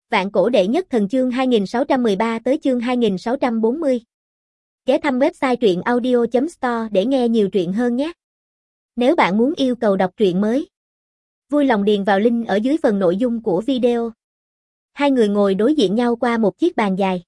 Vạn cổ đệ nhất thần chương 2613 tới chương 2640. Ghé thăm website truyện audio.store để nghe nhiều truyện hơn nhé. Nếu bạn muốn yêu cầu đọc truyện mới, vui lòng điền vào link ở dưới phần nội dung của video. Hai người ngồi đối diện nhau qua một chiếc bàn dài.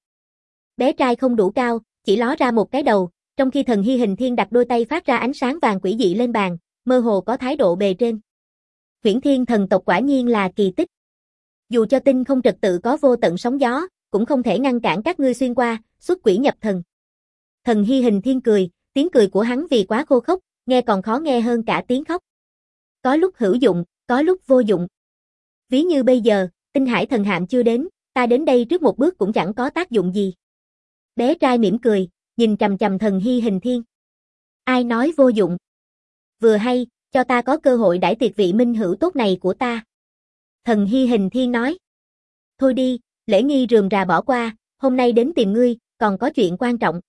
Bé trai không đủ cao, chỉ ló ra một cái đầu, trong khi Thần Hy Hình Thiên đặt đôi tay phát ra ánh sáng vàng quỷ dị lên bàn, mơ hồ có thái độ bề trên. Huyễn Thiên thần tộc quả nhiên là kỳ tích. Dù cho tinh không trật tự có vô tận sóng gió, cũng không thể ngăn cản các ngươi xuyên qua, xuất quỷ nhập thần. Thần Hy Hình Thiên cười, tiếng cười của hắn vì quá khô khốc, nghe còn khó nghe hơn cả tiếng khóc. Có lúc hữu dụng, có lúc vô dụng. Ví như bây giờ, Tinh Hải thần hạm chưa đến, ta đến đây trước một bước cũng chẳng có tác dụng gì. Bé trai mỉm cười, nhìn chằm chằm Thần Hy Hình Thiên. Ai nói vô dụng? Vừa hay, cho ta có cơ hội đãi tiệc vị minh hữu tốt này của ta. Thần Hy Hình Thiên nói. Thôi đi, lễ nghi rườm rà bỏ qua, hôm nay đến tìm ngươi, còn có chuyện quan trọng.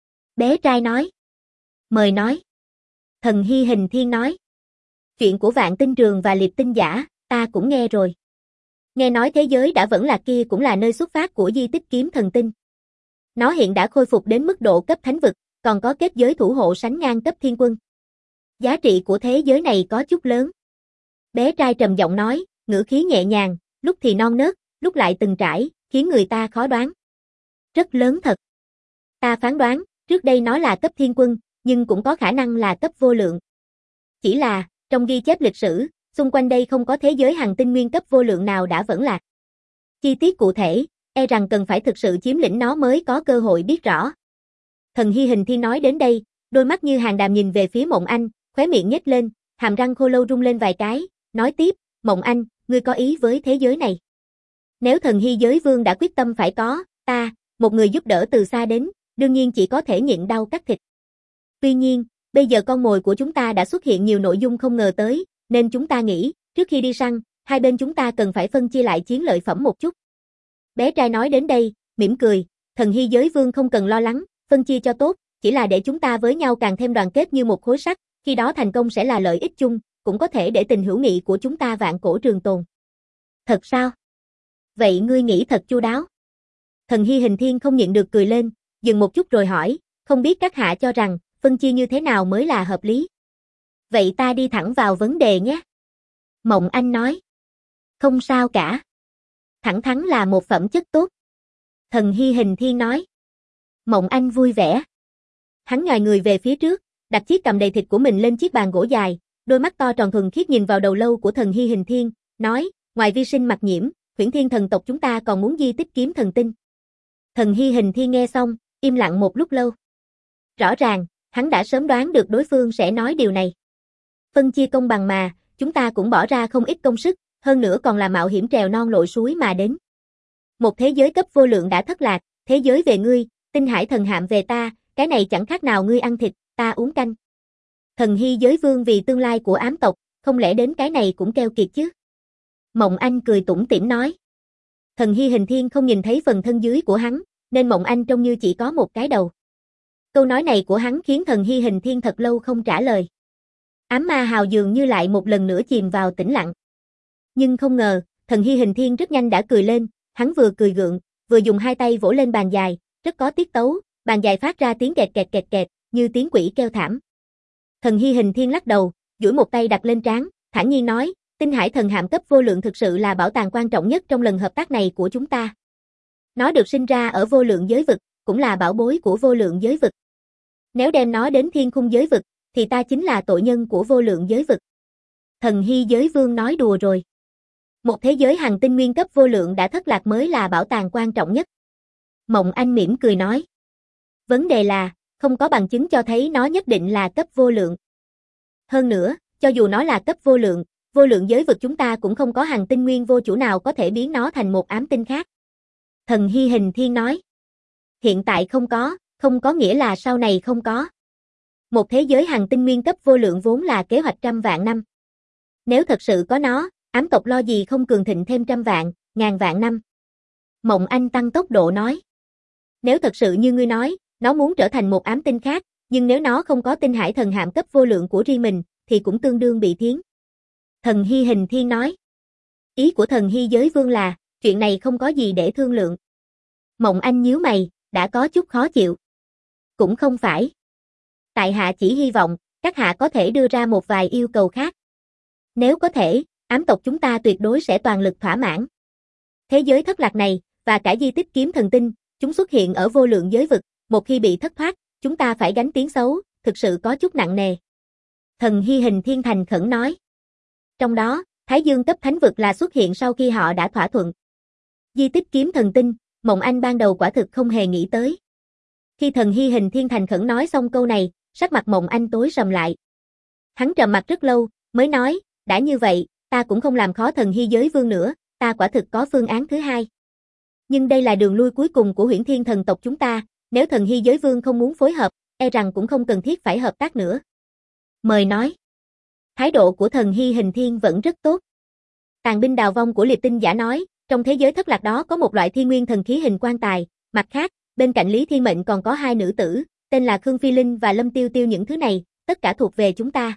Bé trai nói. Mời nói. Thần Hy Hình Thiên nói. Chuyện của Vạn Tinh Trường và Liệp Tinh Giả, ta cũng nghe rồi. Nghe nói thế giới đã vẫn là kia cũng là nơi xuất phát của di tích kiếm thần tinh. Nó hiện đã khôi phục đến mức độ cấp thánh vực, còn có kết giới thủ hộ sánh ngang cấp thiên quân. Giá trị của thế giới này có chút lớn. Bé trai trầm giọng nói, ngữ khí nhẹ nhàng, lúc thì non nớt, lúc lại từng trải, khiến người ta khó đoán. Rất lớn thật. Ta phán đoán, trước đây nó là cấp thiên quân, nhưng cũng có khả năng là cấp vô lượng. Chỉ là, trong ghi chép lịch sử, xung quanh đây không có thế giới hành tinh nguyên cấp vô lượng nào đã vẫn lạc. Chi tiết cụ thể, e rằng cần phải thực sự chiếm lĩnh nó mới có cơ hội biết rõ. Thần Hy Hình Thiên nói đến đây, đôi mắt như hàng đàm nhìn về phía Mộng Anh, khóe miệng nhếch lên, hàm răng khô lâu rung lên vài cái, nói tiếp, Mộng Anh, ngươi có ý với thế giới này. Nếu Thần Hy giới vương đã quyết tâm phải có, ta, một người giúp đỡ từ xa đến, đương nhiên chỉ có thể nhịn đau cắt thịt. Tuy nhiên, bây giờ con mồi của chúng ta đã xuất hiện nhiều nội dung không ngờ tới, nên chúng ta nghĩ, trước khi đi săn, hai bên chúng ta cần phải phân chia lại chiến lợi phẩm một chút. Bé trai nói đến đây, mỉm cười, Thần Hy giới vương không cần lo lắng, phân chia cho tốt, chỉ là để chúng ta với nhau càng thêm đoàn kết như một khối sắt, khi đó thành công sẽ là lợi ích chung, cũng có thể để tình hữu nghị của chúng ta vạn cổ trường tồn. Thật sao? Vậy ngươi nghĩ thật chu đáo. Thần Hy Hình Thiên không nhịn được cười lên, dừng một chút rồi hỏi, không biết các hạ cho rằng, phân chia như thế nào mới là hợp lý? Vậy ta đi thẳng vào vấn đề nhé. Mộng Anh nói. Không sao cả. Thẳng thắn là một phẩm chất tốt. Thần Hy Hình Thiên nói. Mộng Anh vui vẻ. Hắn nhòi người về phía trước, đặt chiếc cầm đầy thịt của mình lên chiếc bàn gỗ dài, đôi mắt to tròn thuần khiết nhìn vào đầu lâu của Thần Hy Hình Thiên, nói, ngoài vi sinh mặc nhiễm, Huyễn Thiên thần tộc chúng ta còn muốn di tích kiếm thần tinh. Thần Hy Hình Thiên nghe xong, im lặng một lúc lâu. Rõ ràng, hắn đã sớm đoán được đối phương sẽ nói điều này. Phân chia công bằng mà, chúng ta cũng bỏ ra không ít công sức, hơn nữa còn là mạo hiểm trèo non lội suối mà đến. Một thế giới cấp vô lượng đã thất lạc, thế giới về ngươi, Tinh Hải thần hạm về ta, cái này chẳng khác nào ngươi ăn thịt, ta uống canh. Thần Hy giới vương vì tương lai của ám tộc, không lẽ đến cái này cũng keo kiệt chứ? Mộng Anh cười tủm tỉm nói. Thần Hy Hình Thiên không nhìn thấy phần thân dưới của hắn, nên Mộng Anh trông như chỉ có một cái đầu. Câu nói này của hắn khiến Thần Hy Hình Thiên thật lâu không trả lời. Ám ma hào dường như lại một lần nữa chìm vào tĩnh lặng. Nhưng không ngờ, Thần Hy Hình Thiên rất nhanh đã cười lên, hắn vừa cười gượng, vừa dùng hai tay vỗ lên bàn dài, rất có tiết tấu, bàn dài phát ra tiếng kẹt kẹt kẹt kẹt, như tiếng quỷ kêu thảm. Thần Hy Hình Thiên lắc đầu, duỗi một tay đặt lên trán, thản nhiên nói, Tinh Hải thần hạm cấp vô lượng thực sự là bảo tàng quan trọng nhất trong lần hợp tác này của chúng ta. Nó được sinh ra ở vô lượng giới vực, cũng là bảo bối của vô lượng giới vực. Nếu đem nó đến thiên khung giới vực, thì ta chính là tội nhân của vô lượng giới vực. Thần Hy giới vương nói đùa rồi. Một thế giới hành tinh nguyên cấp vô lượng đã thất lạc mới là bảo tàng quan trọng nhất. Mộng Anh mỉm cười nói. Vấn đề là, không có bằng chứng cho thấy nó nhất định là cấp vô lượng. Hơn nữa, cho dù nó là cấp vô lượng giới vực chúng ta cũng không có hành tinh nguyên vô chủ nào có thể biến nó thành một ám tinh khác. Thần Hy Hình Thiên nói. Hiện tại không có nghĩa là sau này không có. Một thế giới hành tinh nguyên cấp vô lượng vốn là kế hoạch trăm vạn năm. Nếu thật sự có nó, ám tộc lo gì không cường thịnh thêm trăm vạn, ngàn vạn năm. Mộng Anh tăng tốc độ nói. Nếu thật sự như ngươi nói, nó muốn trở thành một ám tinh khác, nhưng nếu nó không có Tinh Hải thần hạm cấp vô lượng của riêng mình, thì cũng tương đương bị thiến. Thần Hy Hình Thiên nói. Ý của Thần Hy giới vương là, chuyện này không có gì để thương lượng. Mộng Anh nhíu mày, đã có chút khó chịu. Cũng không phải. Tại hạ chỉ hy vọng, các hạ có thể đưa ra một vài yêu cầu khác. Nếu có thể, ám tộc chúng ta tuyệt đối sẽ toàn lực thỏa mãn. Thế giới thất lạc này, và cả di tích kiếm thần tinh, chúng xuất hiện ở vô lượng giới vực, một khi bị thất thoát, chúng ta phải gánh tiếng xấu, thực sự có chút nặng nề. Thần Hy Hình Thiên thành khẩn nói. Trong đó, Thái Dương cấp thánh vực là xuất hiện sau khi họ đã thỏa thuận. Di tích kiếm thần tinh, Mộng Anh ban đầu quả thực không hề nghĩ tới. Khi Thần Hy Hình Thiên thành khẩn nói xong câu này, sắc mặt Mộng Anh tối sầm lại. Hắn trầm mặt rất lâu, mới nói, đã như vậy, ta cũng không làm khó Thần Hy giới vương nữa, ta quả thực có phương án thứ hai. Nhưng đây là đường lui cuối cùng của Huyễn Thiên thần tộc chúng ta, nếu Thần Hy giới vương không muốn phối hợp, e rằng cũng không cần thiết phải hợp tác nữa. Mời nói. Thái độ của Thần Hy Hình Thiên vẫn rất tốt. Tàn binh đào vong của Liệp Tinh Giả nói, trong thế giới thất lạc đó có một loại thiên nguyên thần khí hình quan tài, mặt khác, bên cạnh Lý Thiên Mệnh còn có hai nữ tử, tên là Khương Phi Linh và Lâm Tiêu Tiêu, những thứ này, tất cả thuộc về chúng ta.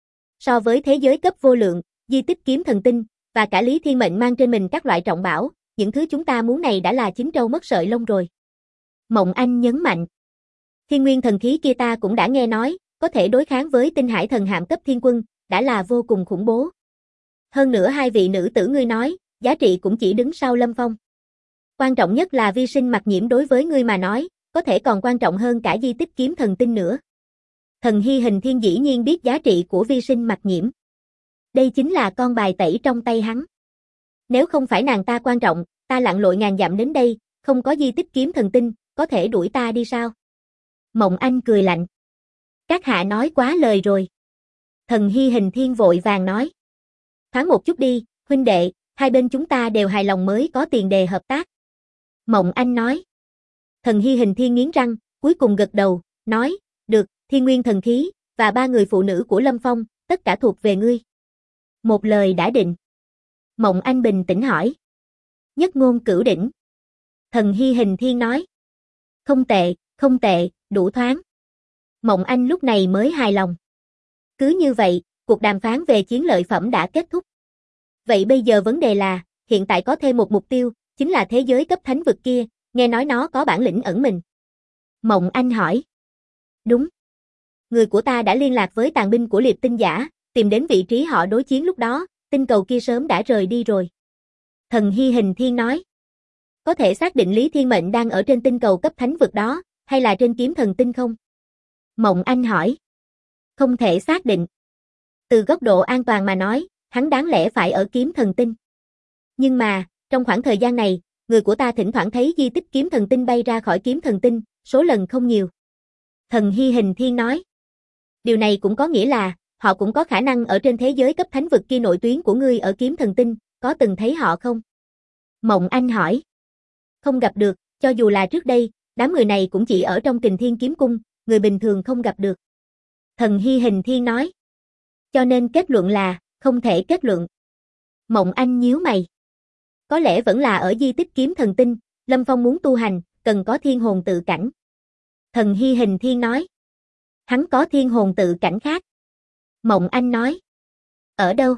So với thế giới cấp vô lượng, di tích kiếm thần tinh, và cả Lý Thiên Mệnh mang trên mình các loại trọng bảo, những thứ chúng ta muốn này đã là chín trâu mất sợi lông rồi. Mộng Anh nhấn mạnh. Thiên nguyên thần khí kia ta cũng đã nghe nói, có thể đối kháng với Tinh Hải thần hạm cấp thiên quân, đã là vô cùng khủng bố. Hơn nữa hai vị nữ tử ngươi nói, giá trị cũng chỉ đứng sau Lâm Phong. Quan trọng nhất là vi sinh mặc nhiễm đối với ngươi mà nói, có thể còn quan trọng hơn cả di tích kiếm thần tinh nữa. Thần Hy Hình Thiên dĩ nhiên biết giá trị của vi sinh mặc nhiễm. Đây chính là con bài tẩy trong tay hắn. Nếu không phải nàng ta quan trọng, ta lặn lội ngàn dặm đến đây, không có di tích kiếm thần tinh, có thể đuổi ta đi sao? Mộng Anh cười lạnh. Các hạ nói quá lời rồi. Thần Hy Hình Thiên vội vàng nói. Thoáng một chút đi, huynh đệ, hai bên chúng ta đều hài lòng mới có tiền đề hợp tác. Mộng Anh nói. Thần Hy Hình Thiên nghiến răng, cuối cùng gật đầu, nói, được, thiên nguyên thần khí, và ba người phụ nữ của Lâm Phong, tất cả thuộc về ngươi. Một lời đã định. Mộng Anh bình tĩnh hỏi. Nhất ngôn cửu đỉnh. Thần Hy Hình Thiên nói. Không tệ, đủ thoáng. Mộng Anh lúc này mới hài lòng. Cứ như vậy, cuộc đàm phán về chiến lợi phẩm đã kết thúc. Vậy bây giờ vấn đề là, hiện tại có thêm một mục tiêu, chính là thế giới cấp thánh vực kia, nghe nói nó có bản lĩnh ẩn mình. Mộng Anh hỏi. Đúng. Người của ta đã liên lạc với tàn binh của Liệp Tinh Giả, tìm đến vị trí họ đối chiến lúc đó, tinh cầu kia sớm đã rời đi rồi. Thần Hy Hình Thiên nói. Có thể xác định Lý Thiên Mệnh đang ở trên tinh cầu cấp thánh vực đó, hay là trên kiếm thần tinh không? Mộng Anh hỏi. Không thể xác định. Từ góc độ an toàn mà nói, hắn đáng lẽ phải ở kiếm thần tinh. Nhưng mà, trong khoảng thời gian này, người của ta thỉnh thoảng thấy di tích kiếm thần tinh bay ra khỏi kiếm thần tinh, số lần không nhiều. Thần Hy Hình Thiên nói. Điều này cũng có nghĩa là, họ cũng có khả năng ở trên thế giới cấp thánh vực kia. Nội tuyến của ngươi ở kiếm thần tinh, có từng thấy họ không? Mộng Anh hỏi. Không gặp được, cho dù là trước đây, đám người này cũng chỉ ở trong Kình Thiên kiếm cung, người bình thường không gặp được. Thần Hy Hình Thiên nói. Cho nên kết luận là, không thể kết luận. Mộng Anh nhíu mày. Có lẽ vẫn là ở di tích kiếm thần tinh, Lâm Phong muốn tu hành, cần có thiên hồn tự cảnh. Thần Hy Hình Thiên nói. Hắn có thiên hồn tự cảnh khác. Mộng Anh nói. Ở đâu?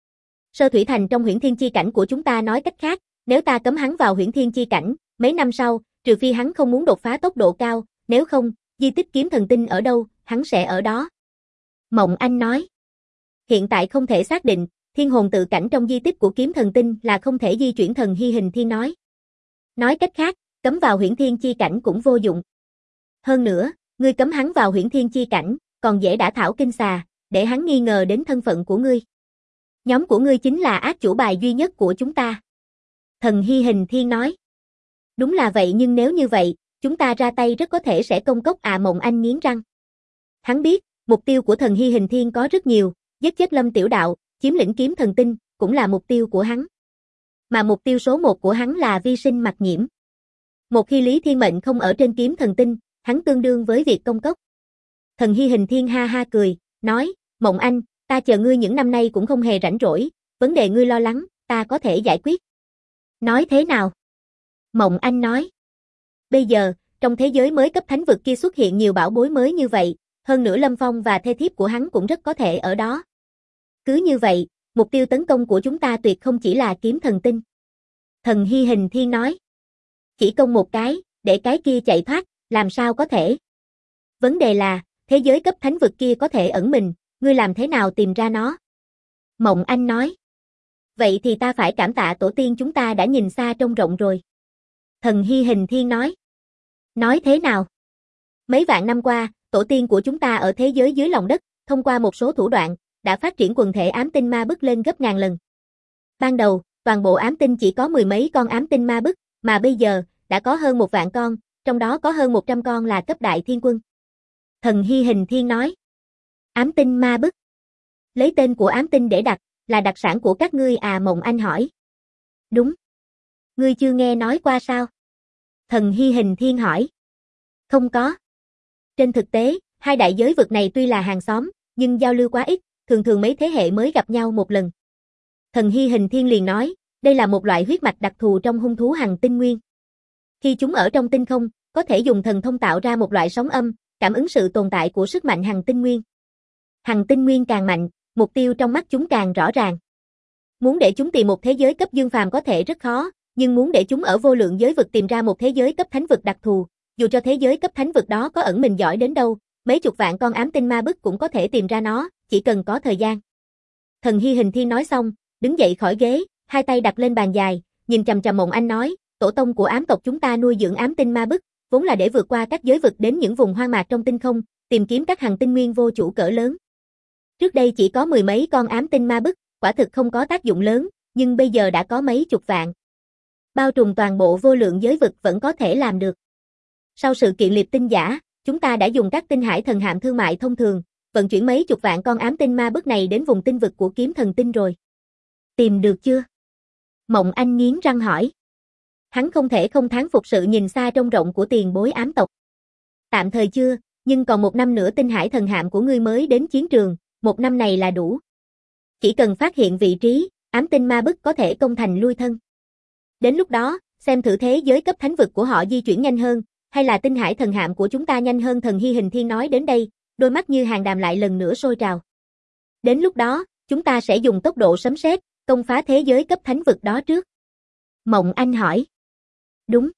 Sơ Thủy Thành trong Huyễn Thiên chi cảnh của chúng ta. Nói cách khác, nếu ta cấm hắn vào Huyễn Thiên chi cảnh, mấy năm sau, trừ phi hắn không muốn đột phá tốc độ cao, nếu không, di tích kiếm thần tinh ở đâu, hắn sẽ ở đó. Mộng Anh nói. Hiện tại không thể xác định, thiên hồn tự cảnh trong di tích của kiếm thần tinh là không thể di chuyển. Thần Hy Hình Thiên nói. Nói cách khác, cấm vào Huyễn Thiên chi cảnh cũng vô dụng. Hơn nữa, ngươi cấm hắn vào Huyễn Thiên chi cảnh, còn dễ đả thảo kinh xà, để hắn nghi ngờ đến thân phận của ngươi. Nhóm của ngươi chính là ác chủ bài duy nhất của chúng ta. Thần Hy Hình Thiên nói. Đúng là vậy, nhưng nếu như vậy, chúng ta ra tay rất có thể sẽ công cốc. Mộng Anh nghiến răng. Hắn biết, mục tiêu của Thần Hy Hình Thiên có rất nhiều, giết chết Lâm Tiểu Đạo, chiếm lĩnh kiếm thần tinh, cũng là mục tiêu của hắn. Mà mục tiêu số 1 của hắn là vi sinh mặc nhiễm. Một khi Lý Thiên Mệnh không ở trên kiếm thần tinh, hắn tương đương với việc công cốc. Thần Hy Hình Thiên ha ha cười, nói, Mộng Anh, ta chờ ngươi những năm nay cũng không hề rảnh rỗi, vấn đề ngươi lo lắng, ta có thể giải quyết. Nói thế nào? Mộng Anh nói. Bây giờ, trong thế giới mới cấp thánh vực kia xuất hiện nhiều bảo bối mới như vậy, hơn nữa Lâm Phong và thê thiếp của hắn cũng rất có thể ở đó. Cứ như vậy, mục tiêu tấn công của chúng ta tuyệt không chỉ là kiếm thần tinh. Thần Hy Hình Thiên nói. Chỉ công một cái, để cái kia chạy thoát, làm sao có thể? Vấn đề là, thế giới cấp thánh vực kia có thể ẩn mình, ngươi làm thế nào tìm ra nó? Mộng Anh nói. Vậy thì ta phải cảm tạ tổ tiên chúng ta đã nhìn xa trông rộng rồi. Thần Hy Hình Thiên nói. Nói thế nào? Mấy vạn năm qua, tổ tiên của chúng ta ở thế giới dưới lòng đất, thông qua một số thủ đoạn, đã phát triển quần thể ám tinh ma bức lên gấp ngàn lần. Ban đầu, toàn bộ ám tinh chỉ có 10 mấy con ám tinh ma bức, mà bây giờ, đã có hơn 1 vạn con, trong đó có hơn 100 con là cấp đại thiên quân. Thần Hy Hình Thiên nói. Ám tinh ma bức. Lấy tên của ám tinh để đặt, là đặc sản của các ngươi à? Mộng Anh hỏi. Đúng. Ngươi chưa nghe nói qua sao? Thần Hy Hình Thiên hỏi. Không có. Trên thực tế, hai đại giới vực này tuy là hàng xóm, nhưng giao lưu quá ít, thường thường mấy thế hệ mới gặp nhau một lần. Thần Hy Hình Thiên liền nói, đây là một loại huyết mạch đặc thù trong hung thú hằng tinh nguyên. Khi chúng ở trong tinh không, có thể dùng thần thông tạo ra một loại sóng âm, cảm ứng sự tồn tại của sức mạnh hằng tinh nguyên. Hằng tinh nguyên càng mạnh, mục tiêu trong mắt chúng càng rõ ràng. Muốn để chúng tìm một thế giới cấp dương phàm có thể rất khó, nhưng muốn để chúng ở vô lượng giới vực tìm ra một thế giới cấp thánh vực đặc thù, dù cho thế giới cấp thánh vực đó có ẩn mình giỏi đến đâu, mấy chục vạn con ám tinh ma bức cũng có thể tìm ra nó, chỉ cần có thời gian. Thần Hy Hình Thiên nói xong, đứng dậy khỏi ghế, hai tay đặt lên bàn dài, nhìn chằm chằm Mộng Anh nói, tổ tông của ám tộc chúng ta nuôi dưỡng ám tinh ma bức, vốn là để vượt qua các giới vực đến những vùng hoang mạc trong tinh không, tìm kiếm các hằng tinh nguyên vô chủ cỡ lớn. Trước đây chỉ có 10 mấy con ám tinh ma bức, quả thực không có tác dụng lớn, nhưng bây giờ đã có mấy chục vạn. Bao trùm toàn bộ vô lượng giới vực vẫn có thể làm được. Sau sự kiện liệp tinh giả, chúng ta đã dùng các tinh hải thần hạm thương mại thông thường, vận chuyển mấy chục vạn con ám tinh ma bức này đến vùng tinh vực của kiếm thần tinh rồi. Tìm được chưa? Mộng Anh nghiến răng hỏi. Hắn không thể không thán phục sự nhìn xa trông rộng của tiền bối ám tộc. Tạm thời chưa, nhưng còn 1 năm nữa tinh hải thần hạm của ngươi mới đến chiến trường, 1 năm này là đủ. Chỉ cần phát hiện vị trí, ám tinh ma bức có thể công thành lui thân. Đến lúc đó, xem thử thế giới cấp thánh vực của họ di chuyển nhanh hơn, hay là tinh hải thần hạm của chúng ta nhanh hơn. Thần Hy Hình Thiên nói đến đây, đôi mắt như hàng đàm lại lần nữa sôi trào. Đến lúc đó, chúng ta sẽ dùng tốc độ sấm sét, công phá thế giới cấp thánh vực đó trước. Mộng Anh hỏi. Đúng.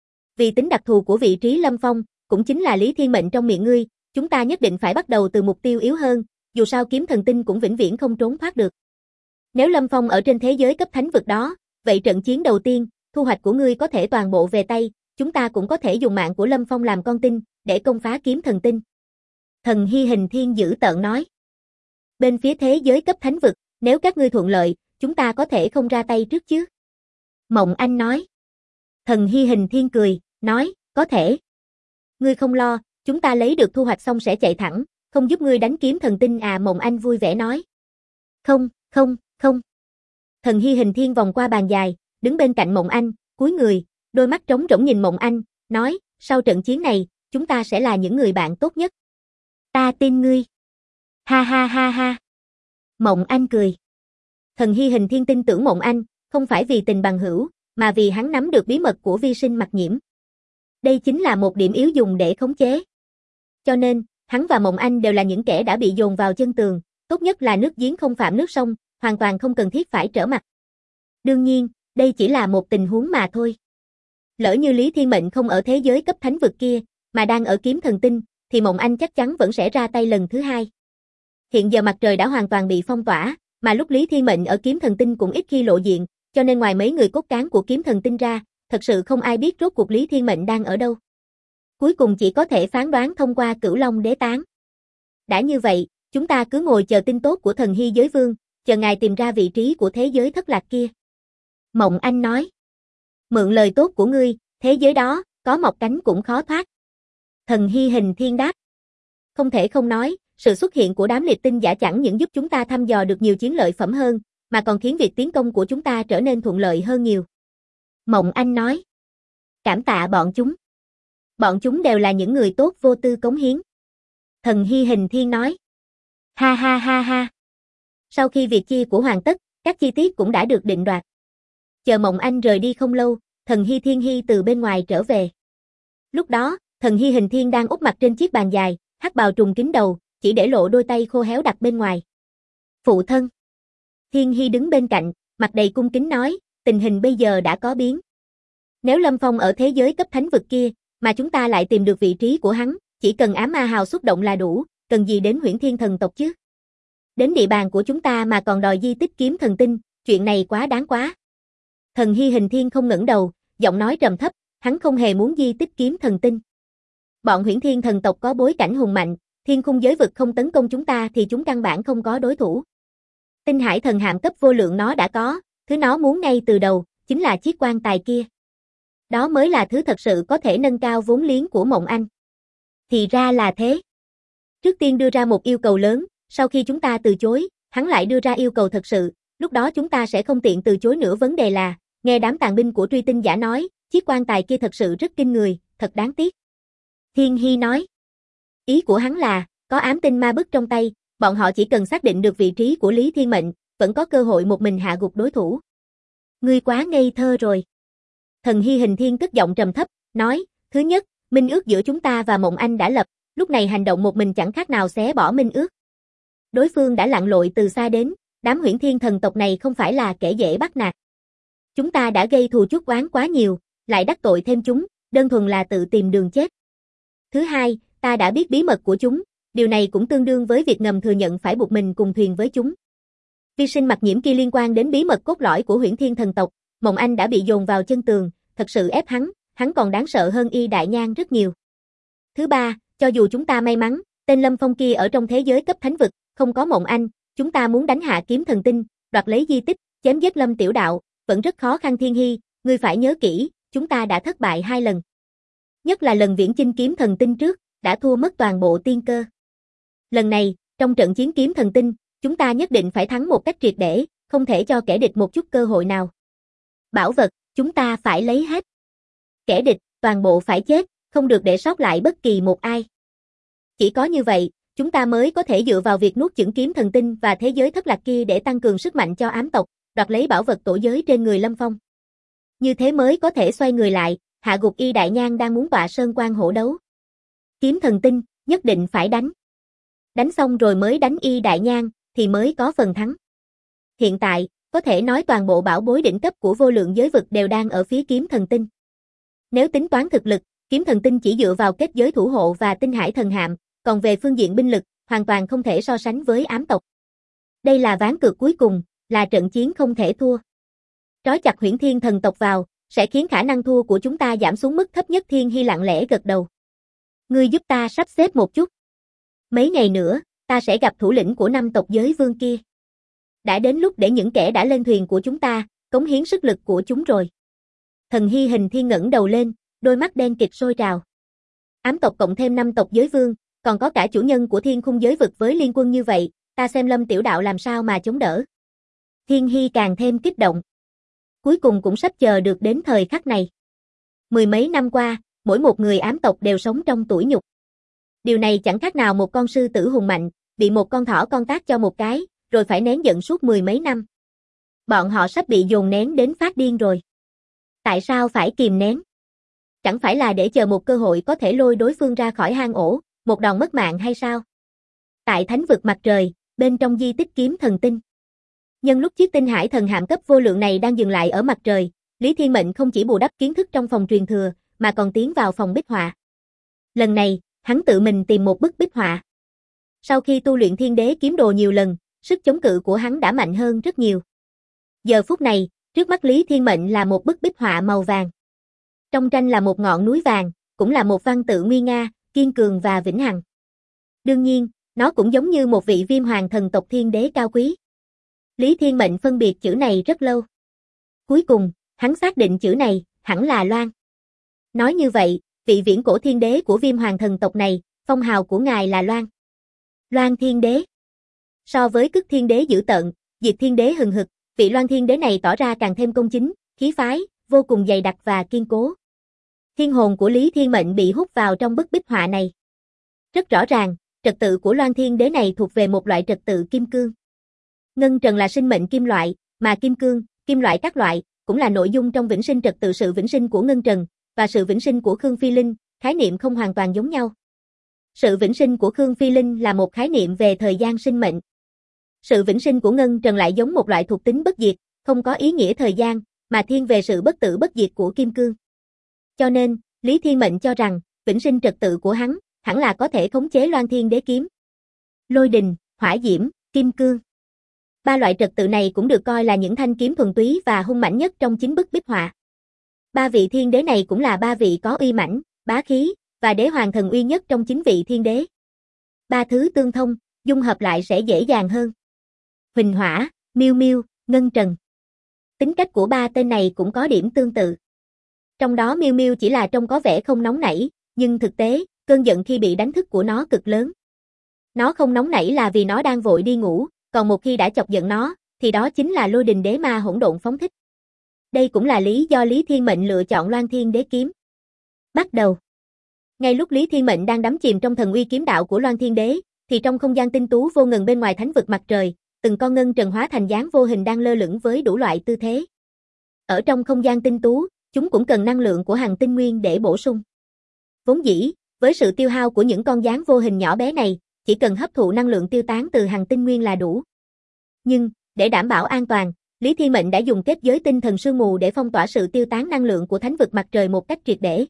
Vì tính đặc thù của vị trí Lâm Phong, cũng chính là Lý Thiên Mệnh trong miệng ngươi, chúng ta nhất định phải bắt đầu từ mục tiêu yếu hơn, dù sao kiếm thần tinh cũng vĩnh viễn không trốn thoát được. Nếu Lâm Phong ở trên thế giới cấp thánh vực đó, vậy trận chiến đầu tiên, thu hoạch của ngươi có thể toàn bộ về tay, chúng ta cũng có thể dùng mạng của Lâm Phong làm con tin, để công phá kiếm thần tinh. Thần Hy Hình Thiên dữ tợn nói. Bên phía thế giới cấp thánh vực, nếu các ngươi thuận lợi, chúng ta có thể không ra tay trước chứ? Mộng Anh nói. Thần Hy Hình Thiên cười, nói, có thể. Ngươi không lo, chúng ta lấy được thu hoạch xong sẽ chạy thẳng, không giúp ngươi đánh kiếm thần tinh à? Mộng Anh vui vẻ nói. Không. Thần Hy Hình Thiên vòng qua bàn dài, đứng bên cạnh Mộng Anh, cúi người, đôi mắt trống rỗng nhìn Mộng Anh, nói, sau trận chiến này, chúng ta sẽ là những người bạn tốt nhất. Ta tin ngươi. Ha ha ha ha. Mộng Anh cười. Thần Hy Hình Thiên tin tưởng Mộng Anh, không phải vì tình bằng hữu, mà vì hắn nắm được bí mật của vi sinh Mặc Nhiễm. Đây chính là một điểm yếu dùng để khống chế. Cho nên, hắn và Mộng Anh đều là những kẻ đã bị dồn vào chân tường, tốt nhất là nước giếng không phạm nước sông, hoàn toàn không cần thiết phải trở mặt. Đương nhiên, đây chỉ là một tình huống mà thôi. Lỡ như Lý Thiên Mệnh không ở thế giới cấp thánh vực kia, mà đang ở kiếm thần tinh, thì Mộng Anh chắc chắn vẫn sẽ ra tay lần thứ hai. Hiện giờ mặt trời đã hoàn toàn bị phong tỏa, mà lúc Lý Thiên Mệnh ở kiếm thần tinh cũng ít khi lộ diện, cho nên ngoài mấy người cốt cán của kiếm thần tinh ra, thật sự không ai biết rốt cuộc Lý Thiên Mệnh đang ở đâu. Cuối cùng chỉ có thể phán đoán thông qua Cửu Long Đế Tán. Đã như vậy, chúng ta cứ ngồi chờ tin tốt của Thần Hy Giới Vương, chờ ngài tìm ra vị trí của thế giới thất lạc kia. Mộng Anh nói. Mượn lời tốt của ngươi, thế giới đó, có mọc cánh cũng khó thoát. Thần Hy Hình Thiên đáp. Không thể không nói, sự xuất hiện của đám liệt tinh giả chẳng những giúp chúng ta thăm dò được nhiều chiến lợi phẩm hơn, mà còn khiến việc tiến công của chúng ta trở nên thuận lợi hơn nhiều. Mộng Anh nói. Cảm tạ bọn chúng. Bọn chúng đều là những người tốt vô tư cống hiến. Thần Hy Hình Thiên nói. Ha ha ha ha. Sau khi việc chia của hoàn tất, các chi tiết cũng đã được định đoạt. Chờ Mộng Anh rời đi không lâu, Thần Hy Thiên Hy từ bên ngoài trở về. Lúc đó, Thần Hy Hình Thiên đang úp mặt trên chiếc bàn dài, hắc bào trùng kín đầu, chỉ để lộ đôi tay khô héo đặt bên ngoài. Phụ thân. Thiên Hy đứng bên cạnh, mặt đầy cung kính nói, tình hình bây giờ đã có biến. Nếu Lâm Phong ở thế giới cấp thánh vực kia, mà chúng ta lại tìm được vị trí của hắn, chỉ cần ám ma hào xuất động là đủ, cần gì đến Huyễn Thiên thần tộc chứ? Đến địa bàn của chúng ta mà còn đòi di tích kiếm thần tinh, chuyện này quá đáng quá. Thần Hy Hình Thiên không ngẩng đầu, giọng nói trầm thấp, hắn không hề muốn di tích kiếm thần tinh. Bọn Huyễn Thiên thần tộc có bối cảnh hùng mạnh, thiên khung giới vực không tấn công chúng ta thì chúng căn bản không có đối thủ. Tinh Hải thần hạm cấp vô lượng nó đã có, thứ nó muốn ngay từ đầu, chính là chiếc quan tài kia. Đó mới là thứ thật sự có thể nâng cao vốn liếng của Mộng Anh. Thì ra là thế. Trước tiên đưa ra một yêu cầu lớn, sau khi chúng ta từ chối, hắn lại đưa ra yêu cầu thật sự, lúc đó chúng ta sẽ không tiện từ chối nữa. Vấn đề là, nghe đám tàn binh của truy tinh giả nói, chiếc quan tài kia thật sự rất kinh người, thật đáng tiếc. Thiên Hy nói. Ý của hắn là, có ám tinh ma bức trong tay, bọn họ chỉ cần xác định được vị trí của Lý Thiên Mệnh, vẫn có cơ hội một mình hạ gục đối thủ. Ngươi quá ngây thơ rồi. Thần Hy Hình Thiên cất giọng trầm thấp, nói, thứ nhất, minh ước giữa chúng ta và Mộng Anh đã lập, lúc này hành động một mình chẳng khác nào xé bỏ minh ước. Đối phương đã lặn lội từ xa đến, đám Huyễn Thiên thần tộc này không phải là kẻ dễ bắt nạt. Chúng ta đã gây thù chuốc oán quá nhiều, lại đắc tội thêm chúng, đơn thuần là tự tìm đường chết. Thứ hai, ta đã biết bí mật của chúng, điều này cũng tương đương với việc ngầm thừa nhận phải buộc mình cùng thuyền với chúng. Vi sinh mặc nhiễm kia liên quan đến bí mật cốt lõi của Huyễn Thiên thần tộc, Mộng Anh đã bị dồn vào chân tường, thật sự ép hắn còn đáng sợ hơn Y Đại Nhan rất nhiều. Thứ ba, cho dù chúng ta may mắn, tên Lâm Phong kia ở trong thế giới cấp thánh vực, không có Mộng Anh, chúng ta muốn đánh hạ kiếm thần tinh, đoạt lấy di tích, chém giết Lâm Tiểu Đạo, vẫn rất khó khăn. Thiên Hy, ngươi phải nhớ kỹ, chúng ta đã thất bại 2 lần. Nhất là lần viễn chinh kiếm thần tinh trước, đã thua mất toàn bộ tiên cơ. Lần này, trong trận chiến kiếm thần tinh, chúng ta nhất định phải thắng một cách triệt để, không thể cho kẻ địch một chút cơ hội nào. Bảo vật, chúng ta phải lấy hết. Kẻ địch, toàn bộ phải chết, không được để sót lại bất kỳ một ai. Chỉ có như vậy, chúng ta mới có thể dựa vào việc nuốt chửng kiếm thần tinh và thế giới thất lạc kia để tăng cường sức mạnh cho ám tộc, đoạt lấy bảo vật tổ giới trên người Lâm Phong. Như thế mới có thể xoay người lại, hạ gục Y Đại Nhan đang muốn tọa sơn quan hổ đấu. Kiếm thần tinh, nhất định phải đánh. Đánh xong rồi mới đánh Y Đại Nhan, thì mới có phần thắng. Hiện tại, có thể nói toàn bộ bảo bối đỉnh cấp của vô lượng giới vực đều đang ở phía kiếm thần tinh. Nếu tính toán thực lực, kiếm thần tinh chỉ dựa vào kết giới thủ hộ và tinh hải thần hạm, còn về phương diện binh lực, hoàn toàn không thể so sánh với ám tộc. Đây là ván cược cuối cùng, là trận chiến không thể thua. Trói chặt Huyễn Thiên thần tộc vào, sẽ khiến khả năng thua của chúng ta giảm xuống mức thấp nhất. Thiên Hy lặng lẽ gật đầu. Ngươi giúp ta sắp xếp một chút. Mấy ngày nữa, ta sẽ gặp thủ lĩnh của 5 tộc giới vương kia. Đã đến lúc để những kẻ đã lên thuyền của chúng ta, cống hiến sức lực của chúng rồi. Thần Hy Hình Thiên ngẩng đầu lên, đôi mắt đen kịt sôi trào. Ám tộc cộng thêm 5 tộc giới vương, còn có cả chủ nhân của thiên khung giới vực với liên quân như vậy, ta xem Lâm Tiểu Đạo làm sao mà chống đỡ. Thiên Hy càng thêm kích động. Cuối cùng cũng sắp chờ được đến thời khắc này. 10 mấy năm qua, mỗi một người ám tộc đều sống trong tủi nhục. Điều này chẳng khác nào một con sư tử hùng mạnh, bị một con thỏ con tát cho một cái, rồi phải nén giận suốt 10 mấy năm. Bọn họ sắp bị dồn nén đến phát điên rồi. Tại sao phải kìm nén? Chẳng phải là để chờ một cơ hội có thể lôi đối phương ra khỏi hang ổ, một đòn mất mạng hay sao? Tại thánh vực mặt trời, bên trong di tích kiếm thần tinh. Nhân lúc chiếc tinh hải thần hạm cấp vô lượng này đang dừng lại ở mặt trời, Lý Thiên Mệnh không chỉ bù đắp kiến thức trong phòng truyền thừa, mà còn tiến vào phòng bích họa. Lần này, hắn tự mình tìm một bức bích họa. Sau khi tu luyện Thiên Đế kiếm đồ nhiều lần, sức chống cự của hắn đã mạnh hơn rất nhiều. Giờ phút này, trước mắt Lý Thiên Mệnh là một bức bích họa màu vàng. Trong tranh là một ngọn núi vàng, cũng là một văn tự nguy nga, kiên cường và vĩnh hằng. Đương nhiên, nó cũng giống như một vị viêm hoàng thần tộc thiên đế cao quý. Lý Thiên Mệnh phân biệt chữ này rất lâu. Cuối cùng, hắn xác định chữ này, hẳn là Loan. Nói như vậy, vị viễn cổ thiên đế của viêm hoàng thần tộc này, phong hào của ngài là Loan. Loan thiên đế. So với Cức thiên đế dữ tợn, Diệt thiên đế hừng hực, vị Loan thiên đế này tỏ ra càng thêm công chính, khí phái, vô cùng dày đặc và kiên cố. Thiên hồn của Lý Thiên Mệnh bị hút vào trong bức bích họa này. Rất rõ ràng, trật tự của Loan thiên đế này thuộc về một loại trật tự kim cương. Ngân trần là sinh mệnh kim loại, mà kim cương, kim loại các loại, cũng là nội dung trong vĩnh sinh trật tự. Sự vĩnh sinh của ngân trần, và sự vĩnh sinh của Khương Phi Linh, khái niệm không hoàn toàn giống nhau. Sự vĩnh sinh của Khương Phi Linh là một khái niệm về thời gian sinh mệnh. Sự vĩnh sinh của ngân trần lại giống một loại thuộc tính bất diệt, không có ý nghĩa thời gian, mà thiên về sự bất tử bất diệt của kim cương. Cho nên, Lý Thiên Mệnh cho rằng, vĩnh sinh trật tự của hắn, hẳn là có thể khống chế Loan Thiên Đế kiếm. Lôi đình, hỏa diễm, kim cương. Ba loại trật tự này cũng được coi là những thanh kiếm thuần túy và hung mãnh nhất trong chính bức bích họa. Ba vị thiên đế này cũng là ba vị có uy mãnh, bá khí và đế hoàng thần uy nhất trong chính vị thiên đế. Ba thứ tương thông, dung hợp lại sẽ dễ dàng hơn. Huỳnh Hỏa, Miêu Miêu, Ngân Trần. Tính cách của ba tên này cũng có điểm tương tự. Trong đó Miêu Miêu chỉ là trông có vẻ không nóng nảy, nhưng thực tế, cơn giận khi bị đánh thức của nó cực lớn. Nó không nóng nảy là vì nó đang vội đi ngủ, còn một khi đã chọc giận nó, thì đó chính là lôi đình đế ma hỗn độn phóng thích. Đây cũng là lý do Lý Thiên Mệnh lựa chọn Loan Thiên Đế kiếm. Bắt đầu. Ngay lúc Lý Thiên Mệnh đang đắm chìm trong thần uy kiếm đạo của Loan Thiên Đế, thì trong không gian tinh tú vô ngần bên ngoài thánh vực mặt trời, từng con ngân trần hóa thành dáng vô hình đang lơ lửng với đủ loại tư thế. Ở trong không gian tinh tú, chúng cũng cần năng lượng của hằng tinh nguyên để bổ sung. Vốn dĩ, với sự tiêu hao của những con dáng vô hình nhỏ bé này, chỉ cần hấp thụ năng lượng tiêu tán từ hằng tinh nguyên là đủ. Nhưng, để đảm bảo an toàn, Lý Thiên Mệnh đã dùng kết giới tinh thần sương mù để phong tỏa sự tiêu tán năng lượng của thánh vực mặt trời một cách triệt để.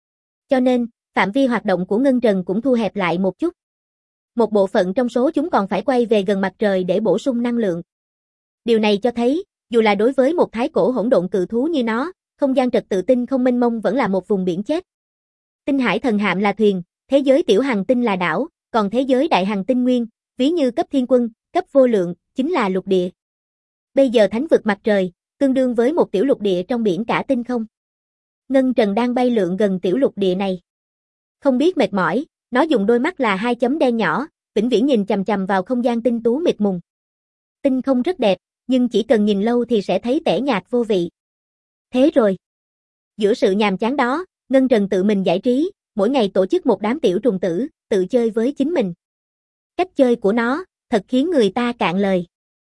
Cho nên, phạm vi hoạt động của ngân trần cũng thu hẹp lại một chút. Một bộ phận trong số chúng còn phải quay về gần mặt trời để bổ sung năng lượng. Điều này cho thấy, dù là đối với một thái cổ hỗn độn cự thú như nó, không gian trật tự tinh không mênh mông vẫn là một vùng biển chết. Tinh hải thần hạm là thuyền, thế giới tiểu hành tinh là đảo, còn thế giới đại hành tinh nguyên, ví như cấp thiên quân, cấp vô lượng, chính là lục địa. Bây giờ thánh vực mặt trời, tương đương với một tiểu lục địa trong biển cả tinh không. Ngân trần đang bay lượn gần tiểu lục địa này. Không biết mệt mỏi, nó dùng đôi mắt là hai chấm đen nhỏ, vĩnh viễn nhìn chằm chằm vào không gian tinh tú mịt mùng. Tinh không rất đẹp, nhưng chỉ cần nhìn lâu thì sẽ thấy tẻ nhạt vô vị. Thế rồi. Giữa sự nhàm chán đó, Ngân Trần tự mình giải trí, mỗi ngày tổ chức một đám tiểu trùng tử, tự chơi với chính mình. Cách chơi của nó, thật khiến người ta cạn lời.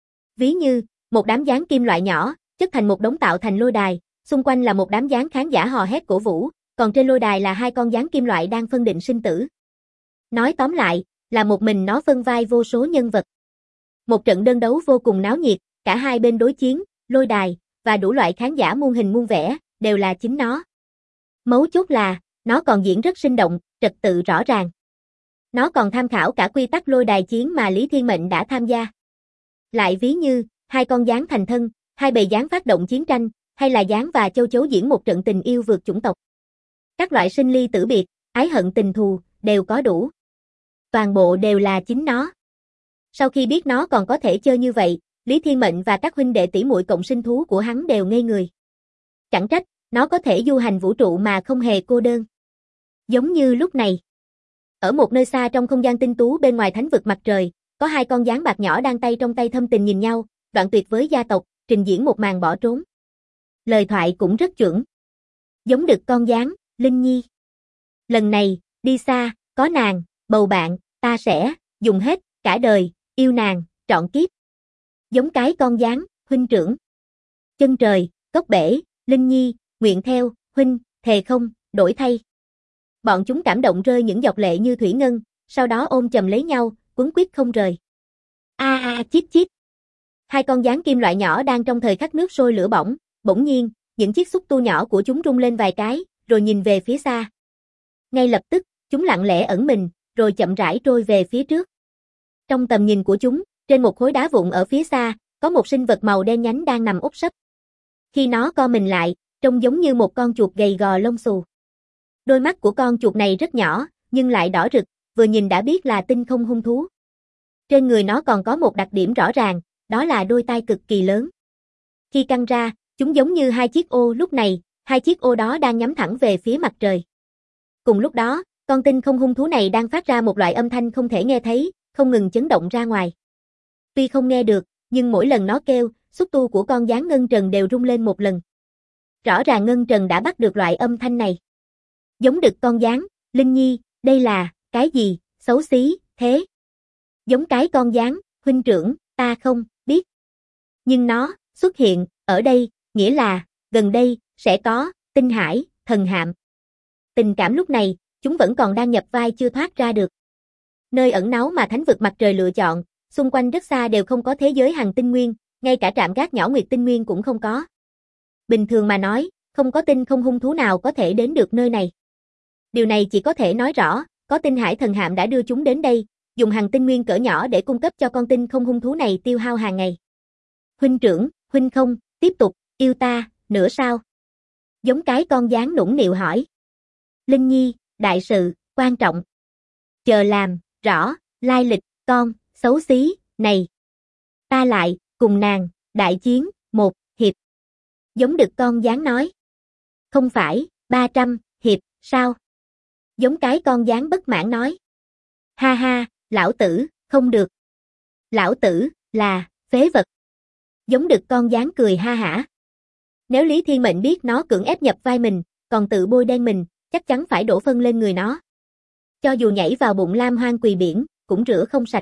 Ví như, một đám gián kim loại nhỏ, chất thành một đống tạo thành lôi đài, xung quanh là một đám gián khán giả hò hét cổ vũ, còn trên lôi đài là hai con gián kim loại đang phân định sinh tử. Nói tóm lại, là một mình nó phân vai vô số nhân vật. Một trận đơn đấu vô cùng náo nhiệt, cả hai bên đối chiến, lôi đài, và đủ loại khán giả muôn hình muôn vẻ, đều là chính nó. Mấu chốt là, nó còn diễn rất sinh động, trật tự rõ ràng. Nó còn tham khảo cả quy tắc lôi đài chiến mà Lý Thiên Mệnh đã tham gia. Lại ví như, hai con gián thành thân, hai bầy gián phát động chiến tranh, hay là gián và châu chấu diễn một trận tình yêu vượt chủng tộc. Các loại sinh ly tử biệt, ái hận tình thù, đều có đủ. Toàn bộ đều là chính nó. Sau khi biết nó còn có thể chơi như vậy, Lý Thiên Mệnh và các huynh đệ tỷ muội cộng sinh thú của hắn đều ngây người. Chẳng trách, nó có thể du hành vũ trụ mà không hề cô đơn. Giống như lúc này. Ở một nơi xa trong không gian tinh tú bên ngoài thánh vực mặt trời, có hai con gián bạc nhỏ đang tay trong tay thâm tình nhìn nhau, đoạn tuyệt với gia tộc, trình diễn một màn bỏ trốn. Lời thoại cũng rất chuẩn. Giống đực con gián, Linh Nhi. Lần này, đi xa, có nàng, bầu bạn, ta sẽ dùng hết cả đời, yêu nàng, trọn kiếp. Giống cái con gián, huynh trưởng. Chân trời, cốc bể, Linh Nhi, nguyện theo, huynh, thề không, đổi thay. Bọn chúng cảm động rơi những giọt lệ như thủy ngân, sau đó ôm chầm lấy nhau, quấn quýt không rời. Chít chít. Hai con gián kim loại nhỏ đang trong thời khắc nước sôi lửa bỏng, bỗng nhiên, những chiếc xúc tu nhỏ của chúng rung lên vài cái, rồi nhìn về phía xa. Ngay lập tức, chúng lặng lẽ ẩn mình, rồi chậm rãi trôi về phía trước. Trong tầm nhìn của chúng, trên một khối đá vụn ở phía xa, có một sinh vật màu đen nhánh đang nằm úp sấp. Khi nó co mình lại, trông giống như một con chuột gầy gò lông xù. Đôi mắt của con chuột này rất nhỏ, nhưng lại đỏ rực, vừa nhìn đã biết là tinh không hung thú. Trên người nó còn có một đặc điểm rõ ràng, đó là đôi tai cực kỳ lớn. Khi căng ra, chúng giống như hai chiếc ô lúc này, hai chiếc ô đó đang nhắm thẳng về phía mặt trời. Cùng lúc đó, con tinh không hung thú này đang phát ra một loại âm thanh không thể nghe thấy, không ngừng chấn động ra ngoài. Tuy không nghe được, nhưng mỗi lần nó kêu, xúc tu của con gián ngân trần đều rung lên một lần. Rõ ràng ngân trần đã bắt được loại âm thanh này. Giống đực con gián, Linh Nhi, đây là, cái gì, xấu xí, thế? Giống cái con gián, huynh trưởng, ta không, biết. Nhưng nó, xuất hiện, ở đây, nghĩa là, gần đây, sẽ có, tinh hải, thần hạm. Tình cảm lúc này, chúng vẫn còn đang nhập vai chưa thoát ra được. Nơi ẩn náu mà thánh vực mặt trời lựa chọn, xung quanh rất xa đều không có thế giới hằng tinh nguyên, ngay cả trạm gác nhỏ nguyệt tinh nguyên cũng không có. Bình thường mà nói, không có tinh không hung thú nào có thể đến được nơi này. Điều này chỉ có thể nói rõ, có tinh hải thần hạm đã đưa chúng đến đây, dùng hàng tinh nguyên cỡ nhỏ để cung cấp cho con tinh không hung thú này tiêu hao hàng ngày. Huynh trưởng, huynh không, tiếp tục, yêu ta, nữa sao? Giống cái con gián nũng nịu hỏi. Linh Nhi, đại sự, quan trọng. Chờ làm, rõ, lai lịch, con, xấu xí, này. Ta lại, cùng nàng, đại chiến, một, hiệp. Giống đực con gián nói. Không phải, 300, hiệp, sao? Giống cái con gián bất mãn nói. Ha ha, lão tử, không được. Lão tử, là, phế vật. Giống đực con gián cười ha hả. Nếu Lý Thiên Mệnh biết nó cưỡng ép nhập vai mình, còn tự bôi đen mình, chắc chắn phải đổ phân lên người nó. Cho dù nhảy vào bụng lam hoang quỳ biển, cũng rửa không sạch.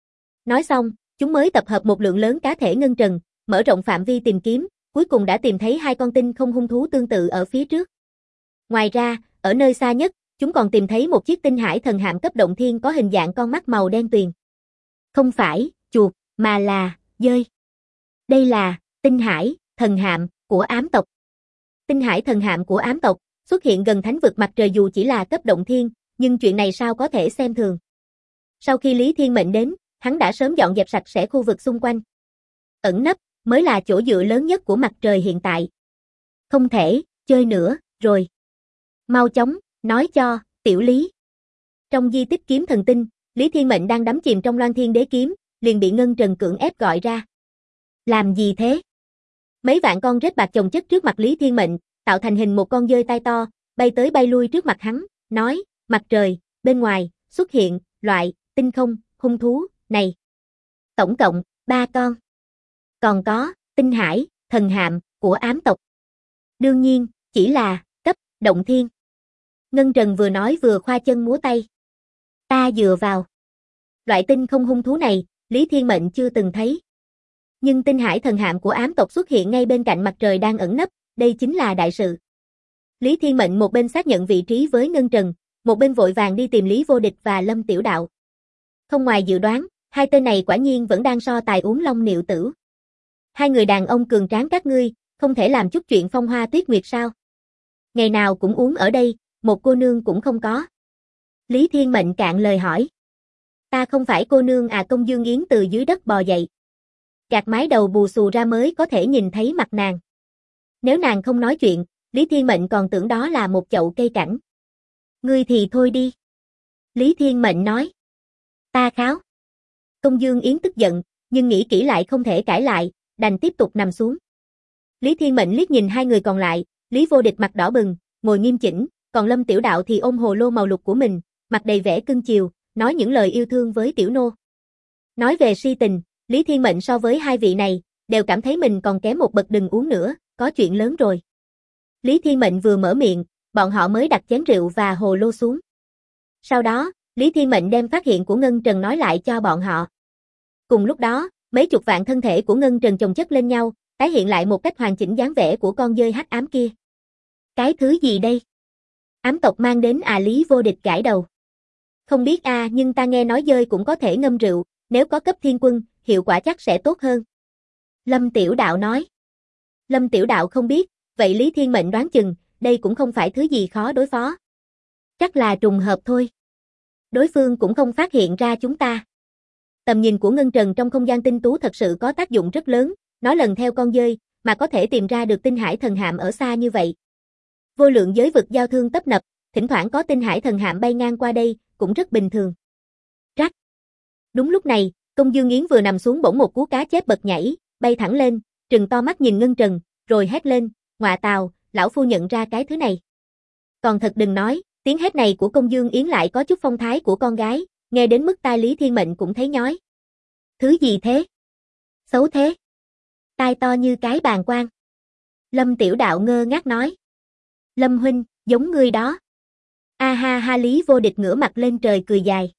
Nói xong, chúng mới tập hợp một lượng lớn cá thể ngân trần, mở rộng phạm vi tìm kiếm, cuối cùng đã tìm thấy hai con tinh không hung thú tương tự ở phía trước. Ngoài ra, ở nơi xa nhất, chúng còn tìm thấy một chiếc tinh hải thần hạm cấp động thiên có hình dạng con mắt màu đen tuyền. Không phải, chuột, mà là, dơi. Đây là, tinh hải, thần hạm, của ám tộc. Tinh hải thần hạm của ám tộc, xuất hiện gần thánh vực mặt trời dù chỉ là cấp động thiên, nhưng chuyện này sao có thể xem thường. Sau khi Lý Thiên Mệnh đến, hắn đã sớm dọn dẹp sạch sẽ khu vực xung quanh. Ẩn nấp, mới là chỗ dựa lớn nhất của mặt trời hiện tại. Không thể, chơi nữa, rồi. Mau chóng, nói cho, tiểu Lý. Trong di tích kiếm thần tinh, Lý Thiên Mệnh đang đắm chìm trong Loan Thiên Đế kiếm, liền bị Ngân Trần cưỡng ép gọi ra. Làm gì thế? Mấy vạn con rết bạc chồng chất trước mặt Lý Thiên Mệnh, tạo thành hình một con dơi tai to, bay tới bay lui trước mặt hắn, nói, mặt trời, bên ngoài, xuất hiện, loại, tinh không, hung thú, này. Tổng cộng, 3 con. Còn có, tinh hải, thần hạm, của ám tộc. Đương nhiên, chỉ là, cấp, động thiên. Ngân Trần vừa nói vừa khoa chân múa tay. Ta dựa vào. Loại tinh không hung thú này, Lý Thiên Mệnh chưa từng thấy. Nhưng tinh hải thần hạm của ám tộc xuất hiện ngay bên cạnh mặt trời đang ẩn nấp, đây chính là đại sự. Lý Thiên Mệnh một bên xác nhận vị trí với Ngân Trần, một bên vội vàng đi tìm Lý Vô Địch và Lâm Tiểu Đạo. Không ngoài dự đoán, hai tên này quả nhiên vẫn đang so tài uống long niệu tử. Hai người đàn ông cường tráng các ngươi, không thể làm chút chuyện phong hoa tuyết nguyệt sao? Ngày nào cũng uống ở đây, một cô nương cũng không có. Lý Thiên Mệnh cạn lời hỏi. Ta không phải cô nương à, Công Dương Yến từ dưới đất bò dậy. Gạt mái đầu bù xù ra mới có thể nhìn thấy mặt nàng. Nếu nàng không nói chuyện, Lý Thiên Mệnh còn tưởng đó là một chậu cây cảnh. Ngươi thì thôi đi. Lý Thiên Mệnh nói. Ta kháo. Công Dương Yến tức giận, nhưng nghĩ kỹ lại không thể cãi lại, đành tiếp tục nằm xuống. Lý Thiên Mệnh liếc nhìn hai người còn lại, Lý Vô Địch mặt đỏ bừng, ngồi nghiêm chỉnh, còn Lâm Tiểu Đạo thì ôm hồ lô màu lục của mình, mặt đầy vẻ cưng chiều, nói những lời yêu thương với tiểu nô. Nói về si tình, Lý Thiên Mệnh so với hai vị này, đều cảm thấy mình còn kém một bậc, đừng uống nữa, có chuyện lớn rồi. Lý Thiên Mệnh vừa mở miệng, bọn họ mới đặt chén rượu và hồ lô xuống. Sau đó, Lý Thiên Mệnh đem phát hiện của Ngân Trần nói lại cho bọn họ. Cùng lúc đó, mấy chục vạn thân thể của Ngân Trần chồng chất lên nhau, tái hiện lại một cách hoàn chỉnh dáng vẻ của con dơi hắc ám kia. Cái thứ gì đây? Ám tộc mang đến à? Lý Vô Địch gãi đầu. Không biết à, nhưng ta nghe nói dơi cũng có thể ngâm rượu, nếu có cấp thiên quân, hiệu quả chắc sẽ tốt hơn. Lâm Tiểu Đạo nói. Lâm Tiểu Đạo không biết, vậy Lý Thiên Mệnh đoán chừng, đây cũng không phải thứ gì khó đối phó. Chắc là trùng hợp thôi. Đối phương cũng không phát hiện ra chúng ta. Tầm nhìn của Ngân Trần trong không gian tinh tú thật sự có tác dụng rất lớn, nó lần theo con dơi, mà có thể tìm ra được tinh hải thần hạm ở xa như vậy. Vô lượng giới vực giao thương tấp nập, thỉnh thoảng có tinh hải thần hạm bay ngang qua đây, cũng rất bình thường. Rắc. Đúng lúc này, Công Dương Yến vừa nằm xuống bỗng một cú cá chép bật nhảy, bay thẳng lên, trừng to mắt nhìn Ngân Trần, rồi hét lên, ngọa tào, lão phu nhận ra cái thứ này. Còn thật đừng nói, tiếng hét này của Công Dương Yến lại có chút phong thái của con gái, nghe đến mức tai Lý Thiên Mệnh cũng thấy nhói. Thứ gì thế? Xấu thế? Tai to như cái bàn quan. Lâm Tiểu Đạo ngơ ngác nói. Lâm huynh, giống ngươi đó. A ha ha, Lý Vô Địch ngửa mặt lên trời cười dài.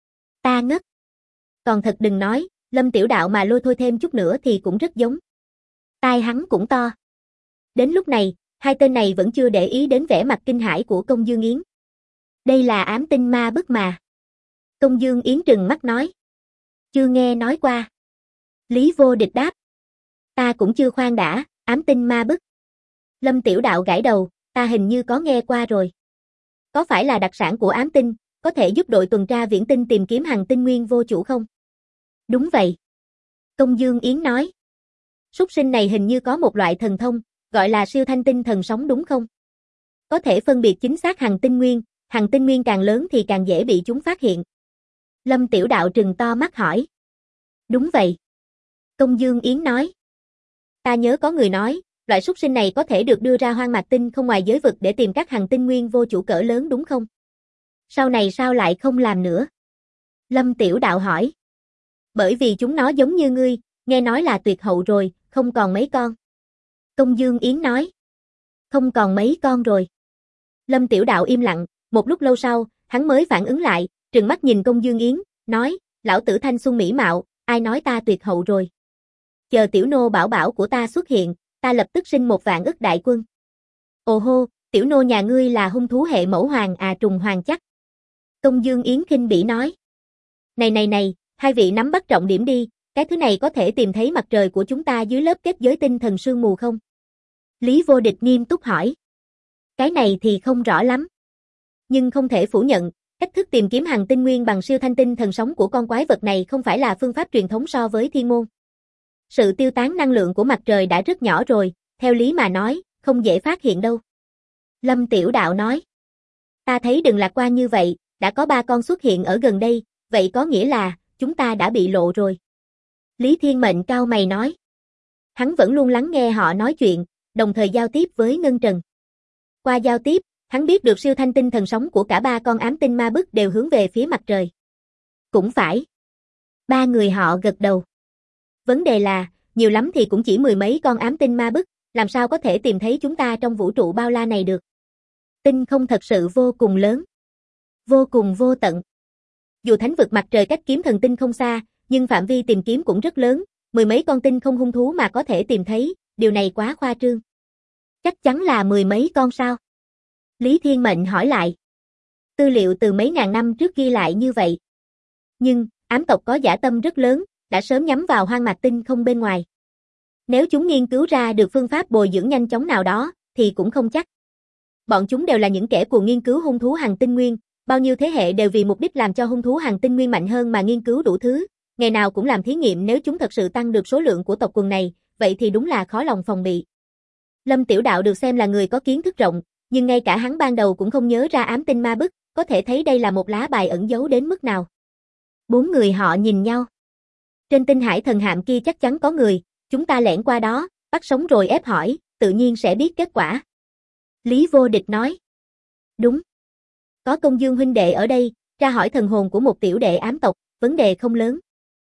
Ta ngất. Còn thật đừng nói, Lâm Tiểu Đạo mà lôi thôi thêm chút nữa thì cũng rất giống. Tai hắn cũng to. Đến lúc này, hai tên này vẫn chưa để ý đến vẻ mặt kinh hãi của Công Dương Yến. Đây là ám tinh ma bức mà. Công Dương Yến trừng mắt nói. Chưa nghe nói qua. Lý Vô Địch đáp. Ta cũng chưa, khoan đã, ám tinh ma bức. Lâm Tiểu Đạo gãi đầu, ta hình như có nghe qua rồi. Có phải là đặc sản của ám tinh, có thể giúp đội tuần tra viễn tinh tìm kiếm hằng tinh nguyên vô chủ không? Đúng vậy. Công Dương Yến nói. Súc sinh này hình như có một loại thần thông, gọi là siêu thanh tinh thần sóng đúng không? Có thể phân biệt chính xác hằng tinh nguyên càng lớn thì càng dễ bị chúng phát hiện. Lâm Tiểu Đạo trừng to mắt hỏi. Đúng vậy. Công Dương Yến nói. Ta nhớ có người nói, loại súc sinh này có thể được đưa ra hoang mạc tinh không ngoài giới vực để tìm các hằng tinh nguyên vô chủ cỡ lớn đúng không? Sau này sao lại không làm nữa? Lâm Tiểu Đạo hỏi. Bởi vì chúng nó giống như ngươi, nghe nói là tuyệt hậu rồi, không còn mấy con. Công Dương Yến nói. Không còn mấy con rồi. Lâm Tiểu Đạo im lặng, một lúc lâu sau, hắn mới phản ứng lại, trừng mắt nhìn Công Dương Yến, nói, lão tử thanh xuân mỹ mạo, ai nói ta tuyệt hậu rồi. Chờ tiểu nô bảo bảo của ta xuất hiện, ta lập tức sinh 1.000.000 đại quân. Ồ hô, tiểu nô nhà ngươi là hung thú hệ mẫu hoàng à, trùng hoàng chắc. Công Dương Yến khinh bỉ nói. Này, hai vị nắm bắt trọng điểm đi, cái thứ này có thể tìm thấy mặt trời của chúng ta dưới lớp kết giới tinh thần sương mù không? Lý Vô Địch nghiêm túc hỏi. Cái này thì không rõ lắm. Nhưng không thể phủ nhận, cách thức tìm kiếm hằng tinh nguyên bằng siêu thanh tinh thần sóng của con quái vật này không phải là phương pháp truyền thống so với thiên môn. Sự tiêu tán năng lượng của mặt trời đã rất nhỏ rồi, theo lý mà nói, không dễ phát hiện đâu. Lâm Tiểu Đạo nói. Ta thấy đừng lạc quan như vậy, đã có 3 con xuất hiện ở gần đây, vậy có nghĩa là, chúng ta đã bị lộ rồi. Lý Thiên Mệnh cau mày nói. Hắn vẫn luôn lắng nghe họ nói chuyện, đồng thời giao tiếp với Ngân Trần. Qua giao tiếp, hắn biết được siêu thanh tinh thần sóng của cả 3 con ám tinh ma bức đều hướng về phía mặt trời. Cũng phải. 3 người họ gật đầu. Vấn đề là, nhiều lắm thì cũng chỉ 10 mấy con ám tinh ma bức, làm sao có thể tìm thấy chúng ta trong vũ trụ bao la này được. Tinh không thật sự vô cùng lớn. Vô cùng vô tận. Dù thánh vực mặt trời cách kiếm thần tinh không xa, nhưng phạm vi tìm kiếm cũng rất lớn, 10 mấy con tinh không hung thú mà có thể tìm thấy, điều này quá khoa trương. Chắc chắn là 10 mấy con sao? Lý Thiên Mệnh hỏi lại. Tư liệu từ mấy ngàn năm trước ghi lại như vậy. Nhưng, ám tộc có dã tâm rất lớn, đã sớm nhắm vào hoang mạc tinh không bên ngoài. Nếu chúng nghiên cứu ra được phương pháp bồi dưỡng nhanh chóng nào đó, thì cũng không chắc. Bọn chúng đều là những kẻ cuồng nghiên cứu hung thú hằng tinh nguyên, bao nhiêu thế hệ đều vì mục đích làm cho hung thú hằng tinh nguyên mạnh hơn mà nghiên cứu đủ thứ, ngày nào cũng làm thí nghiệm, nếu chúng thật sự tăng được số lượng của tộc quần này, vậy thì đúng là khó lòng phòng bị. Lâm Tiểu Đạo được xem là người có kiến thức rộng, nhưng ngay cả hắn ban đầu cũng không nhớ ra ám tinh ma bức, có thể thấy đây là một lá bài ẩn giấu đến mức nào. 4 người họ nhìn nhau. Trên tinh hải thần hạm kia chắc chắn có người, chúng ta lẻn qua đó, bắt sống rồi ép hỏi, tự nhiên sẽ biết kết quả. Lý Vô Địch nói. Đúng. Có Công Dương huynh đệ ở đây, tra hỏi thần hồn của một tiểu đệ ám tộc, vấn đề không lớn.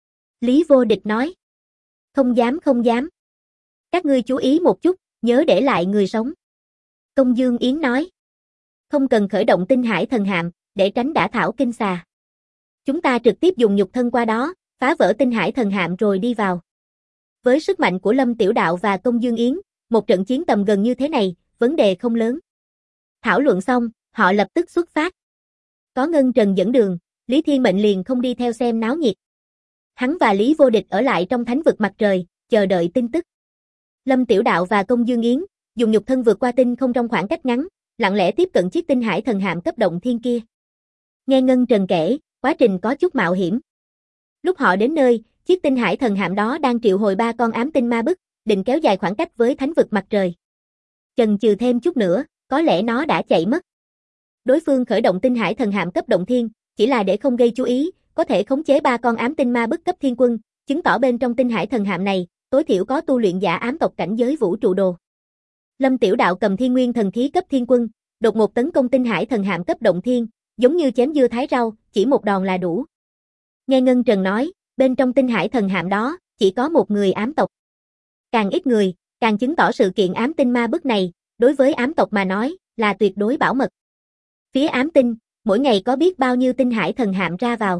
Lý Vô Địch nói. Không dám. Các ngươi chú ý một chút, nhớ để lại người sống. Công Dương Yến nói. Không cần khởi động tinh hải thần hạm, để tránh đả thảo kinh xà. Chúng ta trực tiếp dùng nhục thân qua đó, phá vỡ tinh hải thần hạm rồi đi vào. Với sức mạnh của Lâm Tiểu Đạo và Công Dương Yến, một trận chiến tầm gần như thế này, vấn đề không lớn. Thảo luận xong, họ lập tức xuất phát. Có Ngân Trần dẫn đường, Lý Thiên Mệnh liền không đi theo xem náo nhiệt. Hắn và Lý Vô Địch ở lại trong thánh vực mặt trời, chờ đợi tin tức. Lâm Tiểu Đạo và Công Dương Yến, dùng nhục thân vượt qua tinh không trong khoảng cách ngắn, lặng lẽ tiếp cận chiếc tinh hải thần hạm cấp động thiên kia. Nghe Ngân Trần kể, quá trình có chút mạo hiểm. Lúc họ đến nơi, chiếc tinh hải thần hạm đó đang triệu hồi 3 con ám tinh ma bức, định kéo dài khoảng cách với thánh vực mặt trời. Chần chừ thêm chút nữa, có lẽ nó đã chạy mất. Đối phương khởi động tinh hải thần hạm cấp động thiên, chỉ là để không gây chú ý, có thể khống chế 3 con ám tinh ma bức cấp thiên quân, chứng tỏ bên trong tinh hải thần hạm này, tối thiểu có tu luyện giả ám tộc cảnh giới vũ trụ đồ. Lâm Tiểu Đạo cầm thiên nguyên thần khí cấp thiên quân, đột ngột tấn công tinh hải thần hạm cấp động thiên, giống như chém dưa thái rau, chỉ một đòn là đủ. Nghe Ngân Trần nói, bên trong tinh hải thần hạm đó, chỉ có một người ám tộc. Càng ít người, càng chứng tỏ sự kiện ám tinh ma bức này, đối với ám tộc mà nói, là tuyệt đối bảo mật. Phía ám tinh, mỗi ngày có biết bao nhiêu tinh hải thần hạm ra vào.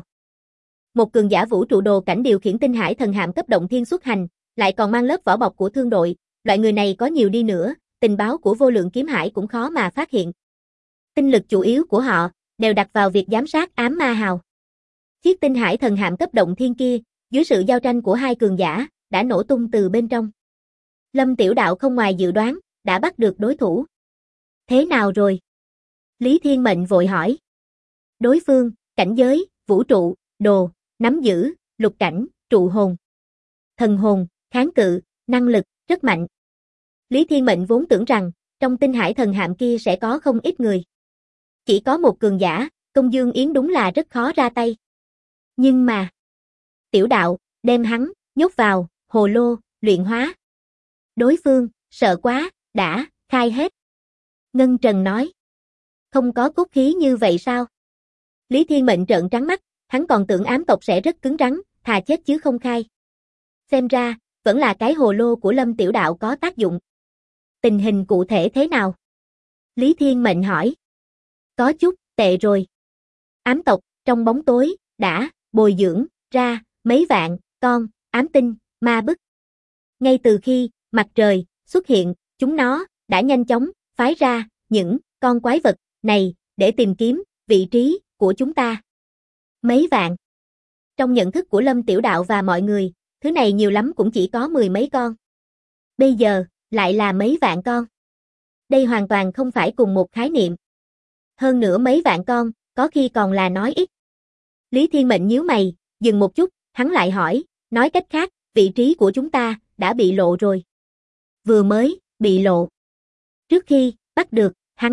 Một cường giả vũ trụ đồ cảnh điều khiển tinh hải thần hạm cấp động thiên xuất hành, lại còn mang lớp vỏ bọc của thương đội, loại người này có nhiều đi nữa, tình báo của vô lượng kiếm hải cũng khó mà phát hiện. Tinh lực chủ yếu của họ, đều đặt vào việc giám sát ám ma hào. Chiếc tinh hải thần hạm cấp động thiên kia, dưới sự giao tranh của hai cường giả, đã nổ tung từ bên trong. Lâm Tiểu Đạo không ngoài dự đoán, đã bắt được đối thủ. Thế nào rồi? Lý Thiên Mệnh vội hỏi. Đối phương, cảnh giới, vũ trụ, đồ, nắm giữ, lục cảnh, trụ hồn, thần hồn, kháng cự, năng lực, rất mạnh. Lý Thiên Mệnh vốn tưởng rằng, trong tinh hải thần hạm kia sẽ có không ít người. Chỉ có một cường giả, Công Dương Yến đúng là rất khó ra tay. Nhưng mà, tiểu đạo, đem hắn, nhốt vào, hồ lô, luyện hóa. Đối phương, sợ quá, đã, khai hết. Ngân Trần nói. Không có cốt khí như vậy sao? Lý Thiên Mệnh trợn trắng mắt, hắn còn tưởng ám tộc sẽ rất cứng rắn, thà chết chứ không khai. Xem ra, vẫn là cái hồ lô của Lâm tiểu đạo có tác dụng. Tình hình cụ thể thế nào? Lý Thiên Mệnh hỏi. Có chút, tệ rồi. Ám tộc, trong bóng tối, đã, bồi dưỡng, ra, mấy vạn, con, ám tinh, ma bức. Ngay từ khi, mặt trời, xuất hiện, chúng nó, đã nhanh chóng, phái ra, những, con quái vật, này, để tìm kiếm, vị trí, của chúng ta. Mấy vạn. Trong nhận thức của Lâm tiểu đạo và mọi người, thứ này nhiều lắm cũng chỉ có 10 mấy con. Bây giờ, lại là mấy vạn con. Đây hoàn toàn không phải cùng một khái niệm. Hơn nữa mấy vạn con, có khi còn là nói ít. Lý Thiên Mệnh nhíu mày, dừng một chút, hắn lại hỏi, nói cách khác, vị trí của chúng ta, đã bị lộ rồi. Vừa mới, bị lộ. Trước khi, bắt được,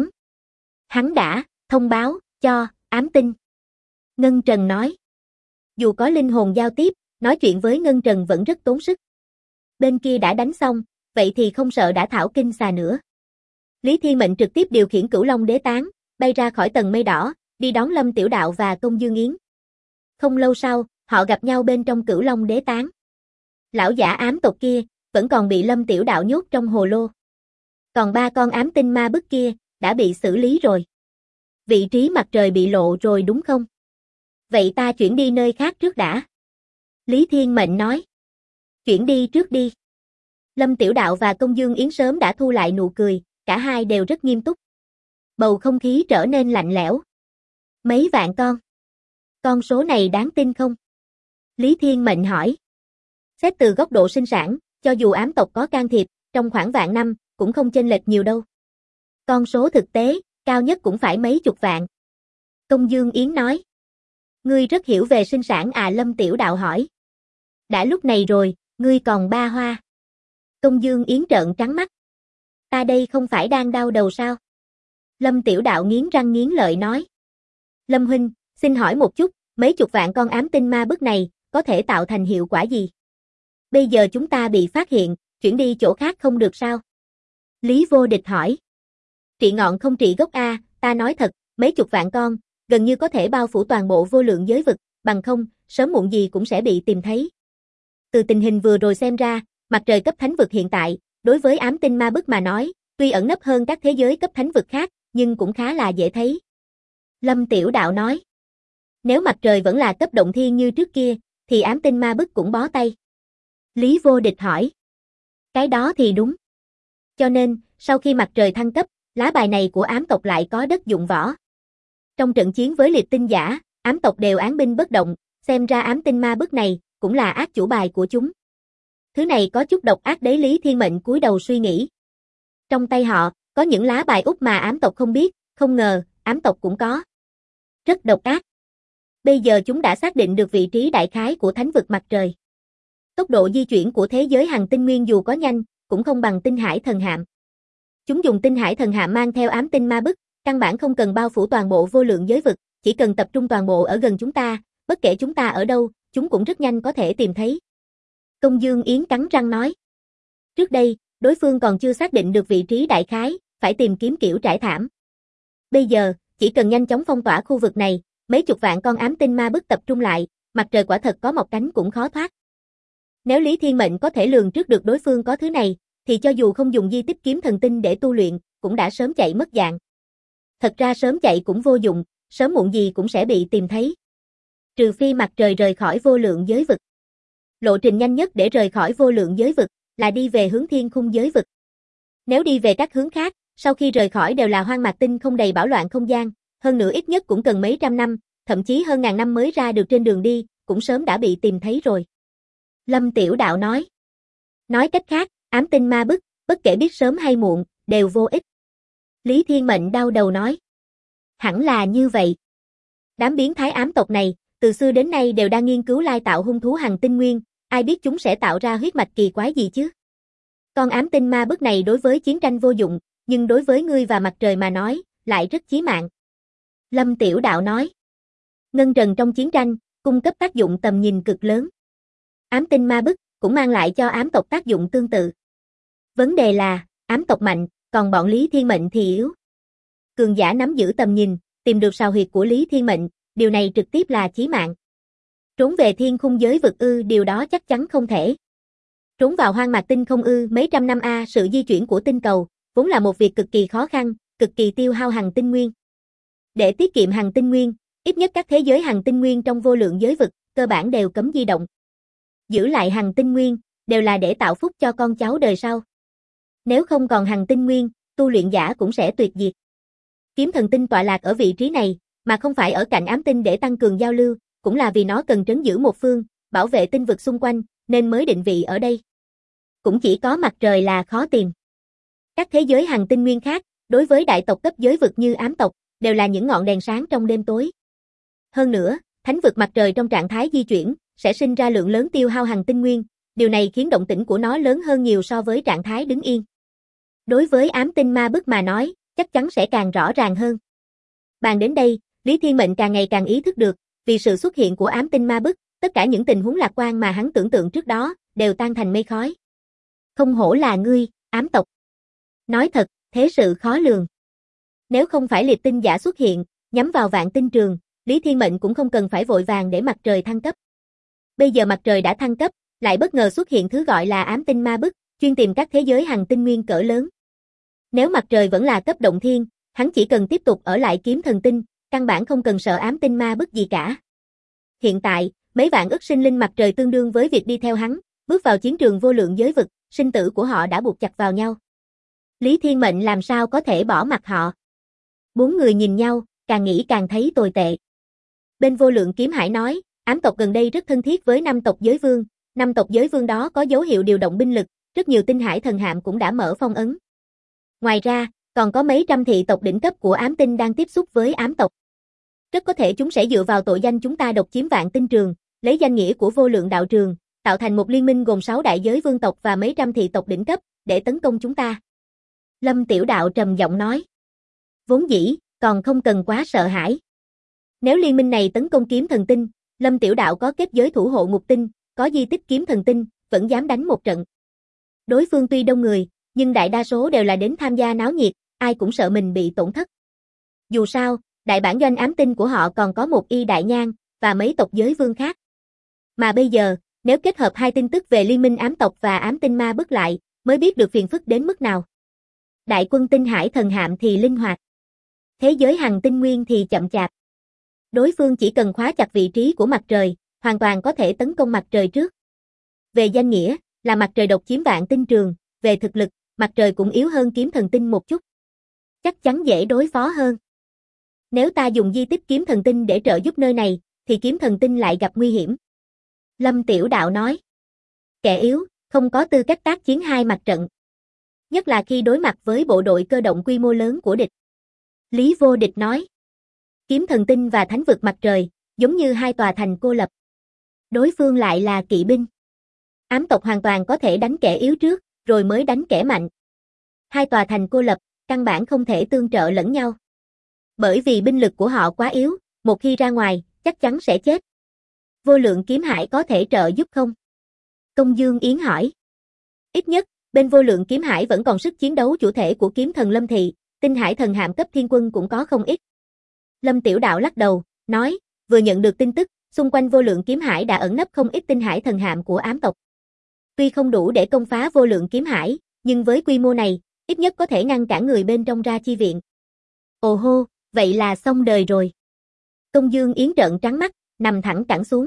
hắn đã, thông báo, cho, ám tinh. Ngân Trần nói. Dù có linh hồn giao tiếp, nói chuyện với Ngân Trần vẫn rất tốn sức. Bên kia đã đánh xong, vậy thì không sợ đã thảo kinh xà nữa. Lý Thiên Mệnh trực tiếp điều khiển Cửu Long Đế Tán, bay ra khỏi tầng mây đỏ, đi đón Lâm tiểu đạo và Công Dương Yến. Không lâu sau, họ gặp nhau bên trong Cửu Long Đế Tán. Lão giả ám tộc kia, vẫn còn bị Lâm tiểu đạo nhốt trong hồ lô. Còn 3 con ám tinh ma bức kia, đã bị xử lý rồi. Vị trí mặt trời bị lộ rồi đúng không? Vậy ta chuyển đi nơi khác trước đã. Lý Thiên Mệnh nói. Chuyển đi trước đi. Lâm tiểu đạo và Công Dương Yến sớm đã thu lại nụ cười, cả hai đều rất nghiêm túc. Bầu không khí trở nên lạnh lẽo. Mấy vạn con. Con số này đáng tin không? Lý Thiên Mệnh hỏi. Xét từ góc độ sinh sản, cho dù ám tộc có can thiệp, trong khoảng vạn năm, cũng không chênh lệch nhiều đâu. Con số thực tế, cao nhất cũng phải mấy chục vạn. Công Dương Yến nói. Ngươi rất hiểu về sinh sản à, Lâm tiểu đạo hỏi. Đã lúc này rồi, ngươi còn ba hoa. Công Dương Yến trợn trắng mắt. Ta đây không phải đang đau đầu sao? Lâm tiểu đạo nghiến răng nghiến lợi nói. Lâm huynh, xin hỏi một chút, mấy chục vạn con ám tinh ma bức này, có thể tạo thành hiệu quả gì? Bây giờ chúng ta bị phát hiện, chuyển đi chỗ khác không được sao? Lý Vô Địch hỏi. Trị ngọn không trị gốc a, ta nói thật, mấy chục vạn con, gần như có thể bao phủ toàn bộ vô lượng giới vực, bằng không, sớm muộn gì cũng sẽ bị tìm thấy. Từ tình hình vừa rồi xem ra, mặt trời cấp thánh vực hiện tại, đối với ám tinh ma bức mà nói, tuy ẩn nấp hơn các thế giới cấp thánh vực khác, nhưng cũng khá là dễ thấy. Lâm tiểu đạo nói. Nếu mặt trời vẫn là cấp động thiên như trước kia, thì ám tinh ma bức cũng bó tay. Lý Vô Địch hỏi. Cái đó thì đúng. Cho nên, sau khi mặt trời thăng cấp, lá bài này của ám tộc lại có đất dụng võ. Trong trận chiến với liệt tinh giả, ám tộc đều án binh bất động, xem ra ám tinh ma bức này, cũng là ác chủ bài của chúng. Thứ này có chút độc ác đấy, Lý Thiên Mệnh cúi đầu suy nghĩ. Trong tay họ, có những lá bài út mà ám tộc không biết, không ngờ, ám tộc cũng có. Rất độc ác. Bây giờ chúng đã xác định được vị trí đại khái của thánh vực mặt trời. Tốc độ di chuyển của thế giới hành tinh nguyên dù có nhanh, cũng không bằng tinh hải thần hạm. Chúng dùng tinh hải thần hạm mang theo ám tinh ma bức, căn bản không cần bao phủ toàn bộ vô lượng giới vực, chỉ cần tập trung toàn bộ ở gần chúng ta, bất kể chúng ta ở đâu, chúng cũng rất nhanh có thể tìm thấy. Công Dương Yến cắn răng nói. Trước đây, đối phương còn chưa xác định được vị trí đại khái, phải tìm kiếm kiểu trải thảm. Bây giờ, chỉ cần nhanh chóng phong tỏa khu vực này, mấy chục vạn con ám tinh ma bức tập trung lại, mặt trời quả thật có mọc cánh cũng khó thoát. Nếu Lý Thiên Mệnh có thể lường trước được đối phương có thứ này, thì cho dù không dùng di tích kiếm thần tinh để tu luyện, cũng đã sớm chạy mất dạng. Thật ra sớm chạy cũng vô dụng, sớm muộn gì cũng sẽ bị tìm thấy. Trừ phi mặt trời rời khỏi vô lượng giới vực. Lộ trình nhanh nhất để rời khỏi vô lượng giới vực, là đi về hướng thiên khung giới vực. Nếu đi về các hướng khác, sau khi rời khỏi đều là hoang mạc tinh không đầy bão loạn không gian, hơn nữa ít nhất cũng cần mấy trăm năm, thậm chí hơn ngàn năm mới ra được trên đường đi, cũng sớm đã bị tìm thấy rồi. Lâm tiểu đạo nói. Nói cách khác, ám tinh ma bức, bất kể biết sớm hay muộn, đều vô ích. Lý Thiên Mệnh đau đầu nói. Hẳn là như vậy. Đám biến thái ám tộc này, từ xưa đến nay đều đang nghiên cứu lai tạo hung thú hằng tinh nguyên, ai biết chúng sẽ tạo ra huyết mạch kỳ quái gì chứ. Con ám tinh ma bức này đối với chiến tranh vô dụng, nhưng đối với ngươi và mặt trời mà nói, lại rất chí mạng. Lâm Tiểu Đạo nói. Ngân trần trong chiến tranh, cung cấp tác dụng tầm nhìn cực lớn. Ám tinh ma bức cũng mang lại cho ám tộc tác dụng tương tự. Vấn đề là, ám tộc mạnh, còn bọn Lý Thiên Mệnh thì yếu. Cường giả nắm giữ tầm nhìn, tìm được sào huyệt của Lý Thiên Mệnh, điều này trực tiếp là chí mạng. Trốn về thiên khung giới vực điều đó chắc chắn không thể. Trốn vào hoang mạc tinh không mấy trăm năm sự di chuyển của tinh cầu, vốn là một việc cực kỳ khó khăn, cực kỳ tiêu hao hằng tinh nguyên. Để tiết kiệm hằng tinh nguyên, ít nhất các thế giới hằng tinh nguyên trong vô lượng giới vực, cơ bản đều cấm di động. Giữ lại hằng tinh nguyên, đều là để tạo phúc cho con cháu đời sau. Nếu không còn hằng tinh nguyên, tu luyện giả cũng sẽ tuyệt diệt. Kiếm thần tinh tọa lạc ở vị trí này, mà không phải ở cạnh ám tinh để tăng cường giao lưu, cũng là vì nó cần trấn giữ một phương, bảo vệ tinh vực xung quanh, nên mới định vị ở đây. Cũng chỉ có mặt trời là khó tìm. Các thế giới hằng tinh nguyên khác, đối với đại tộc cấp giới vực như ám tộc, đều là những ngọn đèn sáng trong đêm tối. Hơn nữa, thánh vực mặt trời trong trạng thái di chuyển, sẽ sinh ra lượng lớn tiêu hao hằng tinh nguyên, điều này khiến động tĩnh của nó lớn hơn nhiều so với trạng thái đứng yên. Đối với ám tinh ma bức mà nói, chắc chắn sẽ càng rõ ràng hơn. Bàn đến đây, Lý Thiên Mệnh càng ngày càng ý thức được, vì sự xuất hiện của ám tinh ma bức, tất cả những tình huống lạc quan mà hắn tưởng tượng trước đó, đều tan thành mây khói. Không hổ là ngươi, ám tộc. Nói thật, thế sự khó lường. Nếu không phải liệt tinh giả xuất hiện, nhắm vào vạn tinh trường, Lý Thiên Mệnh cũng không cần phải vội vàng để mặt trời thăng cấp. Bây giờ mặt trời đã thăng cấp, lại bất ngờ xuất hiện thứ gọi là ám tinh ma bức, chuyên tìm các thế giới hằng tinh nguyên cỡ lớn. Nếu mặt trời vẫn là cấp động thiên, hắn chỉ cần tiếp tục ở lại kiếm thần tinh, căn bản không cần sợ ám tinh ma bức gì cả. Hiện tại, mấy vạn ức sinh linh mặt trời tương đương với việc đi theo hắn, bước vào chiến trường vô lượng giới vực, sinh tử của họ đã buộc chặt vào nhau. Lý Thiên Mệnh làm sao có thể bỏ mặc họ? Bốn người nhìn nhau, càng nghĩ càng thấy tồi tệ. Bên vô lượng kiếm hải nói, ám tộc gần đây rất thân thiết với năm tộc giới vương, năm tộc giới vương đó có dấu hiệu điều động binh lực, rất nhiều tinh hải thần hạm cũng đã mở phong ấn. Ngoài ra, còn có mấy trăm thị tộc đỉnh cấp của ám tinh đang tiếp xúc với ám tộc. Rất có thể chúng sẽ dựa vào tội danh chúng ta độc chiếm vạn tinh trường, lấy danh nghĩa của vô lượng đạo trường, tạo thành một liên minh gồm 6 đại giới vương tộc và mấy trăm thị tộc đỉnh cấp, để tấn công chúng ta. Lâm Tiểu Đạo trầm giọng nói. Vốn dĩ, còn không cần quá sợ hãi. Nếu liên minh này tấn công kiếm thần tinh, Lâm Tiểu Đạo có kết giới thủ hộ ngục tinh, có di tích kiếm thần tinh, vẫn dám đánh một trận. Đối phương tuy đông người, nhưng đại đa số đều là đến tham gia náo nhiệt, ai cũng sợ mình bị tổn thất. Dù sao, đại bản doanh ám tinh của họ còn có một Y Đại Nhan, và mấy tộc giới vương khác. Mà bây giờ, nếu kết hợp hai tin tức về liên minh ám tộc và ám tinh ma bức lại, mới biết được phiền phức đến mức nào. Đại quân tinh hải thần hạm thì linh hoạt. Thế giới hằng tinh nguyên thì chậm chạp. Đối phương chỉ cần khóa chặt vị trí của mặt trời, hoàn toàn có thể tấn công mặt trời trước. Về danh nghĩa, là mặt trời độc chiếm vạn tinh trường, về thực lực, mặt trời cũng yếu hơn kiếm thần tinh một chút. Chắc chắn dễ đối phó hơn. Nếu ta dùng di tích kiếm thần tinh để trợ giúp nơi này, thì kiếm thần tinh lại gặp nguy hiểm. Lâm Tiểu Đạo nói. Kẻ yếu, không có tư cách tác chiến hai mặt trận. Nhất là khi đối mặt với bộ đội cơ động quy mô lớn của địch. Lý Vô Địch nói. Kiếm thần tinh và thánh vực mặt trời, giống như hai tòa thành cô lập. Đối phương lại là kỵ binh. Ám tộc hoàn toàn có thể đánh kẻ yếu trước, rồi mới đánh kẻ mạnh. Hai tòa thành cô lập, căn bản không thể tương trợ lẫn nhau. Bởi vì binh lực của họ quá yếu, một khi ra ngoài, chắc chắn sẽ chết. Vô lượng kiếm hải có thể trợ giúp không? Công Dương Yến hỏi. Ít nhất, bên vô lượng kiếm hải vẫn còn sức chiến đấu chủ thể của kiếm thần Lâm Thị, tinh hải thần hạm cấp thiên quân cũng có không ít. Lâm Tiểu Đạo lắc đầu, nói, vừa nhận được tin tức, xung quanh vô lượng kiếm hải đã ẩn nấp không ít tinh hải thần hạm của ám tộc. Tuy không đủ để công phá vô lượng kiếm hải, nhưng với quy mô này, ít nhất có thể ngăn cản người bên trong ra chi viện. Ồ hô, vậy là xong đời rồi. Công Dương Yến trợn trắng mắt, nằm thẳng cẳng xuống.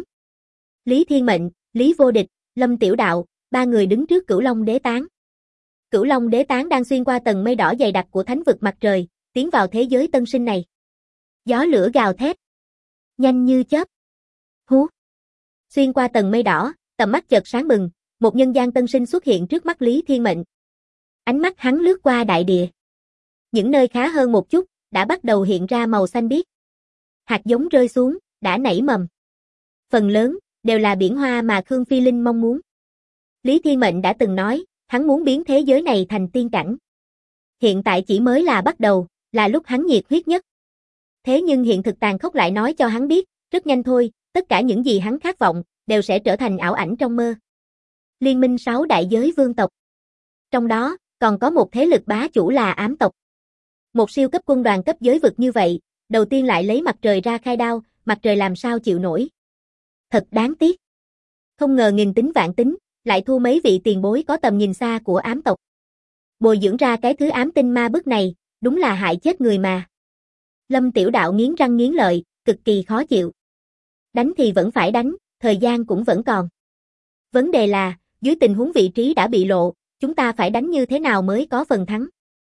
Lý Thiên Mệnh, Lý Vô Địch, Lâm Tiểu Đạo, ba người đứng trước Cửu Long Đế Tán. Cửu Long Đế Tán đang xuyên qua tầng mây đỏ dày đặc của thánh vực mặt trời, tiến vào thế giới tân sinh này. Gió lửa gào thét. Nhanh như chớp. Hú. Xuyên qua tầng mây đỏ, tầm mắt chợt sáng bừng, một nhân gian tân sinh xuất hiện trước mắt Lý Thiên Mệnh. Ánh mắt hắn lướt qua đại địa. Những nơi khá hơn một chút, đã bắt đầu hiện ra màu xanh biếc. Hạt giống rơi xuống, đã nảy mầm. Phần lớn, đều là biển hoa mà Khương Phi Linh mong muốn. Lý Thiên Mệnh đã từng nói, hắn muốn biến thế giới này thành tiên cảnh. Hiện tại chỉ mới là bắt đầu, là lúc hắn nhiệt huyết nhất. Thế nhưng hiện thực tàn khốc lại nói cho hắn biết, rất nhanh thôi, tất cả những gì hắn khát vọng, đều sẽ trở thành ảo ảnh trong mơ. Liên minh 6 đại giới vương tộc. Trong đó, còn có một thế lực bá chủ là ám tộc. Một siêu cấp quân đoàn cấp giới vực như vậy, đầu tiên lại lấy mặt trời ra khai đao, mặt trời làm sao chịu nổi. Thật đáng tiếc. Không ngờ nghìn tính vạn tính, lại thua mấy vị tiền bối có tầm nhìn xa của ám tộc. Bồi dưỡng ra cái thứ ám tinh ma bức này, đúng là hại chết người mà. Lâm Tiểu Đạo nghiến răng nghiến lợi, cực kỳ khó chịu. Đánh thì vẫn phải đánh, thời gian cũng vẫn còn. Vấn đề là, dưới tình huống vị trí đã bị lộ, chúng ta phải đánh như thế nào mới có phần thắng?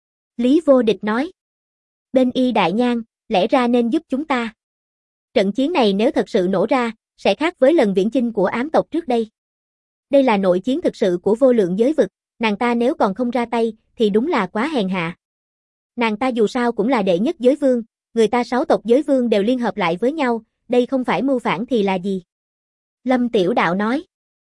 Lý Vô Địch nói. Bên Y Đại Nhan, lẽ ra nên giúp chúng ta. Trận chiến này nếu thật sự nổ ra, sẽ khác với lần viễn chinh của ám tộc trước đây. Đây là nội chiến thực sự của vô lượng giới vực, nàng ta nếu còn không ra tay, thì đúng là quá hèn hạ. Nàng ta dù sao cũng là đệ nhất giới vương, người ta 6 tộc giới vương đều liên hợp lại với nhau, đây không phải mưu phản thì là gì? Lâm Tiểu Đạo nói.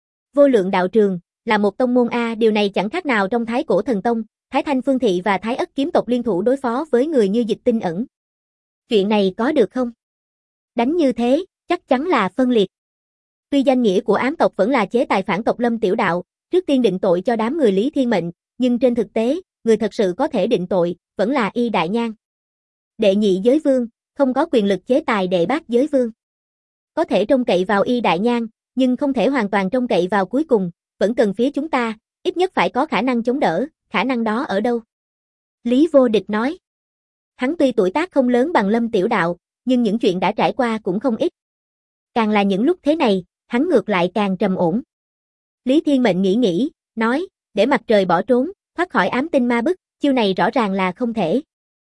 Vô lượng đạo trường, là một tông môn A, điều này chẳng khác nào trong Thái Cổ Thần Tông, Thái Thanh Phương Thị và Thái Ất kiếm tộc liên thủ đối phó với người như Dịch Tinh Ẩn. Chuyện này có được không? Đánh như thế, chắc chắn là phân liệt. Tuy danh nghĩa của ám tộc vẫn là chế tài phản tộc Lâm Tiểu Đạo, trước tiên định tội cho đám người Lý Thiên Mệnh, nhưng trên thực tế, người thật sự có thể định tội, vẫn là Y Đại Nhan. Đệ nhị giới vương, không có quyền lực chế tài đệ bát giới vương. Có thể trông cậy vào Y Đại Nhan, nhưng không thể hoàn toàn trông cậy vào cuối cùng, vẫn cần phía chúng ta, ít nhất phải có khả năng chống đỡ, khả năng đó ở đâu? Lý Vô Địch nói. Hắn tuy tuổi tác không lớn bằng Lâm Tiểu Đạo, nhưng những chuyện đã trải qua cũng không ít. Càng là những lúc thế này, hắn ngược lại càng trầm ổn. Lý Thiên Mệnh nghĩ, nói, để mặt trời bỏ trốn, thoát khỏi ám tinh ma bức, chiêu này rõ ràng là không thể.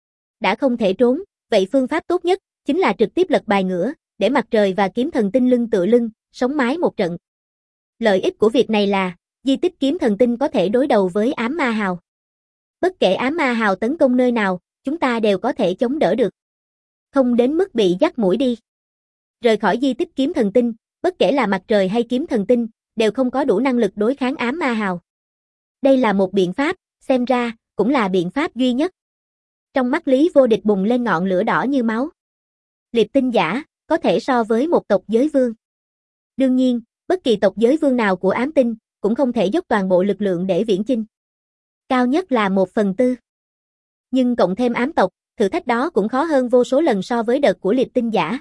Đã không thể trốn, vậy phương pháp tốt nhất, chính là trực tiếp lật bài ngửa, để mặt trời và kiếm thần tinh lưng tựa lưng, sống mái một trận. Lợi ích của việc này là, di tích kiếm thần tinh có thể đối đầu với ám ma hào. Bất kể ám ma hào tấn công nơi nào, chúng ta đều có thể chống đỡ được. Không đến mức bị dắt mũi đi. Rời khỏi di tích kiếm thần tinh, bất kể là mặt trời hay kiếm thần tinh, đều không có đủ năng lực đối kháng ám ma hào. Đây là một biện pháp, xem ra, cũng là biện pháp duy nhất. Trong mắt Lý Vô Địch bùng lên ngọn lửa đỏ như máu. Liệp tinh giả, có thể so với một tộc giới vương. Đương nhiên, bất kỳ tộc giới vương nào của ám tinh, cũng không thể dốc toàn bộ lực lượng để viễn chinh. Cao nhất là 1/4. Nhưng cộng thêm ám tộc, thử thách đó cũng khó hơn vô số lần so với đợt của liệp tinh giả.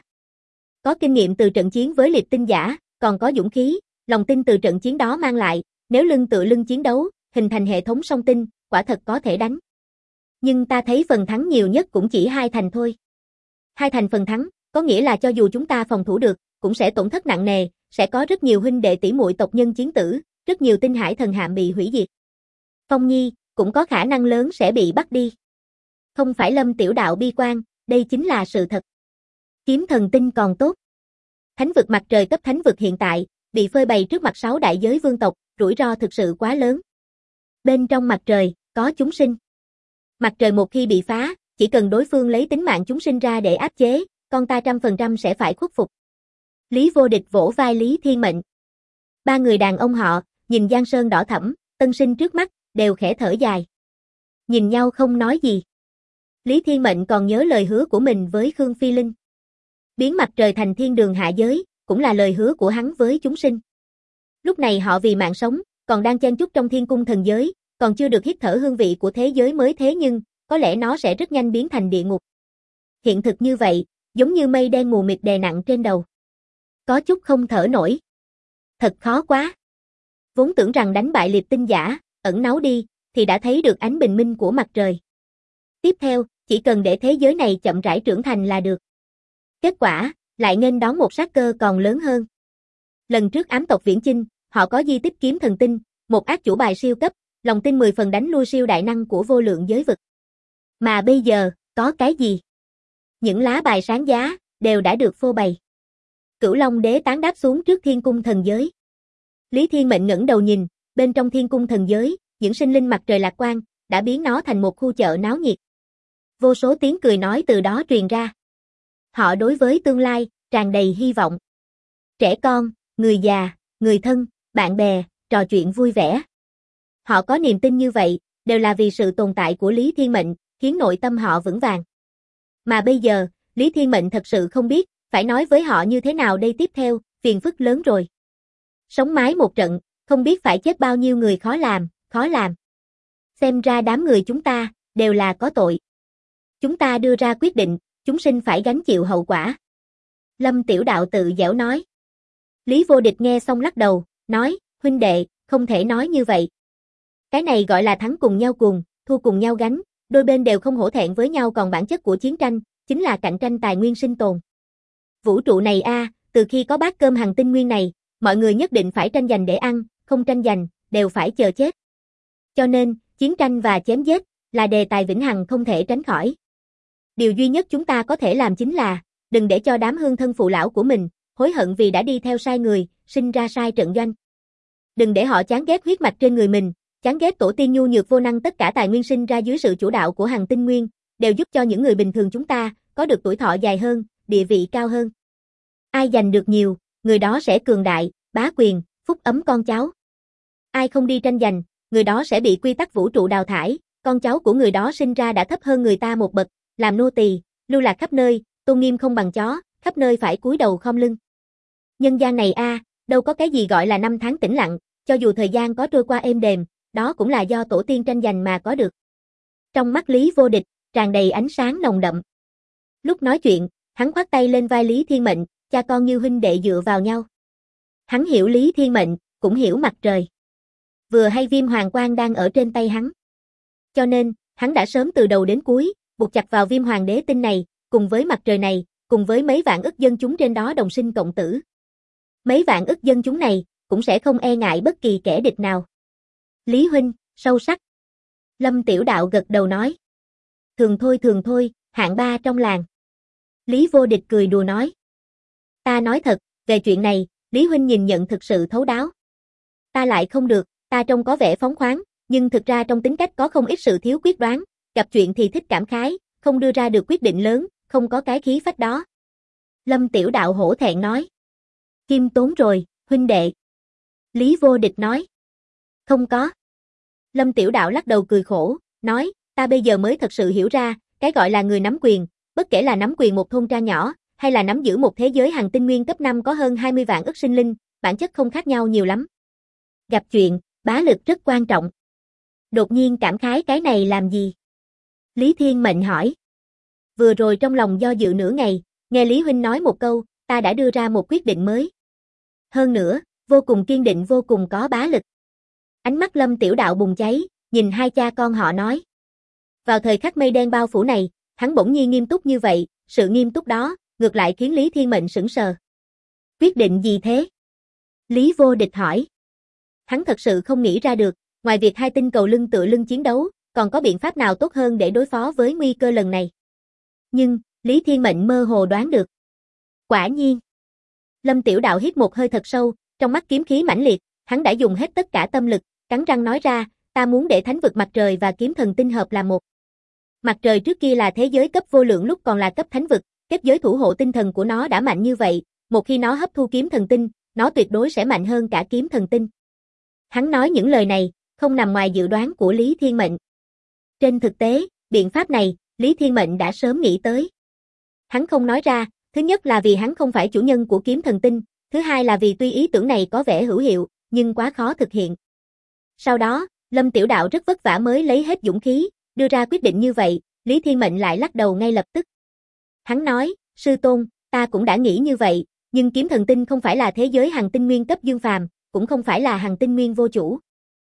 Có kinh nghiệm từ trận chiến với liệp tinh giả, còn có dũng khí, lòng tin từ trận chiến đó mang lại, nếu lưng tựa lưng chiến đấu, hình thành hệ thống song tinh, quả thật có thể đánh. Nhưng ta thấy phần thắng nhiều nhất cũng chỉ 2 thành thôi. 2 thành phần thắng, có nghĩa là cho dù chúng ta phòng thủ được, cũng sẽ tổn thất nặng nề, sẽ có rất nhiều huynh đệ tỷ muội tộc nhân chiến tử, rất nhiều tinh hải thần hạm bị hủy diệt. Phong Nhi, cũng có khả năng lớn sẽ bị bắt đi. Không phải Lâm Tiểu Đạo bi quan, đây chính là sự thật. Kiếm thần tinh còn tốt. Thánh vực mặt trời cấp thánh vực hiện tại, bị phơi bày trước mặt 6 đại giới vương tộc, rủi ro thực sự quá lớn. Bên trong mặt trời, có chúng sinh. Mặt trời một khi bị phá, chỉ cần đối phương lấy tính mạng chúng sinh ra để áp chế, con ta 100% sẽ phải khuất phục. Lý Vô Địch vỗ vai Lý Thiên Mệnh. 3 người đàn ông họ, nhìn giang sơn đỏ thẫm, tân sinh trước mắt, đều khẽ thở dài. Nhìn nhau không nói gì. Lý Thiên Mệnh còn nhớ lời hứa của mình với Khương Phi Linh. Biến mặt trời thành thiên đường hạ giới, cũng là lời hứa của hắn với chúng sinh. Lúc này họ vì mạng sống, còn đang chen chúc trong thiên cung thần giới, còn chưa được hít thở hương vị của thế giới mới thế nhưng, có lẽ nó sẽ rất nhanh biến thành địa ngục. Hiện thực như vậy, giống như mây đen mù mịt đè nặng trên đầu. Có chút không thở nổi. Thật khó quá. Vốn tưởng rằng đánh bại liệp tinh giả, ẩn náu đi, thì đã thấy được ánh bình minh của mặt trời. Tiếp theo, chỉ cần để thế giới này chậm rãi trưởng thành là được. Kết quả, lại nghênh đón một sát cơ còn lớn hơn. Lần trước ám tộc viễn chinh, họ có di tích kiếm thần tinh, một ác chủ bài siêu cấp, lòng tin 10 phần đánh lui siêu đại năng của vô lượng giới vực. Mà bây giờ, có cái gì? Những lá bài sáng giá, đều đã được phô bày. Cửu Long Đế tán đáp xuống trước thiên cung thần giới. Lý Thiên Mệnh ngẩng đầu nhìn, bên trong thiên cung thần giới, những sinh linh mặt trời lạc quang, đã biến nó thành một khu chợ náo nhiệt. Vô số tiếng cười nói từ đó truyền ra. Họ đối với tương lai tràn đầy hy vọng. Trẻ con, người già, người thân, bạn bè, trò chuyện vui vẻ. Họ có niềm tin như vậy, đều là vì sự tồn tại của Lý Thiên Mệnh, khiến nội tâm họ vững vàng. Mà bây giờ, Lý Thiên Mệnh thật sự không biết, phải nói với họ như thế nào đây tiếp theo, phiền phức lớn rồi. Sống mái một trận, không biết phải chết bao nhiêu người khó làm, khó làm. Xem ra đám người chúng ta, đều là có tội. Chúng ta đưa ra quyết định, chúng sinh phải gánh chịu hậu quả. Lâm Tiểu Đạo tự giễu nói. Lý Vô Địch nghe xong lắc đầu, nói, huynh đệ, không thể nói như vậy. Cái này gọi là thắng cùng nhau cùng, thua cùng nhau gánh, đôi bên đều không hổ thẹn với nhau, còn bản chất của chiến tranh, chính là cạnh tranh tài nguyên sinh tồn. Vũ trụ này từ khi có bát cơm hành tinh nguyên này, mọi người nhất định phải tranh giành để ăn, không tranh giành, đều phải chờ chết. Cho nên, chiến tranh và chém giết, là đề tài vĩnh hằng không thể tránh khỏi. Điều duy nhất chúng ta có thể làm chính là, đừng để cho đám hương thân phụ lão của mình, hối hận vì đã đi theo sai người, sinh ra sai trận doanh. Đừng để họ chán ghét huyết mạch trên người mình, chán ghét tổ tiên nhu nhược vô năng, tất cả tài nguyên sinh ra dưới sự chủ đạo của hành tinh nguyên, đều giúp cho những người bình thường chúng ta, có được tuổi thọ dài hơn, địa vị cao hơn. Ai giành được nhiều, người đó sẽ cường đại, bá quyền, phúc ấm con cháu. Ai không đi tranh giành, người đó sẽ bị quy tắc vũ trụ đào thải, con cháu của người đó sinh ra đã thấp hơn người ta một bậc, làm nô tỳ, lưu lạc khắp nơi, tôn nghiêm không bằng chó, khắp nơi phải cúi đầu khom lưng. Nhân gian này đâu có cái gì gọi là năm tháng tĩnh lặng, cho dù thời gian có trôi qua êm đềm, đó cũng là do tổ tiên tranh giành mà có được. Trong mắt Lý Vô Địch, tràn đầy ánh sáng nồng đậm. Lúc nói chuyện, hắn khoác tay lên vai Lý Thiên Mệnh, cha con như huynh đệ dựa vào nhau. Hắn hiểu Lý Thiên Mệnh, cũng hiểu mặt trời. Vừa hay viêm hoàng quang đang ở trên tay hắn. Cho nên, hắn đã sớm từ đầu đến cuối, buộc chặt vào viêm hoàng đế tinh này, cùng với mặt trời này, cùng với mấy vạn ức dân chúng trên đó đồng sinh cộng tử. Mấy vạn ức dân chúng này, cũng sẽ không e ngại bất kỳ kẻ địch nào. Lý huynh, sâu sắc. Lâm Tiểu Đạo gật đầu nói. Thường thôi, hạng ba trong làng. Lý Vô Địch cười đùa nói. Ta nói thật, về chuyện này, Lý huynh nhìn nhận thực sự thấu đáo. Ta lại không được, ta trông có vẻ phóng khoáng, nhưng thực ra trong tính cách có không ít sự thiếu quyết đoán, gặp chuyện thì thích cảm khái, không đưa ra được quyết định lớn, không có cái khí phách đó. Lâm Tiểu Đạo hổ thẹn nói. Khiêm tốn rồi, huynh đệ. Lý Vô Địch nói. Không có. Lâm Tiểu Đạo lắc đầu cười khổ, nói, ta bây giờ mới thật sự hiểu ra, cái gọi là người nắm quyền, bất kể là nắm quyền một thôn trang nhỏ, hay là nắm giữ một thế giới hành tinh nguyên cấp 5 có hơn 20 vạn ức sinh linh, bản chất không khác nhau nhiều lắm. Gặp chuyện, bá lực rất quan trọng. Đột nhiên cảm khái cái này làm gì? Lý Thiên Mệnh hỏi. Vừa rồi trong lòng do dự nửa ngày, nghe Lý huynh nói một câu, ta đã đưa ra một quyết định mới. Hơn nữa, vô cùng kiên định, vô cùng có bá lực. Ánh mắt Lâm Tiểu Đạo bùng cháy, nhìn hai cha con họ nói. Vào thời khắc mây đen bao phủ này, hắn bỗng nhiên nghiêm túc như vậy, sự nghiêm túc đó, ngược lại khiến Lý Thiên Mệnh sững sờ. Quyết định gì thế? Lý Vô Địch hỏi. Hắn thật sự không nghĩ ra được, ngoài việc hai tinh cầu lưng tựa lưng chiến đấu, còn có biện pháp nào tốt hơn để đối phó với nguy cơ lần này. Nhưng, Lý Thiên Mệnh mơ hồ đoán được. Quả nhiên. Lâm Tiểu Đạo hít một hơi thật sâu, trong mắt kiếm khí mãnh liệt, hắn đã dùng hết tất cả tâm lực, cắn răng nói ra, ta muốn để thánh vực mặt trời và kiếm thần tinh hợp làm một. Mặt trời trước kia là thế giới cấp vô lượng lúc còn là cấp thánh vực, kết giới thủ hộ tinh thần của nó đã mạnh như vậy, một khi nó hấp thu kiếm thần tinh, nó tuyệt đối sẽ mạnh hơn cả kiếm thần tinh. Hắn nói những lời này, không nằm ngoài dự đoán của Lý Thiên Mệnh. Trên thực tế, biện pháp này, Lý Thiên Mệnh đã sớm nghĩ tới. Hắn không nói ra, thứ nhất là vì hắn không phải chủ nhân của kiếm thần tinh, thứ hai là vì tuy ý tưởng này có vẻ hữu hiệu, nhưng quá khó thực hiện. Sau đó, Lâm Tiểu Đạo rất vất vả mới lấy hết dũng khí, đưa ra quyết định như vậy, Lý Thiên Mệnh lại lắc đầu ngay lập tức. Hắn nói, sư tôn, ta cũng đã nghĩ như vậy, nhưng kiếm thần tinh không phải là thế giới hành tinh nguyên cấp dương phàm, cũng không phải là hành tinh nguyên vô chủ.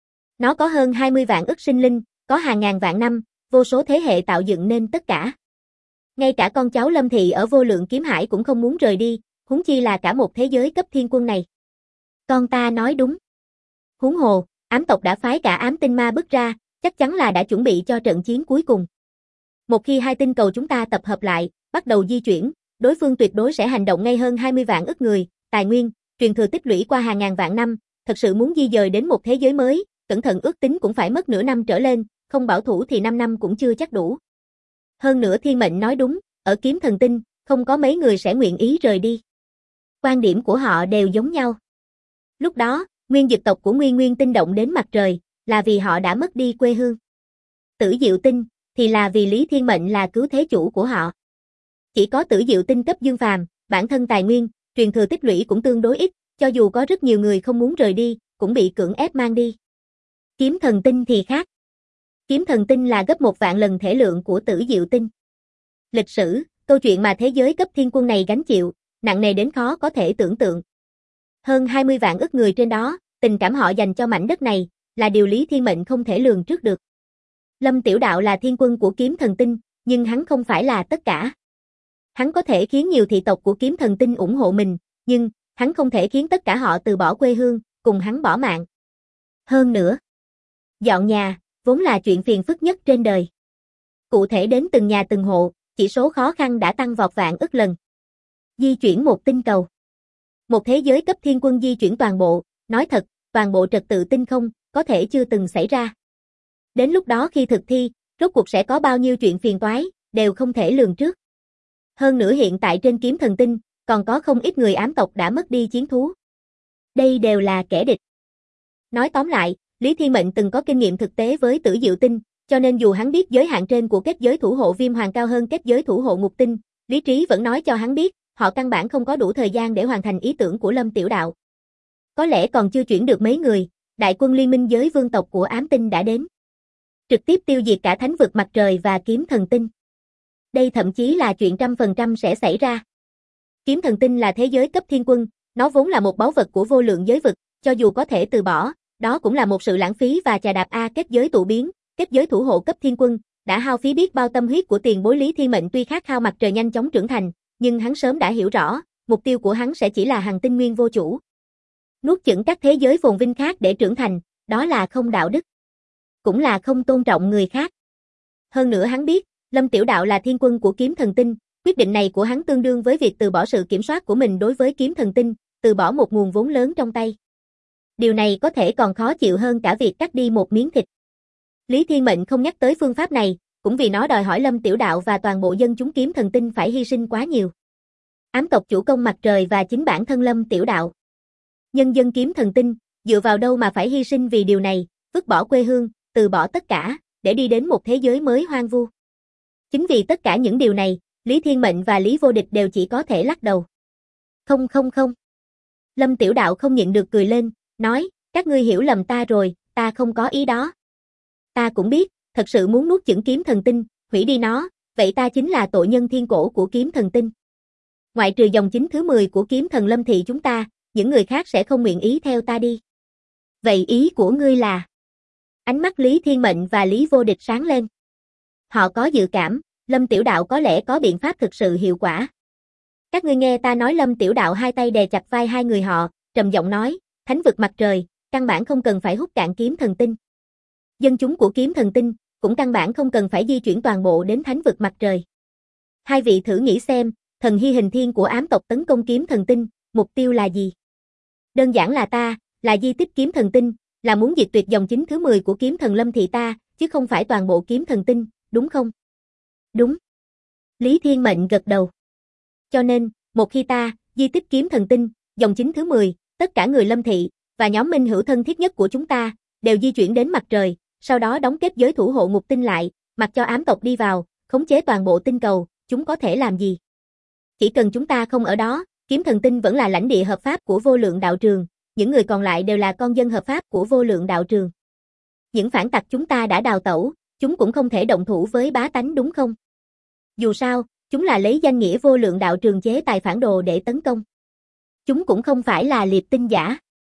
Nó có hơn 20 vạn ức sinh linh, có hàng ngàn vạn năm, vô số thế hệ tạo dựng nên tất cả. Ngay cả con cháu Lâm Thị ở vô lượng kiếm hải cũng không muốn rời đi, huống chi là cả một thế giới cấp thiên quân này. Con ta nói đúng. Huống hồ, ám tộc đã phái cả ám tinh ma bức ra, chắc chắn là đã chuẩn bị cho trận chiến cuối cùng. Một khi hai tinh cầu chúng ta tập hợp lại, bắt đầu di chuyển, đối phương tuyệt đối sẽ hành động ngay hơn 20 vạn ức người, tài nguyên, truyền thừa tích lũy qua hàng ngàn vạn năm, thật sự muốn di dời đến một thế giới mới, cẩn thận ước tính cũng phải mất nửa năm trở lên, không bảo thủ thì 5 năm cũng chưa chắc đủ. Hơn nữa thiên mệnh nói đúng, ở kiếm thần tinh, không có mấy người sẽ nguyện ý rời đi. Quan điểm của họ đều giống nhau. Lúc đó, nguyên dực tộc của Nguyên Nguyên Tinh động đến mặt trời, là vì họ đã mất đi quê hương. Tử Diệu Tinh, thì là vì Lý Thiên Mệnh là cứu thế chủ của họ. Chỉ có Tử Diệu Tinh cấp dương phàm, bản thân tài nguyên, truyền thừa tích lũy cũng tương đối ít, cho dù có rất nhiều người không muốn rời đi, cũng bị cưỡng ép mang đi. Kiếm thần tinh thì khác. Kiếm thần tinh là gấp 1.000.000 lần thể lượng của Tử Diệu Tinh. Lịch sử, câu chuyện mà thế giới cấp thiên quân này gánh chịu, nặng nề đến khó có thể tưởng tượng. Hơn 20 vạn ức người trên đó, tình cảm họ dành cho mảnh đất này, là điều Lý Thiên Mệnh không thể lường trước được. Lâm Tiểu Đạo là thiên quân của kiếm thần tinh, nhưng hắn không phải là tất cả. Hắn có thể khiến nhiều thị tộc của kiếm thần tinh ủng hộ mình, nhưng hắn không thể khiến tất cả họ từ bỏ quê hương, cùng hắn bỏ mạng. Hơn nữa, dọn nhà, vốn là chuyện phiền phức nhất trên đời. Cụ thể đến từng nhà từng hộ, chỉ số khó khăn đã tăng vọt vạn ức lần. Di chuyển một tinh cầu. Một thế giới cấp thiên quân di chuyển toàn bộ, nói thật, toàn bộ trật tự tinh không, có thể chưa từng xảy ra. Đến lúc đó khi thực thi, rốt cuộc sẽ có bao nhiêu chuyện phiền toái, đều không thể lường trước. Hơn nữa hiện tại trên kiếm thần tinh, còn có không ít người ám tộc đã mất đi chiến thú. Đây đều là kẻ địch. Nói tóm lại, Lý Thiên Mệnh từng có kinh nghiệm thực tế với Tử Diệu Tinh, cho nên dù hắn biết giới hạn trên của kết giới thủ hộ Viêm Hoàng cao hơn kết giới thủ hộ Ngục Tinh, lý trí vẫn nói cho hắn biết, họ căn bản không có đủ thời gian để hoàn thành ý tưởng của Lâm Tiểu Đạo. Có lẽ còn chưa chuyển được mấy người, đại quân liên minh giới vương tộc của ám tinh đã đến. Trực tiếp tiêu diệt cả thánh vực mặt trời và kiếm thần tinh. Đây thậm chí là chuyện 100% sẽ xảy ra. Kiếm thần tinh là thế giới cấp thiên quân, nó vốn là một báu vật của vô lượng giới vực, cho dù có thể từ bỏ, đó cũng là một sự lãng phí và chà đạp kết giới tụ biến, kết giới thủ hộ cấp thiên quân, đã hao phí biết bao tâm huyết của tiền bối Lý Thiên Mệnh tuy khát khao mặt trời nhanh chóng trưởng thành, nhưng hắn sớm đã hiểu rõ, mục tiêu của hắn sẽ chỉ là hành tinh nguyên vô chủ. Nuốt chửng các thế giới phồn vinh khác để trưởng thành, đó là không đạo đức. Cũng là không tôn trọng người khác. Hơn nữa hắn biết, Lâm Tiểu Đạo là thiên quân của kiếm thần tinh, quyết định này của hắn tương đương với việc từ bỏ sự kiểm soát của mình đối với kiếm thần tinh, từ bỏ một nguồn vốn lớn trong tay. Điều này có thể còn khó chịu hơn cả việc cắt đi một miếng thịt. Lý Thiên Mệnh không nhắc tới phương pháp này, cũng vì nó đòi hỏi Lâm Tiểu Đạo và toàn bộ dân chúng kiếm thần tinh phải hy sinh quá nhiều. Ám tộc chủ công mặt trời và chính bản thân Lâm Tiểu Đạo. Nhân dân kiếm thần tinh, dựa vào đâu mà phải hy sinh vì điều này, vứt bỏ quê hương, từ bỏ tất cả, để đi đến một thế giới mới hoang vu. Chính vì tất cả những điều này, Lý Thiên Mệnh và Lý Vô Địch đều chỉ có thể lắc đầu. Không. Lâm Tiểu Đạo không nhịn được cười lên, nói, các ngươi hiểu lầm ta rồi, ta không có ý đó. Ta cũng biết, thật sự muốn nuốt chửng kiếm thần tinh, hủy đi nó, vậy ta chính là tội nhân thiên cổ của kiếm thần tinh. Ngoại trừ dòng chính thứ 10 của kiếm thần Lâm thị chúng ta, những người khác sẽ không nguyện ý theo ta đi. Vậy ý của ngươi là? Ánh mắt Lý Thiên Mệnh và Lý Vô Địch sáng lên. Họ có dự cảm, Lâm Tiểu Đạo có lẽ có biện pháp thực sự hiệu quả. Các ngươi nghe ta nói. Lâm Tiểu Đạo hai tay đè chặt vai hai người họ, trầm giọng nói, thánh vực mặt trời, căn bản không cần phải hút cạn kiếm thần tinh. Dân chúng của kiếm thần tinh, cũng căn bản không cần phải di chuyển toàn bộ đến thánh vực mặt trời. Hai vị thử nghĩ xem, thần hy hình thiên của ám tộc tấn công kiếm thần tinh, mục tiêu là gì? Đơn giản là ta, là di tích kiếm thần tinh, là muốn diệt tuyệt dòng chính thứ 10 của kiếm thần Lâm thị ta, chứ không phải toàn bộ kiếm thần tinh, đúng không? Đúng. Lý Thiên Mệnh gật đầu. Cho nên, một khi ta, di tích kiếm thần tinh, dòng chính thứ 10, tất cả người Lâm thị, và nhóm minh hữu thân thiết nhất của chúng ta, đều di chuyển đến mặt trời, sau đó đóng kết giới thủ hộ ngục tinh lại, mặc cho ám tộc đi vào, khống chế toàn bộ tinh cầu, chúng có thể làm gì? Chỉ cần chúng ta không ở đó, kiếm thần tinh vẫn là lãnh địa hợp pháp của vô lượng đạo trường, những người còn lại đều là con dân hợp pháp của vô lượng đạo trường. Những phản tặc chúng ta đã đào tẩu, chúng cũng không thể động thủ với bá tánh đúng không? Dù sao, chúng là lấy danh nghĩa vô lượng đạo trường chế tài phản đồ để tấn công. Chúng cũng không phải là liệp tinh giả.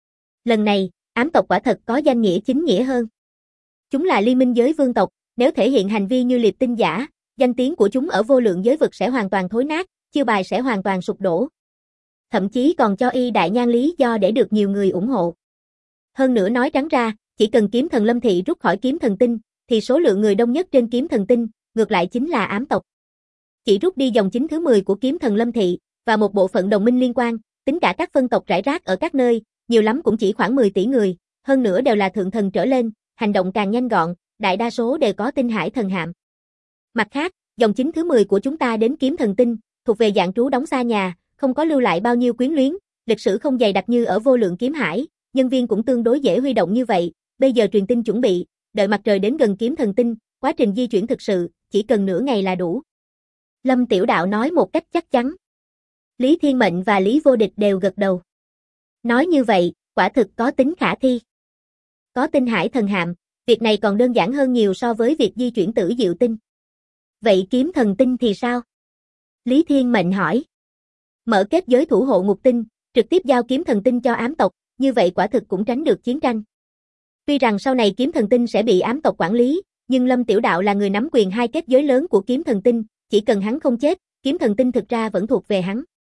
Lần này, ám tộc quả thật có danh nghĩa chính nghĩa hơn. Chúng là liên minh giới vương tộc, nếu thể hiện hành vi như liệp tinh giả, danh tiếng của chúng ở vô lượng giới vực sẽ hoàn toàn thối nát, chiêu bài sẽ hoàn toàn sụp đổ. Thậm chí còn cho y đại nhan lý do để được nhiều người ủng hộ. Hơn nữa nói trắng ra, chỉ cần kiếm thần Lâm thị rút khỏi kiếm thần tinh, thì số lượng người đông nhất trên kiếm thần tinh, ngược lại chính là ám tộc. Chỉ rút đi dòng chính thứ 10 của kiếm thần Lâm thị, và một bộ phận đồng minh liên quan, tính cả các phân tộc rải rác ở các nơi, nhiều lắm cũng chỉ khoảng 10 tỷ người, hơn nữa đều là thượng thần trở lên, hành động càng nhanh gọn, đại đa số đều có tinh hải thần hạm. Mặt khác, dòng chính thứ 10 của chúng ta đến kiếm thần tinh, thuộc về dạng trú đóng xa nhà, không có lưu lại bao nhiêu quyến luyến, lịch sử không dày đặc như ở vô lượng kiếm hải, nhân viên cũng tương đối dễ huy động như vậy, bây giờ truyền tin chuẩn bị, đợi mặt trời đến gần kiếm thần tinh, quá trình di chuyển thực sự, chỉ cần nửa ngày là đủ. Lâm Tiểu Đạo nói một cách chắc chắn. Lý Thiên Mệnh và Lý Vô Địch đều gật đầu. Nói như vậy, quả thực có tính khả thi. Có tinh hải thần hạm, việc này còn đơn giản hơn nhiều so với việc di chuyển tử diệu tinh. Vậy kiếm thần tinh thì sao? Lý Thiên Mệnh hỏi. Mở kết giới thủ hộ ngục tinh, trực tiếp giao kiếm thần tinh cho ám tộc, như vậy quả thực cũng tránh được chiến tranh. Tuy rằng sau này kiếm thần tinh sẽ bị ám tộc quản lý, nhưng Lâm Tiểu Đạo là người nắm quyền hai kết giới lớn của kiếm thần tinh, chỉ cần hắn không chết, kiếm thần tinh thực ra vẫn thuộc về hắn.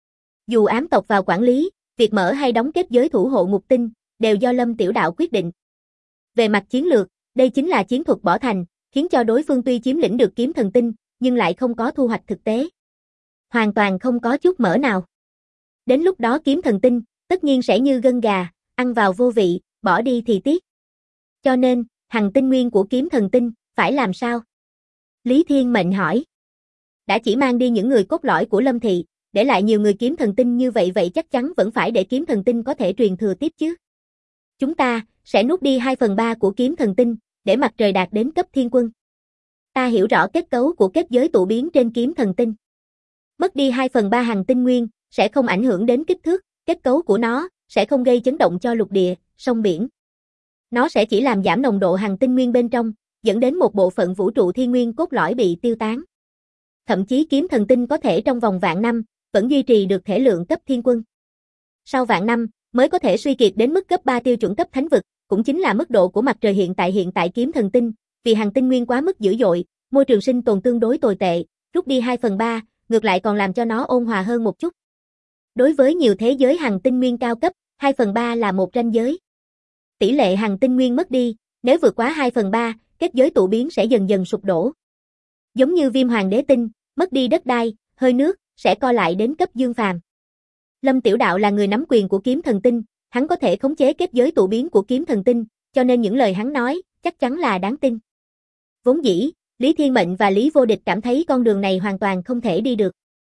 Dù ám tộc vào quản lý, việc mở hay đóng kết giới thủ hộ ngục tinh, đều do Lâm Tiểu Đạo quyết định. Về mặt chiến lược, đây chính là chiến thuật bỏ thành, khiến cho đối phương tuy chiếm lĩnh được kiếm thần tinh, nhưng lại không có thu hoạch thực tế. Hoàn toàn không có chút mỡ nào. Đến lúc đó kiếm thần tinh, tất nhiên sẽ như gân gà, ăn vào vô vị, bỏ đi thì tiếc. Cho nên, hằng tinh nguyên của kiếm thần tinh, phải làm sao? Lý Thiên Mệnh hỏi. Đã chỉ mang đi những người cốt lõi của Lâm Thị, để lại nhiều người kiếm thần tinh như vậy chắc chắn vẫn phải để kiếm thần tinh có thể truyền thừa tiếp chứ. Chúng ta, sẽ nuốt đi 2/3 của kiếm thần tinh, để mặt trời đạt đến cấp thiên quân. Ta hiểu rõ kết cấu của kết giới tụ biến trên kiếm thần tinh. Mất đi 2/3 hằng tinh nguyên, sẽ không ảnh hưởng đến kích thước, kết cấu của nó, sẽ không gây chấn động cho lục địa, sông biển. Nó sẽ chỉ làm giảm nồng độ hằng tinh nguyên bên trong, dẫn đến một bộ phận vũ trụ thiên nguyên cốt lõi bị tiêu tán. Thậm chí kiếm thần tinh có thể trong vòng vạn năm, vẫn duy trì được thể lượng cấp thiên quân. Sau vạn năm, mới có thể suy kiệt đến mức cấp 3 tiêu chuẩn cấp thánh vực, cũng chính là mức độ của mặt trời hiện tại kiếm thần tinh, vì hằng tinh nguyên quá mức dữ dội, môi trường sinh tồn tương đối tồi tệ, rút đi 2/3, ngược lại còn làm cho nó ôn hòa hơn một chút. Đối với nhiều thế giới hằng tinh nguyên cao cấp, 2/3 là một ranh giới. Tỷ lệ hằng tinh nguyên mất đi, nếu vượt quá 2/3, kết giới tụ biến sẽ dần dần sụp đổ. Giống như Viêm Hoàng Đế Tinh, mất đi đất đai, hơi nước, sẽ co lại đến cấp dương phàm. Lâm Tiểu Đạo là người nắm quyền của kiếm thần tinh, hắn có thể khống chế kết giới tụ biến của kiếm thần tinh, cho nên những lời hắn nói, chắc chắn là đáng tin. Vốn dĩ, Lý Thiên Mệnh và Lý Vô Địch cảm thấy con đường này hoàn toàn không thể đi được.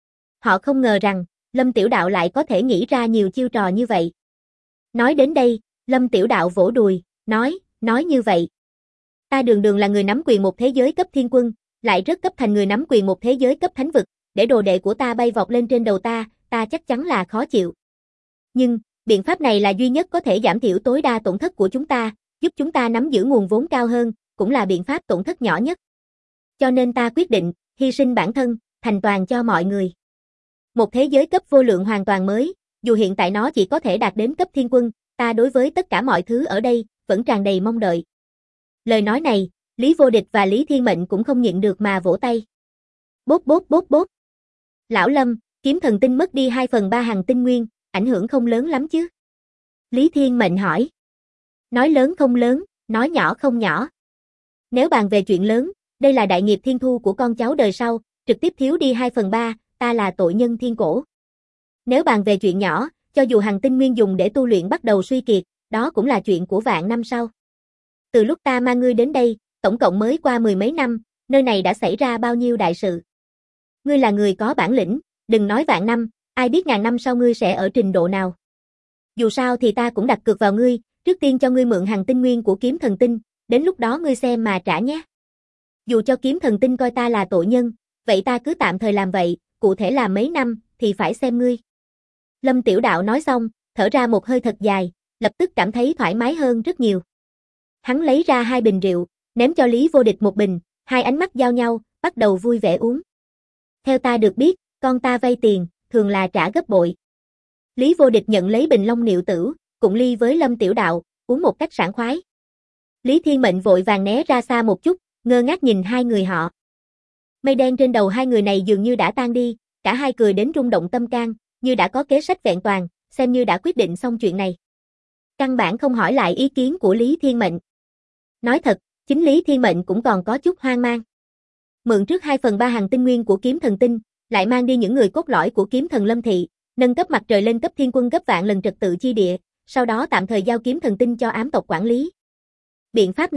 Họ không ngờ rằng, Lâm Tiểu Đạo lại có thể nghĩ ra nhiều chiêu trò như vậy. Nói đến đây, Lâm Tiểu Đạo vỗ đùi, nói như vậy. Ta đường là người nắm quyền một thế giới cấp thiên quân, lại rất cấp thành người nắm quyền một thế giới cấp thánh vực, để đồ đệ của ta bay vọt lên trên đầu ta chắc chắn là khó chịu. Nhưng, biện pháp này là duy nhất có thể giảm thiểu tối đa tổn thất của chúng ta, giúp chúng ta nắm giữ nguồn vốn cao hơn, cũng là biện pháp tổn thất nhỏ nhất. Cho nên ta quyết định, hy sinh bản thân, thành toàn cho mọi người. Một thế giới cấp vô lượng hoàn toàn mới, dù hiện tại nó chỉ có thể đạt đến cấp thiên quân, ta đối với tất cả mọi thứ ở đây, vẫn tràn đầy mong đợi. Lời nói này, Lý Vô Địch và Lý Thiên Mệnh cũng không nhịn được mà vỗ tay. Bốp bốp bốp bốp. Lão Lâm, kiếm thần tinh mất đi 2/3 hằng tinh nguyên, ảnh hưởng không lớn lắm chứ? Lý Thiên Mệnh hỏi. Nói lớn không lớn, nói nhỏ không nhỏ. Nếu bàn về chuyện lớn, đây là đại nghiệp thiên thu của con cháu đời sau, trực tiếp thiếu đi 2/3, ta là tội nhân thiên cổ. Nếu bàn về chuyện nhỏ, cho dù hằng tinh nguyên dùng để tu luyện bắt đầu suy kiệt, đó cũng là chuyện của vạn năm sau. Từ lúc ta mang ngươi đến đây, tổng cộng mới qua 10 mấy năm, nơi này đã xảy ra bao nhiêu đại sự. Ngươi là người có bản lĩnh, đừng nói vạn năm, ai biết ngàn năm sau ngươi sẽ ở trình độ nào. Dù sao thì ta cũng đặt cược vào ngươi, trước tiên cho ngươi mượn hằng tinh nguyên của kiếm thần tinh, đến lúc đó ngươi xem mà trả nhé. Dù cho kiếm thần tinh coi ta là tội nhân, vậy ta cứ tạm thời làm vậy, cụ thể là mấy năm, thì phải xem ngươi. Lâm Tiểu Đạo nói xong, thở ra một hơi thật dài, lập tức cảm thấy thoải mái hơn rất nhiều. Hắn lấy ra 2 bình rượu, ném cho Lý Vô Địch một bình, hai ánh mắt giao nhau, bắt đầu vui vẻ uống. Theo ta được biết, con ta vay tiền, thường là trả gấp bội. Lý Vô Địch nhận lấy bình long niệu tử, cùng ly với Lâm Tiểu Đạo, uống một cách sảng khoái. Lý Thiên Mệnh vội vàng né ra xa một chút, ngơ ngác nhìn hai người họ. Mây đen trên đầu hai người này dường như đã tan đi, cả hai cười đến rung động tâm can, như đã có kế sách vẹn toàn, xem như đã quyết định xong chuyện này. Căn bản không hỏi lại ý kiến của Lý Thiên Mệnh. Nói thật, chính Lý Thiên Mệnh cũng còn có chút hoang mang. Mượn trước 2/3 hằng tinh nguyên của kiếm thần tinh, lại mang đi những người cốt lõi của kiếm thần Lâm Thị, nâng cấp mặt trời lên cấp thiên quân gấp vạn lần trật tự chi địa, sau đó tạm thời giao kiếm thần tinh cho ám tộc quản lý. Biện pháp này,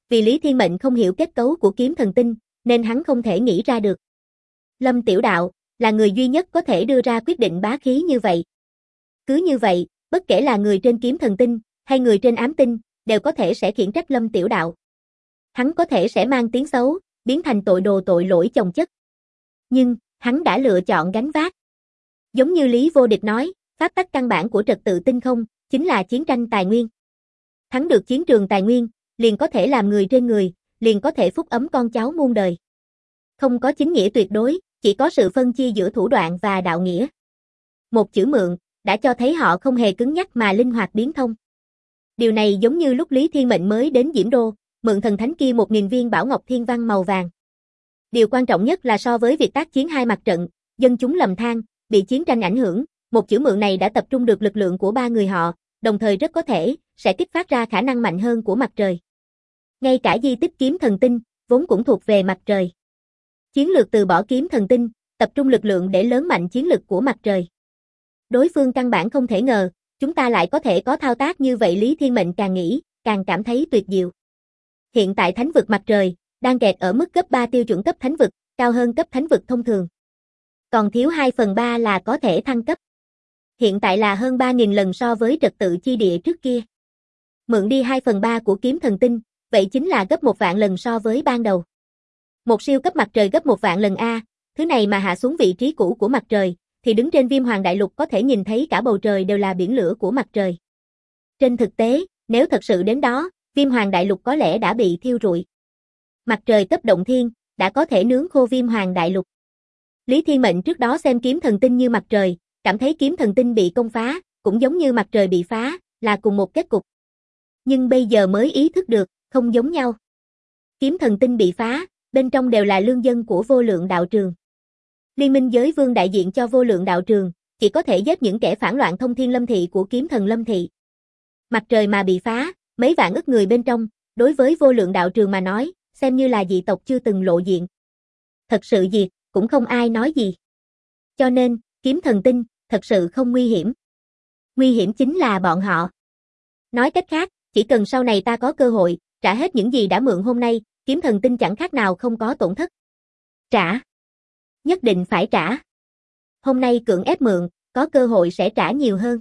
Vì Lý Thiên Mệnh không hiểu kết cấu của kiếm thần tinh, nên hắn không thể nghĩ ra được. Lâm Tiểu Đạo là người duy nhất có thể đưa ra quyết định bá khí như vậy. Cứ như vậy, bất kể là người trên kiếm thần tinh, hay người trên ám tinh, đều có thể sẽ khiển trách Lâm Tiểu Đạo. Hắn có thể sẽ mang tiếng xấu, biến thành tội đồ tội lỗi chồng chất. Nhưng, hắn đã lựa chọn gánh vác. Giống như Lý Vô Địch nói, pháp tắc căn bản của trật tự tinh không, chính là chiến tranh tài nguyên. Thắng được chiến trường tài nguyên, liền có thể làm người trên người, liền có thể phúc ấm con cháu muôn đời. Không có chính nghĩa tuyệt đối, chỉ có sự phân chia giữa thủ đoạn và đạo nghĩa. Một chữ mượn, đã cho thấy họ không hề cứng nhắc mà linh hoạt biến thông. Điều này giống như lúc Lý Thiên Mệnh mới đến Diễm Đô, mượn thần thánh kia 1000 viên bảo ngọc thiên văn màu vàng. Điều quan trọng nhất là so với việc tác chiến hai mặt trận, dân chúng lầm than, bị chiến tranh ảnh hưởng, một chữ mượn này đã tập trung được lực lượng của ba người họ, đồng thời rất có thể sẽ kích phát ra khả năng mạnh hơn của mặt trời. Ngay cả di tích kiếm thần tinh, vốn cũng thuộc về mặt trời. Chiến lược từ bỏ kiếm thần tinh, tập trung lực lượng để lớn mạnh chiến lực của mặt trời. Đối phương căn bản không thể ngờ, chúng ta lại có thể có thao tác như vậy. Lý Thiên Mệnh càng nghĩ, càng cảm thấy tuyệt diệu. Hiện tại thánh vực mặt trời, đang kẹt ở mức cấp 3 tiêu chuẩn cấp thánh vực, cao hơn cấp thánh vực thông thường. Còn thiếu 2/3 là có thể thăng cấp. Hiện tại là hơn 3000 lần so với trật tự chi địa trước kia. Mượn đi 2/3 của kiếm thần tinh, vậy chính là gấp 1.000.000 lần so với ban đầu. Một siêu cấp mặt trời gấp 1.000.000 lần A, thứ này mà hạ xuống vị trí cũ của mặt trời, thì đứng trên Viêm Hoàng Đại Lục có thể nhìn thấy cả bầu trời đều là biển lửa của mặt trời. Trên thực tế, nếu thật sự đến đó, Viêm Hoàng Đại Lục có lẽ đã bị thiêu rụi. Mặt trời cấp động thiên, đã có thể nướng khô Viêm Hoàng Đại Lục. Lý Thiên Mệnh trước đó xem kiếm thần tinh như mặt trời, cảm thấy kiếm thần tinh bị công phá, cũng giống như mặt trời bị phá, là cùng một kết cục. Nhưng bây giờ mới ý thức được, không giống nhau. Kiếm thần tinh bị phá, bên trong đều là lương dân của Vô Lượng Đạo Trường. Liên minh giới vương đại diện cho Vô Lượng Đạo Trường, chỉ có thể giết những kẻ phản loạn thông thiên lâm thị của kiếm thần lâm thị. Mặt trời mà bị phá, mấy vạn ức người bên trong, đối với Vô Lượng Đạo Trường mà nói, xem như là dị tộc chưa từng lộ diện. Thật sự diệt, cũng không ai nói gì. Cho nên, kiếm thần tinh, thật sự không nguy hiểm. Nguy hiểm chính là bọn họ. Nói cách khác, chỉ cần sau này ta có cơ hội, trả hết những gì đã mượn hôm nay, kiếm thần tinh chẳng khác nào không có tổn thất. Trả. Nhất định phải trả. Hôm nay cưỡng ép mượn, có cơ hội sẽ trả nhiều hơn.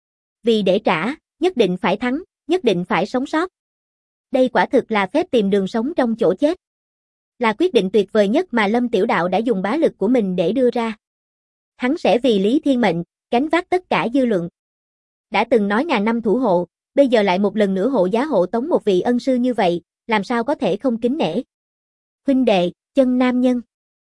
Vì để trả, nhất định phải thắng, nhất định phải sống sót. Đây quả thực là phép tìm đường sống trong chỗ chết. Là quyết định tuyệt vời nhất mà Lâm Tiểu Đạo đã dùng bá lực của mình để đưa ra. Hắn sẽ vì Lý Thiên Mệnh, gánh vác tất cả dư luận. Đã từng nói ngàn năm thủ hộ, bây giờ lại một lần nữa hộ giá hộ tống một vị ân sư như vậy, làm sao có thể không kính nể. Huynh đệ, chân nam nhân.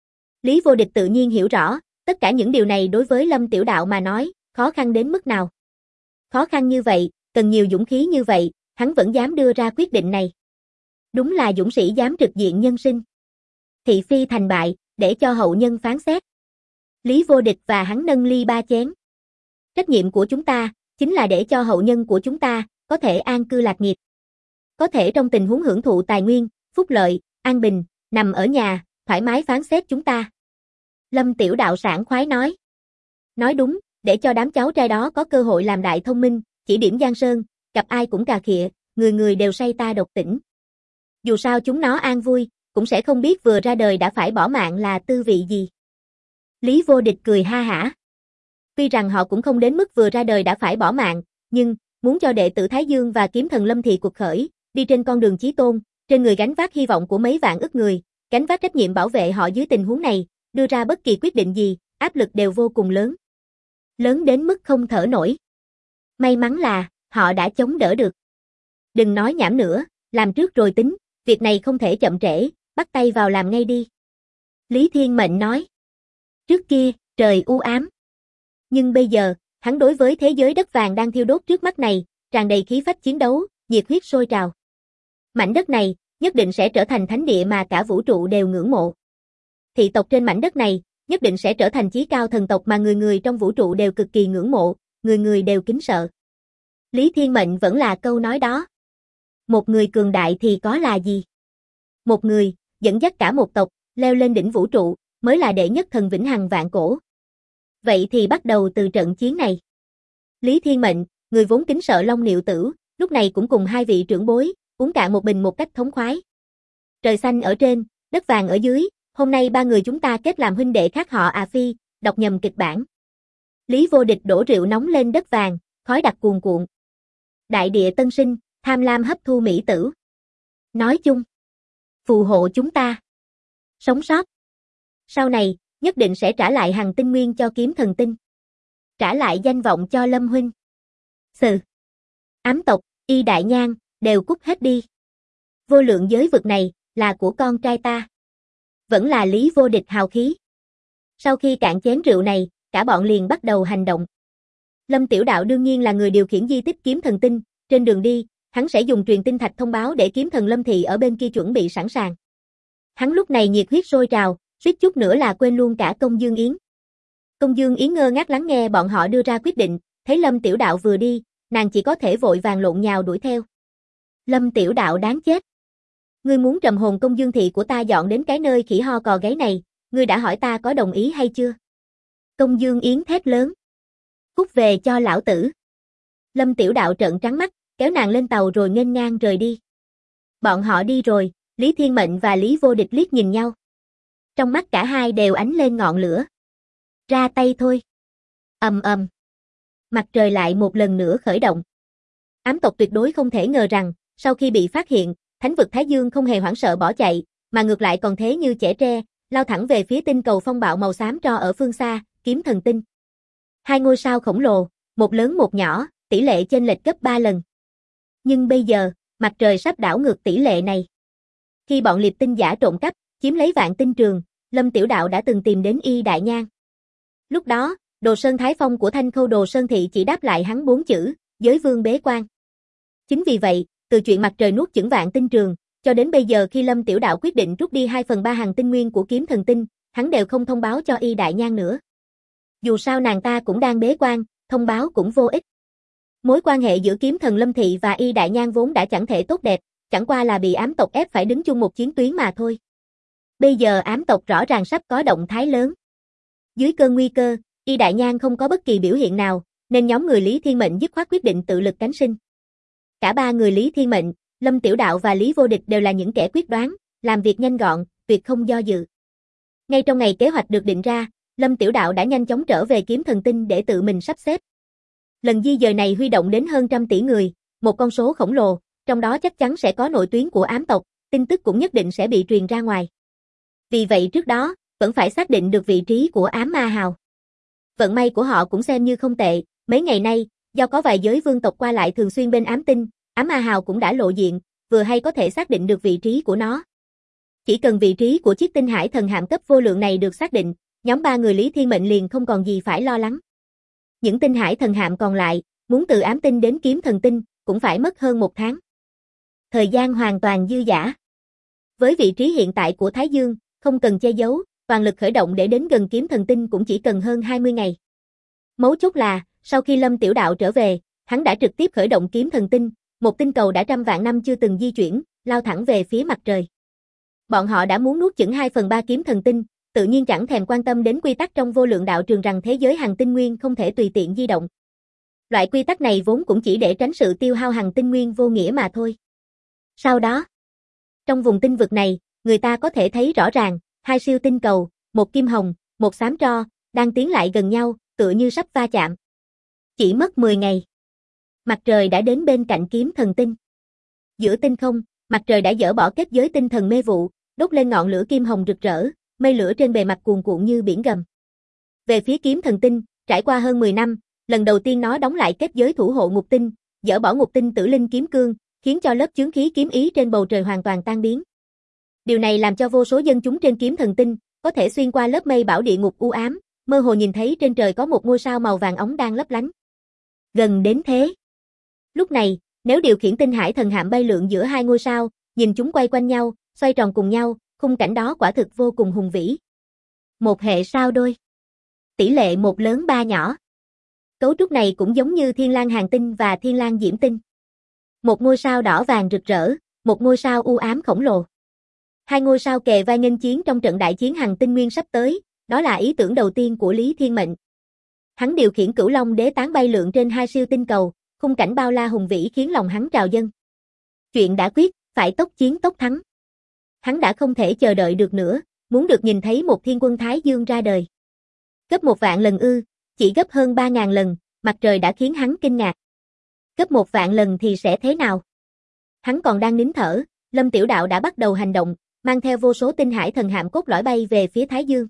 Lý Vô Địch tự nhiên hiểu rõ, tất cả những điều này đối với Lâm Tiểu Đạo mà nói, khó khăn đến mức nào. Khó khăn như vậy, cần nhiều dũng khí như vậy, hắn vẫn dám đưa ra quyết định này. Đúng là dũng sĩ dám trực diện nhân sinh. Thị phi thành bại, để cho hậu nhân phán xét. Lý Vô Địch và hắn nâng ly ba chén. Trách nhiệm của chúng ta, chính là để cho hậu nhân của chúng ta, có thể an cư lạc nghiệp. Có thể trong tình huống hưởng thụ tài nguyên, phúc lợi, an bình, nằm ở nhà, thoải mái phán xét chúng ta. Lâm Tiểu Đạo sảng khoái nói. Nói đúng, để cho đám cháu trai đó có cơ hội làm đại thông minh, chỉ điểm Giang Sơn, gặp ai cũng cà khịa, người người đều say ta độc tỉnh. Dù sao chúng nó an vui, cũng sẽ không biết vừa ra đời đã phải bỏ mạng là tư vị gì. Lý Vô Địch cười ha hả. Tuy rằng họ cũng không đến mức vừa ra đời đã phải bỏ mạng, nhưng, muốn cho đệ tử Thái Dương và kiếm thần Lâm Thị cuộc khởi, đi trên con đường chí tôn, trên người gánh vác hy vọng của mấy vạn ức người, gánh vác trách nhiệm bảo vệ họ dưới tình huống này, đưa ra bất kỳ quyết định gì, áp lực đều vô cùng lớn. Lớn đến mức không thở nổi. May mắn là, họ đã chống đỡ được. Đừng nói nhảm nữa, làm trước rồi tính, việc này không thể chậm trễ, bắt tay vào làm ngay đi. Lý Thiên Mệnh nói. Trước kia, trời u ám. Nhưng bây giờ, hắn đối với thế giới đất vàng đang thiêu đốt trước mắt này, tràn đầy khí phách chiến đấu, nhiệt huyết sôi trào. Mảnh đất này, nhất định sẽ trở thành thánh địa mà cả vũ trụ đều ngưỡng mộ. Thị tộc trên mảnh đất này, nhất định sẽ trở thành chí cao thần tộc mà người người trong vũ trụ đều cực kỳ ngưỡng mộ, người người đều kính sợ. Lý Thiên Mệnh vẫn là câu nói đó. Một người cường đại thì có là gì? Một người, dẫn dắt cả một tộc, leo lên đỉnh vũ trụ, mới là đệ nhất thần vĩnh hằng vạn cổ. Vậy thì bắt đầu từ trận chiến này. Lý Thiên Mệnh, người vốn kính sợ Long Niệu Tử, lúc này cũng cùng hai vị trưởng bối, uống cạn một bình một cách thống khoái. Trời xanh ở trên, đất vàng ở dưới, hôm nay ba người chúng ta kết làm huynh đệ khác họ à phi, đọc nhầm kịch bản. Lý Vô Địch đổ rượu nóng lên đất vàng, khói đặc cuồn cuộn. Đại địa tân sinh, tham lam hấp thu mỹ tử. Nói chung, phù hộ chúng ta sống sót. Sau này, nhất định sẽ trả lại hằng tinh nguyên cho kiếm thần tinh. Trả lại danh vọng cho Lâm huynh. Ám tộc, Y Đại Nhang, đều cút hết đi. Vô lượng giới vực này, là của con trai ta. Vẫn là Lý Vô Địch hào khí. Sau khi cạn chén rượu này, cả bọn liền bắt đầu hành động. Lâm Tiểu Đạo đương nhiên là người điều khiển di tích kiếm thần tinh, trên đường đi, hắn sẽ dùng truyền tinh thạch thông báo để kiếm thần Lâm Thị ở bên kia chuẩn bị sẵn sàng. Hắn lúc này nhiệt huyết sôi trào, suýt chút nữa là quên luôn cả Công Dương Yến. Công Dương Yến ngơ ngác lắng nghe bọn họ đưa ra quyết định, thấy Lâm Tiểu Đạo vừa đi, nàng chỉ có thể vội vàng lộn nhào đuổi theo. Lâm Tiểu Đạo đáng chết. Ngươi muốn trầm hồn Công Dương thị của ta dọn đến cái nơi khỉ ho cò gáy này, ngươi đã hỏi ta có đồng ý hay chưa? Công Dương Yến thét lớn. Cút về cho lão tử. Lâm Tiểu Đạo trợn trắng mắt, kéo nàng lên tàu rồi nghênh ngang rời đi. Bọn họ đi rồi, Lý Thiên Mệnh và Lý Vô Địch liếc nhìn nhau. Trong mắt cả hai đều ánh lên ngọn lửa. Ra tay thôi. Ầm ầm. Mặt trời lại một lần nữa khởi động. Ám tộc tuyệt đối không thể ngờ rằng, sau khi bị phát hiện, Thánh vực Thái Dương không hề hoảng sợ bỏ chạy, mà ngược lại còn thế như chẻ tre, lao thẳng về phía tinh cầu phong bạo màu xám tro ở phương xa, kiếm thần tinh. Hai ngôi sao khổng lồ, một lớn một nhỏ, tỷ lệ chênh lệch gấp 3 lần. Nhưng bây giờ, mặt trời sắp đảo ngược tỷ lệ này. Khi bọn liệp tinh giả trộm cắp, chiếm lấy vạn tinh trường, Lâm Tiểu Đạo đã từng tìm đến Y Đại Nhang. Lúc đó, Đồ Sơn Thái Phong của Thanh Khâu Đồ Sơn Thị chỉ đáp lại hắn 4 chữ, giới vương bế quan. Chính vì vậy, từ chuyện mặt trời nuốt chửng vạn tinh trường, cho đến bây giờ khi Lâm Tiểu Đạo quyết định rút đi 2/3 hàng tinh nguyên của kiếm thần tinh, hắn đều không thông báo cho Y Đại Nhang nữa. Dù sao nàng ta cũng đang bế quan, thông báo cũng vô ích. Mối quan hệ giữa kiếm thần Lâm Thị và Y Đại Nhang vốn đã chẳng thể tốt đẹp, chẳng qua là bị ám tộc ép phải đứng chung một chiến tuyến mà thôi. Bây giờ ám tộc rõ ràng sắp có động thái lớn. Dưới cơn nguy cơ, Y Đại Nhang không có bất kỳ biểu hiện nào, nên nhóm người Lý Thiên Mệnh dứt khoát quyết định tự lực cánh sinh. Cả ba người Lý Thiên Mệnh, Lâm Tiểu Đạo và Lý Vô Địch đều là những kẻ quyết đoán, làm việc nhanh gọn, tuyệt không do dự. Ngay trong ngày kế hoạch được định ra, Lâm Tiểu Đạo đã nhanh chóng trở về kiếm thần tinh để tự mình sắp xếp. Lần di dời này huy động đến hơn 100 tỷ người, một con số khổng lồ, trong đó chắc chắn sẽ có nội tuyến của ám tộc, tin tức cũng nhất định sẽ bị truyền ra ngoài. Vì vậy trước đó, vẫn phải xác định được vị trí của ám ma hào. Vận may của họ cũng xem như không tệ, mấy ngày nay, do có vài giới vương tộc qua lại thường xuyên bên ám tinh, ám ma hào cũng đã lộ diện, vừa hay có thể xác định được vị trí của nó. Chỉ cần vị trí của chiếc tinh hải thần hạm cấp vô lượng này được xác định, nhóm ba người Lý Thiên Mệnh liền không còn gì phải lo lắng. Những tinh hải thần hạm còn lại, muốn từ ám tinh đến kiếm thần tinh, cũng phải mất hơn 1 tháng. Thời gian hoàn toàn dư dả. Với vị trí hiện tại của Thái Dương, không cần che giấu, toàn lực khởi động để đến gần kiếm thần tinh cũng chỉ cần hơn 20 ngày. Mấu chốt là, sau khi Lâm Tiểu Đạo trở về, hắn đã trực tiếp khởi động kiếm thần tinh, một tinh cầu đã trăm vạn năm chưa từng di chuyển, lao thẳng về phía mặt trời. Bọn họ đã muốn nuốt chửng 2/3 kiếm thần tinh, tự nhiên chẳng thèm quan tâm đến quy tắc trong vô lượng đạo trường rằng thế giới hằng tinh nguyên không thể tùy tiện di động. Loại quy tắc này vốn cũng chỉ để tránh sự tiêu hao hằng tinh nguyên vô nghĩa mà thôi. Sau đó, trong vùng tinh vực này, người ta có thể thấy rõ ràng, 2 siêu tinh cầu, một kim hồng, một xám tro, đang tiến lại gần nhau, tựa như sắp va chạm. Chỉ mất 10 ngày. Mặt trời đã đến bên cạnh kiếm thần tinh. Giữa tinh không, mặt trời đã dỡ bỏ kết giới tinh thần mê vụ, đốt lên ngọn lửa kim hồng rực rỡ, mây lửa trên bề mặt cuồn cuộn như biển gầm. Về phía kiếm thần tinh, trải qua hơn 10 năm, lần đầu tiên nó đóng lại kết giới thủ hộ ngục tinh, dỡ bỏ ngục tinh tử linh kiếm cương, khiến cho lớp chướng khí kiếm ý trên bầu trời hoàn toàn tan biến. Điều này làm cho vô số dân chúng trên kiếm thần tinh có thể xuyên qua lớp mây bảo địa ngục u ám, mơ hồ nhìn thấy trên trời có một ngôi sao màu vàng óng đang lấp lánh. Gần đến thế. Lúc này, nếu điều khiển tinh hải thần hạm bay lượn giữa hai ngôi sao, nhìn chúng quay quanh nhau, xoay tròn cùng nhau, khung cảnh đó quả thực vô cùng hùng vĩ. Một hệ sao đôi. Tỷ lệ 1 lớn 3 nhỏ. Cấu trúc này cũng giống như Thiên Lang Hàn Tinh và Thiên Lang Diễm Tinh. Một ngôi sao đỏ vàng rực rỡ, một ngôi sao u ám khổng lồ. Hai ngôi sao kề vai nghênh chiến trong trận đại chiến hằng tinh nguyên sắp tới, đó là ý tưởng đầu tiên của Lý Thiên Mệnh. Hắn điều khiển Cửu Long Đế tán bay lượn trên 2 siêu tinh cầu, khung cảnh bao la hùng vĩ khiến lòng hắn trào dâng. Chuyện đã quyết, phải tốc chiến tốc thắng. Hắn đã không thể chờ đợi được nữa, muốn được nhìn thấy một thiên quân Thái Dương ra đời. Gấp 1.000.000 lần ư, chỉ gấp hơn 3.000 lần, mặt trời đã khiến hắn kinh ngạc. Gấp 1.000.000 lần thì sẽ thế nào? Hắn còn đang nín thở, Lâm Tiểu Đạo đã bắt đầu hành động, mang theo vô số tinh hải thần hạm cốt lõi bay về phía Thái Dương.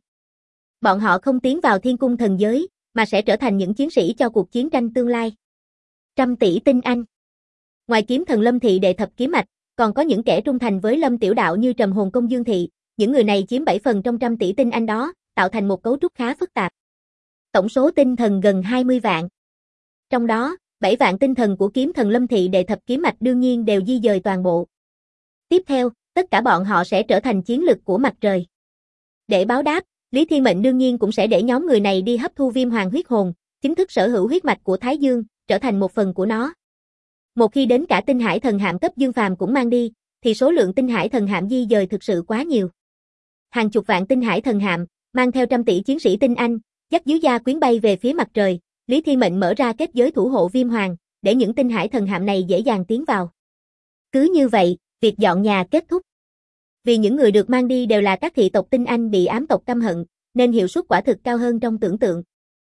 Bọn họ không tiến vào thiên cung thần giới, mà sẽ trở thành những chiến sĩ cho cuộc chiến tranh tương lai. 100 tỷ tinh anh. Ngoài kiếm thần Lâm Thị đệ thập kiếm mạch, còn có những kẻ trung thành với Lâm Tiểu Đạo như Trầm Hồn Công Dương Thị, những người này chiếm 7 phần trong 100 tỷ tinh anh đó, tạo thành một cấu trúc khá phức tạp. Tổng số tinh thần gần 20 vạn. Trong đó, 7 vạn tinh thần của kiếm thần Lâm Thị đệ thập kiếm mạch đương nhiên đều di dời toàn bộ. Tiếp theo, tất cả bọn họ sẽ trở thành chiến lực của mặt trời. Để báo đáp, Lý Thiên Mệnh đương nhiên cũng sẽ để nhóm người này đi hấp thu viêm hoàng huyết hồn, chính thức sở hữu huyết mạch của Thái Dương, trở thành một phần của nó. Một khi đến cả tinh hải thần hạm cấp dương phàm cũng mang đi, thì số lượng tinh hải thần hạm di dời thực sự quá nhiều. Hàng chục vạn tinh hải thần hạm, mang theo 100 tỷ chiến sĩ tinh anh, dắt dưới gia quyến bay về phía mặt trời, Lý Thiên Mệnh mở ra kết giới thủ hộ viêm hoàng, để những tinh hải thần hạm này dễ dàng tiến vào. Cứ như vậy, việc dọn nhà kết thúc. Vì những người được mang đi đều là các thị tộc tinh anh bị ám tộc căm hận, nên hiệu suất quả thực cao hơn trong tưởng tượng.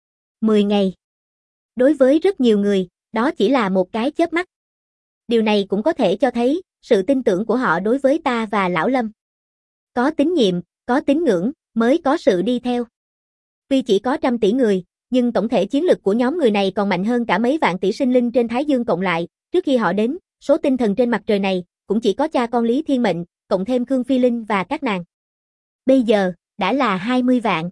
10 ngày. Đối với rất nhiều người, đó chỉ là một cái chớp mắt. Điều này cũng có thể cho thấy sự tin tưởng của họ đối với ta và Lão Lâm. Có tín nhiệm, có tín ngưỡng, mới có sự đi theo. Tuy chỉ có 100 tỷ người, nhưng tổng thể chiến lực của nhóm người này còn mạnh hơn cả mấy vạn tỷ sinh linh trên Thái Dương cộng lại. Trước khi họ đến, số tinh thần trên mặt trời này cũng chỉ có cha con Lý Thiên Mệnh, cộng thêm Khương Phi Linh và các nàng. Bây giờ, đã là 20 vạn.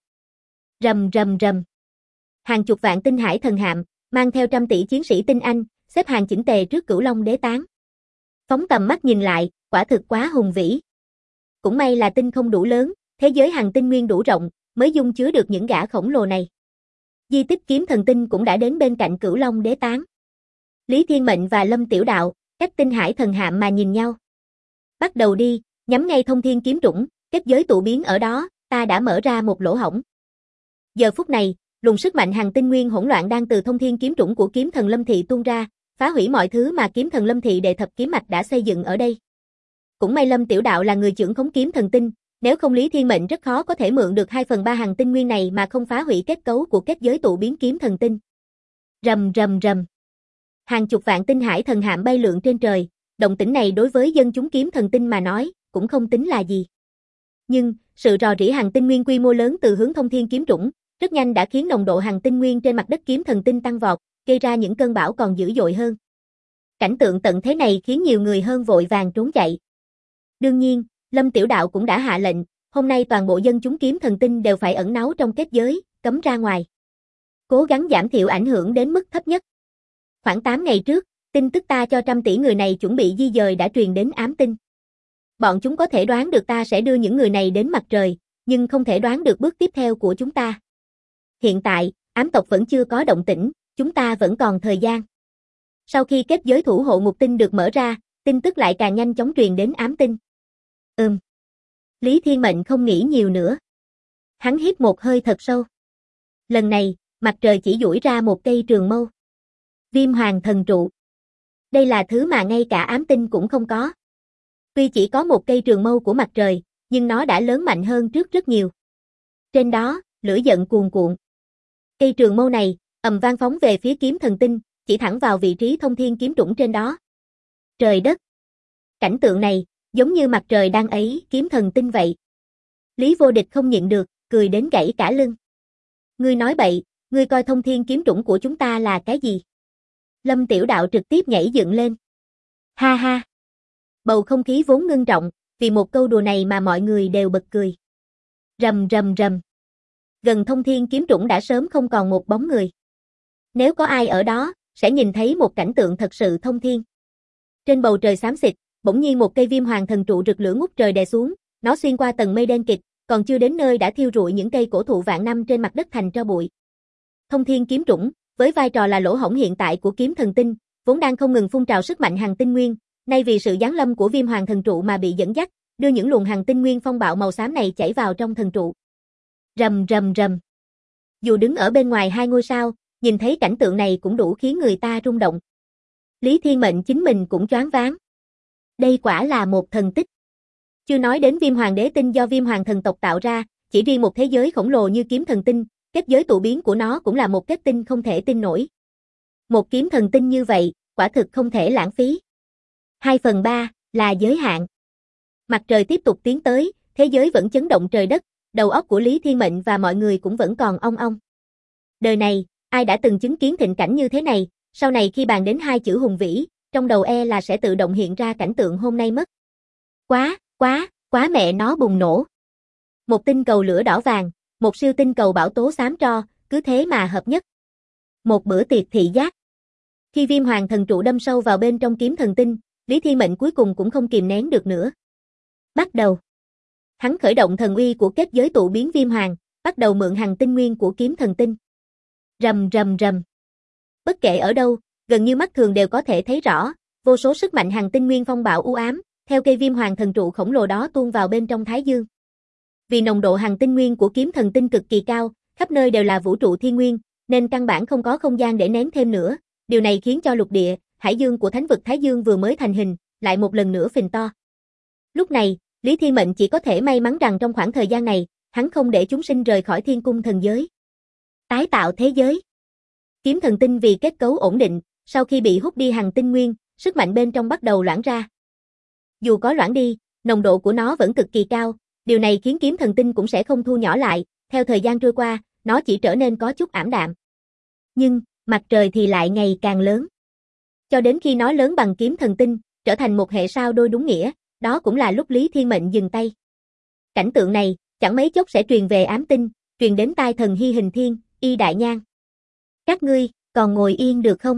Rầm rầm rầm. Hàng chục vạn tinh hải thần hạm, mang theo 100 tỷ chiến sĩ tinh anh, xếp hàng chỉnh tề trước Cửu Long Đế Tán. Phóng tầm mắt nhìn lại, quả thực quá hùng vĩ. Cũng may là tinh không đủ lớn, thế giới hằng tinh nguyên đủ rộng, mới dung chứa được những gã khổng lồ này. Di tích kiếm thần tinh cũng đã đến bên cạnh Cửu Long Đế Tán. Lý Thiên Mệnh và Lâm Tiểu Đạo, cách tinh hải thần hạm mà nhìn nhau. Bắt đầu đi, nhắm ngay thông thiên kiếm trũng, kết giới tụ biến ở đó, ta đã mở ra một lỗ hổng. Giờ phút này, luồng sức mạnh hằng tinh nguyên hỗn loạn đang từ thông thiên kiếm trũng của kiếm thần Lâm Thị tuôn ra, phá hủy mọi thứ mà kiếm thần Lâm Thị đệ thập kiếm mạch đã xây dựng ở đây. Cũng may Lâm Tiểu Đạo là người trưởng khống kiếm thần tinh, nếu không Lý Thiên Mệnh rất khó có thể mượn được 2/3 hằng tinh nguyên này mà không phá hủy kết cấu của kết giới tụ biến kiếm thần tinh. Rầm rầm rầm. Hàng chục vạn tinh hải thần hạm bay lượn trên trời, động tĩnh này đối với dân chúng kiếm thần tinh mà nói, cũng không tính là gì. Nhưng, sự rò rỉ hằng tinh nguyên quy mô lớn từ hướng thông thiên kiếm trũng, rất nhanh đã khiến nồng độ hằng tinh nguyên trên mặt đất kiếm thần tinh tăng vọt, gây ra những cơn bão còn dữ dội hơn. Cảnh tượng tận thế này khiến nhiều người hơn vội vàng trốn chạy. Đương nhiên, Lâm Tiểu Đạo cũng đã hạ lệnh, hôm nay toàn bộ dân chúng kiếm thần tinh đều phải ẩn náu trong kết giới, cấm ra ngoài. Cố gắng giảm thiểu ảnh hưởng đến mức thấp nhất. Khoảng 8 ngày trước, tin tức ta cho 100 tỷ người này chuẩn bị di dời đã truyền đến ám tinh. Bọn chúng có thể đoán được ta sẽ đưa những người này đến mặt trời, nhưng không thể đoán được bước tiếp theo của chúng ta. Hiện tại, ám tộc vẫn chưa có động tĩnh, chúng ta vẫn còn thời gian. Sau khi kết giới thủ hộ ngục tinh được mở ra, tin tức lại càng nhanh chóng truyền đến ám tinh. Lý Thiên Mệnh không nghĩ nhiều nữa. Hắn hít một hơi thật sâu. Lần này, mặt trời chỉ duỗi ra một cây trường mâu. Viêm hoàng thần trụ. Đây là thứ mà ngay cả ám tinh cũng không có. Tuy chỉ có một cây trường mâu của mặt trời, nhưng nó đã lớn mạnh hơn trước rất nhiều. Trên đó, lửa giận cuồn cuộn. Cây trường mâu này, ầm vang phóng về phía kiếm thần tinh, chỉ thẳng vào vị trí thông thiên kiếm trũng trên đó. Trời đất! Cảnh tượng này, giống như mặt trời đang ấy kiếm thần tinh vậy. Lý Vô Địch không nhịn được, cười đến gãy cả lưng. Ngươi nói bậy, ngươi coi thông thiên kiếm trũng của chúng ta là cái gì? Lâm Tiểu Đạo trực tiếp nhảy dựng lên. Ha ha! Bầu không khí vốn ngưng trọng, vì một câu đùa này mà mọi người đều bật cười. Rầm rầm rầm. Gần thông thiên kiếm trũng đã sớm không còn một bóng người. Nếu có ai ở đó, sẽ nhìn thấy một cảnh tượng thật sự thông thiên. Trên bầu trời xám xịt, bỗng nhiên một cây viêm hoàng thần trụ rực lửa ngút trời đè xuống, nó xuyên qua tầng mây đen kịt, còn chưa đến nơi đã thiêu rụi những cây cổ thụ vạn năm trên mặt đất thành tro bụi. Thông thiên kiếm trũng, với vai trò là lỗ hổng hiện tại của kiếm thần tinh, vốn đang không ngừng phun trào sức mạnh hằng tinh nguyên, nay vì sự giáng lâm của viêm hoàng thần trụ mà bị dẫn dắt, đưa những luồng hằng tinh nguyên phong bạo màu xám này chảy vào trong thần trụ. Rầm rầm rầm. Dù đứng ở bên ngoài hai ngôi sao, nhìn thấy cảnh tượng này cũng đủ khiến người ta rung động. Lý Thiên Mệnh chính mình cũng choáng váng. Đây quả là một thần tích. Chưa nói đến Viêm Hoàng Đế Tinh do Viêm Hoàng thần tộc tạo ra, chỉ riêng một thế giới khổng lồ như kiếm thần tinh, kết giới tụ biến của nó cũng là một kết tinh không thể tin nổi. Một kiếm thần tinh như vậy, quả thực không thể lãng phí. 2/3 là giới hạn. Mặt trời tiếp tục tiến tới, thế giới vẫn chấn động trời đất, đầu óc của Lý Thiên Mệnh và mọi người cũng vẫn còn ong ong. Đời này, ai đã từng chứng kiến thịnh cảnh như thế này, sau này khi bàn đến hai chữ hùng vĩ, trong đầu là sẽ tự động hiện ra cảnh tượng hôm nay mất. Quá mẹ nó bùng nổ. Một tinh cầu lửa đỏ vàng, một siêu tinh cầu bão tố xám tro, cứ thế mà hợp nhất. Một bữa tiệc thị giác. Khi Viêm Hoàng thần trụ đâm sâu vào bên trong kiếm thần tinh, Lý Thiên Mệnh cuối cùng cũng không kìm nén được nữa. Bắt đầu. Hắn khởi động thần uy của kết giới tụ biến Viêm Hoàng, bắt đầu mượn hằng tinh nguyên của kiếm thần tinh. Rầm rầm rầm. Bất kể ở đâu, gần như mắt thường đều có thể thấy rõ, vô số sức mạnh hằng tinh nguyên phong bạo u ám, theo cây Viêm Hoàng thần trụ khổng lồ đó tuôn vào bên trong Thái Dương. Vì nồng độ hằng tinh nguyên của kiếm thần tinh cực kỳ cao, khắp nơi đều là vũ trụ thiên nguyên, nên căn bản không có không gian để nén thêm nữa. Điều này khiến cho lục địa, hải dương của thánh vực Thái Dương vừa mới thành hình, lại một lần nữa phình to. Lúc này, Lý Thiên Mệnh chỉ có thể may mắn rằng trong khoảng thời gian này, hắn không để chúng sinh rời khỏi thiên cung thần giới. Tái tạo thế giới. Kiếm thần tinh vì kết cấu ổn định, sau khi bị hút đi hằng tinh nguyên, sức mạnh bên trong bắt đầu loãng ra. Dù có loãng đi, nồng độ của nó vẫn cực kỳ cao, điều này khiến kiếm thần tinh cũng sẽ không thu nhỏ lại, theo thời gian trôi qua, nó chỉ trở nên có chút ảm đạm. Nhưng, mặt trời thì lại ngày càng lớn. Cho đến khi nó lớn bằng kiếm thần tinh, trở thành một hệ sao đôi đúng nghĩa, đó cũng là lúc Lý Thiên Mệnh dừng tay. Cảnh tượng này, chẳng mấy chốc sẽ truyền về ám tinh, truyền đến tai thần Hy Hình Thiên, Y Đại Nhan. Các ngươi, còn ngồi yên được không?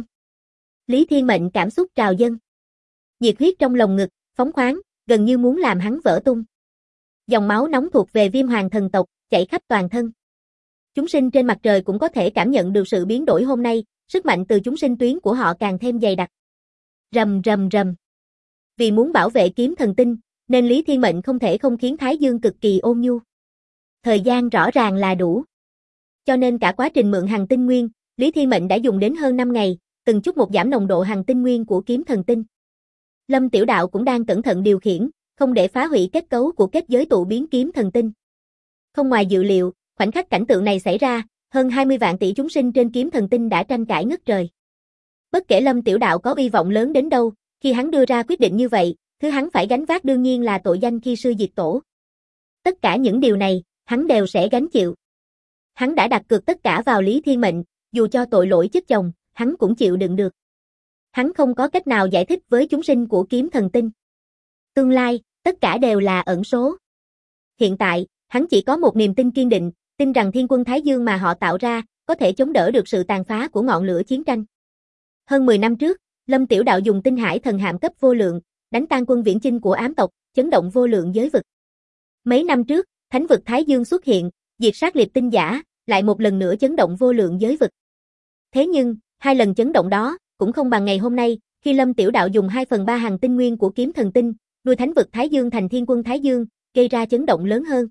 Lý Thiên Mệnh cảm xúc trào dâng. Nhiệt huyết trong lồng ngực, phóng khoáng, gần như muốn làm hắn vỡ tung. Dòng máu nóng thuộc về Viêm Hoàng thần tộc, chảy khắp toàn thân. Chúng sinh trên mặt trời cũng có thể cảm nhận được sự biến đổi hôm nay, sức mạnh từ chúng sinh tuyến của họ càng thêm dày đặc. Rầm rầm rầm. Vì muốn bảo vệ kiếm thần tinh, nên Lý Thiên Mệnh không thể không khiến Thái Dương cực kỳ ôn nhu. Thời gian rõ ràng là đủ. Cho nên cả quá trình mượn hằng tinh nguyên, Lý Thiên Mệnh đã dùng đến hơn 5 ngày, từng chút một giảm nồng độ hằng tinh nguyên của kiếm thần tinh. Lâm Tiểu Đạo cũng đang cẩn thận điều khiển, không để phá hủy kết cấu của kết giới tụ biến kiếm thần tinh. Không ngoài dự liệu, khoảnh khắc cảnh tượng này xảy ra, hơn 20 vạn tỷ chúng sinh trên kiếm thần tinh đã tranh cãi ngất trời. Bất kể Lâm Tiểu Đạo có uy vọng lớn đến đâu, khi hắn đưa ra quyết định như vậy, thứ hắn phải gánh vác đương nhiên là tội danh khi sư diệt tổ. Tất cả những điều này, hắn đều sẽ gánh chịu. Hắn đã đặt cược tất cả vào Lý Thiên Mệnh, dù cho tội lỗi chức chồng, hắn cũng chịu đựng được. Hắn không có cách nào giải thích với chúng sinh của kiếm thần tinh. Tương lai, tất cả đều là ẩn số. Hiện tại, hắn chỉ có một niềm tin kiên định, tin rằng thiên quân Thái Dương mà họ tạo ra, có thể chống đỡ được sự tàn phá của ngọn lửa chiến tranh. Hơn 10 năm trước, Lâm Tiểu Đạo dùng tinh hải thần hạm cấp vô lượng, đánh tan quân viễn chinh của ám tộc, chấn động vô lượng giới vực. Mấy năm trước, thánh vực Thái Dương xuất hiện, diệt sát liệp tinh giả, lại một lần nữa chấn động vô lượng giới vực. Thế nhưng, hai lần chấn động đó, cũng không bằng ngày hôm nay, khi Lâm Tiểu Đạo dùng 2/3 hằng tinh nguyên của kiếm thần tinh, nuôi thánh vực Thái Dương thành thiên quân Thái Dương, gây ra chấn động lớn hơn.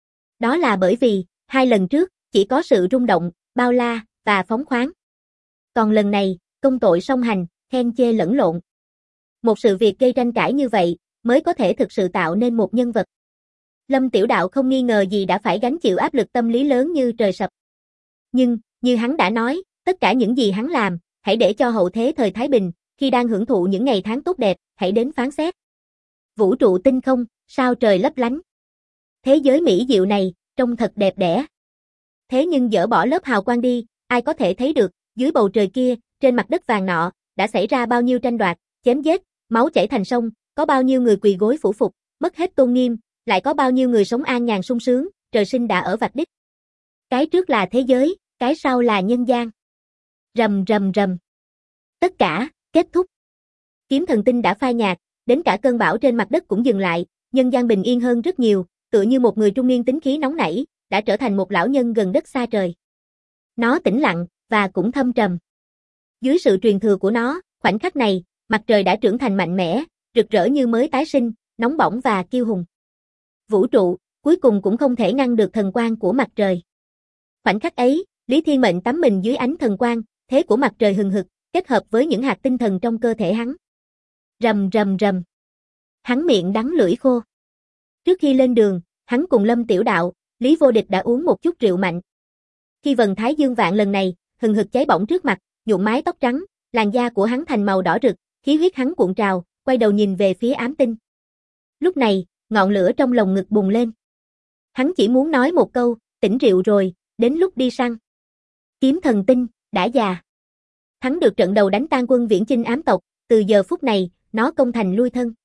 Đó là bởi vì, hai lần trước, chỉ có sự rung động, bao la, và phóng khoáng. Còn lần này, công tội song hành, khen chê lẫn lộn. Một sự việc gây tranh cãi như vậy, mới có thể thực sự tạo nên một nhân vật. Lâm Tiểu Đạo không nghi ngờ gì đã phải gánh chịu áp lực tâm lý lớn như trời sập. Nhưng, như hắn đã nói, tất cả những gì hắn làm, hãy để cho hậu thế thời Thái Bình, khi đang hưởng thụ những ngày tháng tốt đẹp, hãy đến phán xét. Vũ trụ tinh không, sao trời lấp lánh. Thế giới mỹ diệu này, trông thật đẹp đẽ. Thế nhưng dỡ bỏ lớp hào quang đi, ai có thể thấy được, dưới bầu trời kia, trên mặt đất vàng nọ, đã xảy ra bao nhiêu tranh đoạt, chém giết, máu chảy thành sông, có bao nhiêu người quỳ gối phủ phục, mất hết tôn nghiêm, lại có bao nhiêu người sống an nhàn sung sướng, trời sinh đã ở vạch đích. Cái trước là thế giới, cái sau là nhân gian. Rầm rầm rầm. Tất cả, kết thúc. Kiếm thần tinh đã phai nhạt, đến cả cơn bão trên mặt đất cũng dừng lại, nhân gian bình yên hơn rất nhiều, tựa như một người trung niên tính khí nóng nảy, đã trở thành một lão nhân gần đất xa trời. Nó tĩnh lặng, và cũng thâm trầm. Dưới sự truyền thừa của nó, khoảnh khắc này, mặt trời đã trưởng thành mạnh mẽ, rực rỡ như mới tái sinh, nóng bỏng và kiêu hùng. Vũ trụ, cuối cùng cũng không thể ngăn được thần quang của mặt trời. Khoảnh khắc ấy, Lý Thiên Mệnh tắm mình dưới ánh thần quang, thế của mặt trời hừng hực, kết hợp với những hạt tinh thần trong cơ thể hắn. Rầm rầm rầm. Hắn miệng đắng lưỡi khô. Trước khi lên đường, hắn cùng Lâm Tiểu Đạo, Lý Vô Địch đã uống một chút rượu mạnh. Khi vần thái dương vạn lần này, hừng hực cháy bỏng trước mặt, nhuộm mái tóc trắng, làn da của hắn thành màu đỏ rực, khí huyết hắn cuộn trào, quay đầu nhìn về phía ám tinh. Lúc này, ngọn lửa trong lồng ngực bùng lên. Hắn chỉ muốn nói một câu, tỉnh rượu rồi, đến lúc đi săn. Kiếm thần tinh, đã già. Thắng được trận đầu đánh tan quân viễn chinh ám tộc, từ giờ phút này, nó công thành lui thân.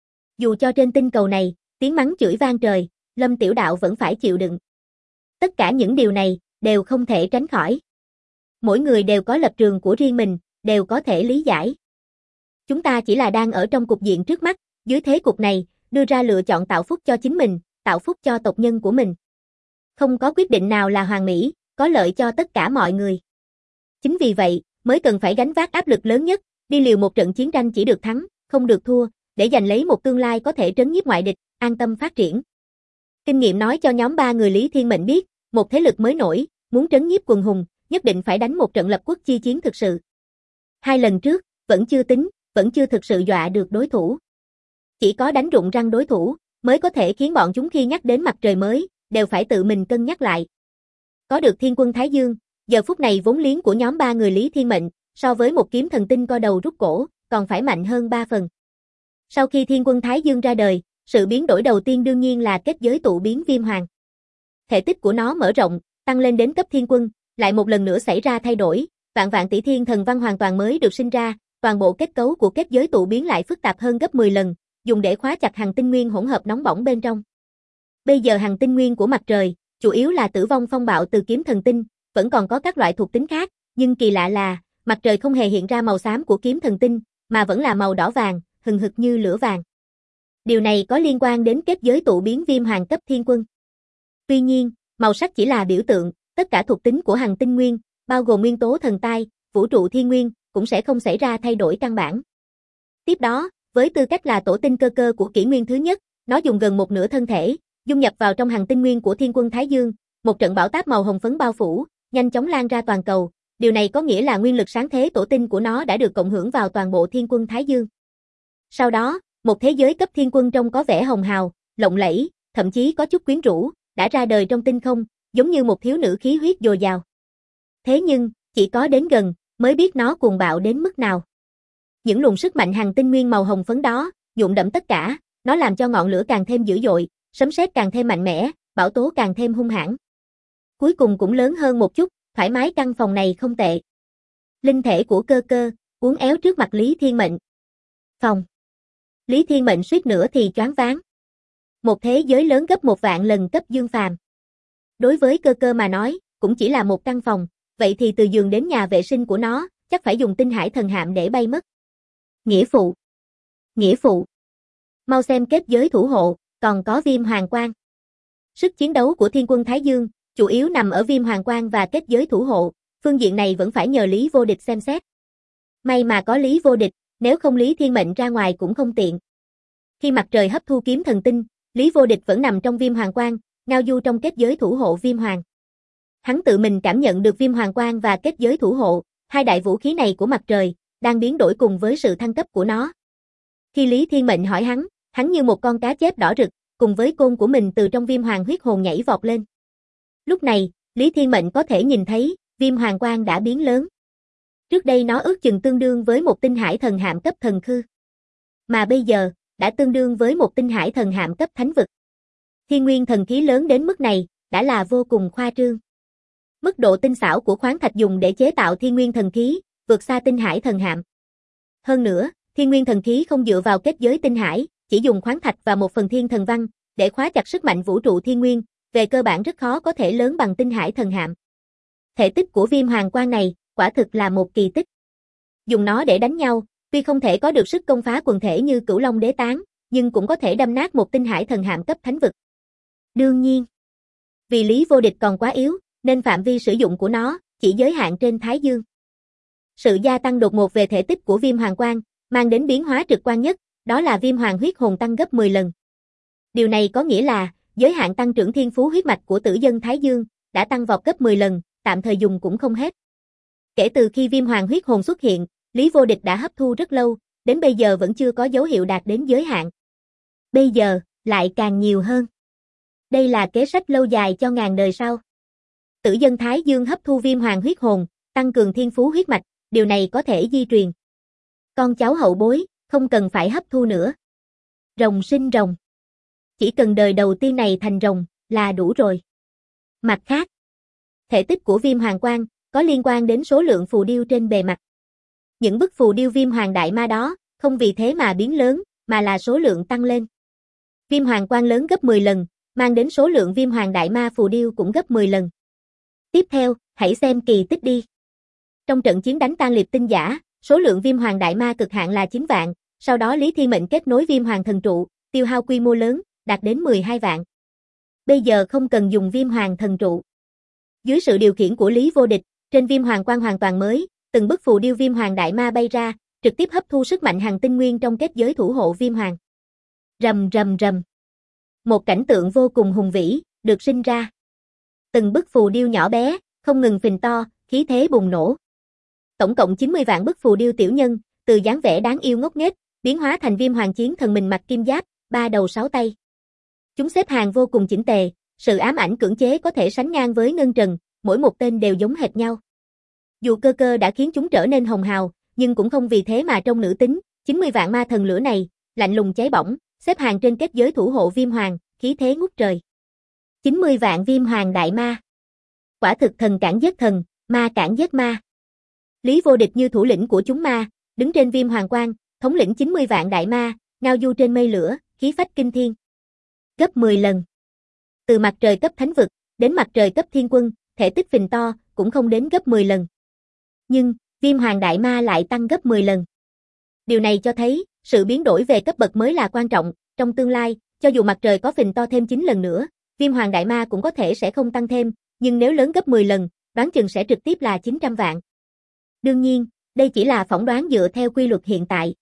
Dù cho trên tinh cầu này, tiếng mắng chửi vang trời, Lâm Tiểu Đạo vẫn phải chịu đựng. Tất cả những điều này, đều không thể tránh khỏi. Mỗi người đều có lập trường của riêng mình, đều có thể lý giải. Chúng ta chỉ là đang ở trong cục diện trước mắt, dưới thế cục này, đưa ra lựa chọn tạo phúc cho chính mình, tạo phúc cho tộc nhân của mình. Không có quyết định nào là hoàn mỹ, có lợi cho tất cả mọi người. Chính vì vậy, mới cần phải gánh vác áp lực lớn nhất, đi liều một trận chiến tranh chỉ được thắng, không được thua, để giành lấy một tương lai có thể trấn nhiếp ngoại địch, an tâm phát triển. Kinh nghiệm nói cho nhóm 3 người Lý Thiên Mệnh biết, một thế lực mới nổi, muốn trấn nhiếp quần hùng, nhất định phải đánh một trận lập quốc chi chiến thực sự. 2 lần trước, vẫn chưa tính, vẫn chưa thực sự dọa được đối thủ. Chỉ có đánh rụng răng đối thủ, mới có thể khiến bọn chúng khi nhắc đến mặt trời mới, đều phải tự mình cân nhắc lại. Có được Thiên Quân Thái Dương, giờ phút này vốn liếng của nhóm 3 người Lý Thiên Mệnh, so với một kiếm thần tinh co đầu rút cổ, còn phải mạnh hơn 3 phần. Sau khi Thiên Quân Thái Dương ra đời, sự biến đổi đầu tiên đương nhiên là kết giới tụ biến Viêm Hoàng. Thể tích của nó mở rộng, tăng lên đến cấp Thiên Quân, lại một lần nữa xảy ra thay đổi, vạn vạn tỷ thiên thần văn hoàn toàn mới được sinh ra, toàn bộ kết cấu của kết giới tụ biến lại phức tạp hơn gấp 10 lần, dùng để khóa chặt hằng tinh nguyên hỗn hợp nóng bỏng bên trong. Bây giờ hằng tinh nguyên của mặt trời, chủ yếu là tử vong phong bạo từ kiếm thần tinh, vẫn còn có các loại thuộc tính khác, nhưng kỳ lạ là, mặt trời không hề hiện ra màu xám của kiếm thần tinh, mà vẫn là màu đỏ vàng, hừng hực như lửa vàng. Điều này có liên quan đến kết giới tụ biến Viêm Hoàng cấp Thiên Quân. Tuy nhiên, màu sắc chỉ là biểu tượng, tất cả thuộc tính của hằng tinh nguyên, bao gồm nguyên tố thần tai, vũ trụ thiên nguyên, cũng sẽ không xảy ra thay đổi căn bản. Tiếp đó, với tư cách là tổ tinh cơ cơ của kỷ nguyên thứ nhất, nó dùng gần một nửa thân thể, dung nhập vào trong hằng tinh nguyên của Thiên Quân Thái Dương, một trận bão táp màu hồng phấn bao phủ, nhanh chóng lan ra toàn cầu. Điều này có nghĩa là nguyên lực sáng thế tổ tinh của nó đã được cộng hưởng vào toàn bộ Thiên Quân Thái Dương. Sau đó, một thế giới cấp Thiên Quân trông có vẻ hồng hào, lộng lẫy, thậm chí có chút quyến rũ, đã ra đời trong tinh không, giống như một thiếu nữ khí huyết dồi dào. Thế nhưng, chỉ có đến gần, mới biết nó cuồng bạo đến mức nào. Những luồng sức mạnh hằng tinh nguyên màu hồng phấn đó, nhuộm đẫm tất cả, nó làm cho ngọn lửa càng thêm dữ dội, sấm sét càng thêm mạnh mẽ, bão tố càng thêm hung hãn. Cuối cùng cũng lớn hơn một chút, thoải mái căn phòng này không tệ. Linh thể của cơ cơ, uốn éo trước mặt Lý Thiên Mệnh. Phòng. Lý Thiên Mệnh suýt nữa thì choáng váng. Một thế giới lớn gấp 1.000 lần cấp Dương Phàm. Đối với cơ cơ mà nói, cũng chỉ là một căn phòng, vậy thì từ giường đến nhà vệ sinh của nó, chắc phải dùng tinh hải thần hạm để bay mất. Nghĩa phụ. Nghĩa phụ. Mau xem kết giới thủ hộ, còn có Viêm Hoàng Quang. Sức chiến đấu của Thiên Quân Thái Dương, chủ yếu nằm ở Viêm Hoàng Quang và kết giới thủ hộ, phương diện này vẫn phải nhờ Lý Vô Địch xem xét. May mà có Lý Vô Địch, nếu không Lý Thiên Mệnh ra ngoài cũng không tiện. Khi mặt trời hấp thu kiếm thần tinh, Lý Vô Địch vẫn nằm trong Viêm Hoàng Quang, ngao du trong kết giới thủ hộ Viêm Hoàng. Hắn tự mình cảm nhận được Viêm Hoàng Quang và kết giới thủ hộ, hai đại vũ khí này của mặt trời, đang biến đổi cùng với sự thăng cấp của nó. Khi Lý Thiên Mệnh hỏi hắn như một con cá chép đỏ rực, cùng với côn của mình từ trong Viêm Hoàng huyết hồn nhảy vọt lên. Lúc này, Lý Thiên Mệnh có thể nhìn thấy, Viêm Hoàng Quang đã biến lớn. Trước đây nó ước chừng tương đương với một tinh hải thần hạm cấp thần khư. Mà bây giờ, đã tương đương với một tinh hải thần hạm cấp thánh vực. Thiên nguyên thần khí lớn đến mức này, đã là vô cùng khoa trương. Mức độ tinh xảo của khoáng thạch dùng để chế tạo thiên nguyên thần khí, vượt xa tinh hải thần hạm. Hơn nữa, thiên nguyên thần khí không dựa vào kết giới tinh hải, chỉ dùng khoáng thạch và một phần thiên thần văn, để khóa chặt sức mạnh vũ trụ thiên nguyên, về cơ bản rất khó có thể lớn bằng tinh hải thần hạm. Thể tích của Viêm Hoàng Quang này, quả thực là một kỳ tích. Dùng nó để đánh nhau, tuy không thể có được sức công phá quần thể như Cửu Long Đế Tán, nhưng cũng có thể đâm nát một tinh hải thần hạm cấp thánh vực. Đương nhiên, vì Lý Vô Địch còn quá yếu, nên phạm vi sử dụng của nó chỉ giới hạn trên Thái Dương. Sự gia tăng đột ngột về thể tích của Viêm Hoàng Quang, mang đến biến hóa trực quan nhất, đó là Viêm Hoàng huyết hồn tăng gấp 10 lần. Điều này có nghĩa là, giới hạn tăng trưởng thiên phú huyết mạch của tử dân Thái Dương, đã tăng vọt gấp 10 lần, tạm thời dùng cũng không hết. Kể từ khi Viêm Hoàng huyết hồn xuất hiện, Lý Vô Địch đã hấp thu rất lâu, đến bây giờ vẫn chưa có dấu hiệu đạt đến giới hạn. Bây giờ, lại càng nhiều hơn. Đây là kế sách lâu dài cho ngàn đời sau. Tử dân Thái Dương hấp thu viêm hoàng huyết hồn, tăng cường thiên phú huyết mạch, điều này có thể di truyền. Con cháu hậu bối, không cần phải hấp thu nữa. Rồng sinh rồng. Chỉ cần đời đầu tiên này thành rồng, là đủ rồi. Mặt khác, thể tích của viêm hoàng quang, có liên quan đến số lượng phù điêu trên bề mặt. Những bức phù điêu viêm hoàng đại ma đó, không vì thế mà biến lớn, mà là số lượng tăng lên. Viêm hoàng quang lớn gấp 10 lần, mang đến số lượng viêm hoàng đại ma phù điêu cũng gấp 10 lần. Tiếp theo, hãy xem kỳ tích đi. Trong trận chiến đánh tan liệt tinh giả, số lượng viêm hoàng đại ma cực hạn là 9 vạn, sau đó Lý Thiên Mệnh kết nối viêm hoàng thần trụ, tiêu hao quy mô lớn, đạt đến 12 vạn. Bây giờ không cần dùng viêm hoàng thần trụ. Dưới sự điều khiển của Lý Vô Địch, trên viêm hoàng quang hoàn toàn mới, từng bức phù điêu viêm hoàng đại ma bay ra, trực tiếp hấp thu sức mạnh hằng tinh nguyên trong kết giới thủ hộ viêm hoàng. Rầm rầm rầm. Một cảnh tượng vô cùng hùng vĩ, được sinh ra. Từng bức phù điêu nhỏ bé, không ngừng phình to, khí thế bùng nổ. Tổng cộng 90 vạn bức phù điêu tiểu nhân, từ dáng vẻ đáng yêu ngốc nghếch, biến hóa thành viêm hoàng chiến thần mình mặc kim giáp, 3 đầu 6 tay. Chúng xếp hàng vô cùng chỉnh tề, sự ám ảnh cưỡng chế có thể sánh ngang với ngân trần, mỗi một tên đều giống hệt nhau. Dù cơ cơ đã khiến chúng trở nên hồng hào, nhưng cũng không vì thế mà trông nữ tính, 90 vạn ma thần lửa này, lạnh lùng cháy bỏng, xếp hàng trên kết giới thủ hộ viêm hoàng, khí thế ngút trời. 90 vạn viêm hoàng đại ma. Quả thực thần cản giết thần, ma cản giết ma. Lý Vô Địch như thủ lĩnh của chúng ma, đứng trên viêm hoàng quang, thống lĩnh 90 vạn đại ma, ngao du trên mây lửa, khí phách kinh thiên. Gấp 10 lần. Từ mặt trời cấp thánh vực, đến mặt trời cấp thiên quân, thể tích phình to, cũng không đến gấp 10 lần. Nhưng, viêm hoàng đại ma lại tăng gấp 10 lần. Điều này cho thấy, sự biến đổi về cấp bậc mới là quan trọng, trong tương lai, cho dù mặt trời có phình to thêm 9 lần nữa, viêm hoàng đại ma cũng có thể sẽ không tăng thêm, nhưng nếu lớn gấp 10 lần, đoán chừng sẽ trực tiếp là 900 vạn. Đương nhiên, đây chỉ là phỏng đoán dựa theo quy luật hiện tại.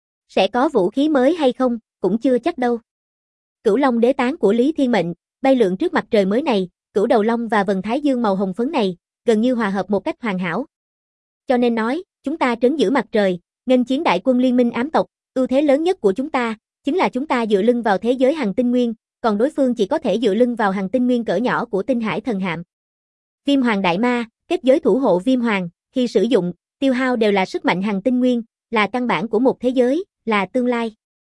Sẽ có vũ khí mới hay không, cũng chưa chắc đâu. Cửu Long đế tán của Lý Thiên Mệnh, bay lượn trước mặt trời mới này, cửu đầu long và vầng thái dương màu hồng phấn này, gần như hòa hợp một cách hoàn hảo. Cho nên nói, chúng ta trấn giữ mặt trời, nghênh chiến đại quân liên minh ám tộc, ưu thế lớn nhất của chúng ta, chính là chúng ta dựa lưng vào thế giới hằng tinh nguyên, còn đối phương chỉ có thể dựa lưng vào hằng tinh nguyên cỡ nhỏ của tinh hải thần hạm. Viêm hoàng đại ma, kết giới thủ hộ viêm hoàng, khi sử dụng, tiêu hao đều là sức mạnh hằng tinh nguyên, là căn bản của một thế giới, là tương lai.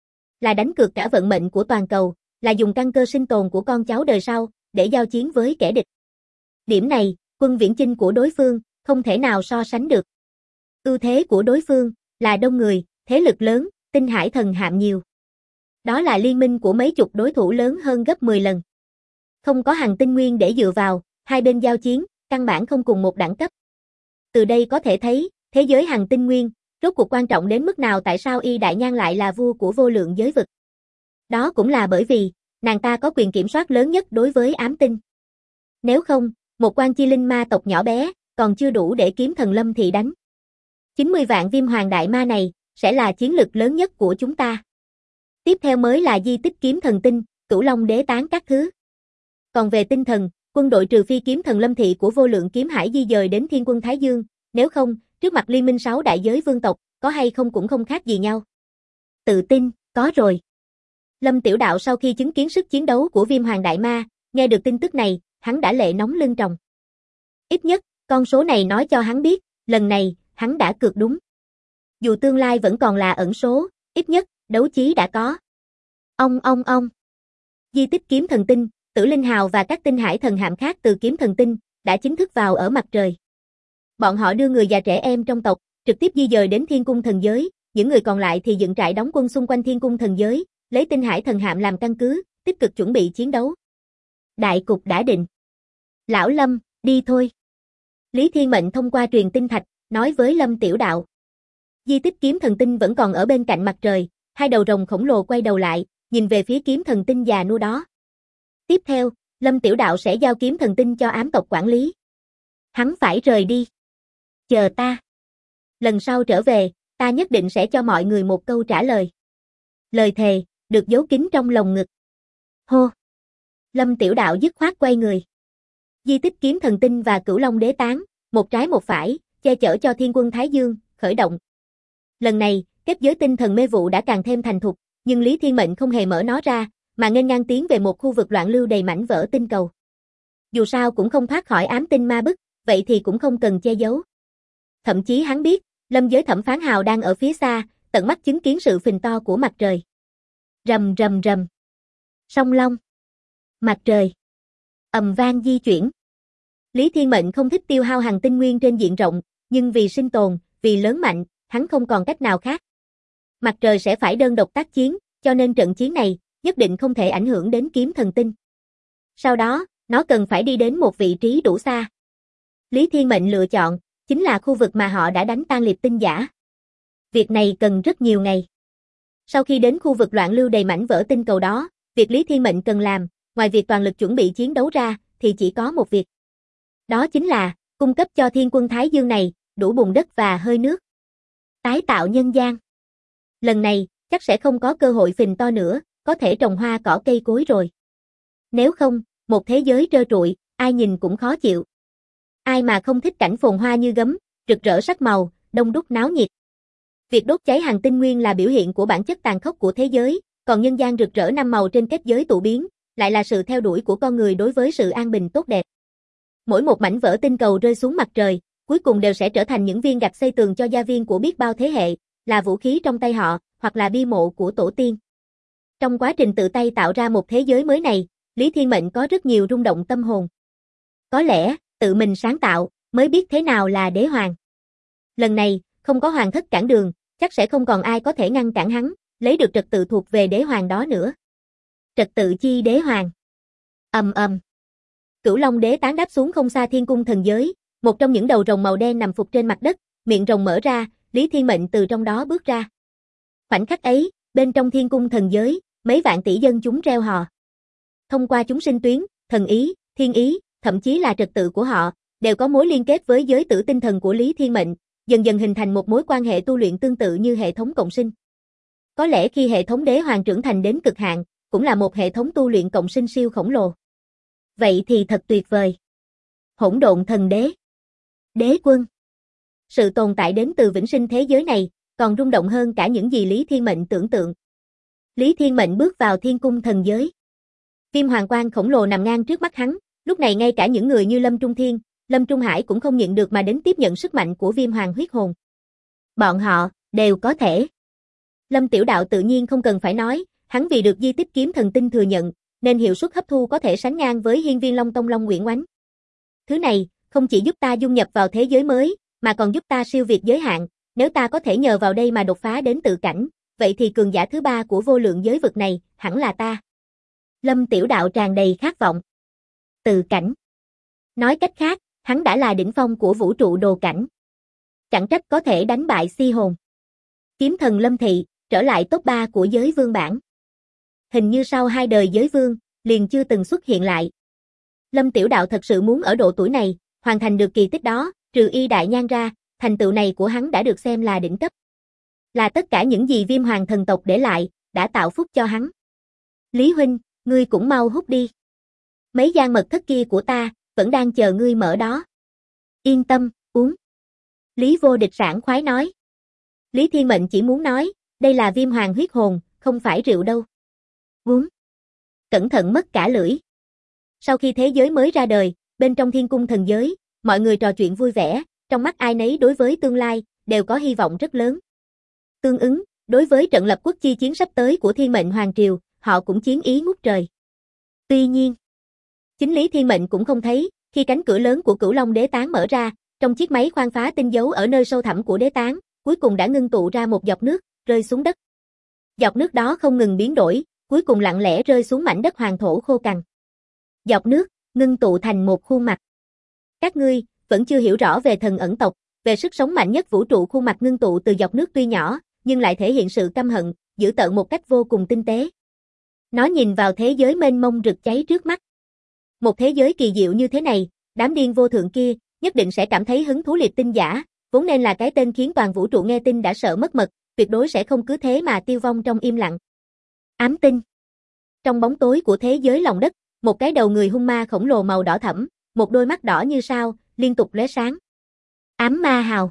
Là đánh cược cả vận mệnh của toàn cầu, là dùng căn cơ sinh tồn của con cháu đời sau, để giao chiến với kẻ địch. Điểm này, quân viễn chinh của đối phương, không thể nào so sánh được. Ưu thế của đối phương, là đông người, thế lực lớn, tinh hải thần hạm nhiều. Đó là liên minh của mấy chục đối thủ lớn hơn gấp 10 lần. Không có hằng tinh nguyên để dựa vào, hai bên giao chiến, căn bản không cùng một đẳng cấp. Từ đây có thể thấy, thế giới hằng tinh nguyên, rốt cuộc quan trọng đến mức nào tại sao Y Đại Nhan lại là vua của vô lượng giới vực. Đó cũng là bởi vì, nàng ta có quyền kiểm soát lớn nhất đối với ám tinh. Nếu không, một quan chi linh ma tộc nhỏ bé, còn chưa đủ để kiếm thần lâm thị đánh. 90 vạn viêm hoàng đại ma này, sẽ là chiến lực lớn nhất của chúng ta. Tiếp theo mới là di tích kiếm thần tinh, cửu long đế tán các thứ. Còn về tinh thần, quân đội trừ phi kiếm thần lâm thị của vô lượng kiếm hải di dời đến thiên quân Thái Dương, nếu không, trước mặt liên minh 6 đại giới vương tộc, có hay không cũng không khác gì nhau. Tự tin, có rồi. Lâm Tiểu Đạo sau khi chứng kiến sức chiến đấu của viêm hoàng đại ma, nghe được tin tức này, hắn đã lệ nóng lưng tròng. Ít nhất, con số này nói cho hắn biết, lần này, hắn đã cược đúng. Dù tương lai vẫn còn là ẩn số, ít nhất, đấu chí đã có. Ông. Di tích kiếm thần tinh, Tử Linh Hào và các tinh hải thần hạm khác từ kiếm thần tinh, đã chính thức vào ở mặt trời. Bọn họ đưa người già trẻ em trong tộc, trực tiếp di dời đến thiên cung thần giới, những người còn lại thì dựng trại đóng quân xung quanh thiên cung thần giới, lấy tinh hải thần hạm làm căn cứ, tích cực chuẩn bị chiến đấu. Đại cục đã định. Lão Lâm, đi thôi. Lý Thiên Mệnh thông qua truyền tinh thạch, nói với Lâm Tiểu Đạo. Di tích kiếm thần tinh vẫn còn ở bên cạnh mặt trời, hai đầu rồng khổng lồ quay đầu lại, nhìn về phía kiếm thần tinh già nua đó. Tiếp theo, Lâm Tiểu Đạo sẽ giao kiếm thần tinh cho ám tộc quản lý. Hắn phải rời đi. Chờ ta. Lần sau trở về, ta nhất định sẽ cho mọi người một câu trả lời. Lời thề, được giấu kín trong lồng ngực. Hô. Lâm Tiểu Đạo dứt khoát quay người. Di tích kiếm thần tinh và cửu long đế tán, một trái một phải, che chở cho thiên quân Thái Dương, khởi động. Lần này, kết giới tinh thần mê vụ đã càng thêm thành thục, nhưng Lý Thiên Mệnh không hề mở nó ra, mà nghênh ngang tiến về một khu vực loạn lưu đầy mảnh vỡ tinh cầu. Dù sao cũng không thoát khỏi ám tinh ma bức, vậy thì cũng không cần che giấu. Thậm chí hắn biết, lâm giới thẩm phán hào đang ở phía xa, tận mắt chứng kiến sự phình to của mặt trời. Rầm rầm rầm. Song long. Mặt trời. Ầm vang di chuyển. Lý Thiên Mệnh không thích tiêu hao hành tinh nguyên trên diện rộng, nhưng vì sinh tồn, vì lớn mạnh, hắn không còn cách nào khác. Mặt trời sẽ phải đơn độc tác chiến, cho nên trận chiến này, nhất định không thể ảnh hưởng đến kiếm thần tinh. Sau đó, nó cần phải đi đến một vị trí đủ xa. Lý Thiên Mệnh lựa chọn, chính là khu vực mà họ đã đánh tan liệt tinh giả. Việc này cần rất nhiều ngày. Sau khi đến khu vực loạn lưu đầy mảnh vỡ tinh cầu đó, việc Lý Thiên Mệnh cần làm, ngoài việc toàn lực chuẩn bị chiến đấu ra, thì chỉ có một việc. Đó chính là, cung cấp cho thiên quân Thái Dương này, đủ bùn đất và hơi nước. Tái tạo nhân gian. Lần này, chắc sẽ không có cơ hội phình to nữa, có thể trồng hoa cỏ cây cối rồi. Nếu không, một thế giới trơ trụi, ai nhìn cũng khó chịu. Ai mà không thích cảnh phồn hoa như gấm, rực rỡ sắc màu, đông đúc náo nhiệt. Việc đốt cháy hành tinh nguyên là biểu hiện của bản chất tàn khốc của thế giới, còn nhân gian rực rỡ năm màu trên kết giới tụ biến, lại là sự theo đuổi của con người đối với sự an bình tốt đẹp. Mỗi một mảnh vỡ tinh cầu rơi xuống mặt trời, cuối cùng đều sẽ trở thành những viên gạch xây tường cho gia viên của biết bao thế hệ, là vũ khí trong tay họ, hoặc là bia mộ của tổ tiên. Trong quá trình tự tay tạo ra một thế giới mới này, Lý Thiên Mệnh có rất nhiều rung động tâm hồn. Có lẽ, tự mình sáng tạo, mới biết thế nào là đế hoàng. Lần này, không có hoàng thất cản đường, chắc sẽ không còn ai có thể ngăn cản hắn, lấy được trật tự thuộc về đế hoàng đó nữa. Trật tự chi đế hoàng. Ầm ầm. Cửu Long đế tán đáp xuống không xa thiên cung thần giới, một trong những đầu rồng màu đen nằm phục trên mặt đất, miệng rồng mở ra, Lý Thiên Mệnh từ trong đó bước ra. Khoảnh khắc ấy, bên trong thiên cung thần giới, mấy vạn tỷ dân chúng reo hò. Thông qua chúng sinh tuyến, thần ý, thiên ý, thậm chí là trật tự của họ, đều có mối liên kết với giới tử tinh thần của Lý Thiên Mệnh, dần dần hình thành một mối quan hệ tu luyện tương tự như hệ thống cộng sinh. Có lẽ khi hệ thống đế hoàng trưởng thành đến cực hạn, cũng là một hệ thống tu luyện cộng sinh siêu khổng lồ. Vậy thì thật tuyệt vời. Hỗn độn thần đế. Đế quân. Sự tồn tại đến từ vĩnh sinh thế giới này, còn rung động hơn cả những gì Lý Thiên Mệnh tưởng tượng. Lý Thiên Mệnh bước vào thiên cung thần giới. Kim hoàng quang khổng lồ nằm ngang trước mắt hắn, lúc này ngay cả những người như Lâm Trung Thiên, Lâm Trung Hải cũng không nhịn được mà đến tiếp nhận sức mạnh của viêm hoàng huyết hồn. Bọn họ, đều có thể. Lâm Tiểu Đạo tự nhiên không cần phải nói, hắn vì được di tích kiếm thần tinh thừa nhận, nên hiệu suất hấp thu có thể sánh ngang với hiên viên Long Tông Long Nguyễn Oánh. Thứ này, không chỉ giúp ta dung nhập vào thế giới mới, mà còn giúp ta siêu việt giới hạn, nếu ta có thể nhờ vào đây mà đột phá đến tự cảnh, vậy thì cường giả thứ ba của vô lượng giới vực này, hẳn là ta. Lâm Tiểu Đạo tràn đầy khát vọng. Tự cảnh. Nói cách khác, hắn đã là đỉnh phong của vũ trụ đồ cảnh. Chẳng trách có thể đánh bại Si Hồn. Kiếm thần Lâm Thị, trở lại top 3 của giới vương bảng. Hình như sau 2 đời giới vương, liền chưa từng xuất hiện lại. Lâm Tiểu Đạo thật sự muốn ở độ tuổi này, hoàn thành được kỳ tích đó, trừ Y Đại Nhan ra, thành tựu này của hắn đã được xem là đỉnh cấp. Là tất cả những gì viêm hoàng thần tộc để lại, đã tạo phúc cho hắn. Lý huynh, ngươi cũng mau hút đi. Mấy gian mật thất kia của ta, vẫn đang chờ ngươi mở đó. Yên tâm, uống. Lý Vô Địch sảng khoái nói. Lý Thiên Mệnh chỉ muốn nói, đây là viêm hoàng huyết hồn, không phải rượu đâu. Uống. Cẩn thận mất cả lưỡi. Sau khi thế giới mới ra đời, bên trong thiên cung thần giới, mọi người trò chuyện vui vẻ, trong mắt ai nấy đối với tương lai, đều có hy vọng rất lớn. Tương ứng, đối với trận lập quốc chi chiến sắp tới của Thiên Mệnh Hoàng Triều, họ cũng chiến ý ngút trời. Tuy nhiên, chính Lý Thiên Mệnh cũng không thấy, khi cánh cửa lớn của Cửu Long Đế Tán mở ra, trong chiếc máy khoan phá tinh dấu ở nơi sâu thẳm của Đế Tán, cuối cùng đã ngưng tụ ra một giọt nước, rơi xuống đất. Giọt nước đó không ngừng biến đổi, cuối cùng lặng lẽ rơi xuống mảnh đất hoàng thổ khô cằn. Giọt nước, ngưng tụ thành một khuôn mặt. Các ngươi, vẫn chưa hiểu rõ về thần ẩn tộc, về sức sống mạnh nhất vũ trụ. Khuôn mặt ngưng tụ từ giọt nước tuy nhỏ, nhưng lại thể hiện sự căm hận, dữ tợn một cách vô cùng tinh tế. Nó nhìn vào thế giới mênh mông rực cháy trước mắt. Một thế giới kỳ diệu như thế này, đám điên vô thượng kia, nhất định sẽ cảm thấy hứng thú. Liệt tinh giả, vốn nên là cái tên khiến toàn vũ trụ nghe tin đã sợ mất mật, tuyệt đối sẽ không cứ thế mà tiêu vong trong im lặng. Ám tinh. Trong bóng tối của thế giới lòng đất, một cái đầu người hung ma khổng lồ màu đỏ thẫm, một đôi mắt đỏ như sao, liên tục lóe sáng. Ám ma hào.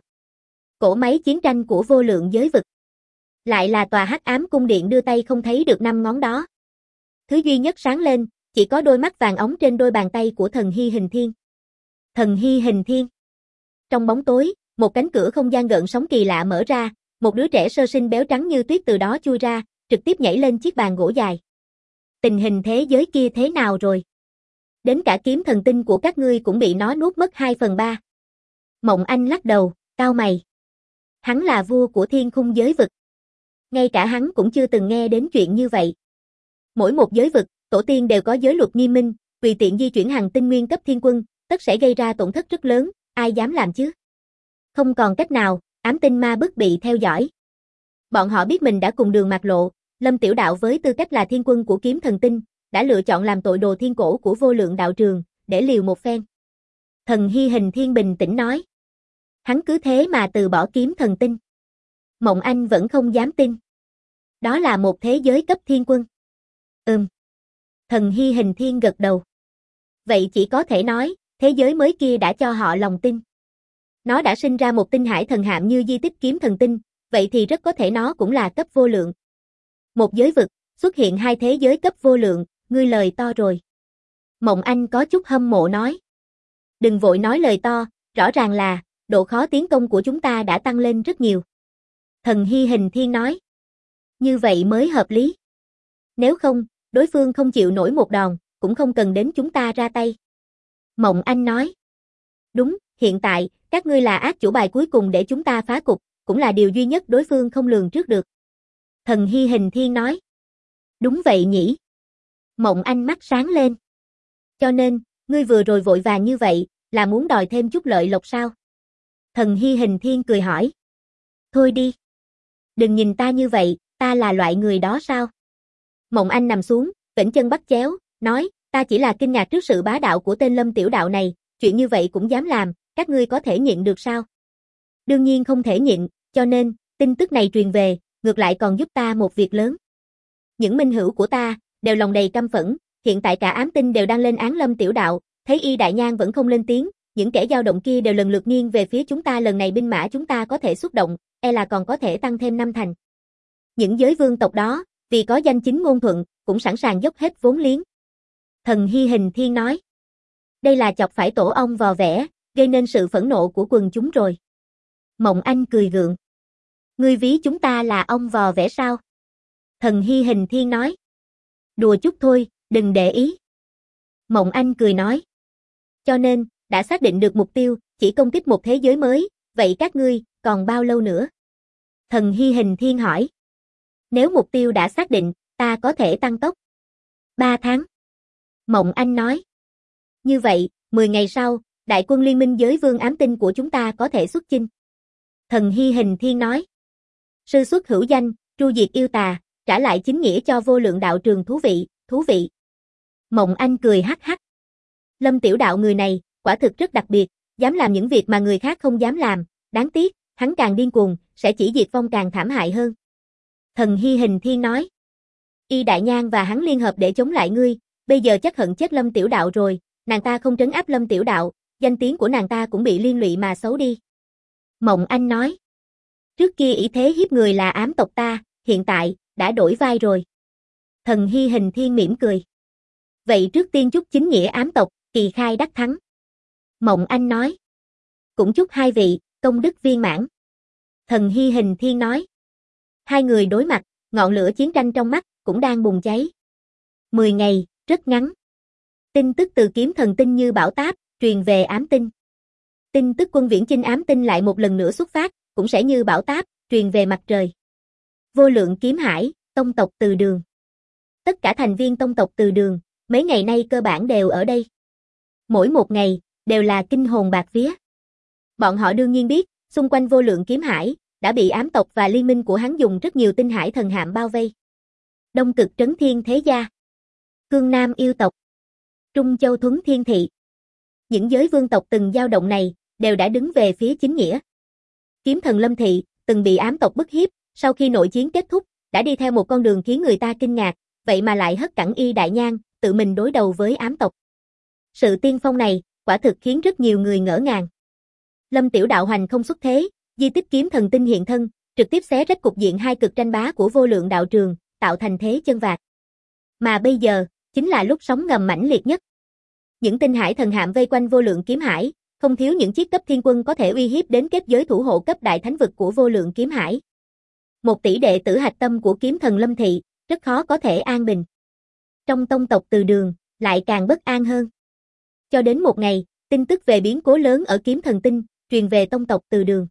Cỗ máy chiến tranh của vô lượng giới vực. Lại là tòa hắc ám cung điện đưa tay không thấy được 5 ngón đó. thứ duy nhất sáng lên, chỉ có đôi mắt vàng óng trên đôi bàn tay của thần Hy Hình Thiên. Thần Hy Hình Thiên. Trong bóng tối, một cánh cửa không gian gợn sóng kỳ lạ mở ra, một đứa trẻ sơ sinh béo trắng như tuyết từ đó chui ra, trực tiếp nhảy lên chiếc bàn gỗ dài. Tình hình thế giới kia thế nào rồi? Đến cả kiếm thần tinh của các ngươi cũng bị nó nuốt mất 2/3. Mộng Anh lắc đầu, cau mày. Hắn là vua của thiên khung giới vực. Ngay cả hắn cũng chưa từng nghe đến chuyện như vậy. Mỗi một giới vực, tổ tiên đều có giới luật nghiêm minh, tùy tiện di chuyển hành tinh nguyên cấp thiên quân, tất sẽ gây ra tổn thất rất lớn, ai dám làm chứ? Không còn cách nào, ám tinh ma bức bị theo dõi. Bọn họ biết mình đã cùng đường mạt lộ, Lâm Tiểu Đạo với tư cách là thiên quân của kiếm thần tinh, đã lựa chọn làm tội đồ thiên cổ của vô lượng đạo trường, để liều một phen. Thần Hy Hình Thiên bình tĩnh nói. Hắn cứ thế mà từ bỏ kiếm thần tinh. Mộng Anh vẫn không dám tin. Đó là một thế giới cấp thiên quân. Thần Hy Hình Thiên gật đầu. Vậy chỉ có thể nói, thế giới mới kia đã cho họ lòng tin. Nó đã sinh ra một tinh hải thần hạm như di tích kiếm thần tinh, vậy thì rất có thể nó cũng là cấp vô lượng. Một giới vực, xuất hiện hai thế giới cấp vô lượng, ngươi lời to rồi. Mộng Anh có chút hâm mộ nói. Đừng vội nói lời to, rõ ràng là, độ khó tiến công của chúng ta đã tăng lên rất nhiều. Thần Hy Hình Thiên nói. Như vậy mới hợp lý. Nếu không, đối phương không chịu nổi một đòn, cũng không cần đến chúng ta ra tay. Mộng Anh nói. Đúng, hiện tại, các ngươi là ác chủ bài cuối cùng để chúng ta phá cục, cũng là điều duy nhất đối phương không lường trước được. Thần Hy Hình Thiên nói. Đúng vậy nhỉ. Mộng Anh mắt sáng lên. Cho nên, ngươi vừa rồi vội vàng như vậy, là muốn đòi thêm chút lợi lộc sao? Thần Hy Hình Thiên cười hỏi. Thôi đi. Đừng nhìn ta như vậy, ta là loại người đó sao? Mộng Anh nằm xuống, vểnh chân bắt chéo, nói, ta chỉ là kinh ngạc trước sự bá đạo của tên Lâm Tiểu Đạo này, chuyện như vậy cũng dám làm, các ngươi có thể nhịn được sao? Đương nhiên không thể nhịn, cho nên, tin tức này truyền về, ngược lại còn giúp ta một việc lớn. Những minh hữu của ta, đều lòng đầy căm phẫn, hiện tại cả ám tinh đều đang lên án Lâm Tiểu Đạo, thấy Y Đại Nhan vẫn không lên tiếng, những kẻ dao động kia đều lần lượt nghiêng về phía chúng ta, lần này binh mã chúng ta có thể xuất động, là còn có thể tăng thêm 5 thành. Những giới vương tộc đó, vì có danh chính ngôn thuận, cũng sẵn sàng dốc hết vốn liếng. Thần Hy Hình Thiên nói. Đây là chọc phải tổ ong vò vẽ, gây nên sự phẫn nộ của quần chúng rồi. Mộng Anh cười gượng. Ngươi ví chúng ta là ong vò vẽ sao? Thần Hy Hình Thiên nói. Đùa chút thôi, đừng để ý. Mộng Anh cười nói. Cho nên, đã xác định được mục tiêu, chỉ công kích một thế giới mới, vậy các ngươi, còn bao lâu nữa? Thần Hy Hình Thiên hỏi. Nếu mục tiêu đã xác định, ta có thể tăng tốc. 3 tháng. Mộng Anh nói. Như vậy, 10 ngày sau, đại quân liên minh giới vương ám tinh của chúng ta có thể xuất chinh. Thần Hy Hình Thiên nói. Sư xuất hữu danh, tru diệt yêu tà, trả lại chính nghĩa cho vô lượng đạo trường thú vị, thú vị. Mộng Anh cười hắc hắc. Lâm Tiểu Đạo người này, quả thực rất đặc biệt, dám làm những việc mà người khác không dám làm, đáng tiếc, hắn càng điên cuồng, sẽ chỉ diệt vong càng thảm hại hơn. Thần Hy Hình Thiên nói. Y Đại Nhan và hắn liên hợp để chống lại ngươi, bây giờ chắc hận chết Lâm Tiểu Đạo rồi, nàng ta không trấn áp Lâm Tiểu Đạo, danh tiếng của nàng ta cũng bị liên lụy mà xấu đi. Mộng Anh nói. Trước kia ý thế hiếp người là ám tộc ta, hiện tại, đã đổi vai rồi. Thần Hy Hình Thiên mỉm cười. Vậy trước tiên chúc chính nghĩa ám tộc, kỳ khai đắc thắng. Mộng Anh nói. Cũng chúc hai vị, công đức viên mãn. Thần Hy Hình Thiên nói. Hai người đối mặt, ngọn lửa chiến tranh trong mắt, cũng đang bùng cháy. 10 ngày, rất ngắn. Tin tức từ kiếm thần tinh như bão táp, truyền về ám tinh. Tin tức quân viễn chinh ám tinh lại một lần nữa xuất phát, cũng sẽ như bão táp, truyền về mặt trời. Vô lượng kiếm hải, tông tộc Từ Đường. Tất cả thành viên tông tộc Từ Đường, mấy ngày nay cơ bản đều ở đây. Mỗi một ngày, đều là kinh hồn bạc vía. Bọn họ đương nhiên biết, xung quanh vô lượng kiếm hải, đã bị ám tộc và liên minh của hắn dùng rất nhiều tinh hải thần hạm bao vây. Đông Cực Trấn Thiên Thế Gia, Cương Nam yêu tộc, Trung Châu Thuấn Thiên Thị. Những giới vương tộc từng dao động này, đều đã đứng về phía chính nghĩa. Kiếm thần Lâm Thị, từng bị ám tộc bức hiếp, sau khi nội chiến kết thúc, đã đi theo một con đường khiến người ta kinh ngạc, vậy mà lại hất cẳng Y Đại Nhan, tự mình đối đầu với ám tộc. Sự tiên phong này, quả thực khiến rất nhiều người ngỡ ngàng. Lâm Tiểu Đạo hoành không xuất thế, di tích kiếm thần tinh hiện thân, trực tiếp xé rách cục diện hai cực tranh bá của vô lượng đạo trường, tạo thành thế chân vạc. Mà bây giờ, chính là lúc sóng ngầm mãnh liệt nhất. Những tinh hải thần hạm vây quanh vô lượng kiếm hải, không thiếu những chiếc cấp thiên quân có thể uy hiếp đến kết giới thủ hộ cấp đại thánh vực của vô lượng kiếm hải. 1 tỷ đệ tử hạch tâm của kiếm thần Lâm Thị, rất khó có thể an bình. Trong tông tộc Từ Đường, lại càng bất an hơn. Cho đến một ngày, tin tức về biến cố lớn ở kiếm thần tinh, truyền về tông tộc Từ Đường.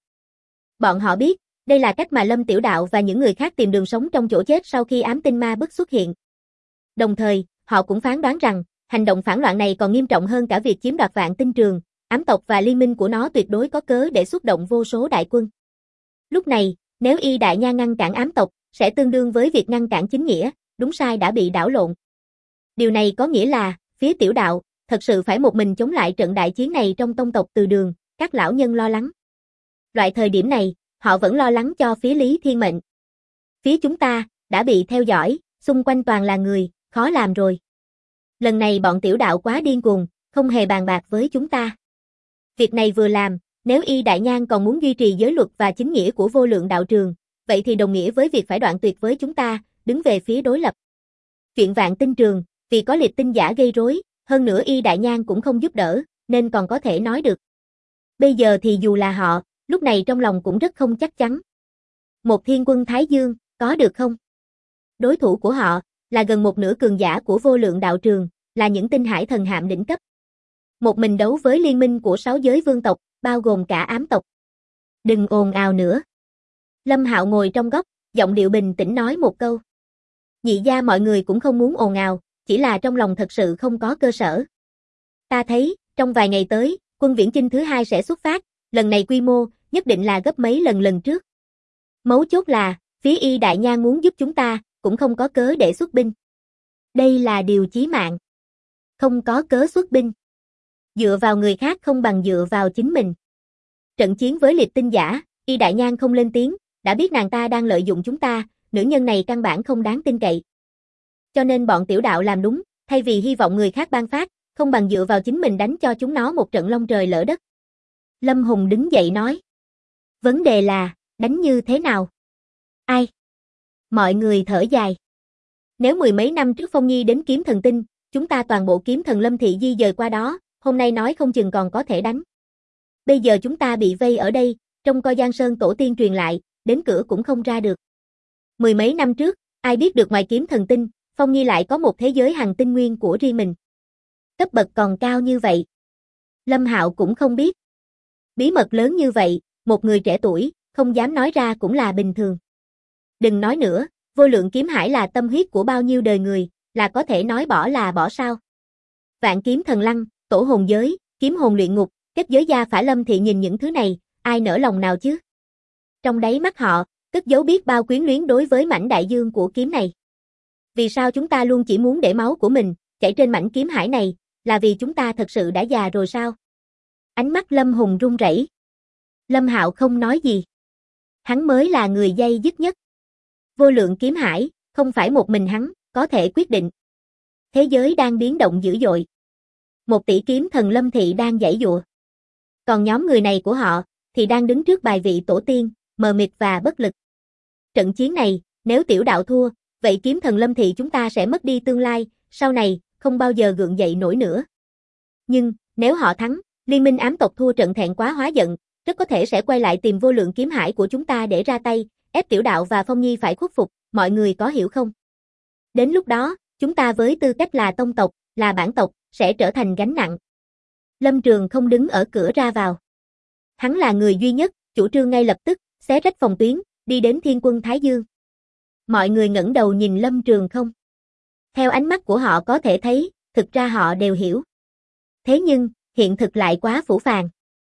Bọn họ biết, đây là cách mà Lâm Tiểu Đạo và những người khác tìm đường sống trong chỗ chết sau khi ám tinh ma bức xuất hiện. Đồng thời, họ cũng phán đoán rằng, hành động phản loạn này còn nghiêm trọng hơn cả việc chiếm đoạt Vạn Tinh Trường, ám tộc và liên minh của nó tuyệt đối có cớ để xuất động vô số đại quân. Lúc này, nếu Y Đại Nha ngăn cản ám tộc, sẽ tương đương với việc ngăn cản chính nghĩa, đúng sai đã bị đảo lộn. Điều này có nghĩa là, phía Tiểu Đạo, thật sự phải một mình chống lại trận đại chiến này trong tông tộc Từ Đường, các lão nhân lo lắng. Loại thời điểm này, họ vẫn lo lắng cho phía Lý Thiên Mệnh. Phía chúng ta, đã bị theo dõi, xung quanh toàn là người, khó làm rồi. Lần này bọn Tiểu Đạo quá điên cuồng, không hề bàn bạc với chúng ta. Việc này vừa làm, nếu Y Đại Nhan còn muốn duy trì giới luật và chính nghĩa của vô lượng đạo trường, vậy thì đồng nghĩa với việc phải đoạn tuyệt với chúng ta, đứng về phía đối lập. Chuyện Vạn Tinh Trường, vì có liệt tinh giả gây rối, hơn nữa Y Đại Nhan cũng không giúp đỡ, nên còn có thể nói được. Bây giờ thì dù là họ, lúc này trong lòng cũng rất không chắc chắn. Một thiên quân Thái Dương, có được không? Đối thủ của họ, là gần một nửa cường giả của vô lượng đạo trường, là những tinh hải thần hạm đỉnh cấp. Một mình đấu với liên minh của 6 giới vương tộc, bao gồm cả ám tộc. Đừng ồn ào nữa. Lâm Hạo ngồi trong góc, giọng điệu bình tĩnh nói một câu. Nhị gia mọi người cũng không muốn ồn ào, chỉ là trong lòng thật sự không có cơ sở. Ta thấy, trong vài ngày tới, quân viễn chinh thứ 2 sẽ xuất phát, lần này quy mô, nhất định là gấp mấy lần trước. Mấu chốt là, phía Y Đại Nhan muốn giúp chúng ta, cũng không có cớ để xuất binh. Đây là điều chí mạng. Không có cớ xuất binh. Dựa vào người khác không bằng dựa vào chính mình. Trận chiến với liệt tinh giả, Y Đại Nhan không lên tiếng, đã biết nàng ta đang lợi dụng chúng ta, nữ nhân này căn bản không đáng tin cậy. Cho nên bọn Tiểu Đạo làm đúng, thay vì hy vọng người khác ban phát, không bằng dựa vào chính mình đánh cho chúng nó một trận long trời lỡ đất. Lâm Hùng đứng dậy nói. Vấn đề là, đánh như thế nào? Ai? Mọi người thở dài. Nếu 10 mấy năm trước Phong Nhi đến kiếm thần tinh, chúng ta toàn bộ kiếm thần Lâm Thị di dời qua đó, hôm nay nói không chừng còn có thể đánh. Bây giờ chúng ta bị vây ở đây, trong coi Giang Sơn tổ tiên truyền lại, đến cửa cũng không ra được. 10 mấy năm trước, ai biết được ngoài kiếm thần tinh, Phong Nhi lại có một thế giới hành tinh nguyên của riêng mình. Cấp bậc còn cao như vậy. Lâm Hạo cũng không biết. Bí mật lớn như vậy, một người trẻ tuổi, không dám nói ra cũng là bình thường. Đừng nói nữa, vô lượng kiếm hải là tâm huyết của bao nhiêu đời người, là có thể nói bỏ là bỏ sao. Vạn kiếm thần lăng, tổ hồn giới, kiếm hồn luyện ngục, kết giới gia phả Lâm Thị nhìn những thứ này, ai nỡ lòng nào chứ? Trong đáy mắt họ, cất giấu biết bao quyến luyến đối với mảnh đại dương của kiếm này. Vì sao chúng ta luôn chỉ muốn để máu của mình chảy trên mảnh kiếm hải này, là vì chúng ta thật sự đã già rồi sao? Ánh mắt Lâm Hùng run rẩy. Lâm Hạo không nói gì. Hắn mới là người day dứt nhất. Vô lượng kiếm hải, không phải một mình hắn có thể quyết định. Thế giới đang biến động dữ dội. 1 tỷ kiếm thần Lâm Thị đang giãy giụa. Còn nhóm người này của họ thì đang đứng trước bài vị tổ tiên, mờ mịt và bất lực. Trận chiến này, nếu Tiểu Đạo thua, vậy kiếm thần Lâm Thị chúng ta sẽ mất đi tương lai, sau này không bao giờ gượng dậy nổi nữa. Nhưng, nếu họ thắng, liên minh ám tộc thua trận thẹn quá hóa giận, rất có thể sẽ quay lại tìm vô lượng kiếm hải của chúng ta để ra tay, ép Tiểu Đạo và Phong Nhi phải khuất phục, mọi người có hiểu không? Đến lúc đó, chúng ta với tư cách là tông tộc, là bản tộc, sẽ trở thành gánh nặng. Lâm Trường không đứng ở cửa ra vào. Hắn là người duy nhất, chủ trương ngay lập tức, xé rách phòng tuyến, đi đến Thiên Quân Thái Dương. Mọi người ngẩng đầu nhìn Lâm Trường không. Theo ánh mắt của họ có thể thấy, thực ra họ đều hiểu. Thế nhưng, hiện thực lại quá phũ phàng.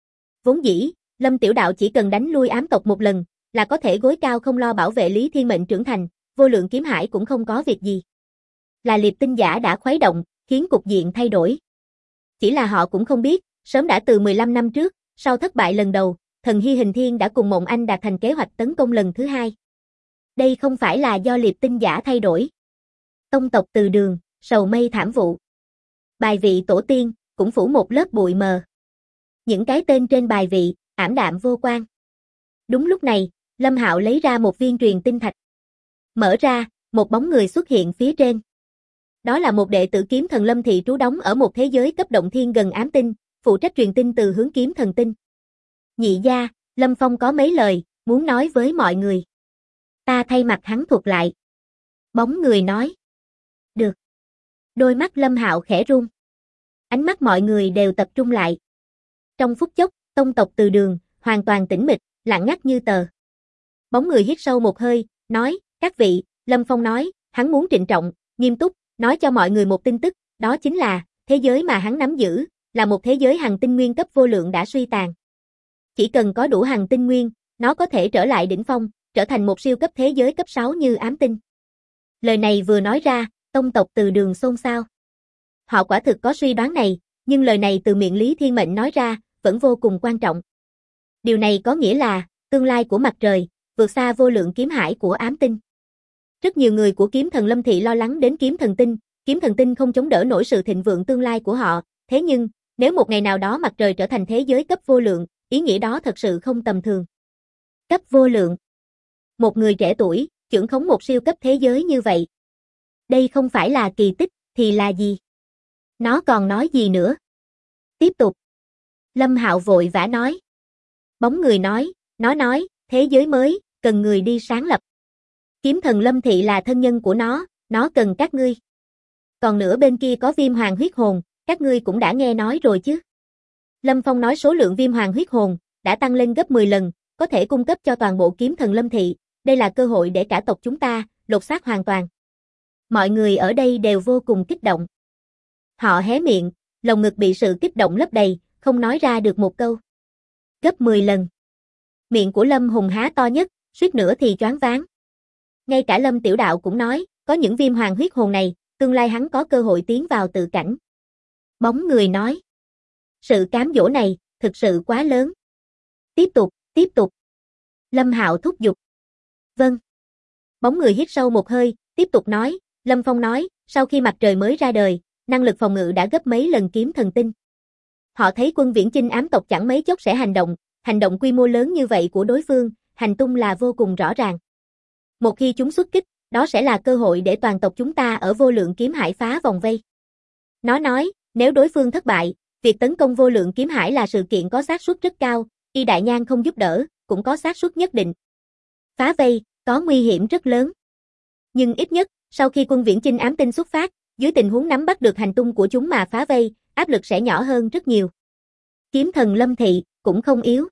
Vốn dĩ, Lâm Tiểu Đạo chỉ cần đánh lui ám tộc một lần, là có thể gối cao không lo bảo vệ Lý Thiên Mệnh trưởng thành, vô lượng kiếm hải cũng không có việc gì. Là liệp tinh giả đã khuấy động, khiến cục diện thay đổi. Chỉ là họ cũng không biết, sớm đã từ 15 năm trước, sau thất bại lần đầu, thần Hy Hình Thiên đã cùng Mộng Anh đạt thành kế hoạch tấn công lần thứ 2. Đây không phải là do liệp tinh giả thay đổi. Tông tộc Từ Đường, sầu mây thảm vụ. Bài vị tổ tiên, cũng phủ một lớp bụi mờ. Những cái tên trên bài vị, ảm đạm vô quan. Đúng lúc này, Lâm Hạo lấy ra một viên truyền tinh thạch. Mở ra, một bóng người xuất hiện phía trên. Đó là một đệ tử kiếm thần Lâm Thị trú đóng ở một thế giới cấp động thiên gần ám tinh, phụ trách truyền tin từ hướng kiếm thần tinh. Nhị gia, Lâm Phong có mấy lời, muốn nói với mọi người. Ta thay mặt hắn thuật lại. Bóng người nói. Được. Đôi mắt Lâm Hạo khẽ run. Ánh mắt mọi người đều tập trung lại. Trong phút chốc, tông tộc Từ Đường, hoàn toàn tĩnh mịch, lặng ngắt như tờ. Bóng người hít sâu một hơi, nói, các vị, Lâm Phong nói, hắn muốn trịnh trọng, nghiêm túc, nói cho mọi người một tin tức, đó chính là, thế giới mà hắn nắm giữ, là một thế giới hằng tinh nguyên cấp vô lượng đã suy tàn. Chỉ cần có đủ hằng tinh nguyên, nó có thể trở lại đỉnh phong, trở thành một siêu cấp thế giới cấp 6 như ám tinh. Lời này vừa nói ra, tông tộc Từ Đường xôn xao. Họ quả thực có suy đoán này, nhưng lời này từ miệng Lý Thiên Mệnh nói ra, vẫn vô cùng quan trọng. Điều này có nghĩa là, tương lai của mặt trời, vượt xa vô lượng kiếm hải của ám tinh. Rất nhiều người của kiếm thần Lâm Thị lo lắng đến kiếm thần tinh không chống đỡ nổi sự thịnh vượng tương lai của họ, thế nhưng, nếu một ngày nào đó mặt trời trở thành thế giới cấp vô lượng, ý nghĩa đó thật sự không tầm thường. Cấp vô lượng. Một người trẻ tuổi, trưởng khống một siêu cấp thế giới như vậy. Đây không phải là kỳ tích, thì là gì? Nó còn nói gì nữa? Tiếp tục. Lâm Hạo vội vã nói. Bóng người nói, nó nói, thế giới mới, cần người đi sáng lập. Kiếm thần Lâm Thị là thân nhân của nó cần các ngươi. Còn nữa bên kia có viêm hoàng huyết hồn, các ngươi cũng đã nghe nói rồi chứ. Lâm Phong nói số lượng viêm hoàng huyết hồn, đã tăng lên gấp 10 lần, có thể cung cấp cho toàn bộ kiếm thần Lâm Thị, đây là cơ hội để cả tộc chúng ta, lột xác hoàn toàn. Mọi người ở đây đều vô cùng kích động. Họ hé miệng, lồng ngực bị sự kích động lấp đầy, không nói ra được một câu. Gấp 10 lần. Miệng của Lâm Hùng há to nhất, suýt nữa thì choáng váng. Ngay cả Lâm Tiểu Đạo cũng nói, có những viêm hoàng huyết hồn này, tương lai hắn có cơ hội tiến vào tự cảnh. Bóng người nói. Sự cám dỗ này, thực sự quá lớn. Tiếp tục. Lâm Hạo thúc giục. Vâng. Bóng người hít sâu một hơi, tiếp tục nói, Lâm Phong nói, sau khi mặt trời mới ra đời, năng lực phòng ngự đã gấp mấy lần kiếm thần tinh. Họ thấy quân viễn chinh ám tộc chẳng mấy chốc sẽ hành động quy mô lớn như vậy của đối phương, hành tung là vô cùng rõ ràng. Một khi chúng xuất kích, đó sẽ là cơ hội để toàn tộc chúng ta ở vô lượng kiếm hải phá vòng vây. Nó nói, nếu đối phương thất bại, việc tấn công vô lượng kiếm hải là sự kiện có xác suất rất cao, Y Đại Nhan không giúp đỡ, cũng có xác suất nhất định. Phá vây, có nguy hiểm rất lớn. Nhưng ít nhất, sau khi quân viễn chinh ám tinh xuất phát, dưới tình huống nắm bắt được hành tung của chúng mà phá vây, áp lực sẽ nhỏ hơn rất nhiều. Kiếm thần Lâm Thị, cũng không yếu.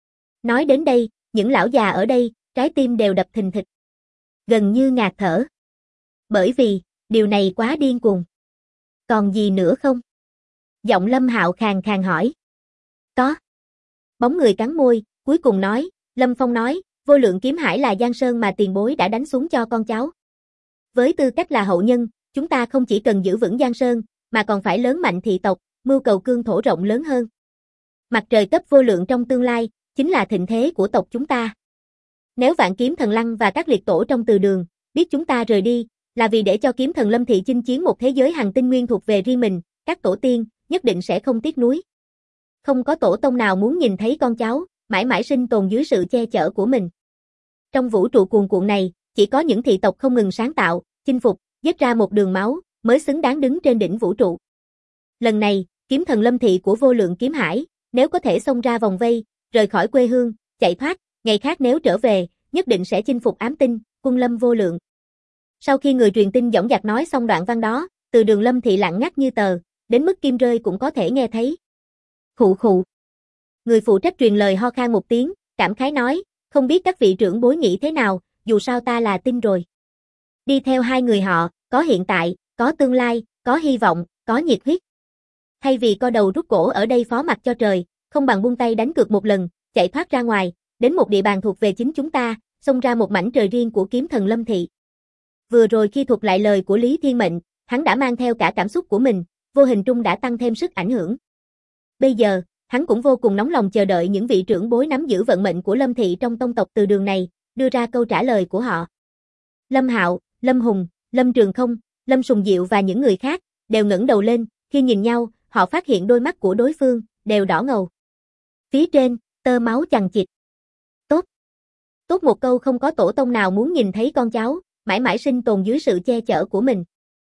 Nói đến đây, những lão già ở đây, trái tim đều đập thình thịch. Gần như ngạt thở. Bởi vì, điều này quá điên cuồng. Còn gì nữa không? Giọng Lâm Hạo khàn khàn hỏi. Có. Bóng người cắn môi, cuối cùng nói, Lâm Phong nói, vô lượng kiếm hải là giang sơn mà tiền bối đã đánh xuống cho con cháu. Với tư cách là hậu nhân, chúng ta không chỉ cần giữ vững giang sơn, mà còn phải lớn mạnh thị tộc, mưu cầu cương thổ rộng lớn hơn. Mặt trời cấp vô lượng trong tương lai, chính là thịnh thế của tộc chúng ta. Nếu Vạn Kiếm Thần Lăng và các liệt tổ trong Từ Đường, biết chúng ta rời đi, là vì để cho kiếm thần Lâm Thị chinh chiến một thế giới hằng tinh nguyên thuộc về riêng mình, các tổ tiên, nhất định sẽ không tiếc nuối. Không có tổ tông nào muốn nhìn thấy con cháu, mãi mãi sinh tồn dưới sự che chở của mình. Trong vũ trụ cuồn cuộn này, chỉ có những thị tộc không ngừng sáng tạo, chinh phục, giết ra một đường máu, mới xứng đáng đứng trên đỉnh vũ trụ. Lần này, kiếm thần Lâm Thị của vô lượng kiếm hải, nếu có thể xông ra vòng vây, rời khỏi quê hương, chạy thoát, ngày khác nếu trở về, nhất định sẽ chinh phục ám tinh, quân lâm vô lượng. Sau khi người truyền tin dõng dạc nói xong đoạn văn đó, Từ Đường Lâm Thị lặng ngắt như tờ, đến mức kim rơi cũng có thể nghe thấy. Khụ khụ. Người phụ trách truyền lời ho khan một tiếng, cảm khái nói, không biết các vị trưởng bối nghĩ thế nào, dù sao ta là tin rồi. Đi theo hai người họ, có hiện tại, có tương lai, có hy vọng, có nhiệt huyết. Thay vì co đầu rút cổ ở đây phó mặc cho trời, không bằng buông tay đánh cược một lần, chạy thoát ra ngoài, đến một địa bàn thuộc về chính chúng ta, xông ra một mảnh trời riêng của kiếm thần Lâm Thị. Vừa rồi khi thuật lại lời của Lý Thiên Mệnh, hắn đã mang theo cả cảm xúc của mình, vô hình trung đã tăng thêm sức ảnh hưởng. Bây giờ, hắn cũng vô cùng nóng lòng chờ đợi những vị trưởng bối nắm giữ vận mệnh của Lâm Thị trong tông tộc Từ Đường này, đưa ra câu trả lời của họ. Lâm Hạo, Lâm Hùng, Lâm Trường Không, Lâm Sùng Diệu và những người khác, đều ngẩng đầu lên, khi nhìn nhau, họ phát hiện đôi mắt của đối phương, đều đỏ ngầu. Phía trên, tơ máu chằng chịt. Tốt. Tốt một câu không có tổ tông nào muốn nhìn thấy con cháu, mãi mãi sinh tồn dưới sự che chở của mình.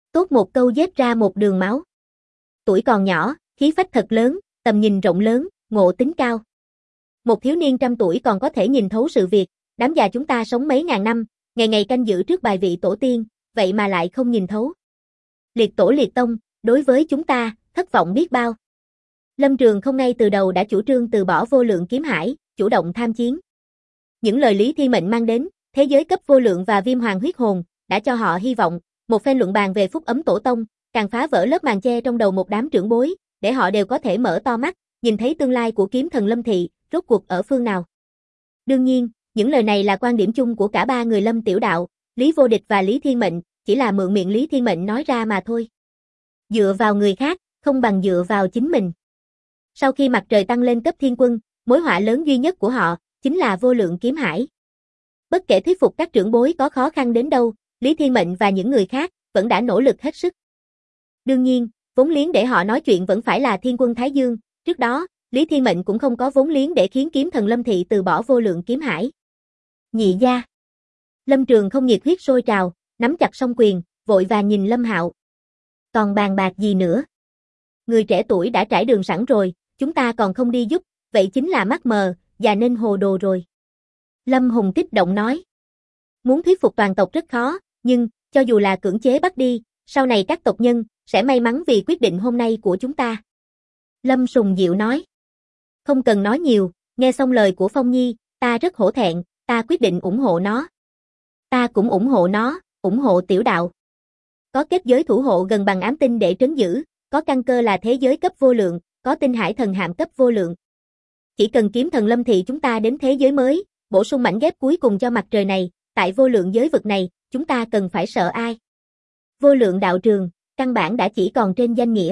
Tốt một câu giết ra một đường máu. Tuổi còn nhỏ, khí phách thật lớn, tầm nhìn rộng lớn, ngộ tính cao. Một thiếu niên trăm tuổi còn có thể nhìn thấu sự việc, đám già chúng ta sống mấy ngàn năm, ngày ngày canh giữ trước bài vị tổ tiên, vậy mà lại không nhìn thấu. Liệt tổ liệt tông, đối với chúng ta, thất vọng biết bao. Lâm Trường không ngay từ đầu đã chủ trương từ bỏ vô lượng kiếm hải, chủ động tham chiến. Những lời Lý Thi Mệnh mang đến, thế giới cấp vô lượng và viêm hoàng huyết hồn, đã cho họ hy vọng, một phen luận bàn về phúc ấm tổ tông, càng phá vỡ lớp màn che trong đầu một đám trưởng bối, để họ đều có thể mở to mắt, nhìn thấy tương lai của kiếm thần Lâm Thị, rốt cuộc ở phương nào. Đương nhiên, những lời này là quan điểm chung của cả ba người Lâm Tiểu Đạo, Lý Vô Địch và Lý Thiên Mệnh, chỉ là mượn miệng Lý Thiên Mệnh nói ra mà thôi. Dựa vào người khác, không bằng dựa vào chính mình. Sau khi mặt trời tăng lên cấp thiên quân, mối họa lớn duy nhất của họ, chính là vô lượng kiếm hải. Bất kể thuyết phục các trưởng bối có khó khăn đến đâu, Lý Thiên Mệnh và những người khác, vẫn đã nỗ lực hết sức. Đương nhiên, vốn liếng để họ nói chuyện vẫn phải là thiên quân Thái Dương, trước đó, Lý Thiên Mệnh cũng không có vốn liếng để khiến kiếm thần Lâm Thị từ bỏ vô lượng kiếm hải. Nhị gia. Lâm Trường không nhiệt huyết sôi trào, nắm chặt song quyền, vội vàng nhìn Lâm Hạo. Còn bàn bạc gì nữa? Người trẻ tuổi đã trải đường sẵn rồi, chúng ta còn không đi giúp, vậy chính là mắt mờ, già nên hồ đồ rồi. Lâm Hùng kích động nói. Muốn thuyết phục toàn tộc rất khó, nhưng, cho dù là cưỡng chế bắt đi, sau này các tộc nhân, sẽ may mắn vì quyết định hôm nay của chúng ta. Lâm Sùng Diệu nói. Không cần nói nhiều, nghe xong lời của Phong Nhi, ta rất hổ thẹn, ta quyết định ủng hộ nó. Ta cũng ủng hộ nó, ủng hộ Tiểu Đạo. Có kết giới thủ hộ gần bằng ám tinh để trấn giữ, có căn cơ là thế giới cấp vô lượng, có tinh hải thần hạm cấp vô lượng. Chỉ cần kiếm thần Lâm Thị chúng ta đến thế giới mới, bổ sung mảnh ghép cuối cùng cho mặt trời này, tại vô lượng giới vực này, chúng ta cần phải sợ ai? Vô lượng đạo trường, căn bản đã chỉ còn trên danh nghĩa.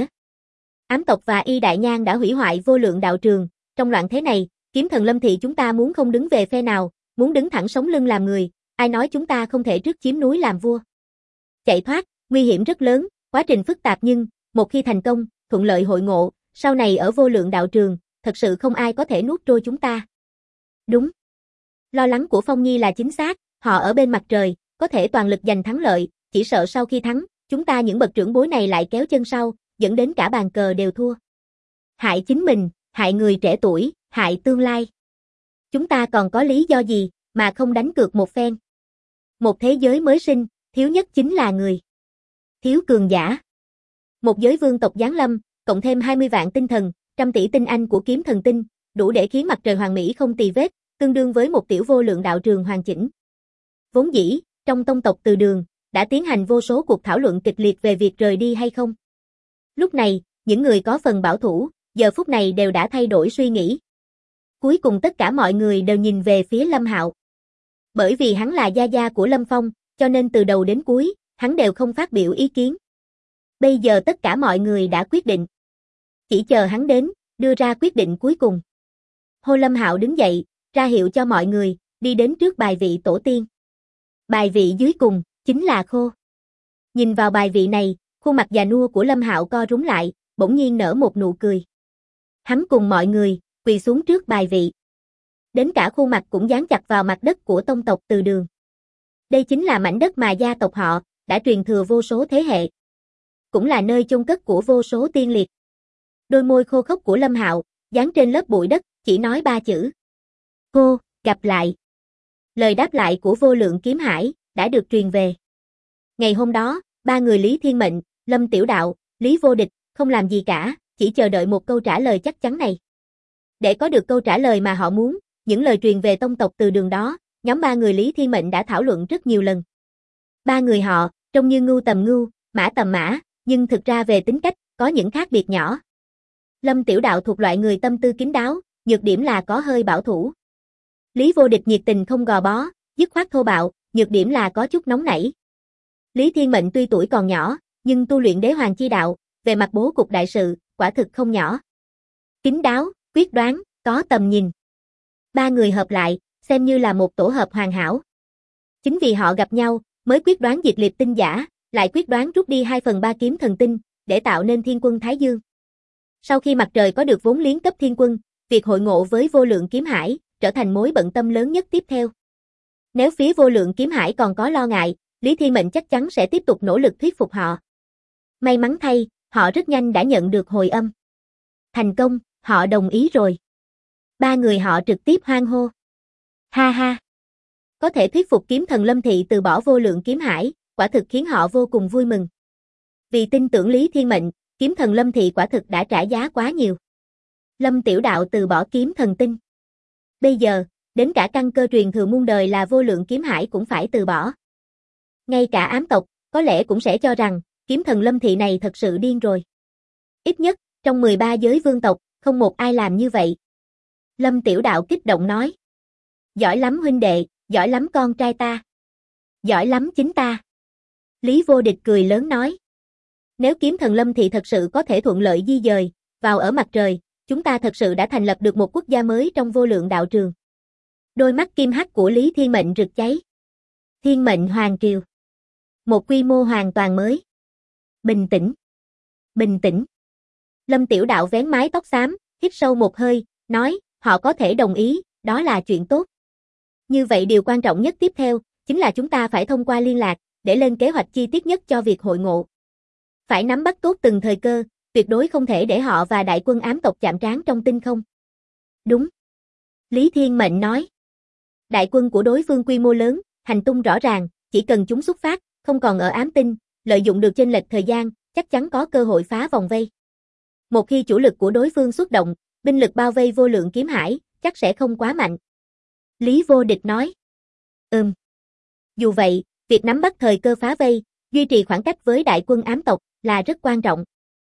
Ám tộc và Y Đại Nhan đã hủy hoại vô lượng đạo trường, trong loạn thế này, kiếm thần Lâm Thị chúng ta muốn không đứng về phe nào, muốn đứng thẳng sống lưng làm người, ai nói chúng ta không thể trước chiếm núi làm vua. Chạy thoát, nguy hiểm rất lớn, quá trình phức tạp nhưng, một khi thành công, thuận lợi hội ngộ, sau này ở vô lượng đạo trường, thật sự không ai có thể nuốt trôi chúng ta. Đúng. Lo lắng của Phong Nhi là chính xác, họ ở bên mặt trời, có thể toàn lực giành thắng lợi, chỉ sợ sau khi thắng, chúng ta những bậc trưởng bối này lại kéo chân sau, dẫn đến cả bàn cờ đều thua. Hại chính mình, hại người trẻ tuổi, hại tương lai. Chúng ta còn có lý do gì mà không đánh cược một phen? Một thế giới mới sinh, thiếu nhất chính là người. Thiếu cường giả. Một giới vương tộc giáng lâm, cộng thêm 20 vạn tinh thần, 100 tỷ tinh anh của kiếm thần tinh, đủ để khiến mặt trời hoàn mỹ không tì vết, tương đương với một tiểu vô lượng đạo trường hoàn chỉnh. Vốn dĩ, trong tông tộc Từ Đường, đã tiến hành vô số cuộc thảo luận kịch liệt về việc rời đi hay không. Lúc này, những người có phần bảo thủ, giờ phút này đều đã thay đổi suy nghĩ. Cuối cùng tất cả mọi người đều nhìn về phía Lâm Hạo. Bởi vì hắn là gia gia của Lâm Phong, cho nên từ đầu đến cuối, hắn đều không phát biểu ý kiến. Bây giờ tất cả mọi người đã quyết định. Chỉ chờ hắn đến, đưa ra quyết định cuối cùng. Hô Lâm Hạo đứng dậy, ra hiệu cho mọi người, đi đến trước bài vị tổ tiên. Bài vị dưới cùng, chính là Khô. Nhìn vào bài vị này, khuôn mặt già nua của Lâm Hạo co rúm lại, bỗng nhiên nở một nụ cười. Hắn cùng mọi người, quỳ xuống trước bài vị. Đến cả khuôn mặt cũng dán chặt vào mặt đất của tông tộc Từ Đường. Đây chính là mảnh đất mà gia tộc họ, đã truyền thừa vô số thế hệ. Cũng là nơi chôn cất của vô số tiên liệt. Đôi môi khô khốc của Lâm Hạo, dán trên lớp bụi đất, chỉ nói 3 chữ. Cô, gặp lại. Lời đáp lại của vô lượng kiếm hải, đã được truyền về. Ngày hôm đó, ba người Lý Thiên Mệnh, Lâm Tiểu Đạo, Lý Vô Địch, không làm gì cả, chỉ chờ đợi một câu trả lời chắc chắn này. Để có được câu trả lời mà họ muốn, những lời truyền về tông tộc Từ Đường đó, nhóm ba người Lý Thiên Mệnh đã thảo luận rất nhiều lần. Ba người họ, trông như ngưu tầm ngưu, mã tầm mã, nhưng thực ra về tính cách, có những khác biệt nhỏ. Lâm Tiểu Đạo thuộc loại người tâm tư kín đáo, nhược điểm là có hơi bảo thủ. Lý Vô Địch nhiệt tình không gò bó, dứt khoát thô bạo, nhược điểm là có chút nóng nảy. Lý Thiên Mệnh tuy tuổi còn nhỏ, nhưng tu luyện đế hoàng chi đạo, về mặt bố cục đại sự, quả thực không nhỏ. Kín đáo, quyết đoán, có tầm nhìn. Ba người hợp lại, xem như là một tổ hợp hoàn hảo. Chính vì họ gặp nhau, mới quyết đoán diệt liệt tinh giả, lại quyết đoán rút đi 2/3 kiếm thần tinh, để tạo nên thiên quân Thái Dương. Sau khi mặt trời có được vốn liếng cấp thiên quân, việc hội ngộ với vô lượng kiếm hải, trở thành mối bận tâm lớn nhất tiếp theo. Nếu phía vô lượng kiếm hải còn có lo ngại, Lý Thiên Mệnh chắc chắn sẽ tiếp tục nỗ lực thuyết phục họ. May mắn thay, họ rất nhanh đã nhận được hồi âm. Thành công, họ đồng ý rồi. Ba người họ trực tiếp hoan hô. Ha ha. Có thể thuyết phục kiếm thần Lâm Thị từ bỏ vô lượng kiếm hải, quả thực khiến họ vô cùng vui mừng. Vì tin tưởng Lý Thiên Mệnh, kiếm thần Lâm Thị quả thực đã trả giá quá nhiều. Lâm Tiểu Đạo từ bỏ kiếm thần tinh. Bây giờ, đến cả căn cơ truyền thừa muôn đời là vô lượng kiếm hải cũng phải từ bỏ. Ngay cả ám tộc, có lẽ cũng sẽ cho rằng, kiếm thần Lâm Thị này thật sự điên rồi. Ít nhất, trong 13 giới vương tộc, không một ai làm như vậy. Lâm Tiểu Đạo kích động nói. Giỏi lắm huynh đệ, giỏi lắm con trai ta. Giỏi lắm chính ta. Lý Vô Địch cười lớn nói. Nếu kiếm thần Lâm Thị thật sự có thể thuận lợi di dời, vào ở mặt trời, chúng ta thật sự đã thành lập được một quốc gia mới trong vô lượng đạo trường. Đôi mắt kim hắc của Lý Thiên Mệnh rực cháy. Thiên Mệnh Hoàng Triều. Một quy mô hoàn toàn mới. Bình tĩnh. Bình tĩnh. Lâm Tiểu Đạo vén mái tóc xám, hít sâu một hơi, nói, họ có thể đồng ý, đó là chuyện tốt. Như vậy điều quan trọng nhất tiếp theo, chính là chúng ta phải thông qua liên lạc, để lên kế hoạch chi tiết nhất cho việc hội ngộ. Phải nắm bắt tốt từng thời cơ, tuyệt đối không thể để họ và đại quân ám tộc chạm trán trong tinh không. Đúng. Lý Thiên Mệnh nói. Đại quân của đối phương quy mô lớn, hành tung rõ ràng, chỉ cần chúng xuất phát, không còn ở ám tinh, lợi dụng được chênh lệch thời gian, chắc chắn có cơ hội phá vòng vây. Một khi chủ lực của đối phương xuất động, binh lực bao vây vô lượng kiếm hải, chắc sẽ không quá mạnh. Lý Vô Địch nói. Dù vậy, việc nắm bắt thời cơ phá vây, duy trì khoảng cách với đại quân ám tộc là rất quan trọng.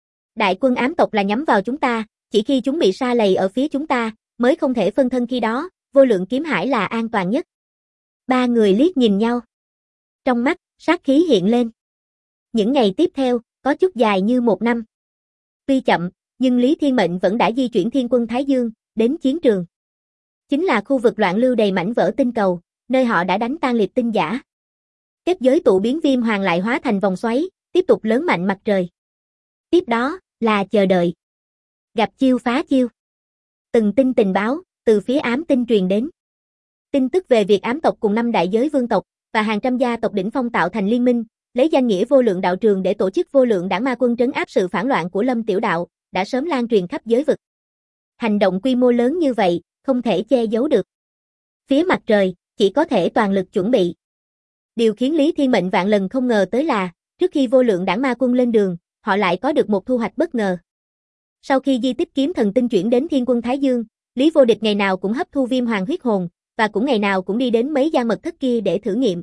Đại quân ám tộc là nhắm vào chúng ta, chỉ khi chúng bị sa lầy ở phía chúng ta, mới không thể phân thân khi đó, vô lượng kiếm hải là an toàn nhất. Ba người liếc nhìn nhau. Trong mắt, sát khí hiện lên. Những ngày tiếp theo, có chút dài như một năm. Tuy chậm, nhưng Lý Thiên Mệnh vẫn đã di chuyển thiên quân Thái Dương, đến chiến trường. Chính là khu vực loạn lưu đầy mảnh vỡ tinh cầu, nơi họ đã đánh tan liệt tinh giả. Kết giới tụ biến viêm hoàng lại hóa thành vòng xoáy, tiếp tục lớn mạnh mặt trời. Tiếp đó, là chờ đợi. Gặp chiêu phá chiêu. Từng tin tình báo, từ phía ám tinh truyền đến. Tin tức về việc ám tộc cùng 5 đại giới vương tộc, và hàng trăm gia tộc đỉnh phong tạo thành liên minh, lấy danh nghĩa vô lượng đạo trường để tổ chức vô lượng đảng ma quân trấn áp sự phản loạn của Lâm Tiểu Đạo, đã sớm lan truyền khắp giới vực. Hành động quy mô lớn như vậy, không thể che giấu được. Phía mặt trời, chỉ có thể toàn lực chuẩn bị. Điều khiến Lý Thiên Mệnh vạn lần không ngờ tới là, trước khi vô lượng đảng ma quân lên đường, họ lại có được một thu hoạch bất ngờ. Sau khi di tích kiếm thần tinh chuyển đến thiên quân Thái Dương, Lý Vô Địch ngày nào cũng hấp thu viêm hoàng huyết hồn, và cũng ngày nào cũng đi đến mấy gian mật thất kia để thử nghiệm.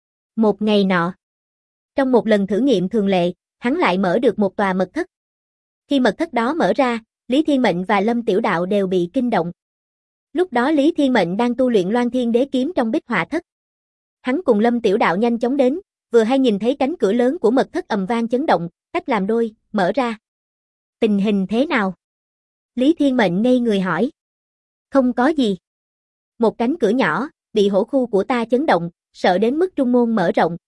Một ngày nọ, trong một lần thử nghiệm thường lệ, hắn lại mở được một tòa mật thất. Khi mật thất đó mở ra, Lý Thiên Mệnh và Lâm Tiểu Đạo đều bị kinh động. Lúc đó Lý Thiên Mệnh đang tu luyện Loan Thiên Đế kiếm trong Bích Hỏa Thất. Hắn cùng Lâm Tiểu Đạo nhanh chóng đến, vừa hay nhìn thấy cánh cửa lớn của mật thất ầm vang chấn động, tách làm đôi, mở ra. Tình hình thế nào? Lý Thiên Mệnh ngây người hỏi. Không có gì. Một cánh cửa nhỏ, bị hổ khu của ta chấn động, sợ đến mức trung môn mở rộng.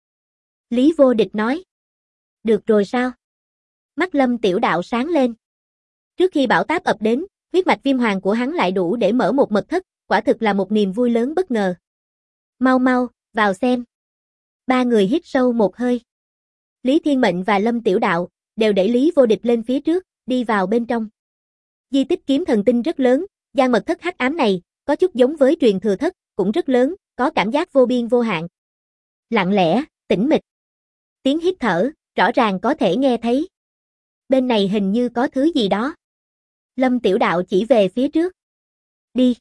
Lý Vô Địch nói. Được rồi sao? Mắt Lâm Tiểu Đạo sáng lên. Trước khi bão táp ập đến, huyết mạch viêm hoàng của hắn lại đủ để mở một mật thất, quả thực là một niềm vui lớn bất ngờ. Mau mau, vào xem. Ba người hít sâu một hơi. Lý Thiên Mệnh và Lâm Tiểu Đạo đều đẩy Lý Vô Địch lên phía trước, đi vào bên trong. Di tích kiếm thần tinh rất lớn, gian mật thất hắc ám này có chút giống với truyền thừa thất, cũng rất lớn, có cảm giác vô biên vô hạn. Lặng lẽ, tĩnh mịch. Tiếng hít thở, rõ ràng có thể nghe thấy. Bên này hình như có thứ gì đó. Lâm Tiểu Đạo chỉ về phía trước. Đi.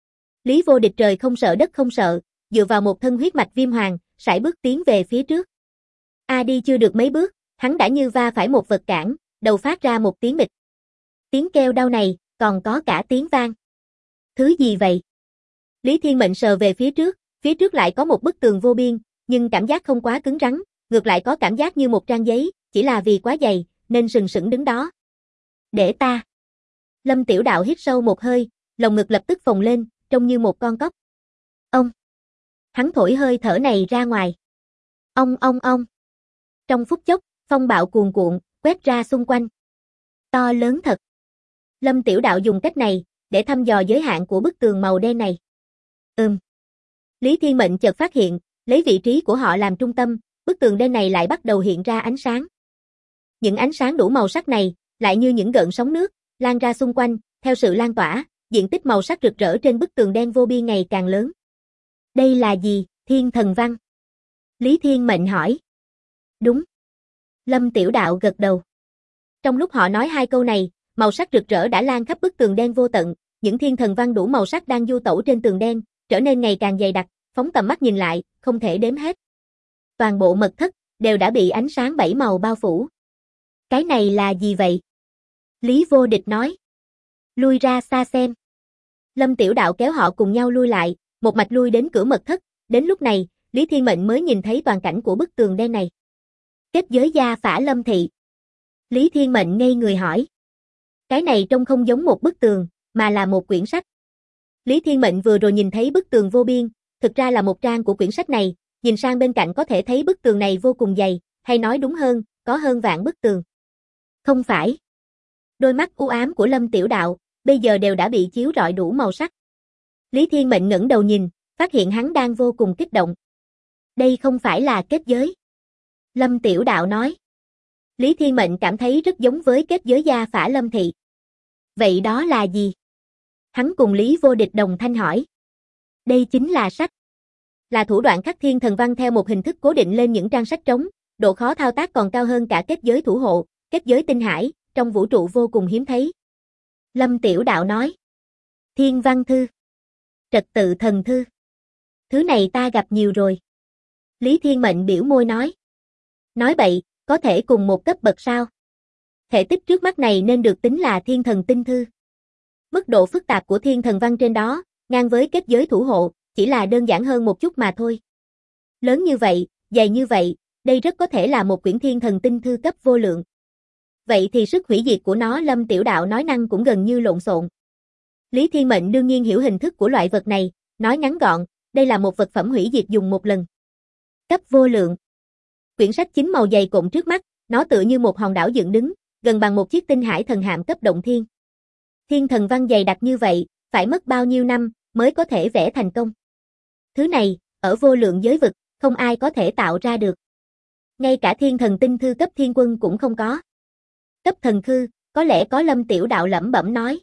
Lý Vô Địch trời không sợ đất không sợ, dựa vào một thân huyết mạch viêm hoàng, sải bước tiến về phía trước. Đi chưa được mấy bước, hắn đã như va phải một vật cản, đầu phát ra một tiếng bịch. Tiếng kêu đau này, còn có cả tiếng vang. Thứ gì vậy? Lý Thiên Mệnh sờ về phía trước lại có một bức tường vô biên, nhưng cảm giác không quá cứng rắn, ngược lại có cảm giác như một trang giấy, chỉ là vì quá dày, nên sừng sững đứng đó. Để ta. Lâm Tiểu Đạo hít sâu một hơi, lồng ngực lập tức phồng lên, trông như một con cóc. Ông. Hắn thổi hơi thở này ra ngoài. Ông. Trong phút chốc, phong bạo cuồn cuộn, quét ra xung quanh. To lớn thật. Lâm Tiểu Đạo dùng cách này, để thăm dò giới hạn của bức tường màu đen này. Lý Thiên Mệnh chợt phát hiện, lấy vị trí của họ làm trung tâm, bức tường đen này lại bắt đầu hiện ra ánh sáng. Những ánh sáng đủ màu sắc này, lại như những gợn sóng nước, lan ra xung quanh, theo sự lan tỏa, diện tích màu sắc rực rỡ trên bức tường đen vô biên ngày càng lớn. Đây là gì, thiên thần văn? Lý Thiên Mệnh hỏi. Đúng. Lâm Tiểu Đạo gật đầu. Trong lúc họ nói hai câu này, màu sắc rực rỡ đã lan khắp bức tường đen vô tận, những thiên thần văn đủ màu sắc đang du tẩu trên tường đen, trở nên ngày càng dày đặc, phóng tầm mắt nhìn lại, không thể đếm hết. Toàn bộ mật thất đều đã bị ánh sáng bảy màu bao phủ. Cái này là gì vậy? Lý Vô Địch nói. Lui ra xa xem. Lâm Tiểu Đạo kéo họ cùng nhau lui lại, một mạch lui đến cửa mật thất, đến lúc này, Lý Thiên Mệnh mới nhìn thấy toàn cảnh của bức tường đen này. Kết giới gia phả Lâm thị. Lý Thiên Mệnh ngây người hỏi. Cái này trông không giống một bức tường, mà là một quyển sách. Lý Thiên Mệnh vừa rồi nhìn thấy bức tường vô biên, thực ra là một trang của quyển sách này, nhìn sang bên cạnh có thể thấy bức tường này vô cùng dày, hay nói đúng hơn, có hơn vạn bức tường. Không phải. Đôi mắt u ám của Lâm Tiểu Đạo, bây giờ đều đã bị chiếu rọi đủ màu sắc. Lý Thiên Mệnh ngẩng đầu nhìn, phát hiện hắn đang vô cùng kích động. Đây không phải là kết giới. Lâm Tiểu Đạo nói. Lý Thiên Mệnh cảm thấy rất giống với kết giới gia phả Lâm thị. Vậy đó là gì? Hắn cùng Lý Vô Địch đồng thanh hỏi. Đây chính là sách. Là thủ đoạn khắc thiên thần văn theo một hình thức cố định lên những trang sách trống, độ khó thao tác còn cao hơn cả kết giới thủ hộ, kết giới tinh hải, trong vũ trụ vô cùng hiếm thấy. Lâm Tiểu Đạo nói. Thiên văn thư. Trật tự thần thư. Thứ này ta gặp nhiều rồi. Lý Thiên Mệnh biểu môi nói. Nói bậy, có thể cùng một cấp bậc sao? Thể tích trước mắt này nên được tính là thiên thần tinh thư. Mức độ phức tạp của thiên thần văn trên đó, ngang với kết giới thủ hộ, chỉ là đơn giản hơn một chút mà thôi. Lớn như vậy, dày như vậy, đây rất có thể là một quyển thiên thần tinh thư cấp vô lượng. Vậy thì sức hủy diệt của nó Lâm Tiểu Đạo nói năng cũng gần như lộn xộn. Lý Thiên Mệnh đương nhiên hiểu hình thức của loại vật này, nói ngắn gọn, đây là một vật phẩm hủy diệt dùng một lần. Cấp vô lượng. Quyển sách chín màu dày cộm trước mắt, nó tựa như một hòn đảo dựng đứng, gần bằng một chiếc tinh hải thần hạm cấp động thiên. Thiên thần văn dày đặc như vậy, phải mất bao nhiêu năm mới có thể vẽ thành công. Thứ này, ở vô lượng giới vực, không ai có thể tạo ra được. Ngay cả thiên thần tinh thư cấp thiên quân cũng không có. Cấp thần thư, có lẽ có. Lâm Tiểu Đạo lẩm bẩm nói.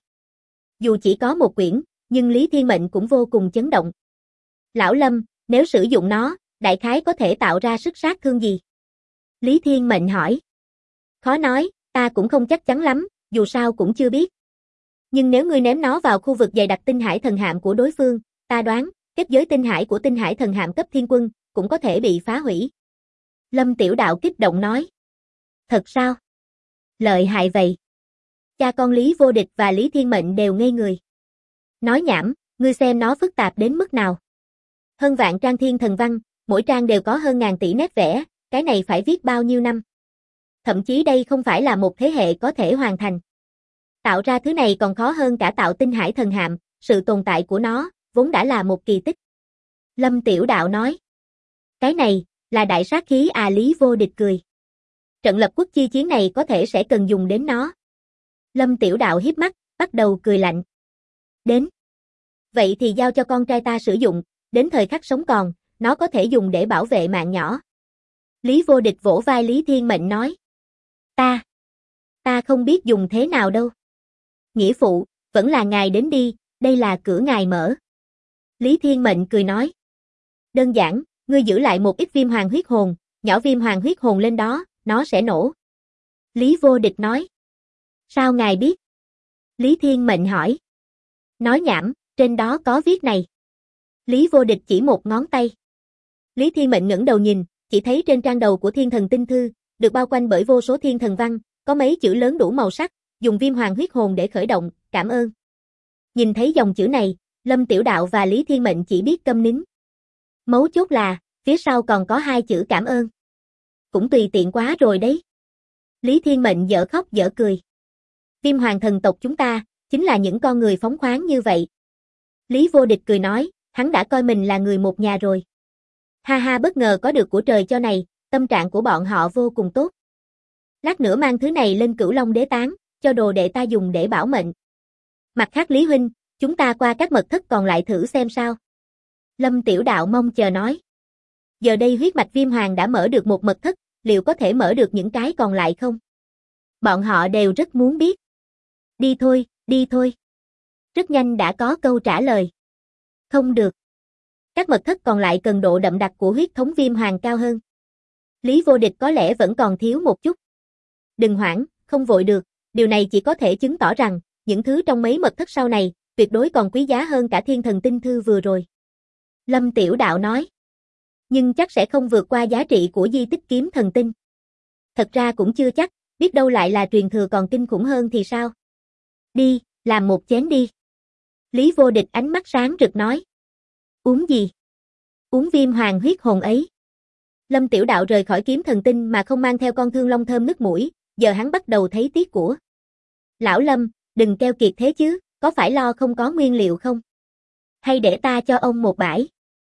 Dù chỉ có một quyển, nhưng Lý Thiên Mệnh cũng vô cùng chấn động. Lão Lâm, nếu sử dụng nó, đại khái có thể tạo ra sức sát thương gì? Lý Thiên Mệnh hỏi. Khó nói, ta cũng không chắc chắn lắm, dù sao cũng chưa biết. Nhưng nếu ngươi ném nó vào khu vực dày đặc tinh hải thần hạm của đối phương, ta đoán, kết giới tinh hải của tinh hải thần hạm cấp thiên quân, cũng có thể bị phá hủy. Lâm Tiểu Đạo kích động nói. Thật sao? Lợi hại vậy. Cha con Lý Vô Địch và Lý Thiên Mệnh đều ngây người. Nói nhảm, ngươi xem nó phức tạp đến mức nào. Hơn vạn trang thiên thần văn, mỗi trang đều có hơn ngàn tỷ nét vẽ, cái này phải viết bao nhiêu năm. Thậm chí đây không phải là một thế hệ có thể hoàn thành. Tạo ra thứ này còn khó hơn cả tạo tinh hải thần hạm, sự tồn tại của nó, vốn đã là một kỳ tích. Lâm Tiểu Đạo nói. Cái này, là đại sát khí à? Lý Vô Địch cười. Trận lập quốc chi chiến này có thể sẽ cần dùng đến nó. Lâm Tiểu Đạo hiếp mắt, bắt đầu cười lạnh. Đến. Vậy thì giao cho con trai ta sử dụng, đến thời khắc sống còn, nó có thể dùng để bảo vệ mạng nhỏ. Lý Vô Địch vỗ vai Lý Thiên Mệnh nói. Ta không biết dùng thế nào đâu. Nghĩa phụ, vẫn là ngài đến đi, đây là cửa ngài mở. Lý Thiên Mệnh cười nói. Đơn giản, ngươi giữ lại một ít viêm hoàng huyết hồn, nhỏ viêm hoàng huyết hồn lên đó, nó sẽ nổ. Lý Vô Địch nói. Sao ngài biết? Lý Thiên Mệnh hỏi. Nói nhảm, trên đó có viết này. Lý Vô Địch chỉ một ngón tay. Lý Thiên Mệnh ngẩng đầu nhìn, chỉ thấy trên trang đầu của thiên thần tinh thư, được bao quanh bởi vô số thiên thần văn, có mấy chữ lớn đủ màu sắc, dùng viêm hoàng huyết hồn để khởi động, cảm ơn. Nhìn thấy dòng chữ này, Lâm Tiểu Đạo và Lý Thiên Mệnh chỉ biết câm nín. Mấu chốt là, phía sau còn có hai chữ cảm ơn. Cũng tùy tiện quá rồi đấy. Lý Thiên Mệnh dở khóc dở cười. Viêm hoàng thần tộc chúng ta, chính là những con người phóng khoáng như vậy. Lý Vô Địch cười nói, hắn đã coi mình là người một nhà rồi. Ha ha, bất ngờ có được của trời cho này, tâm trạng của bọn họ vô cùng tốt. Lát nữa mang thứ này lên Cửu Long Đế Tán, cho đồ đệ ta dùng để bảo mệnh. Mặt khác Lý huynh, chúng ta qua các mật thất còn lại thử xem sao. Lâm Tiểu Đạo mong chờ nói. Giờ đây huyết mạch viêm hoàng đã mở được một mật thất, liệu có thể mở được những cái còn lại không? Bọn họ đều rất muốn biết. Đi thôi, đi thôi. Rất nhanh đã có câu trả lời. Không được. Các mật thất còn lại cần độ đậm đặc của huyết thống viêm hoàng cao hơn. Lý Vô Địch có lẽ vẫn còn thiếu một chút. Đừng hoảng, không vội được, điều này chỉ có thể chứng tỏ rằng, những thứ trong mấy mật thất sau này, tuyệt đối còn quý giá hơn cả thiên thần tinh thư vừa rồi. Lâm Tiểu Đạo nói. Nhưng chắc sẽ không vượt qua giá trị của di tích kiếm thần tinh. Thật ra cũng chưa chắc, biết đâu lại là truyền thừa còn kinh khủng hơn thì sao? Đi, làm một chén đi. Lý Vô Địch ánh mắt sáng rực nói. Uống gì? Uống viêm hoàng huyết hồn ấy. Lâm Tiểu Đạo rời khỏi kiếm thần tinh mà không mang theo con thương long thơm nức mũi, giờ hắn bắt đầu thấy tiếc của. Lão Lâm, đừng keo kiệt thế chứ, có phải lo không có nguyên liệu không? Hay để ta cho ông một bãi?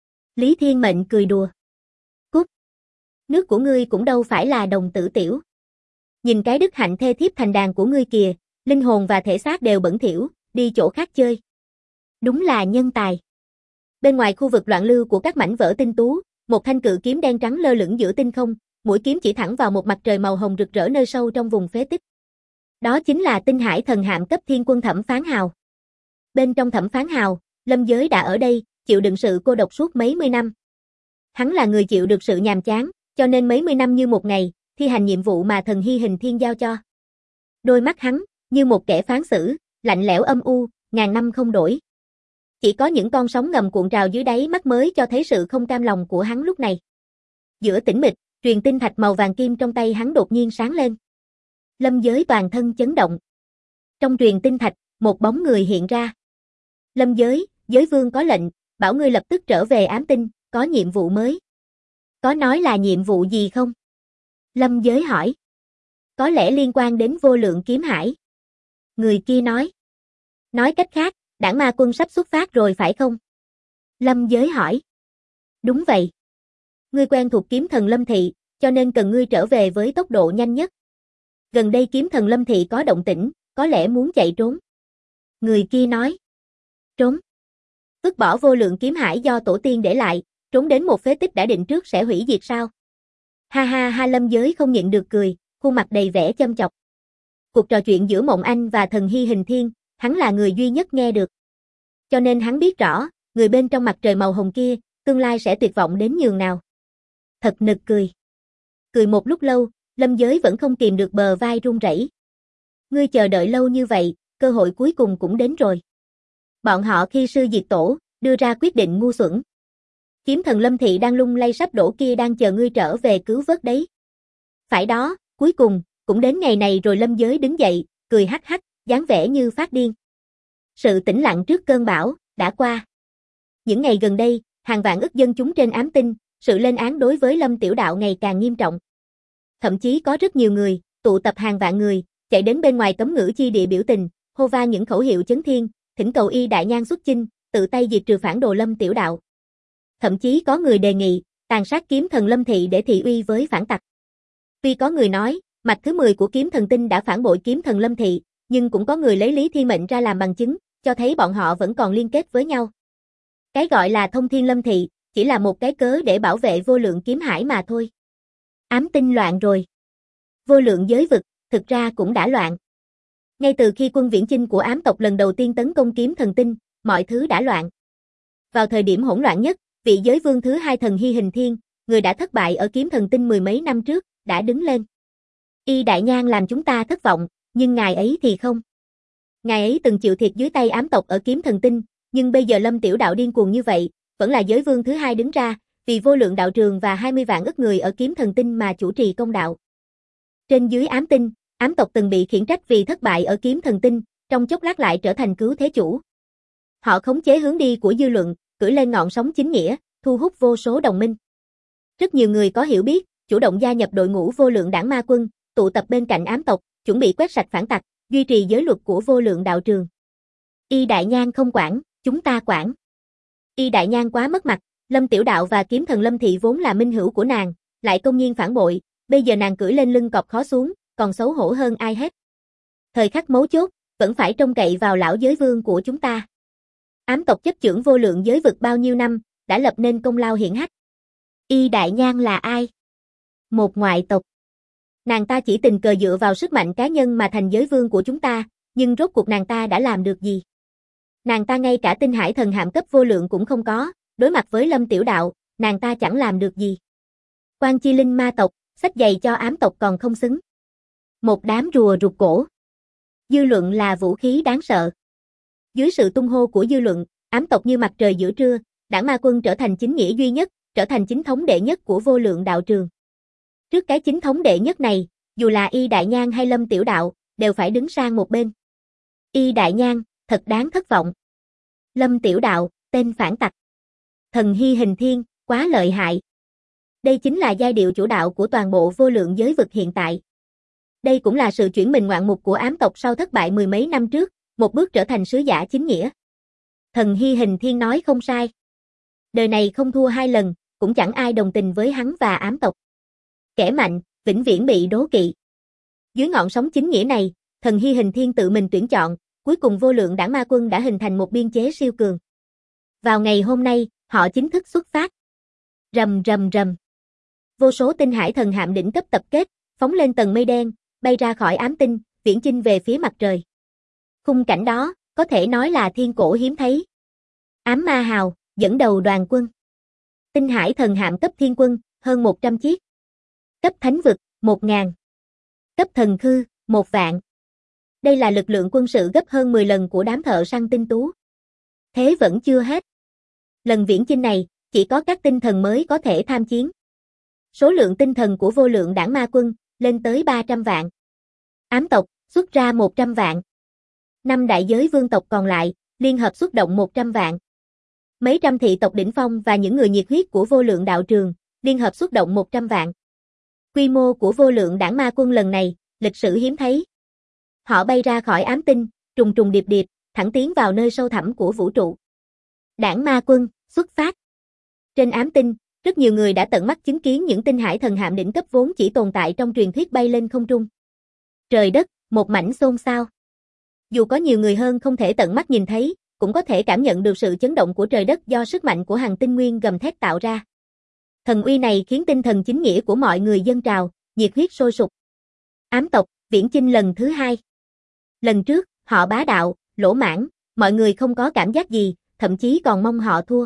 Lý Thiên Mệnh cười đùa. Cút. Nước của ngươi cũng đâu phải là đồng tử tiểu. Nhìn cái đức hạnh thê thiếp thành đàn của ngươi kìa, linh hồn và thể xác đều bẩn thỉu, đi chỗ khác chơi. Đúng là nhân tài. Bên ngoài khu vực loạn lưu của các mảnh vỡ tinh tú, một thanh cự kiếm đen trắng lơ lửng giữa tinh không, mũi kiếm chỉ thẳng vào một mặt trời màu hồng rực rỡ nơi sâu trong vùng phế tích. Đó chính là Tinh Hải thần hạm cấp thiên quân Thẩm Phán Hào. Bên trong Thẩm Phán Hào, Lâm Giới đã ở đây, chịu đựng sự cô độc suốt mấy mươi năm. Hắn là người chịu được sự nhàm chán, cho nên mấy mươi năm như một ngày, thi hành nhiệm vụ mà thần Hy Hình Thiên giao cho. Đôi mắt hắn, như một kẻ phán xử, lạnh lẽo âm u, ngàn năm không đổi. Chỉ có những con sóng ngầm cuộn trào dưới đáy mắt mới cho thấy sự không cam lòng của hắn lúc này. Giữa tĩnh mịch, truyền tinh thạch màu vàng kim trong tay hắn đột nhiên sáng lên. Lâm Giới toàn thân chấn động. Trong truyền tinh thạch, một bóng người hiện ra. Lâm Giới, Giới Vương có lệnh, bảo ngươi lập tức trở về ám tinh, có nhiệm vụ mới. Có nói là nhiệm vụ gì không? Lâm Giới hỏi. Có lẽ liên quan đến vô lượng kiếm hải. Người kia nói. Nói cách khác, Đảng Ma Quân sắp xuất phát rồi phải không? Lâm Giới hỏi. Đúng vậy. Ngươi quen thuộc kiếm thần Lâm Thị, cho nên cần ngươi trở về với tốc độ nhanh nhất. Gần đây kiếm thần Lâm Thị có động tĩnh, có lẽ muốn chạy trốn. Người kia nói. Trốn. Vứt bỏ vô lượng kiếm hải do tổ tiên để lại, trốn đến một phế tích đã định trước sẽ hủy diệt sao? Ha ha ha, Lâm Giới không nhịn được cười, khuôn mặt đầy vẻ châm chọc. Cuộc trò chuyện giữa Mộng Anh và thần Hy Hình Thiên, hắn là người duy nhất nghe được. Cho nên hắn biết rõ, người bên trong mặt trời màu hồng kia, tương lai sẽ tuyệt vọng đến nhường nào. Thật nực cười. Cười một lúc lâu, Lâm Giới vẫn không kìm được bờ vai run rẩy. Ngươi chờ đợi lâu như vậy, cơ hội cuối cùng cũng đến rồi. Bọn họ khi sư diệt tổ, đưa ra quyết định ngu xuẩn. Kiếm thần Lâm Thị đang lung lay sắp đổ kia đang chờ ngươi trở về cứu vớt đấy. Phải đó, cuối cùng, cũng đến ngày này rồi. Lâm Giới đứng dậy, cười hắc hắc, dáng vẻ như phát điên. Sự tĩnh lặng trước cơn bão, đã qua. Những ngày gần đây, hàng vạn ức dân chúng trên ám tinh, sự lên án đối với Lâm Tiểu Đạo ngày càng nghiêm trọng. Thậm chí có rất nhiều người, tụ tập hàng vạn người, chạy đến bên ngoài cấm ngữ chi địa biểu tình, hô vang những khẩu hiệu chấn thiên, thỉnh cầu Y Đại Nhan xuất chinh, tự tay diệt trừ phản đồ Lâm Tiểu Đạo. Thậm chí có người đề nghị, tàn sát kiếm thần Lâm Thị để thị uy với phản tặc. Tuy có người nói, mạch thứ 10 của kiếm thần tinh đã phản bội kiếm thần Lâm Thị, nhưng cũng có người lấy Lý Thiên Mệnh ra làm bằng chứng, cho thấy bọn họ vẫn còn liên kết với nhau. Cái gọi là thông thiên Lâm Thị, chỉ là một cái cớ để bảo vệ vô lượng kiếm hải mà thôi. Ám tinh loạn rồi. Vô lượng giới vực, thực ra cũng đã loạn. Ngay từ khi quân viễn chinh của ám tộc lần đầu tiên tấn công kiếm thần tinh, mọi thứ đã loạn. Vào thời điểm hỗn loạn nhất, vị giới vương thứ 2 thần Hy Hình Thiên, người đã thất bại ở kiếm thần tinh mười mấy năm trước, đã đứng lên. Y Đại Nhan làm chúng ta thất vọng, nhưng ngài ấy thì không. Ngài ấy từng chịu thiệt dưới tay ám tộc ở kiếm thần tinh, nhưng bây giờ Lâm Tiểu Đạo điên cuồng như vậy, vẫn là giới vương thứ 2 đứng ra, vì vô lượng đạo trường và 20 vạn ức người ở kiếm thần tinh mà chủ trì công đạo. Trên dưới ám tinh, ám tộc từng bị khiển trách vì thất bại ở kiếm thần tinh, trong chốc lát lại trở thành cứu thế chủ. Họ khống chế hướng đi của dư luận, cưỡi lên ngọn sóng chính nghĩa, thu hút vô số đồng minh. Rất nhiều người có hiểu biết, chủ động gia nhập đội ngũ vô lượng đảng ma quân, tụ tập bên cạnh ám tộc, chuẩn bị quét sạch phản tặc, duy trì giới luật của vô lượng đạo trường. Y Đại Nhan không quản, chúng ta quản. Y Đại Nhan quá mất mặt, Lâm Tiểu Đạo và kiếm thần Lâm Thị vốn là minh hữu của nàng, lại công nhiên phản bội, bây giờ nàng cưỡi lên lưng cọp khó xuống, còn xấu hổ hơn ai hết. Thời khắc mấu chốt, vẫn phải trông cậy vào lão giới vương của chúng ta. Ám tộc chấp chưởng vô lượng giới vực bao nhiêu năm, đã lập nên công lao hiển hách. Y Đại Nhan là ai? Một ngoại tộc. Nàng ta chỉ tình cờ dựa vào sức mạnh cá nhân mà thành giới vương của chúng ta, nhưng rốt cuộc nàng ta đã làm được gì? Nàng ta ngay cả tinh hải thần hạm cấp vô lượng cũng không có, đối mặt với Lâm Tiểu Đạo, nàng ta chẳng làm được gì. Quan Chi Linh ma tộc, xách giày cho ám tộc còn không xứng. Một đám rùa rụt cổ. Dư luận là vũ khí đáng sợ. Dưới sự tung hô của dư luận, ám tộc như mặt trời giữa trưa, Đảng Ma Quân trở thành chính nghĩa duy nhất, trở thành chính thống đệ nhất của vô lượng đạo trường. Trước cái chính thống đệ nhất này, dù là Y Đại Nhan hay Lâm Tiểu Đạo, đều phải đứng sang một bên. Y Đại Nhan, thật đáng thất vọng. Lâm Tiểu Đạo, tên phản tặc. Thần Hy Hình Thiên, quá lợi hại. Đây chính là giai điệu chủ đạo của toàn bộ vô lượng giới vực hiện tại. Đây cũng là sự chuyển mình ngoạn mục của ám tộc sau thất bại mười mấy năm trước, một bước trở thành sứ giả chính nghĩa. Thần Hy Hình Thiên nói không sai. Đời này không thua hai lần, cũng chẳng ai đồng tình với hắn và ám tộc. Kẻ mạnh, vĩnh viễn bị đố kỵ. Dưới ngọn sóng chính nghĩa này, Thần Hy Hình Thiên tự mình tuyển chọn, cuối cùng vô lượng Đảng Ma Quân đã hình thành một biên chế siêu cường. Vào ngày hôm nay, họ chính thức xuất phát. Rầm rầm rầm. Vô số tinh hải thần hạm đỉnh cấp tập kết, phóng lên tầng mây đen, bay ra khỏi ám tinh, viễn chinh về phía mặt trời. Khung cảnh đó, có thể nói là thiên cổ hiếm thấy. Ám Ma Hào, dẫn đầu đoàn quân. Tinh hải thần hạm cấp thiên quân, hơn 100 chiếc. Cấp thánh vực, 1000. Cấp thần khư, 1 vạn. Đây là lực lượng quân sự gấp hơn 10 lần của đám thợ săn tinh tú. Thế vẫn chưa hết. Lần viễn chinh này, chỉ có các tinh thần mới có thể tham chiến. Số lượng tinh thần của vô lượng Đảng Ma Quân, lên tới 300 vạn. Ám tộc, xuất ra 100 vạn. 5 đại giới vương tộc còn lại, liên hợp xuất động 100 vạn. Mấy trăm thị tộc đỉnh phong và những người nhiệt huyết của vô lượng đạo trường, liên hợp xuất động 100 vạn. Quy mô của vô lượng Đảng Ma Quân lần này, lịch sử hiếm thấy. Họ bay ra khỏi ám tinh, trùng trùng điệp điệp, thẳng tiến vào nơi sâu thẳm của vũ trụ. Đảng Ma Quân, xuất phát. Trên ám tinh, rất nhiều người đã tận mắt chứng kiến những tinh hải thần hạm đỉnh cấp vốn chỉ tồn tại trong truyền thuyết bay lên không trung. Trời đất, một mảnh xôn xao. Dù có nhiều người hơn không thể tận mắt nhìn thấy, cũng có thể cảm nhận được sự chấn động của trời đất do sức mạnh của hàng tinh nguyên gầm thét tạo ra. Thần uy này khiến tinh thần chính nghĩa của mọi người dâng trào, nhiệt huyết sôi sục. Ám tộc, viễn chinh lần thứ 2. Lần trước, họ bá đạo, lỗ mãng, mọi người không có cảm giác gì, thậm chí còn mong họ thua.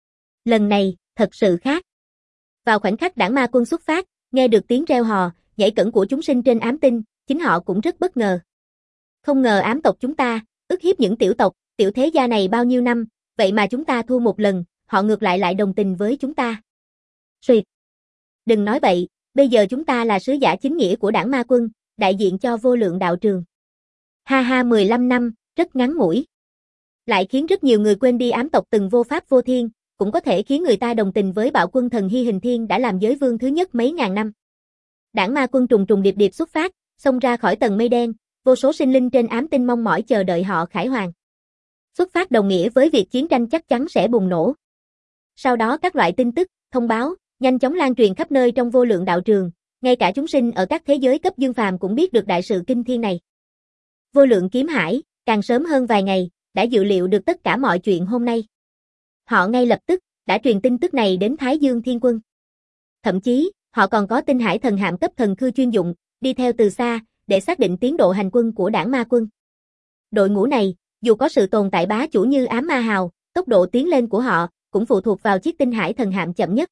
Lần này, thật sự khác. Vào khoảnh khắc Đảng Ma Quân xuất phát, nghe được tiếng reo hò, nhảy cẫng của chúng sinh trên ám tinh, chính họ cũng rất bất ngờ. Không ngờ ám tộc chúng ta, ức hiếp những tiểu tộc, tiểu thế gia này bao nhiêu năm, vậy mà chúng ta thua một lần, họ ngược lại đồng tình với chúng ta. Suyệt. Đừng nói bậy, bây giờ chúng ta là sứ giả chính nghĩa của Đảng Ma Quân, đại diện cho vô lượng đạo trường. Ha ha 15 năm, rất ngắn ngủi. Lại khiến rất nhiều người quên đi ám tộc từng vô pháp vô thiên, cũng có thể khiến người ta đồng tình với bạo quân Thần Hy Hình Thiên đã làm giới vương thứ nhất mấy ngàn năm. Đảng Ma Quân trùng trùng điệp điệp xuất phát, xông ra khỏi tầng mây đen, vô số sinh linh trên ám tinh mong mỏi chờ đợi họ khải hoàn. Xuất phát đồng nghĩa với việc chiến tranh chắc chắn sẽ bùng nổ. Sau đó các loại tin tức, thông báo, nhanh chóng lan truyền khắp nơi trong vô lượng đạo trường, ngay cả chúng sinh ở các thế giới cấp dương phàm cũng biết được đại sự kinh thiên này. Vô lượng kiếm hải, càng sớm hơn vài ngày, đã dự liệu được tất cả mọi chuyện hôm nay. Họ ngay lập tức, đã truyền tin tức này đến Thái Dương Thiên Quân. Thậm chí, họ còn có tinh hải thần hạm cấp thần khư chuyên dụng, đi theo từ xa, để xác định tiến độ hành quân của Đảng Ma Quân. Đội ngũ này, dù có sự tồn tại bá chủ như Ám Ma Hào, tốc độ tiến lên của họ, cũng phụ thuộc vào chiếc tinh hải thần hạm chậm nhất.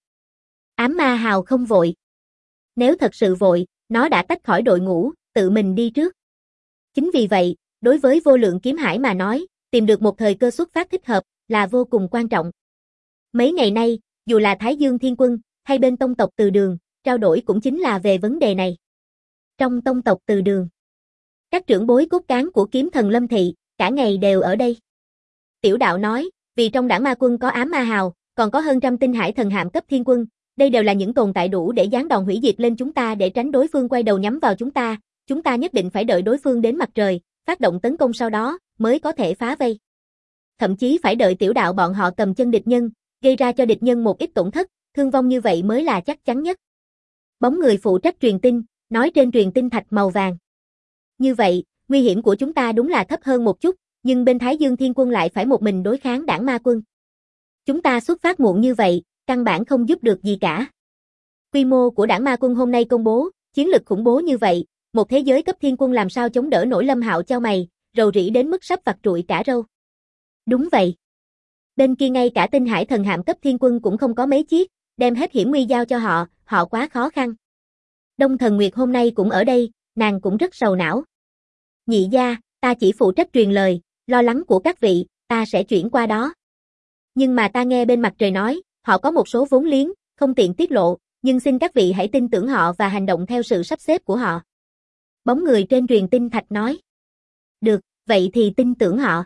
Ám Ma Hào không vội. Nếu thật sự vội, nó đã tách khỏi đội ngũ, tự mình đi trước. Chính vì vậy, đối với vô lượng kiếm hải mà nói, tìm được một thời cơ xuất phát thích hợp, là vô cùng quan trọng. Mấy ngày nay, dù là Thái Dương Thiên Quân, hay bên tông tộc Từ Đường, trao đổi cũng chính là về vấn đề này. Trong tông tộc Từ Đường, các trưởng bối cốt cán của kiếm thần Lâm Thị, cả ngày đều ở đây. Tiểu đạo nói, vì trong Đảng Ma Quân có Ám Ma Hào, còn có hơn trăm tinh hải thần hạm cấp thiên quân, đây đều là những tồn tại đủ để giáng đòn hủy diệt lên chúng ta để tránh đối phương quay đầu nhắm vào chúng ta nhất định phải đợi đối phương đến mặt trời, phát động tấn công sau đó, mới có thể phá vây. Thậm chí phải đợi tiểu đạo bọn họ cầm chân địch nhân, gây ra cho địch nhân một ít tổn thất, thương vong như vậy mới là chắc chắn nhất. Bóng người phụ trách truyền tin, nói trên truyền tin thạch màu vàng. Như vậy, nguy hiểm của chúng ta đúng là thấp hơn một chút, nhưng bên Thái Dương Thiên Quân lại phải một mình đối kháng Đảng Ma Quân. Chúng ta xuất phát muộn như vậy, căn bản không giúp được gì cả. Quy mô của Đảng Ma Quân hôm nay công bố, Chiến lực khủng bố như vậy, một thế giới cấp thiên quân làm sao chống đỡ nổi? Lâm Hạo chau mày, rầu rĩ đến mức sắp vặt trụi cả râu. Đúng vậy. Bên kia ngay cả tinh hải thần hạm cấp thiên quân cũng không có mấy chiếc, đem hết hiểm nguy giao cho họ, họ quá khó khăn. Đông Thần Nguyệt hôm nay cũng ở đây, nàng cũng rất sầu não. Nhị gia, ta chỉ phụ trách truyền lời, lo lắng của các vị, ta sẽ chuyển qua đó. Nhưng mà ta nghe bên mặt trời nói, họ có một số vốn liếng, không tiện tiết lộ, nhưng xin các vị hãy tin tưởng họ và hành động theo sự sắp xếp của họ. Bóng người trên truyền tinh thạch nói. Được, vậy thì tin tưởng họ.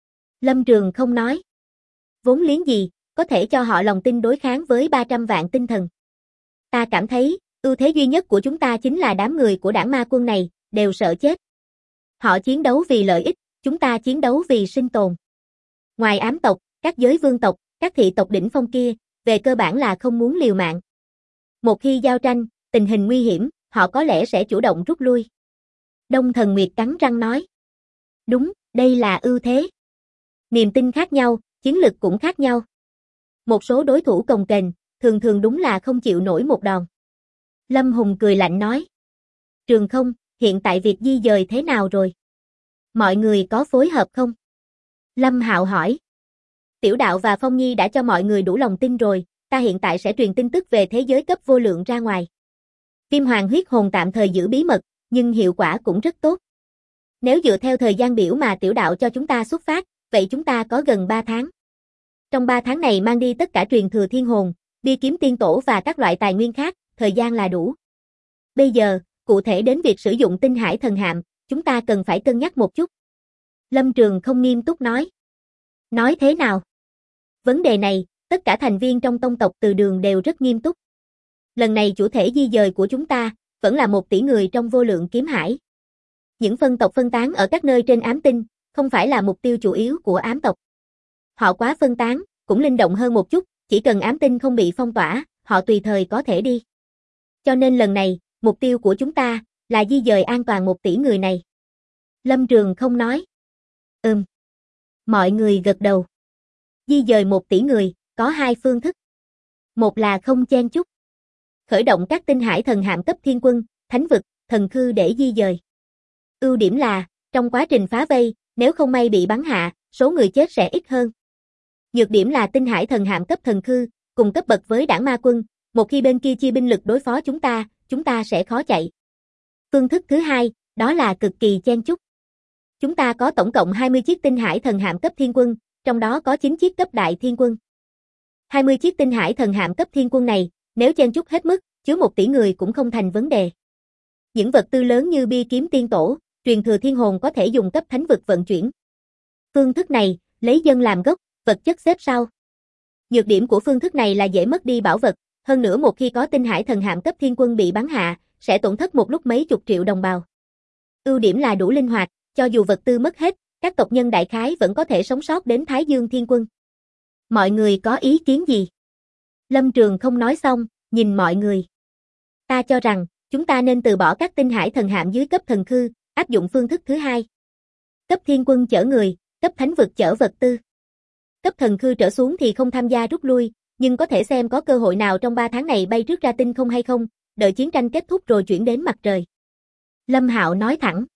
Lâm Trường không nói. Vốn liếng gì, có thể cho họ lòng tin đối kháng với 300 vạn tinh thần. Ta cảm thấy, ưu thế duy nhất của chúng ta chính là đám người của đảng ma quân này, đều sợ chết. Họ chiến đấu vì lợi ích, chúng ta chiến đấu vì sinh tồn. Ngoài ám tộc, các giới vương tộc, các thị tộc đỉnh phong kia, về cơ bản là không muốn liều mạng. Một khi giao tranh, tình hình nguy hiểm, họ có lẽ sẽ chủ động rút lui. Đông Thần Nguyệt cắn răng nói. Đúng, đây là ưu thế. Niềm tin khác nhau, chiến lực cũng khác nhau. Một số đối thủ cồng kềnh, thường thường đúng là không chịu nổi một đòn. Lâm Hùng cười lạnh nói. Trường Không, hiện tại việc di dời thế nào rồi? Mọi người có phối hợp không? Lâm Hạo hỏi. Tiểu đạo và Phong Nhi đã cho mọi người đủ lòng tin rồi, ta hiện tại sẽ truyền tin tức về thế giới cấp vô lượng ra ngoài. Viêm hoàng huyết hồn tạm thời giữ bí mật, nhưng hiệu quả cũng rất tốt. Nếu dựa theo thời gian biểu mà tiểu đạo cho chúng ta xuất phát, vậy chúng ta có gần 3 tháng. Trong 3 tháng này mang đi tất cả truyền thừa thiên hồn, bia kiếm tiên tổ và các loại tài nguyên khác, thời gian là đủ. Bây giờ, cụ thể đến việc sử dụng tinh hải thần hạm, chúng ta cần phải cân nhắc một chút. Lâm Trường không nghiêm túc nói. Nói thế nào? Vấn đề này, tất cả thành viên trong tông tộc Từ Đường đều rất nghiêm túc. Lần này chủ thể di dời của chúng ta, vẫn là 1 tỷ người trong vô lượng kiếm hải. Những phân tộc phân tán ở các nơi trên ám tinh, không phải là mục tiêu chủ yếu của ám tộc. Họ quá phân tán, cũng linh động hơn một chút, chỉ cần ám tinh không bị phong tỏa, họ tùy thời có thể đi. Cho nên lần này, mục tiêu của chúng ta, là di dời an toàn 1 tỷ người này. Lâm Trường không nói. Mọi người gật đầu. Di dời 1 tỷ người, có 2 phương thức. Một là không chen chúc. Khởi động các tinh hải thần hạm cấp thiên quân, thánh vực, thần khư để di dời. Ưu điểm là, trong quá trình phá vây, nếu không may bị bắn hạ, số người chết sẽ ít hơn. Nhược điểm là tinh hải thần hạm cấp thần khư, cùng cấp bậc với đảng ma quân, một khi bên kia chia binh lực đối phó chúng ta sẽ khó chạy. Phương thức thứ hai, đó là cực kỳ chen chúc. Chúng ta có tổng cộng 20 chiếc tinh hải thần hạm cấp thiên quân, trong đó có 9 chiếc cấp đại thiên quân. 20 chiếc tinh hải thần hạm cấp thiên quân này, nếu chen chúc hết mức, chứa 1 tỷ người cũng không thành vấn đề. Những vật tư lớn như bia kiếm tiên tổ, truyền thừa thiên hồn có thể dùng cấp thánh vực vận chuyển. Phương thức này, lấy dân làm gốc, vật chất xếp sau. Nhược điểm của phương thức này là dễ mất đi bảo vật, hơn nữa một khi có tinh hải thần hạm cấp thiên quân bị bắn hạ, sẽ tổn thất một lúc mấy chục triệu đồng bào. Ưu điểm là đủ linh hoạt, cho dù vật tư mất hết, các tộc nhân đại khái vẫn có thể sống sót đến Thái Dương Thiên Quân. Mọi người có ý kiến gì? Lâm Trường không nói xong, nhìn mọi người. Ta cho rằng, chúng ta nên từ bỏ các tinh hải thần hạm dưới cấp thần khư, áp dụng phương thức thứ hai. Cấp thiên quân chở người, cấp thánh vực chở vật tư. Cấp thần khư trở xuống thì không tham gia rút lui, nhưng có thể xem có cơ hội nào trong 3 tháng này bay trước ra tinh không hay không, đợi chiến tranh kết thúc rồi chuyển đến mặt trời. Lâm Hạo nói thẳng.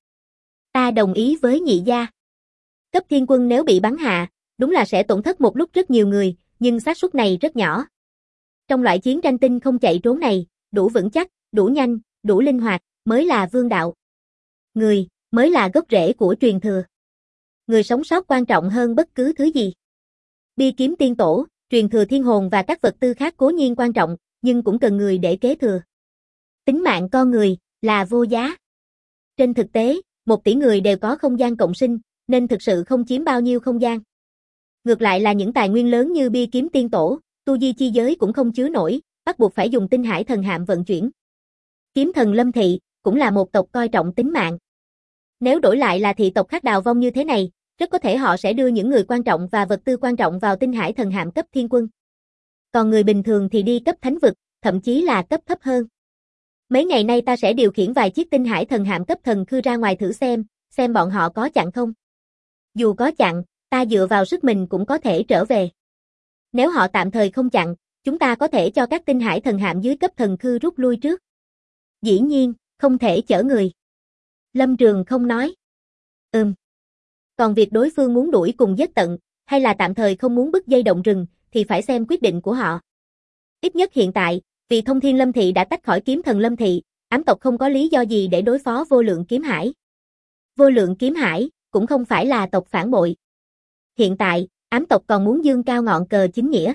Ta đồng ý với nhị gia. Cấp thiên quân nếu bị bắn hạ, đúng là sẽ tổn thất một lúc rất nhiều người, nhưng xác suất này rất nhỏ. Trong loại chiến tranh tinh không chạy trốn này, đủ vững chắc, đủ nhanh, đủ linh hoạt, mới là vương đạo. Người, mới là gốc rễ của truyền thừa. Người sống sót quan trọng hơn bất cứ thứ gì. Bia kiếm tiên tổ, truyền thừa thiên hồn và các vật tư khác cố nhiên quan trọng, nhưng cũng cần người để kế thừa. Tính mạng con người, là vô giá. Trên thực tế, 1 tỷ người đều có không gian cộng sinh, nên thực sự không chiếm bao nhiêu không gian. Ngược lại là những tài nguyên lớn như bia kiếm tiên tổ, tu di chi giới cũng không chứa nổi, bắt buộc phải dùng tinh hải thần hạm vận chuyển. Kiếm thần Lâm Thị, cũng là một tộc coi trọng tính mạng. Nếu đổi lại là thị tộc khác đào vong như thế này, rất có thể họ sẽ đưa những người quan trọng và vật tư quan trọng vào tinh hải thần hạm cấp thiên quân. Còn người bình thường thì đi cấp thánh vực, thậm chí là cấp thấp hơn. Mấy ngày nay ta sẽ điều khiển vài chiếc tinh hải thần hạm cấp thần khư ra ngoài thử xem bọn họ có chặn không. Dù có chặn, ta dựa vào sức mình cũng có thể trở về. Nếu họ tạm thời không chặn, chúng ta có thể cho các tinh hải thần hạm dưới cấp thần khư rút lui trước. Dĩ nhiên, không thể chở người. Lâm Trường không nói. Còn việc đối phương muốn đuổi cùng giết tận, hay là tạm thời không muốn bứt dây động rừng, thì phải xem quyết định của họ. Ít nhất hiện tại, vì Thông Thiên Lâm Thị đã tách khỏi Kiếm Thần Lâm Thị, ám tộc không có lý do gì để đối phó Vô Lượng Kiếm Hải. Vô Lượng Kiếm Hải cũng không phải là tộc phản bội. Hiện tại, ám tộc còn muốn dương cao ngọn cờ chính nghĩa.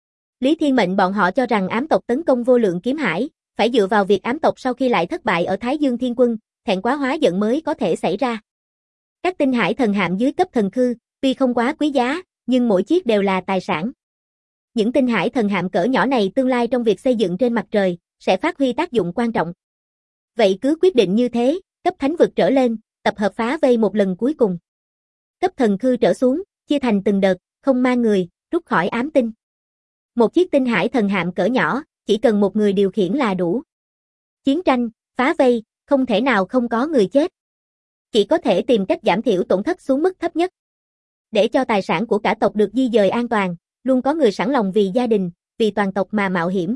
Lý Thiên Mệnh bọn họ cho rằng ám tộc tấn công Vô Lượng Kiếm Hải, phải dựa vào việc ám tộc sau khi lại thất bại ở Thái Dương Thiên Quân, thẹn quá hóa giận mới có thể xảy ra. Các tinh hải thần hạm dưới cấp thần khư, tuy không quá quý giá, nhưng mỗi chiếc đều là tài sản. Những tinh hải thần hạm cỡ nhỏ này tương lai trong việc xây dựng trên mặt trời, sẽ phát huy tác dụng quan trọng. Vậy cứ quyết định như thế, cấp thánh vực trở lên, tập hợp phá vây một lần cuối cùng. Cấp thần khư trở xuống, chia thành từng đợt, không mang người, rút khỏi ám tinh. Một chiếc tinh hải thần hạm cỡ nhỏ, chỉ cần một người điều khiển là đủ. Chiến tranh, phá vây, không thể nào không có người chết. Chỉ có thể tìm cách giảm thiểu tổn thất xuống mức thấp nhất. Để cho tài sản của cả tộc được di dời an toàn, luôn có người sẵn lòng vì gia đình, vì toàn tộc mà mạo hiểm.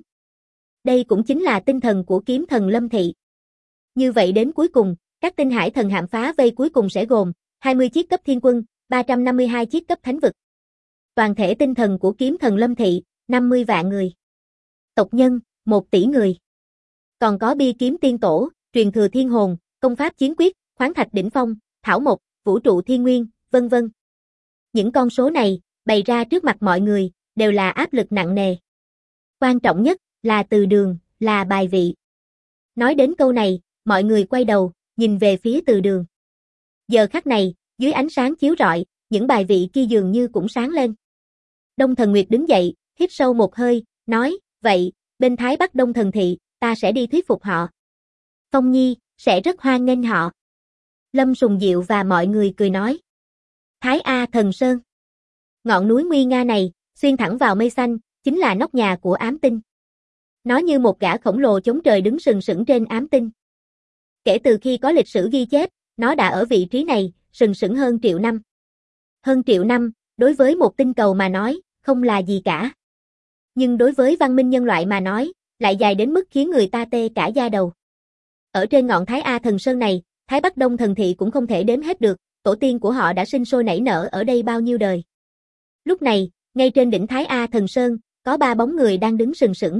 Đây cũng chính là tinh thần của Kiếm Thần Lâm Thị. Như vậy đến cuối cùng, các tinh hải thần hạm phá vây cuối cùng sẽ gồm 20 chiếc cấp thiên quân, 352 chiếc cấp thánh vực. Toàn thể tinh thần của Kiếm Thần Lâm Thị, 50 vạn người. Tộc nhân, 1 tỷ người. Còn có bi kiếm tiên tổ, truyền thừa thiên hồn, công pháp chiến quyết, khoáng thạch đỉnh phong, thảo mộc, vũ trụ thiên nguyên, vân vân. Những con số này, bày ra trước mặt mọi người, đều là áp lực nặng nề. Quan trọng nhất, là Từ Đường, là bài vị. Nói đến câu này, mọi người quay đầu, nhìn về phía Từ Đường. Giờ khắc này, dưới ánh sáng chiếu rọi, những bài vị kia dường như cũng sáng lên. Đông Thần Nguyệt đứng dậy, hít sâu một hơi, nói, vậy, bên Thái Bắc Đông Thần Thị, ta sẽ đi thuyết phục họ. Phong Nhi, sẽ rất hoan nghênh họ. Lâm Sùng Diệu và mọi người cười nói. Thái A Thần Sơn. Ngọn núi nguy nga này, xuyên thẳng vào mây xanh, chính là nóc nhà của ám tinh. Nó như một gã khổng lồ chống trời đứng sừng sững trên ám tinh. Kể từ khi có lịch sử ghi chép, nó đã ở vị trí này, sừng sững hơn triệu năm. Hơn triệu năm, đối với một tinh cầu mà nói, không là gì cả. Nhưng đối với văn minh nhân loại mà nói, lại dài đến mức khiến người ta tê cả da đầu. Ở trên ngọn Thái A Thần Sơn này, Thái Bắc Đông Thần Thị cũng không thể đếm hết được, tổ tiên của họ đã sinh sôi nảy nở ở đây bao nhiêu đời. Lúc này, ngay trên đỉnh Thái A Thần Sơn, có 3 bóng người đang đứng sừng sững.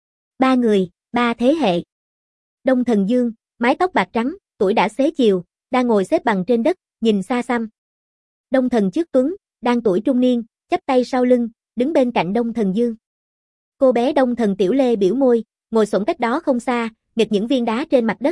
3 người, 3 thế hệ. Đông Thần Dương, mái tóc bạc trắng, tuổi đã xế chiều, đang ngồi xếp bằng trên đất, nhìn xa xăm. Đông Thần Trước Tuấn, đang tuổi trung niên, chắp tay sau lưng, đứng bên cạnh Đông Thần Dương. Cô bé Đông Thần Tiểu Lê biểu môi, ngồi xổm cách đó không xa, nghịch những viên đá trên mặt đất.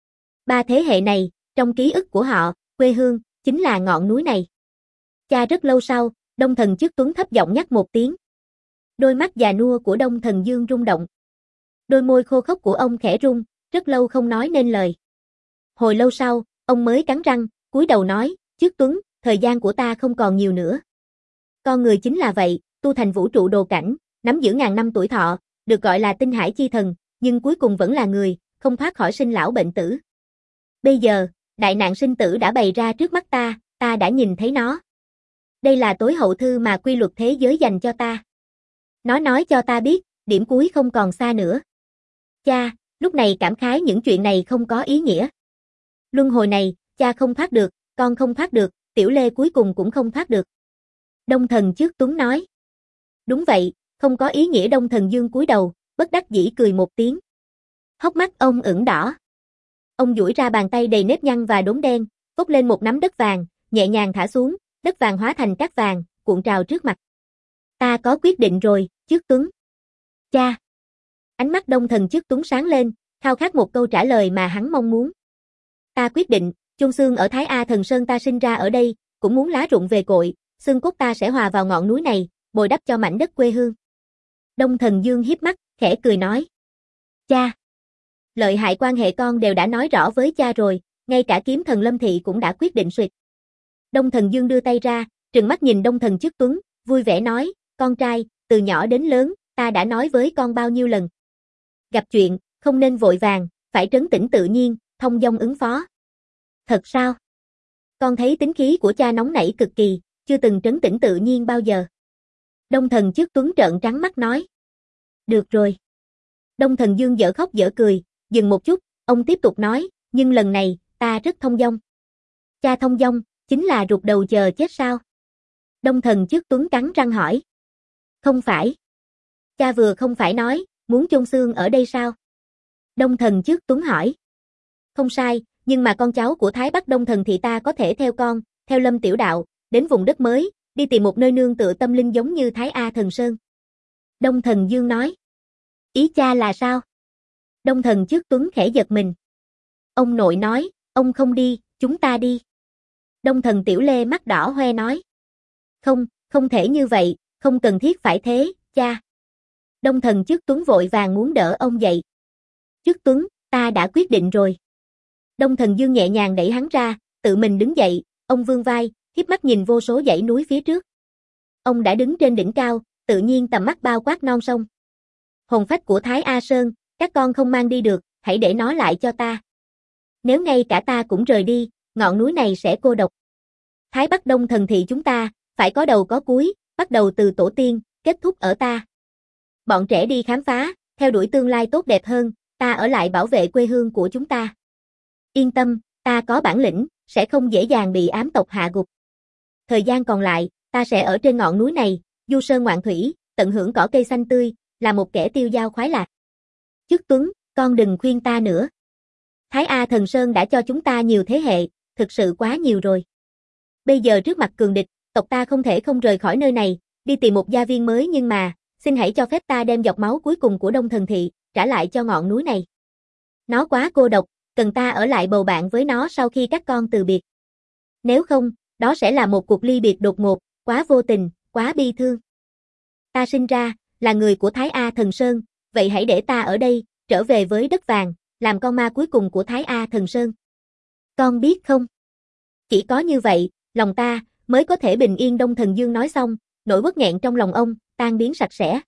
3 thế hệ này, trong ký ức của họ, quê hương, chính là ngọn núi này. Cha rất lâu sau, Đông Thần Trước Tuấn thấp giọng nhắc một tiếng. Đôi mắt già nua của Đông Thần Dương rung động. Đôi môi khô khốc của ông khẽ rung, rất lâu không nói nên lời. Hồi lâu sau, ông mới cắn răng, cúi đầu nói, Trước Tuấn, thời gian của ta không còn nhiều nữa. Con người chính là vậy, tu thành vũ trụ đồ cảnh, nắm giữ ngàn năm tuổi thọ, được gọi là tinh hải chi thần, nhưng cuối cùng vẫn là người, không thoát khỏi sinh lão bệnh tử. Bây giờ, đại nạn sinh tử đã bày ra trước mắt ta đã nhìn thấy nó. Đây là tối hậu thư mà quy luật thế giới dành cho ta. Nó nói cho ta biết, điểm cuối không còn xa nữa. Cha, lúc này cảm khái những chuyện này không có ý nghĩa. Luân hồi này, cha không thoát được, con không thoát được, Tiểu Lê cuối cùng cũng không thoát được. Đông Thần Trước Tuấn nói. Đúng vậy, không có ý nghĩa. Đông Thần Dương cúi đầu, bất đắc dĩ cười một tiếng. Hốc mắt ông ửng đỏ. Ông duỗi ra bàn tay đầy nếp nhăn và đốm đen, vốc lên một nắm đất vàng, nhẹ nhàng thả xuống, đất vàng hóa thành cát vàng, cuộn trào trước mặt. Ta có quyết định rồi, Trước Tuấn. Cha. Ánh mắt Đông Thần Trước Tuấn sáng lên, khao khát một câu trả lời mà hắn mong muốn. Ta quyết định, chôn xương ở Thái A Thần Sơn. Ta sinh ra ở đây, cũng muốn lá rụng về cội, xương cốt ta sẽ hòa vào ngọn núi này, bồi đắp cho mảnh đất quê hương. Đông Thần Dương híp mắt, khẽ cười nói. Cha. Lợi hại quan hệ con đều đã nói rõ với cha rồi, ngay cả Kiếm Thần Lâm Thị cũng đã quyết định suyệt. Đông Thần Dương đưa tay ra, trừng mắt nhìn Đông Thần Trước Tuấn, vui vẻ nói, con trai, từ nhỏ đến lớn, ta đã nói với con bao nhiêu lần. Gặp chuyện, không nên vội vàng, phải trấn tĩnh tự nhiên, thông dong ứng phó. Thật sao? Con thấy tính khí của cha nóng nảy cực kỳ, chưa từng trấn tĩnh tự nhiên bao giờ. Đông Thần Trước Tuấn trợn trắng mắt nói. Được rồi. Đông Thần Dương dở khóc dở cười, dừng một chút, Ông tiếp tục nói, nhưng lần này, ta rất thông dong. Cha thông dong, chính là rụt đầu chờ chết sao? Đông Thần Chức Tuấn cắn răng hỏi. Không phải. Cha vừa không phải nói, muốn chôn xương ở đây sao? Đông Thần Chức Tuấn hỏi. Không sai, nhưng mà con cháu của Thái Bắc Đông Thần thì ta có thể theo con, theo Lâm Tiểu Đạo, đến vùng đất mới, đi tìm một nơi nương tựa tâm linh giống như Thái A Thần Sơn. Đông Thần Dương nói. Ý cha là sao? Đông Thần Chức Tuấn khẽ giật mình. Ông nội nói, ông không đi, chúng ta đi. Đông Thần Tiểu Lê mắt đỏ hoe nói. Không, không thể như vậy, không cần thiết phải thế, cha. Đông Thần Chức Tuấn vội vàng muốn đỡ ông dậy. Chức Tuấn, ta đã quyết định rồi. Đông Thần Dương nhẹ nhàng đẩy hắn ra, tự mình đứng dậy, ông vươn vai, híp mắt nhìn vô số dãy núi phía trước. Ông đã đứng trên đỉnh cao, tự nhiên tầm mắt bao quát non sông. Hồn phách của Thái A Sơn, các con không mang đi được, hãy để nó lại cho ta. Nếu ngay cả ta cũng rời đi, ngọn núi này sẽ cô độc. Thái Bắc Đông Thần thị chúng ta, phải có đầu có cuối, bắt đầu từ tổ tiên, kết thúc ở ta. Bọn trẻ đi khám phá, theo đuổi tương lai tốt đẹp hơn, ta ở lại bảo vệ quê hương của chúng ta. Yên tâm, ta có bản lĩnh, sẽ không dễ dàng bị ám tộc hạ gục. Thời gian còn lại, ta sẽ ở trên ngọn núi này, du sơn ngoạn thủy, tận hưởng cỏ cây xanh tươi, là một kẻ tiêu dao khoái lạc. Chức Tuấn, con đừng khuyên ta nữa. Thái A Thần Sơn đã cho chúng ta nhiều thế hệ, thực sự quá nhiều rồi. Bây giờ trước mặt cường địch, tộc ta không thể không rời khỏi nơi này, đi tìm một gia viên mới nhưng mà, xin hãy cho phép ta đem giọt máu cuối cùng của Đông Thần thị, trả lại cho ngọn núi này. Nó quá cô độc, cần ta ở lại bầu bạn với nó sau khi các con từ biệt. Nếu không, đó sẽ là một cuộc ly biệt đột ngột, quá vô tình, quá bi thương. Ta sinh ra, là người của Thái A Thần Sơn, vậy hãy để ta ở đây, trở về với đất vàng, làm con ma cuối cùng của Thái A Thần Sơn. Con biết không? Chỉ có như vậy, lòng ta, mới có thể bình yên. Đông Thần Dương nói xong, nỗi uất nghẹn trong lòng ông, tan biến sạch sẽ.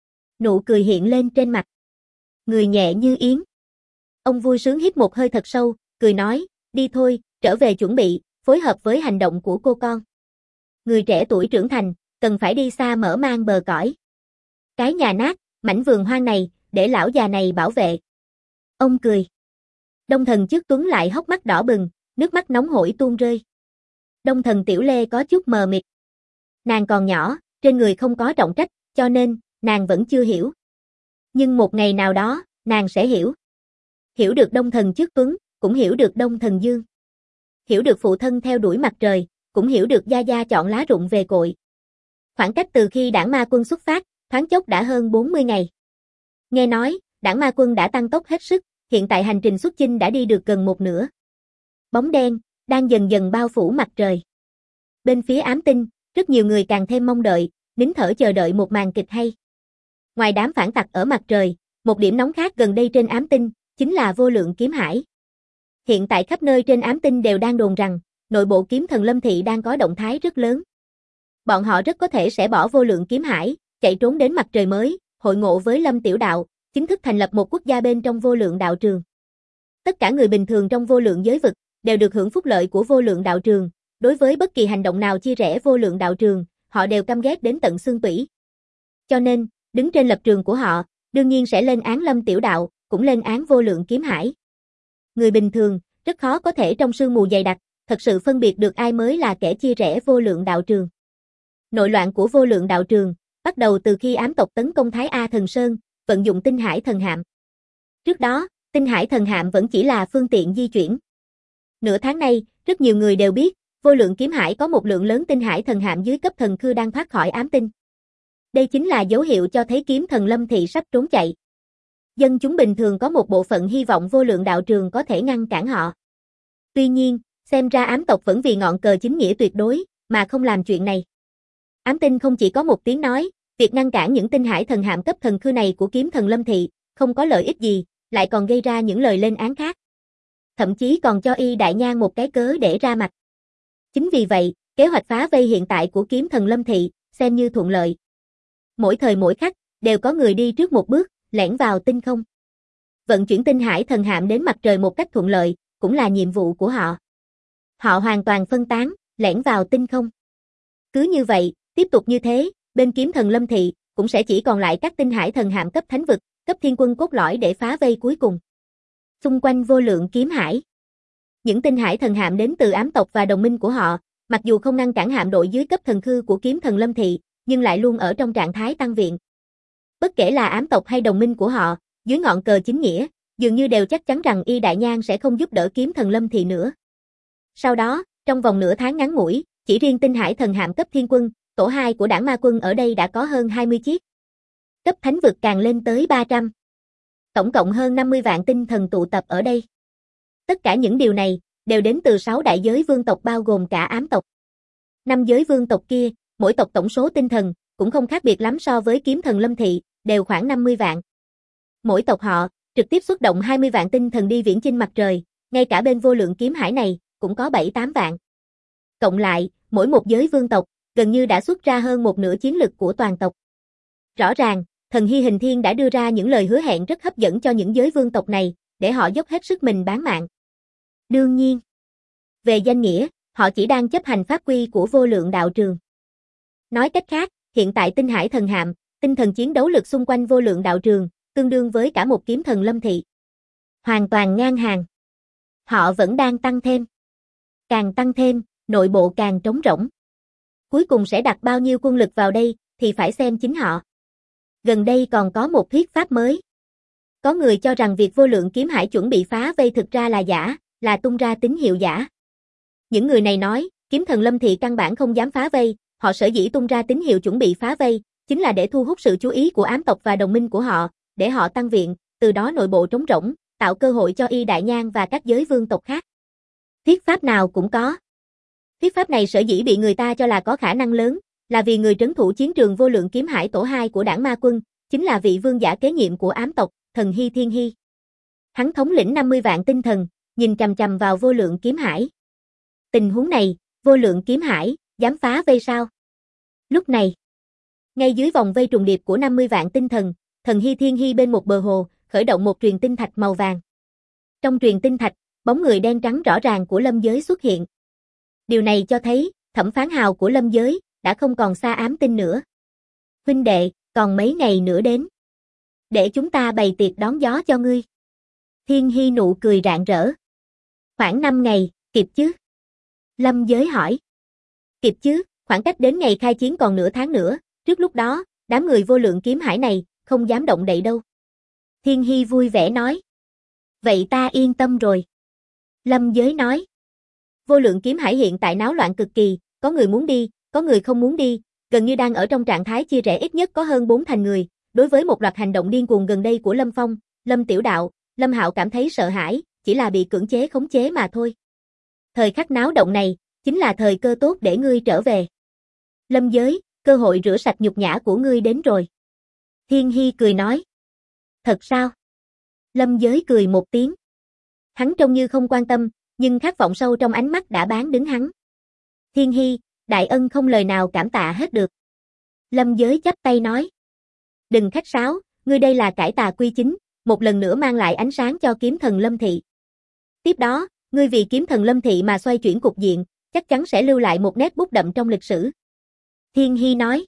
Nụ cười hiện lên trên mặt. Người nhẹ như yến. Ông vui sướng hít một hơi thật sâu, cười nói, đi thôi, trở về chuẩn bị, phối hợp với hành động của cô con. Người trẻ tuổi trưởng thành, cần phải đi xa mở mang bờ cõi. Cái nhà nát, mảnh vườn hoang này, để lão già này bảo vệ. Ông cười. Đông Thần Chức Tuấn lại hốc mắt đỏ bừng, nước mắt nóng hổi tuôn rơi. Đông Thần Tiểu Lê có chút mờ mịt. Nàng còn nhỏ, trên người không có trọng trách, cho nên, nàng vẫn chưa hiểu. Nhưng một ngày nào đó, nàng sẽ hiểu. Hiểu được Đông Thần Chức Tuấn, cũng hiểu được Đông Thần Dương. Hiểu được phụ thân theo đuổi mặt trời, cũng hiểu được gia gia chọn lá rụng về cội. Khoảng cách từ khi Đảng Ma Quân xuất phát, thoáng chốc đã hơn 40 ngày. Nghe nói, Đảng Ma Quân đã tăng tốc hết sức, hiện tại hành trình xuất chinh đã đi được gần một nửa. Bóng đen, đang dần dần bao phủ mặt trời. Bên phía ám tinh, rất nhiều người càng thêm mong đợi, nín thở chờ đợi một màn kịch hay. Ngoài đám phản tặc ở mặt trời, một điểm nóng khác gần đây trên ám tinh, chính là Vô Lượng Kiếm Hải. Hiện tại khắp nơi trên ám tinh đều đang đồn rằng, nội bộ kiếm thần Lâm Thị đang có động thái rất lớn. Bọn họ rất có thể sẽ bỏ Vô Lượng Kiếm Hải, chạy trốn đến mặt trời mới, hội ngộ với Lâm Tiểu Đạo, chính thức thành lập một quốc gia bên trong Vô Lượng Đạo Trường. Tất cả người bình thường trong Vô Lượng giới vực, đều được hưởng phúc lợi của Vô Lượng Đạo Trường, đối với bất kỳ hành động nào chia rẽ Vô Lượng Đạo Trường, họ đều căm ghét đến tận xương tủy. Cho nên, đứng trên lập trường của họ, đương nhiên sẽ lên án Lâm Tiểu Đạo, cũng lên án Vô Lượng Kiếm Hải. Người bình thường, rất khó có thể trong sương mù dày đặc, thật sự phân biệt được ai mới là kẻ chia rẽ Vô Lượng Đạo Trường. Nội loạn của Vô Lượng Đạo Trường, bắt đầu từ khi ám tộc tấn công Thái A Thần Sơn, vận dụng Tinh Hải Thần Hạm. Trước đó, Tinh Hải Thần Hạm vẫn chỉ là phương tiện di chuyển. Nửa tháng nay, rất nhiều người đều biết, Vô Lượng Kiếm Hải có một lượng lớn Tinh Hải Thần Hạm dưới cấp thần khư đang thoát khỏi ám tinh. Đây chính là dấu hiệu cho thấy kiếm thần Lâm Thị sắp trốn chạy. Dân chúng bình thường có một bộ phận hy vọng Vô Lượng Đạo Trường có thể ngăn cản họ. Tuy nhiên, xem ra ám tộc vẫn vì ngọn cờ chính nghĩa tuyệt đối, mà không làm chuyện này. Ám tinh không chỉ có một tiếng nói, việc ngăn cản những Tinh Hải Thần Hạm cấp thần khư này của kiếm thần Lâm Thị, không có lợi ích gì, lại còn gây ra những lời lên án khác. Thậm chí còn cho Y Đại Nhan một cái cớ để ra mặt. Chính vì vậy, kế hoạch phá vây hiện tại của kiếm thần Lâm Thị, xem như thuận lợi. Mỗi thời mỗi khắc, đều có người đi trước một bước, lẻn vào tinh không. Vận chuyển Tinh Hải Thần Hạm đến mặt trời một cách thuận lợi, cũng là nhiệm vụ của họ. Họ hoàn toàn phân tán, lẻn vào tinh không. Cứ như vậy, tiếp tục như thế, bên kiếm thần Lâm Thị, cũng sẽ chỉ còn lại các Tinh Hải Thần Hạm cấp thánh vực, cấp thiên quân cốt lõi để phá vây cuối cùng. Xung quanh vô lượng kiếm hải. Những tinh hải thần hạm đến từ ám tộc và đồng minh của họ, mặc dù không ngăn cản hạm đội dưới cấp thần khư của kiếm thần Lâm Thị, nhưng lại luôn ở trong trạng thái tăng viện. Bất kể là ám tộc hay đồng minh của họ, dưới ngọn cờ chính nghĩa, dường như đều chắc chắn rằng Y Đại Nhan sẽ không giúp đỡ kiếm thần Lâm Thị nữa. Sau đó, trong vòng nửa tháng ngắn ngủi, chỉ riêng tinh hải thần hạm cấp thiên quân, tổ 2 của đảng ma quân ở đây đã có hơn 20 chiếc. Cấp thánh vực càng lên tới 300. Tổng cộng hơn 50 vạn tinh thần tụ tập ở đây. Tất cả những điều này, đều đến từ 6 đại giới vương tộc bao gồm cả ám tộc. 5 giới vương tộc kia, mỗi tộc tổng số tinh thần, cũng không khác biệt lắm so với kiếm thần Lâm Thị, đều khoảng 50 vạn. Mỗi tộc họ, trực tiếp xuất động 20 vạn tinh thần đi viễn chinh mặt trời, ngay cả bên vô lượng kiếm hải này, cũng có 7-8 vạn. Cộng lại, mỗi một giới vương tộc, gần như đã xuất ra hơn một nửa chiến lực của toàn tộc. Rõ ràng, thần Hy Hình Thiên đã đưa ra những lời hứa hẹn rất hấp dẫn cho những giới vương tộc này, để họ dốc hết sức mình bán mạng. Đương nhiên, về danh nghĩa, họ chỉ đang chấp hành pháp quy của vô lượng đạo trường. Nói cách khác, hiện tại tinh hải thần hạm, tinh thần chiến đấu lực xung quanh vô lượng đạo trường, tương đương với cả một kiếm thần Lâm Thị. Hoàn toàn ngang hàng. Họ vẫn đang tăng thêm. Càng tăng thêm, nội bộ càng trống rỗng. Cuối cùng sẽ đặt bao nhiêu quân lực vào đây, thì phải xem chính họ. Gần đây còn có một thuyết pháp mới. Có người cho rằng việc vô lượng kiếm hải chuẩn bị phá vây thực ra là giả, là tung ra tín hiệu giả. Những người này nói, kiếm thần Lâm Thị căn bản không dám phá vây, họ sở dĩ tung ra tín hiệu chuẩn bị phá vây, chính là để thu hút sự chú ý của ám tộc và đồng minh của họ, để họ tăng viện, từ đó nội bộ trống rỗng, tạo cơ hội cho Y Đại Nhan và các giới vương tộc khác. Thuyết pháp nào cũng có. Thuyết pháp này sở dĩ bị người ta cho là có khả năng lớn, là vì người trấn thủ chiến trường vô lượng kiếm hải tổ 2 của đảng ma quân, chính là vị vương giả kế nhiệm của ám tộc, thần Hy Thiên Hy. Hắn thống lĩnh 50 vạn tinh thần, nhìn chằm chằm vào vô lượng kiếm hải. Tình huống này, vô lượng kiếm hải, dám phá vây sao? Lúc này, ngay dưới vòng vây trùng điệp của 50 vạn tinh thần, thần Hy Thiên Hy bên một bờ hồ, khởi động một truyền tinh thạch màu vàng. Trong truyền tinh thạch, bóng người đen trắng rõ ràng của Lâm Giới xuất hiện. Điều này cho thấy, thẩm phán hào của Lâm Giới, đã không còn xa ám tinh nữa. Huynh đệ, còn mấy ngày nữa đến. Để chúng ta bày tiệc đón gió cho ngươi. Thiên Hy nụ cười rạng rỡ. Khoảng 5 ngày, kịp chứ? Lâm Giới hỏi. Kịp chứ, khoảng cách đến ngày khai chiến còn nửa tháng nữa, trước lúc đó, đám người vô lượng kiếm hải này, không dám động đậy đâu. Thiên Hy vui vẻ nói. Vậy ta yên tâm rồi. Lâm Giới nói. Vô lượng kiếm hải hiện tại náo loạn cực kỳ, có người muốn đi, có người không muốn đi, gần như đang ở trong trạng thái chia rẽ, ít nhất có hơn 4 thành người. Đối với một loạt hành động điên cuồng gần đây của Lâm Phong, Lâm Tiểu Đạo, Lâm Hạo cảm thấy sợ hãi, chỉ là bị cưỡng chế khống chế mà thôi. Thời khắc náo động này, chính là thời cơ tốt để ngươi trở về. Lâm Giới, cơ hội rửa sạch nhục nhã của ngươi đến rồi. Thiên Hy cười nói. Thật sao? Lâm Giới cười một tiếng. Hắn trông như không quan tâm, nhưng khát vọng sâu trong ánh mắt đã bán đứng hắn. Thiên Hy, đại ân không lời nào cảm tạ hết được. Lâm Giới chắp tay nói. Đừng khách sáo, ngươi đây là cải tà quy chính, một lần nữa mang lại ánh sáng cho kiếm thần Lâm Thị. Tiếp đó, ngươi vì kiếm thần Lâm Thị mà xoay chuyển cục diện, chắc chắn sẽ lưu lại một nét bút đậm trong lịch sử. Thiên Hy nói.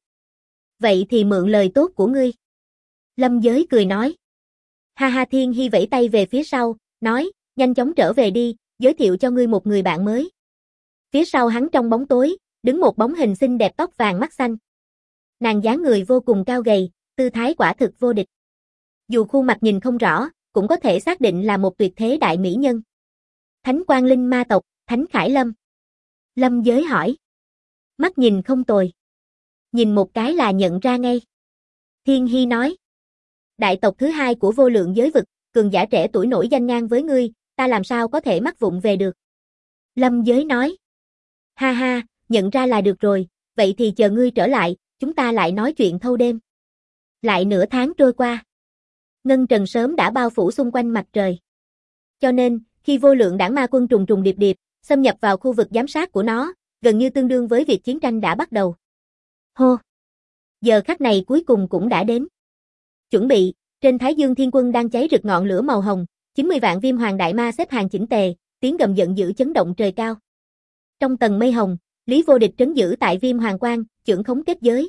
Vậy thì mượn lời tốt của ngươi. Lâm Giới cười nói. Ha ha, Thiên Hy vẫy tay về phía sau, nói, nhanh chóng trở về đi, giới thiệu cho ngươi một người bạn mới. Phía sau hắn trong bóng tối, đứng một bóng hình xinh đẹp tóc vàng mắt xanh. Nàng dáng người vô cùng cao gầy, tư thái quả thực vô địch. Dù khuôn mặt nhìn không rõ, cũng có thể xác định là một tuyệt thế đại mỹ nhân. Thánh Quang Linh ma tộc, Thánh Khải Lâm. Lâm Giới hỏi. Mắt nhìn không tồi. Nhìn một cái là nhận ra ngay. Thiên Hy nói. Đại tộc thứ 2 của vô lượng giới vực, cường giả trẻ tuổi nổi danh ngang với ngươi, ta làm sao có thể mắc vụng về được. Lâm Giới nói. Ha ha, nhận ra là được rồi, vậy thì chờ ngươi trở lại, chúng ta lại nói chuyện thâu đêm. Lại nửa tháng trôi qua. Ngân trần sớm đã bao phủ xung quanh mặt trời. Cho nên, khi vô lượng đảng ma quân trùng trùng điệp điệp, xâm nhập vào khu vực giám sát của nó, gần như tương đương với việc chiến tranh đã bắt đầu. Hô! Giờ khắc này cuối cùng cũng đã đến. Chuẩn bị, trên Thái Dương Thiên Quân đang cháy rực ngọn lửa màu hồng, 90 vạn viêm hoàng đại ma xếp hàng chỉnh tề, tiếng gầm giận dữ chấn động trời cao. Trong tầng mây hồng, Lý Vô Địch trấn giữ tại Viêm Hoàng Quan, chưởng khống kết giới.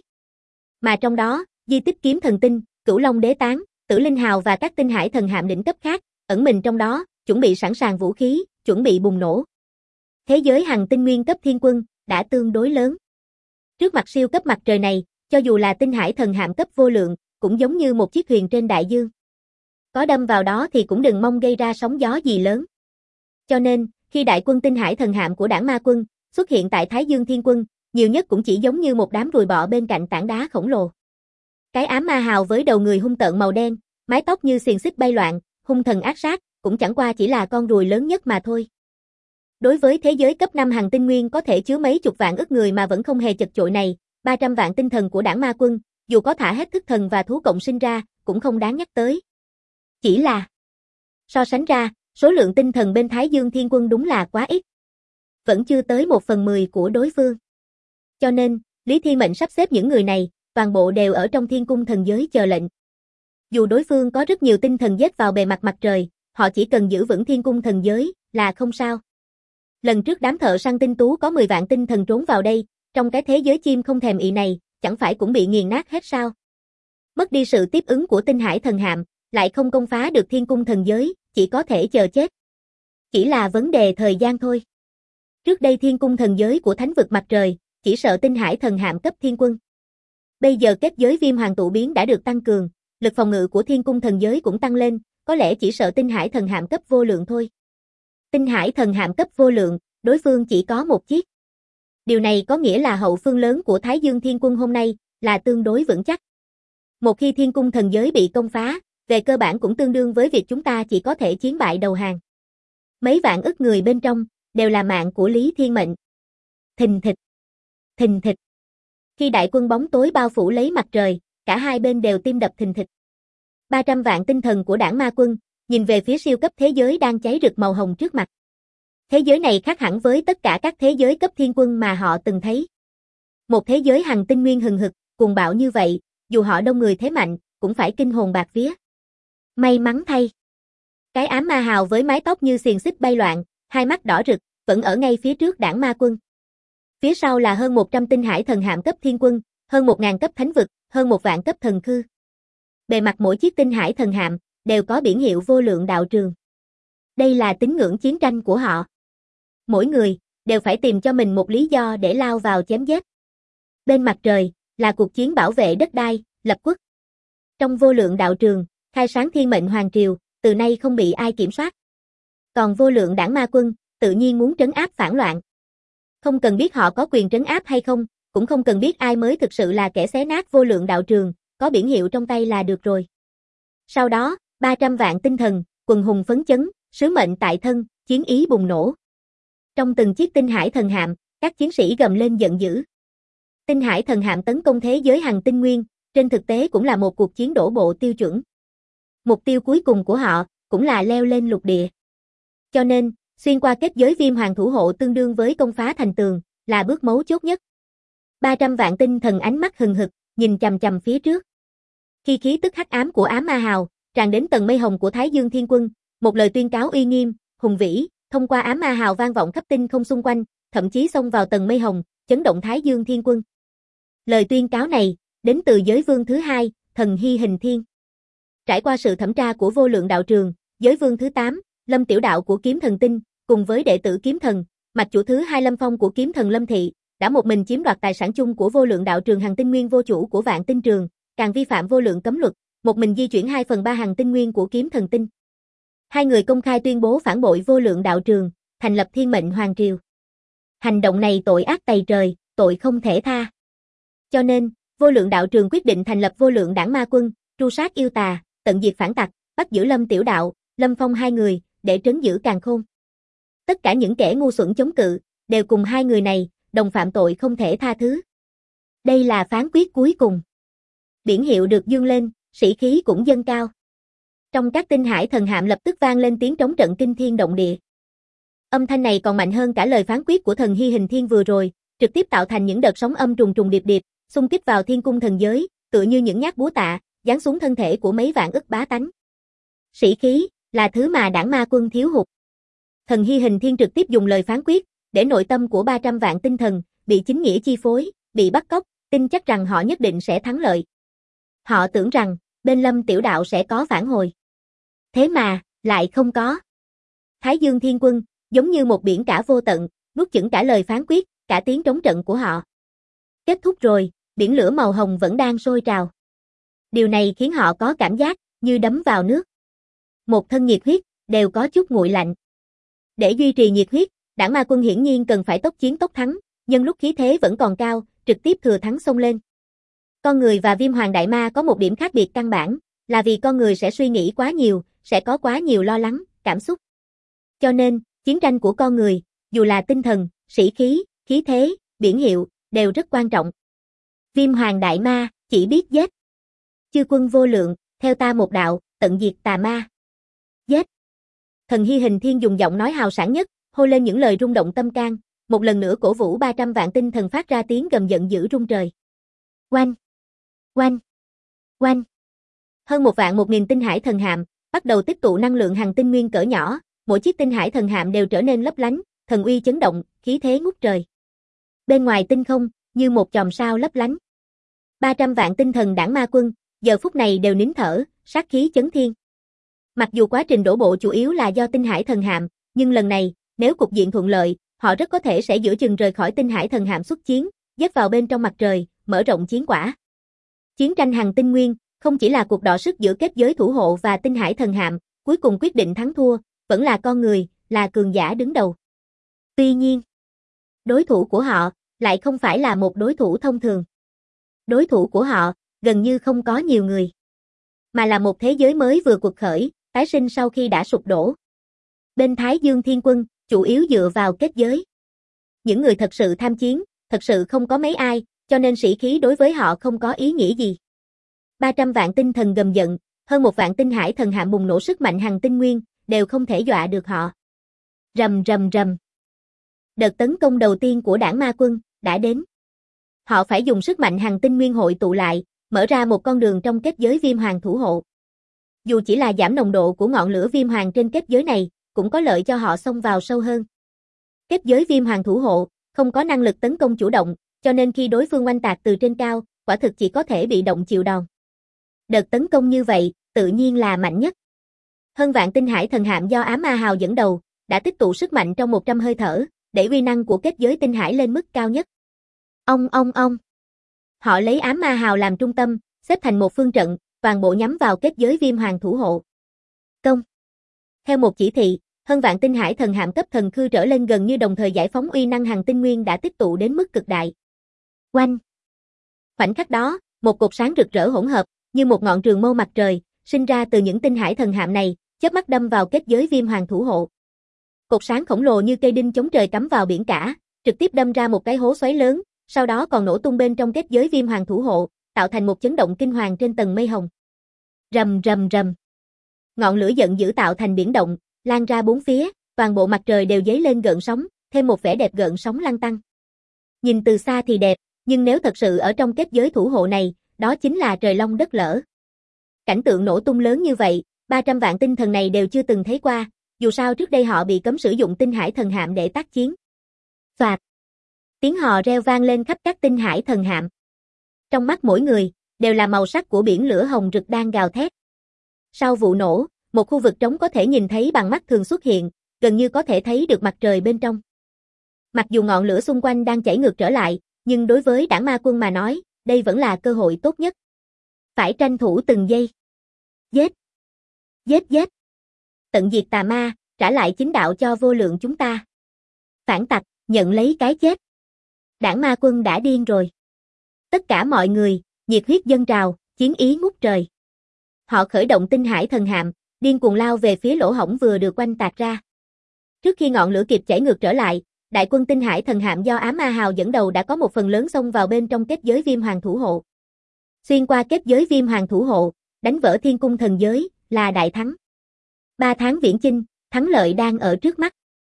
Mà trong đó, di tích kiếm thần tinh, Cửu Long Đế Tán, Tử Linh Hào và các tinh hải thần hạm đỉnh cấp khác, ẩn mình trong đó, chuẩn bị sẵn sàng vũ khí, chuẩn bị bùng nổ. Thế giới hành tinh nguyên cấp thiên quân đã tương đối lớn. Trước mặt siêu cấp mặt trời này, cho dù là tinh hải thần hạm cấp vô lượng, cũng giống như một chiếc thuyền trên đại dương. Có đâm vào đó thì cũng đừng mong gây ra sóng gió gì lớn. Cho nên, khi đại quân tinh hải thần hạm của Đảng Ma Quân xuất hiện tại Thái Dương Thiên Quân, nhiều nhất cũng chỉ giống như một đám ruồi bọ bên cạnh tảng đá khổng lồ. Cái ám ma hào với đầu người hung tợn màu đen, mái tóc như xiềng xích bay loạn, hung thần ác sát, cũng chẳng qua chỉ là con ruồi lớn nhất mà thôi. Đối với thế giới cấp 5 hành tinh nguyên có thể chứa mấy chục vạn ức người mà vẫn không hề chật chội này, 300 vạn tinh thần của Đảng Ma Quân, dù có thả hết thức thần và thú cộng sinh ra, cũng không đáng nhắc tới. Chỉ là, so sánh ra, số lượng tinh thần bên Thái Dương Thiên Quân đúng là quá ít. Vẫn chưa tới 1/10 của đối phương. Cho nên, Lý Thiên Mệnh sắp xếp những người này, toàn bộ đều ở trong thiên cung thần giới chờ lệnh. Dù đối phương có rất nhiều tinh thần giết vào bề mặt mặt trời, họ chỉ cần giữ vững thiên cung thần giới, là không sao. Lần trước đám thợ săn tinh tú có 10 vạn tinh thần trốn vào đây, trong cái thế giới chim không thèm ị này, chẳng phải cũng bị nghiền nát hết sao? Mất đi sự tiếp ứng của tinh hải thần hạm, lại không công phá được thiên cung thần giới, chỉ có thể chờ chết. Chỉ là vấn đề thời gian thôi. Trước đây thiên cung thần giới của thánh vực mặt trời, chỉ sợ tinh hải thần hạm cấp thiên quân. Bây giờ kết giới viêm hoàng tụ biến đã được tăng cường, lực phòng ngự của thiên cung thần giới cũng tăng lên, có lẽ chỉ sợ tinh hải thần hạm cấp vô lượng thôi. Tinh hải thần hạm cấp vô lượng, đối phương chỉ có một chiếc. Điều này có nghĩa là hậu phương lớn của Thái Dương Thiên Quân hôm nay là tương đối vững chắc. Một khi thiên cung thần giới bị công phá, về cơ bản cũng tương đương với việc chúng ta chỉ có thể chiến bại đầu hàng. Mấy vạn ức người bên trong, đều là mạng của Lý Thiên Mệnh. Thình thịch. Thình thịch. Khi đại quân bóng tối bao phủ lấy mặt trời, cả hai bên đều tim đập thình thịch. 300 vạn tinh thần của Đảng Ma Quân, nhìn về phía siêu cấp thế giới đang cháy rực màu hồng trước mặt. Thế giới này khác hẳn với tất cả các thế giới cấp thiên quân mà họ từng thấy. Một thế giới hành tinh nguyên hừng hực, cuồng bạo như vậy, dù họ đông người thế mạnh, cũng phải kinh hồn bạt vía. May mắn thay. Cái ám ma hào với mái tóc như xiềng xích bay loạn, hai mắt đỏ rực, vẫn ở ngay phía trước Đảng Ma Quân. Phía sau là hơn 100 tinh hải thần hạm cấp thiên quân, hơn 1000 cấp thánh vực, hơn 1 vạn cấp thần khư. Bề mặt mỗi chiếc tinh hải thần hạm đều có biển hiệu vô lượng đạo trường. Đây là tín ngưỡng chiến tranh của họ. Mỗi người đều phải tìm cho mình một lý do để lao vào chém giết. Bên mặt trời là cuộc chiến bảo vệ đất đai, lập quốc. Trong vô lượng đạo trường, khai sáng thiên mệnh hoàng triều, từ nay không bị ai kiểm soát. Còn vô lượng Đảng Ma Quân, tự nhiên muốn trấn áp phản loạn. Không cần biết họ có quyền trấn áp hay không, cũng không cần biết ai mới thực sự là kẻ xé nát vô lượng đạo trường, có biển hiệu trong tay là được rồi. Sau đó, 300 vạn tinh thần, quần hùng phấn chấn, sứ mệnh tại thân, chiến ý bùng nổ. Trong từng chiếc tinh hải thần hạm, các chiến sĩ gầm lên giận dữ. Tinh hải thần hạm tấn công thế giới hành tinh nguyên, trên thực tế cũng là một cuộc chiến đổ bộ tiêu chuẩn. Mục tiêu cuối cùng của họ, cũng là leo lên lục địa. Cho nên, xuyên qua kết giới viêm hoàng thủ hộ tương đương với công phá thành tường, là bước mấu chốt nhất. 300 vạn tinh thần ánh mắt hừng hực, nhìn chằm chằm phía trước. Khi khí tức hắc ám của ám ma hào tràn đến tầng mây hồng của Thái Dương Thiên Quân, một lời tuyên cáo uy nghiêm, hùng vĩ, thông qua ám ma hào vang vọng khắp tinh không xung quanh, thậm chí xông vào tầng mây hồng, chấn động Thái Dương Thiên Quân. Lời tuyên cáo này đến từ giới vương thứ 2, Thần Hy Hình Thiên. Trải qua sự thẩm tra của vô lượng đạo trường, giới vương thứ 8, Lâm Tiểu Đạo của Kiếm Thần Tinh, cùng với đệ tử Kiếm Thần, mạch chủ thứ 2 Lâm Phong của Kiếm Thần Lâm Thị, đã một mình chiếm đoạt tài sản chung của vô lượng đạo trường hành tinh nguyên vô chủ của Vạn Tinh Trường, càng vi phạm vô lượng cấm luật, một mình di chuyển 2/3 hành tinh nguyên của Kiếm Thần Tinh. Hai người công khai tuyên bố phản bội vô lượng đạo trường, thành lập thiên mệnh hoàng triều. Hành động này tội ác tày trời, tội không thể tha. Cho nên, vô lượng đạo trường quyết định thành lập vô lượng Đảng Ma Quân, tru sát yêu tà, tận diệt phản tặc, bắt giữ Lâm Tiểu Đạo, Lâm Phong hai người, để trấn giữ càn khôn. Tất cả những kẻ ngu xuẩn chống cự, đều cùng hai người này, đồng phạm tội không thể tha thứ. Đây là phán quyết cuối cùng. Biển hiệu được dương lên, sĩ khí cũng dâng cao. Trong các tinh hải thần hạm lập tức vang lên tiếng trống trận kinh thiên động địa. Âm thanh này còn mạnh hơn cả lời phán quyết của Thần Hy Hình Thiên vừa rồi, trực tiếp tạo thành những đợt sóng âm trùng trùng điệp điệp, xung kích vào thiên cung thần giới, tựa như những nhát búa tạ, giáng xuống thân thể của mấy vạn ức bá tánh. Sĩ khí là thứ mà Đảng Ma Quân thiếu hụt. Thần Hy Hình Thiên trực tiếp dùng lời phán quyết, để nội tâm của 300 vạn tinh thần bị chính nghĩa chi phối, bị bắt cóc, tin chắc rằng họ nhất định sẽ thắng lợi. Họ tưởng rằng bên Lâm Tiểu Đạo sẽ có phản hồi. Thế mà, lại không có. Thái Dương Thiên Quân, giống như một biển cả vô tận, nuốt chửng cả lời phán quyết, cả tiếng trống trận của họ. Kết thúc rồi, biển lửa màu hồng vẫn đang sôi trào. Điều này khiến họ có cảm giác như đấm vào nước. Một thân nhiệt huyết, đều có chút nguội lạnh. Để duy trì nhiệt huyết, Đảng Ma Quân hiển nhiên cần phải tốc chiến tốc thắng, nhân lúc khí thế vẫn còn cao, trực tiếp thừa thắng xông lên. Con người và Viêm Hoàng Đại Ma có một điểm khác biệt căn bản, là vì con người sẽ suy nghĩ quá nhiều, sẽ có quá nhiều lo lắng, cảm xúc. Cho nên, chiến tranh của con người, dù là tinh thần, sĩ khí, khí thế, biển hiệu, đều rất quan trọng. Viêm Hoàng Đại Ma, chỉ biết giết. Chư quân vô lượng, theo ta một đạo, tận diệt tà ma. Giết. Thần Hy Hình Thiên dùng giọng nói hào sảng nhất, hô lên những lời rung động tâm can, một lần nữa cổ vũ 300 vạn tinh thần phát ra tiếng gầm giận dữ rung trời. Oanh! Oanh! Oanh! Hơn 1.000 tinh hải thần hạm, bắt đầu tích tụ năng lượng hằng tinh nguyên cỡ nhỏ, mỗi chiếc tinh hải thần hạm đều trở nên lấp lánh, thần uy chấn động, khí thế ngút trời. Bên ngoài tinh không, như một chòm sao lấp lánh. 300 vạn tinh thần Đảng Ma Quân, giờ phút này đều nín thở, sát khí chấn thiên. Mặc dù quá trình đổ bộ chủ yếu là do tinh hải thần hạm, nhưng lần này, nếu cục diện thuận lợi, họ rất có thể sẽ giữa chừng rời khỏi tinh hải thần hạm xuất chiến, dắt vào bên trong mặt trời, mở rộng chiến quả. Chiến tranh hằng tinh nguyên, không chỉ là cuộc đọ sức giữa kết giới thủ hộ và tinh hải thần hạm, cuối cùng quyết định thắng thua, vẫn là con người, là cường giả đứng đầu. Tuy nhiên, đối thủ của họ, lại không phải là một đối thủ thông thường. Đối thủ của họ, gần như không có nhiều người. Mà là một thế giới mới vừa quật khởi, tái sinh sau khi đã sụp đổ. Bên Thái Dương Thiên Quân, chủ yếu dựa vào kết giới. Những người thật sự tham chiến, thật sự không có mấy ai, cho nên sĩ khí đối với họ không có ý nghĩa gì. 300 vạn tinh thần gầm giận, hơn 1 vạn tinh hải thần hạm bùng nổ sức mạnh hằng tinh nguyên, đều không thể dọa được họ. Rầm rầm rầm. Đợt tấn công đầu tiên của Đảng Ma Quân đã đến. Họ phải dùng sức mạnh hằng tinh nguyên hội tụ lại, mở ra một con đường trong kết giới Viêm Hoàng thủ hộ. Dù chỉ là giảm nồng độ của ngọn lửa Viêm Hoàng trên kết giới này, cũng có lợi cho họ xông vào sâu hơn. Kết giới Viêm Hoàng thủ hộ, không có năng lực tấn công chủ động, cho nên khi đối phương oanh tạc từ trên cao, quả thực chỉ có thể bị động chịu đòn. Đợt tấn công như vậy, tự nhiên là mạnh nhất. Hơn vạn tinh hải thần hạm do Ám Ma Hào dẫn đầu, đã tích tụ sức mạnh trong 100 hơi thở, để uy năng của kết giới tinh hải lên mức cao nhất. Ông. Họ lấy Ám Ma Hào làm trung tâm, xếp thành một phương trận, toàn bộ nhắm vào kết giới Viêm Hoàng thủ hộ. Công. Theo một chỉ thị, hơn vạn tinh hải thần hạm cấp thần khư trở lên gần như đồng thời giải phóng uy năng hằng tinh nguyên đã tích tụ đến mức cực đại. Oanh. Khoảnh khắc đó, một cột sáng rực rỡ hỗn hợp, như một ngọn trường mâu mặt trời, sinh ra từ những tinh hải thần hạm này, chớp mắt đâm vào kết giới Viêm Hoàng thủ hộ. Cột sáng khổng lồ như cây đinh chống trời cắm vào biển cả, trực tiếp đâm ra một cái hố xoáy lớn, sau đó còn nổ tung bên trong kết giới Viêm Hoàng thủ hộ, tạo thành một chấn động kinh hoàng trên tầng mây hồng. Rầm rầm rầm. Ngọn lửa giận dữ tạo thành biển động, lan ra bốn phía, toàn bộ mặt trời đều dấy lên gợn sóng, thêm một vẻ đẹp gợn sóng lăn tăn. Nhìn từ xa thì đẹp, nhưng nếu thật sự ở trong kết giới thủ hộ này, đó chính là trời long đất lở. Cảnh tượng nổ tung lớn như vậy, 300 vạn tinh thần này đều chưa từng thấy qua, dù sao trước đây họ bị cấm sử dụng tinh hải thần hạm để tác chiến. Soạt. Tiếng hò reo vang lên khắp các tinh hải thần hạm. Trong mắt mỗi người, đều là màu sắc của biển lửa hồng rực đang gào thét. Sau vụ nổ, một khu vực trống có thể nhìn thấy bằng mắt thường xuất hiện, gần như có thể thấy được mặt trời bên trong. Mặc dù ngọn lửa xung quanh đang chảy ngược trở lại, nhưng đối với Đảng Ma Quân mà nói, đây vẫn là cơ hội tốt nhất. Phải tranh thủ từng giây. Giết! Giết giết! Tận diệt tà ma, trả lại chính đạo cho vô lượng chúng ta. Phản tặc, nhận lấy cái chết. Đảng Ma Quân đã điên rồi. Tất cả mọi người, nhiệt huyết dâng trào, chiến ý ngút trời. Họ khởi động tinh hải thần hạm, điên cuồng lao về phía lỗ hổng vừa được oanh tạc ra. Trước khi ngọn lửa kịp chảy ngược trở lại, đại quân tinh hải thần hạm do Ám Ma Hào dẫn đầu đã có một phần lớn xông vào bên trong kết giới Viêm Hoàng thủ hộ. Xuyên qua kết giới Viêm Hoàng thủ hộ, đánh vỡ thiên cung thần giới, là đại thắng. 3 tháng viễn chinh, thắng lợi đang ở trước mắt.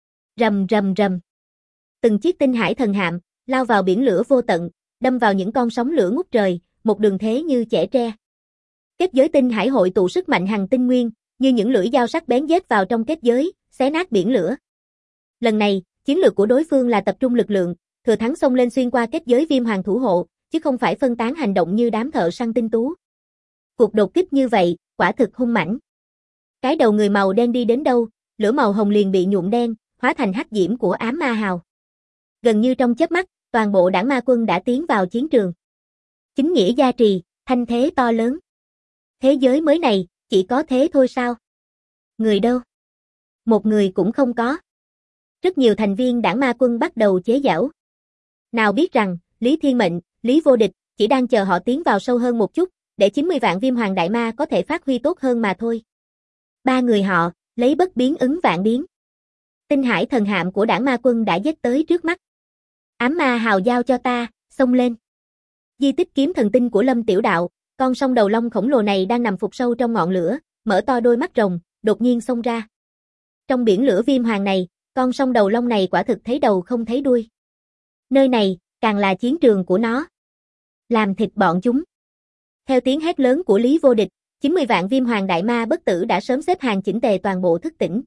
Rầm rầm rầm. Từng chiếc tinh hải thần hạm lao vào biển lửa vô tận, đâm vào những con sóng lửa ngút trời, một đường thế như chẻ tre. Kết giới tinh hải hội tụ sức mạnh hằng tinh nguyên, như những lưỡi dao sắc bén giết vào trong kết giới, xé nát biển lửa. Lần này, chiến lược của đối phương là tập trung lực lượng, thừa thắng xông lên xuyên qua kết giới Viêm Hoàng thủ hộ, chứ không phải phân tán hành động như đám thợ săn tinh tú. Cuộc đột kích như vậy, quả thực hung mãnh. Cái đầu người màu đen đi đến đâu, lửa màu hồng liền bị nhuộm đen, hóa thành hắc diễm của ám ma hào. Gần như trong chớp mắt, toàn bộ đảng ma quân đã tiến vào chiến trường. Chính nghĩa gia trì, thanh thế to lớn. Thế giới mới này, chỉ có thế thôi sao? Người đâu? Một người cũng không có. Rất nhiều thành viên đảng ma quân bắt đầu chế giễu. Nào biết rằng, Lý Thiên Mệnh, Lý Vô Địch, chỉ đang chờ họ tiến vào sâu hơn một chút, để 90 vạn viêm hoàng đại ma có thể phát huy tốt hơn mà thôi. Ba người họ, lấy bất biến ứng vạn biến. Tinh hải thần hạm của đảng ma quân đã giết tới trước mắt. Ám ma hào giao cho ta, xông lên. Di tích kiếm thần tinh của Lâm Tiểu Đạo, con sông đầu long khổng lồ này đang nằm phục sâu trong ngọn lửa, mở to đôi mắt rồng, đột nhiên xông ra. Trong biển lửa viêm hoàng này, con sông đầu long này quả thực thấy đầu không thấy đuôi. Nơi này, càng là chiến trường của nó. Làm thịt bọn chúng. Theo tiếng hét lớn của Lý Vô Địch, 90 vạn viêm hoàng đại ma bất tử đã sớm xếp hàng chỉnh tề toàn bộ thức tỉnh.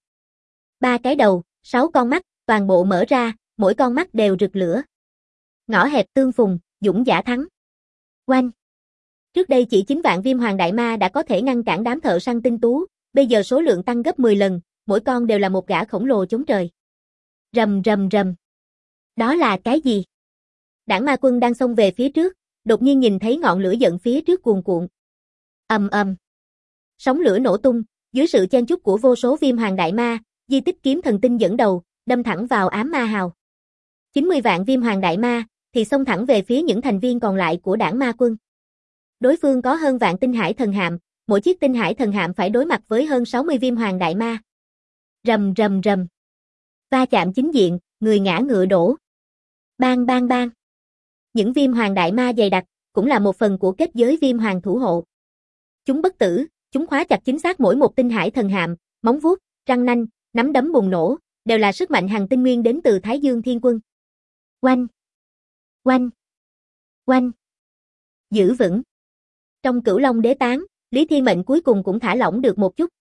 3 cái đầu, 6 con mắt, toàn bộ mở ra, mỗi con mắt đều rực lửa. Ngõ hẹp tương phùng, dũng giả thắng. Oanh! Trước đây chỉ 9 vạn viêm hoàng đại ma đã có thể ngăn cản đám thợ săn tinh tú, bây giờ số lượng tăng gấp 10 lần, mỗi con đều là một gã khổng lồ chống trời. Rầm rầm rầm. Đó là cái gì? Đảng ma quân đang xông về phía trước, đột nhiên nhìn thấy ngọn lửa giận phía trước cuồn cuộn. Ầm ầm. Sóng lửa nổ tung, dưới sự chen chúc của vô số viêm hoàng đại ma, di tích kiếm thần tinh dẫn đầu, đâm thẳng vào ám ma hào. 90 vạn viêm hoàng đại ma thì xông thẳng về phía những thành viên còn lại của đảng ma quân. Đối phương có hơn vạn tinh hải thần hạm, mỗi chiếc tinh hải thần hạm phải đối mặt với hơn 60 viêm hoàng đại ma. Rầm rầm rầm. Va chạm chính diện, người ngã ngựa đổ. Bang bang bang. Những viêm hoàng đại ma dày đặc, cũng là một phần của kết giới viêm hoàng thủ hộ. Chúng bất tử, chúng khóa chặt chính xác mỗi một tinh hải thần hạm, móng vuốt, răng nanh, nắm đấm bùng nổ, đều là sức mạnh hằng tinh nguyên đến từ Thái Dương Thiên Quân. Oanh! Oanh! Oanh! Giữ vững. Trong Cửu Long Đế Tán, Lý Thiên Mệnh cuối cùng cũng thả lỏng được một chút.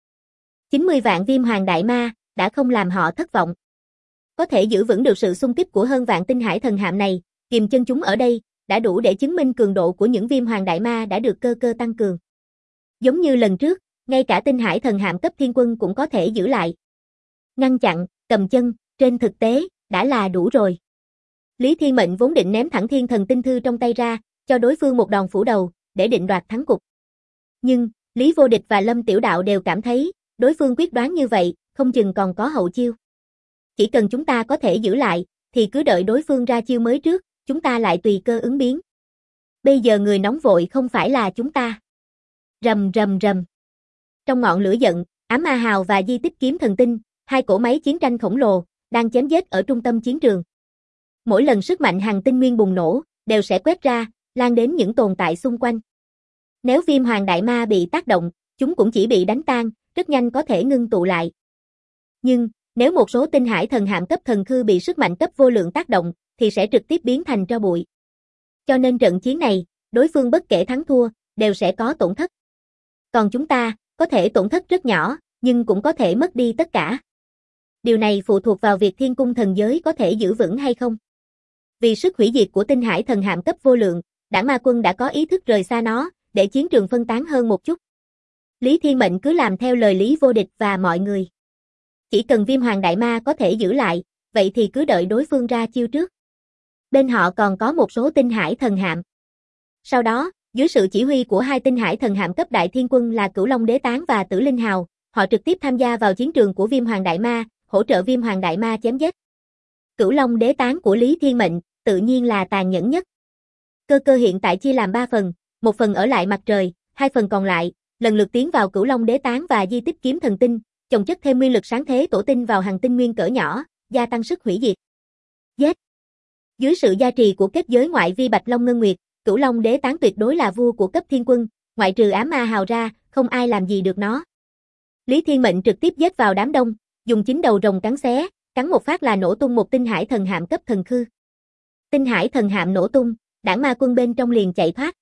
90 vạn viêm hoàng đại ma đã không làm họ thất vọng. Có thể giữ vững được sự xung kích của hơn vạn tinh hải thần hạm này, kìm chân chúng ở đây, đã đủ để chứng minh cường độ của những viêm hoàng đại ma đã được cơ cơ tăng cường. Giống như lần trước, ngay cả tinh hải thần hạm cấp thiên quân cũng có thể giữ lại. Ngăn chặn, cầm chân, trên thực tế, đã là đủ rồi. Lý Thiên Mệnh vốn định ném thẳng thiên thần tinh thư trong tay ra, cho đối phương một đòn phủ đầu, để định đoạt thắng cục. Nhưng, Lý Vô Địch và Lâm Tiểu Đạo đều cảm thấy, đối phương quyết đoán như vậy, không chừng còn có hậu chiêu. Chỉ cần chúng ta có thể giữ lại, thì cứ đợi đối phương ra chiêu mới trước, chúng ta lại tùy cơ ứng biến. Bây giờ người nóng vội không phải là chúng ta. Rầm rầm rầm. Trong ngọn lửa giận, ám ma hào và di tích kiếm thần tinh, hai cỗ máy chiến tranh khổng lồ, đang chém giết ở trung tâm chiến trường. Mỗi lần sức mạnh hằng tinh nguyên bùng nổ, đều sẽ quét ra, lan đến những tồn tại xung quanh. Nếu viêm hoàng đại ma bị tác động, chúng cũng chỉ bị đánh tan, rất nhanh có thể ngưng tụ lại. Nhưng, nếu một số tinh hải thần hạm cấp thần khư bị sức mạnh cấp vô lượng tác động, thì sẽ trực tiếp biến thành tro bụi. Cho nên trận chiến này, đối phương bất kể thắng thua, đều sẽ có tổn thất. Còn chúng ta, có thể tổn thất rất nhỏ, nhưng cũng có thể mất đi tất cả. Điều này phụ thuộc vào việc thiên cung thần giới có thể giữ vững hay không. Vì sức hủy diệt của tinh hải thần hạm cấp vô lượng, đảng ma quân đã có ý thức rời xa nó, để chiến trường phân tán hơn một chút. Lý Thiên Mệnh cứ làm theo lời Lý Vô Địch và mọi người. Chỉ cần viêm hoàng đại ma có thể giữ lại, vậy thì cứ đợi đối phương ra chiêu trước. Bên họ còn có một số tinh hải thần hạm. Sau đó, dưới sự chỉ huy của hai tinh hải thần hạm cấp đại thiên quân là Cửu Long Đế Tán và Tử Linh Hào, họ trực tiếp tham gia vào chiến trường của viêm hoàng đại ma, hỗ trợ viêm hoàng đại ma chém giết. Cửu Long Đế Tán của Lý Thiên Mệnh, tự nhiên là tàn nhẫn nhất. Cơ cơ hiện tại chia làm 3 phần, một phần ở lại mặt trời, 2 phần còn lại, lần lượt tiến vào Cửu Long Đế Tán và di tích kiếm thần tinh, chồng chất thêm nguyên lực sáng thế tổ tinh vào hằng tinh nguyên cỡ nhỏ, gia tăng sức hủy diệt. Giết! Dưới sự gia trì của kết giới ngoại vi Bạch Long Ngân Nguyệt, Cửu Long Đế Tán tuyệt đối là vua của cấp thiên quân, ngoại trừ ám ma hào ra, không ai làm gì được nó. Lý Thiên Mệnh trực tiếp giết vào đám đông, dùng chính đầu rồng cắn xé, cắn một phát là nổ tung một tinh hải thần hạm cấp thần khư. Tinh hải thần hạm nổ tung, đảng ma quân bên trong liền chạy thoát.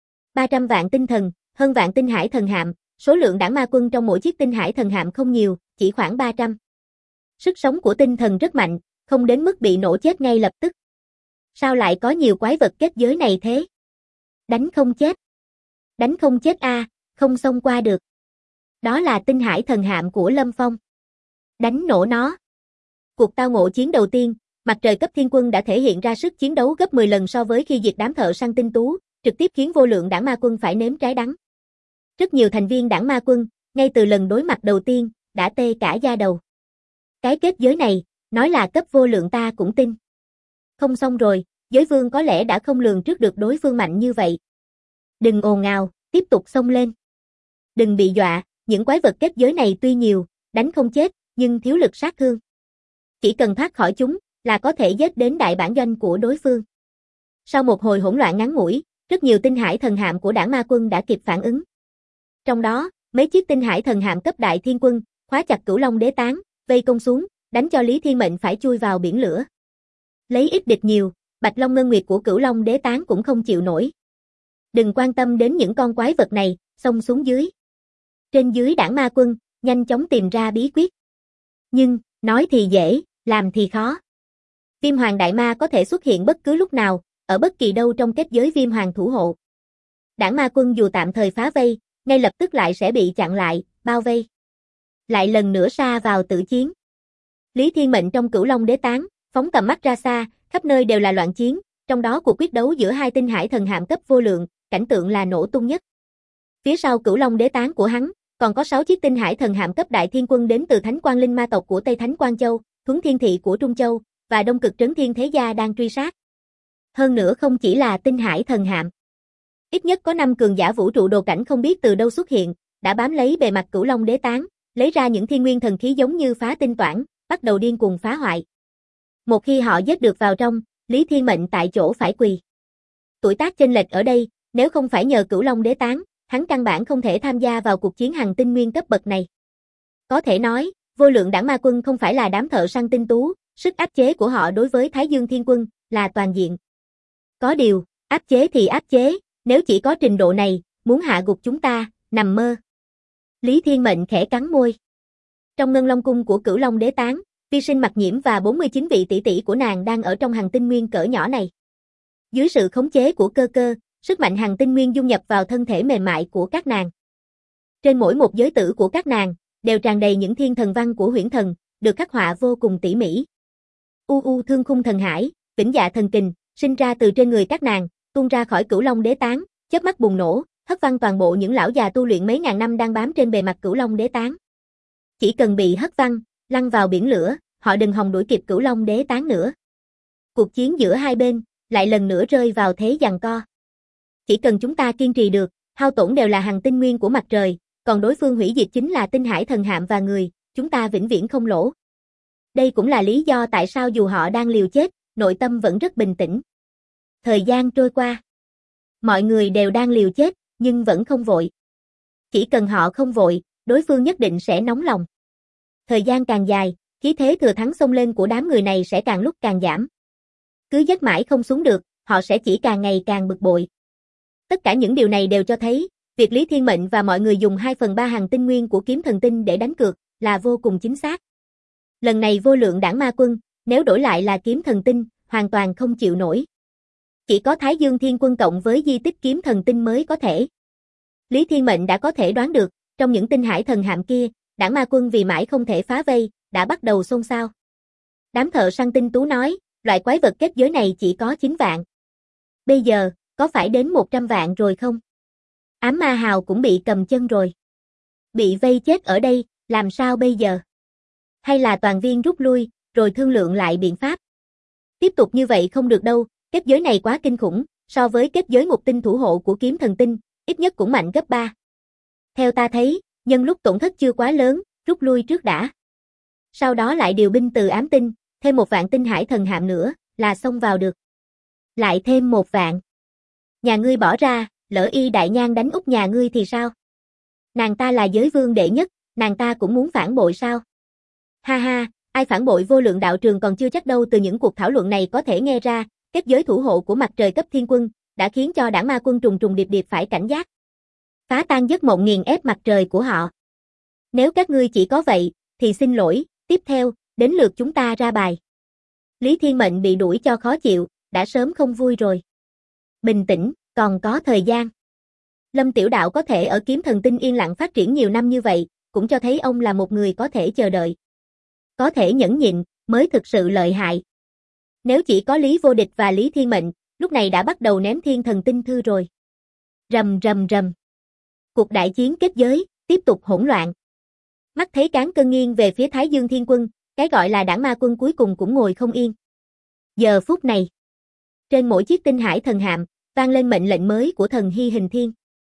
300 vạn tinh thần, hơn vạn tinh hải thần hạm, số lượng đảng ma quân trong mỗi chiếc tinh hải thần hạm không nhiều, chỉ khoảng 300. Sức sống của tinh thần rất mạnh, không đến mức bị nổ chết ngay lập tức. Sao lại có nhiều quái vật kết giới này thế? Đánh không chết. Đánh không chết a, không xông qua được. Đó là tinh hải thần hạm của Lâm Phong. Đánh nổ nó. Cuộc tao ngộ chiến đầu tiên, Mặt Trời cấp Thiên Quân đã thể hiện ra sức chiến đấu gấp 10 lần so với khi diệt đám thợ săn tinh tú, trực tiếp khiến vô lượng đảng ma quân phải nếm trái đắng. Rất nhiều thành viên đảng ma quân, ngay từ lần đối mặt đầu tiên, đã tê cả da đầu. Cái kết giới này, nói là cấp vô lượng ta cũng tin. Không xong rồi, giới vương có lẽ đã không lường trước được đối phương mạnh như vậy. Đừng ồn ào, tiếp tục xông lên. Đừng bị dọa, những quái vật kết giới này tuy nhiều, đánh không chết, nhưng thiếu lực sát thương. Chỉ cần thoát khỏi chúng, là có thể giết đến đại bản doanh của đối phương. Sau một hồi hỗn loạn ngắn ngủi, rất nhiều tinh hải thần hạm của đảng ma quân đã kịp phản ứng. Trong đó, mấy chiếc tinh hải thần hạm cấp đại thiên quân, khóa chặt Cửu Long Đế Tán, vây công xuống, đánh cho Lý Thiên Mệnh phải chui vào biển lửa. Lấy ít địch nhiều, Bạch Long Ngân Nguyệt của Cửu Long Đế Tán cũng không chịu nổi. Đừng quan tâm đến những con quái vật này, xông xuống dưới. Trên dưới đảng ma quân, nhanh chóng tìm ra bí quyết. Nhưng, nói thì dễ, làm thì khó. Viêm Hoàng Đại Ma có thể xuất hiện bất cứ lúc nào, ở bất kỳ đâu trong kết giới Viêm Hoàng thủ hộ. Đảng ma quân dù tạm thời phá vây, ngay lập tức lại sẽ bị chặn lại, bao vây. Lại lần nữa sa vào tử chiến. Lý Thiên Mệnh trong Cửu Long Đế Tán, phóng tầm mắt ra xa, khắp nơi đều là loạn chiến, trong đó cuộc quyết đấu giữa hai tinh hải thần hạm cấp vô lượng, cảnh tượng là nổ tung nhất. Phía sau Cửu Long Đế Tán của hắn, còn có 6 chiếc tinh hải thần hạm cấp đại thiên quân đến từ Thánh Quang Linh Ma tộc của Tây Thánh Quang Châu, Thuấn Thiên Thị của Trung Châu, và Đông Cực Trấn Thiên Thế Gia đang truy sát. Hơn nữa không chỉ là tinh hải thần hạm. Ít nhất có 5 cường giả vũ trụ đồ cảnh không biết từ đâu xuất hiện, đã bám lấy bề mặt Cửu Long Đế Tán, lấy ra những thiên nguyên thần khí giống như phá tinh toản, bắt đầu điên cuồng phá hoại. Một khi họ giết được vào trong, Lý Thiên Mệnh tại chỗ phải quỳ. Tuổi tác chênh lệch ở đây, nếu không phải nhờ Cửu Long Đế Tán, hắn căn bản không thể tham gia vào cuộc chiến hằng tinh nguyên cấp bậc này. Có thể nói, vô lượng đảng ma quân không phải là đám thợ săn tinh tú, sức áp chế của họ đối với Thái Dương Thiên Quân là toàn diện. Có điều, áp chế thì áp chế, nếu chỉ có trình độ này, muốn hạ gục chúng ta, nằm mơ. Lý Thiên Mệnh khẽ cắn môi. Trong Ngân Long cung của Cửu Long Đế Tán, Vi Sinh Mặc Nhiễm và 49 vị tỷ tỷ của nàng đang ở trong hằng tinh nguyên cỡ nhỏ này. Dưới sự khống chế của cơ cơ, sức mạnh hằng tinh nguyên dung nhập vào thân thể mềm mại của các nàng. Trên mỗi một giới tử của các nàng, đều tràn đầy những thiên thần văn của huyễn thần, được khắc họa vô cùng tỉ mỉ. Thương khung thần hải, vĩnh dạ thần kình, sinh ra từ trên người các nàng, tuôn ra khỏi Cửu Long Đế Tán, chớp mắt bùng nổ, hất văng toàn bộ những lão già tu luyện mấy ngàn năm đang bám trên bề mặt Cửu Long Đế Tán. Chỉ cần bị hất văng, lăn vào biển lửa, họ đừng hòng đuổi kịp Cửu Long Đế Tán nữa. Cuộc chiến giữa hai bên, lại lần nữa rơi vào thế giằng co. Chỉ cần chúng ta kiên trì được, hao tổn đều là hằng tinh nguyên của mặt trời, còn đối phương hủy diệt chính là tinh hải thần hạm và người, chúng ta vĩnh viễn không lỗ. Đây cũng là lý do tại sao dù họ đang liều chết, nội tâm vẫn rất bình tĩnh. Thời gian trôi qua. Mọi người đều đang liều chết, nhưng vẫn không vội. Chỉ cần họ không vội, đối phương nhất định sẽ nóng lòng. Thời gian càng dài, khí thế thừa thắng xông lên của đám người này sẽ càng lúc càng giảm. Cứ giết mãi không xuống được, họ sẽ chỉ càng ngày càng bực bội. Tất cả những điều này đều cho thấy, việc Lý Thiên Mệnh và mọi người dùng 2/3 hằng tinh nguyên của kiếm thần tinh để đánh cược, là vô cùng chính xác. Lần này vô lượng đảng ma quân, nếu đổi lại là kiếm thần tinh, hoàn toàn không chịu nổi. Chỉ có Thái Dương Thiên Quân cộng với di tích kiếm thần tinh mới có thể. Lý Thiên Mệnh đã có thể đoán được, trong những tinh hải thần hạm kia, đảng ma quân vì mãi không thể phá vây, đã bắt đầu xôn xao. Đám thợ săn tinh tú nói, loại quái vật kết giới này chỉ có 9 vạn. Bây giờ, có phải đến 100 vạn rồi không? Ám ma hào cũng bị cầm chân rồi. Bị vây chết ở đây, làm sao bây giờ? Hay là toàn viên rút lui, rồi thương lượng lại biện pháp? Tiếp tục như vậy không được đâu, kết giới này quá kinh khủng, so với kết giới ngục tinh thủ hộ của kiếm thần tinh, ít nhất cũng mạnh gấp 3. Theo ta thấy, nhân lúc tổn thất chưa quá lớn, rút lui trước đã. Sau đó lại điều binh từ ám tinh, thêm 1 vạn tinh hải thần hạm nữa, là xông vào được. Lại thêm 1 vạn. Nhà ngươi bỏ ra, lỡ y đại nhan đánh úp nhà ngươi thì sao? Nàng ta là giới vương đệ nhất, nàng ta cũng muốn phản bội sao? Ha ha, ai phản bội vô lượng đạo trường còn chưa chắc đâu. Từ những cuộc thảo luận này có thể nghe ra, kết giới thủ hộ của mặt trời cấp thiên quân, đã khiến cho đảng ma quân trùng trùng điệp điệp phải cảnh giác. Phá tan giấc mộng nghiền ép mặt trời của họ. Nếu các ngươi chỉ có vậy, thì xin lỗi, tiếp theo, đến lượt chúng ta ra bài. Lý Thiên Mệnh bị đuổi cho khó chịu, đã sớm không vui rồi. Bình tĩnh, còn có thời gian. Lâm Tiểu Đạo có thể ở kiếm thần tinh yên lặng phát triển nhiều năm như vậy, cũng cho thấy ông là một người có thể chờ đợi. Có thể nhẫn nhịn, mới thực sự lợi hại. Nếu chỉ có Lý Vô Địch và Lý Thiên Mệnh, lúc này đã bắt đầu ném thiên thần tinh thư rồi. Rầm rầm rầm. Cuộc đại chiến kết giới, tiếp tục hỗn loạn. Mắt thấy cán cân nghiêng về phía Thái Dương Thiên Quân, cái gọi là Đảng Ma Quân cuối cùng cũng ngồi không yên. Giờ phút này, trên mỗi chiếc tinh hải thần hạm, vang lên mệnh lệnh mới của thần Hy Hình Thiên.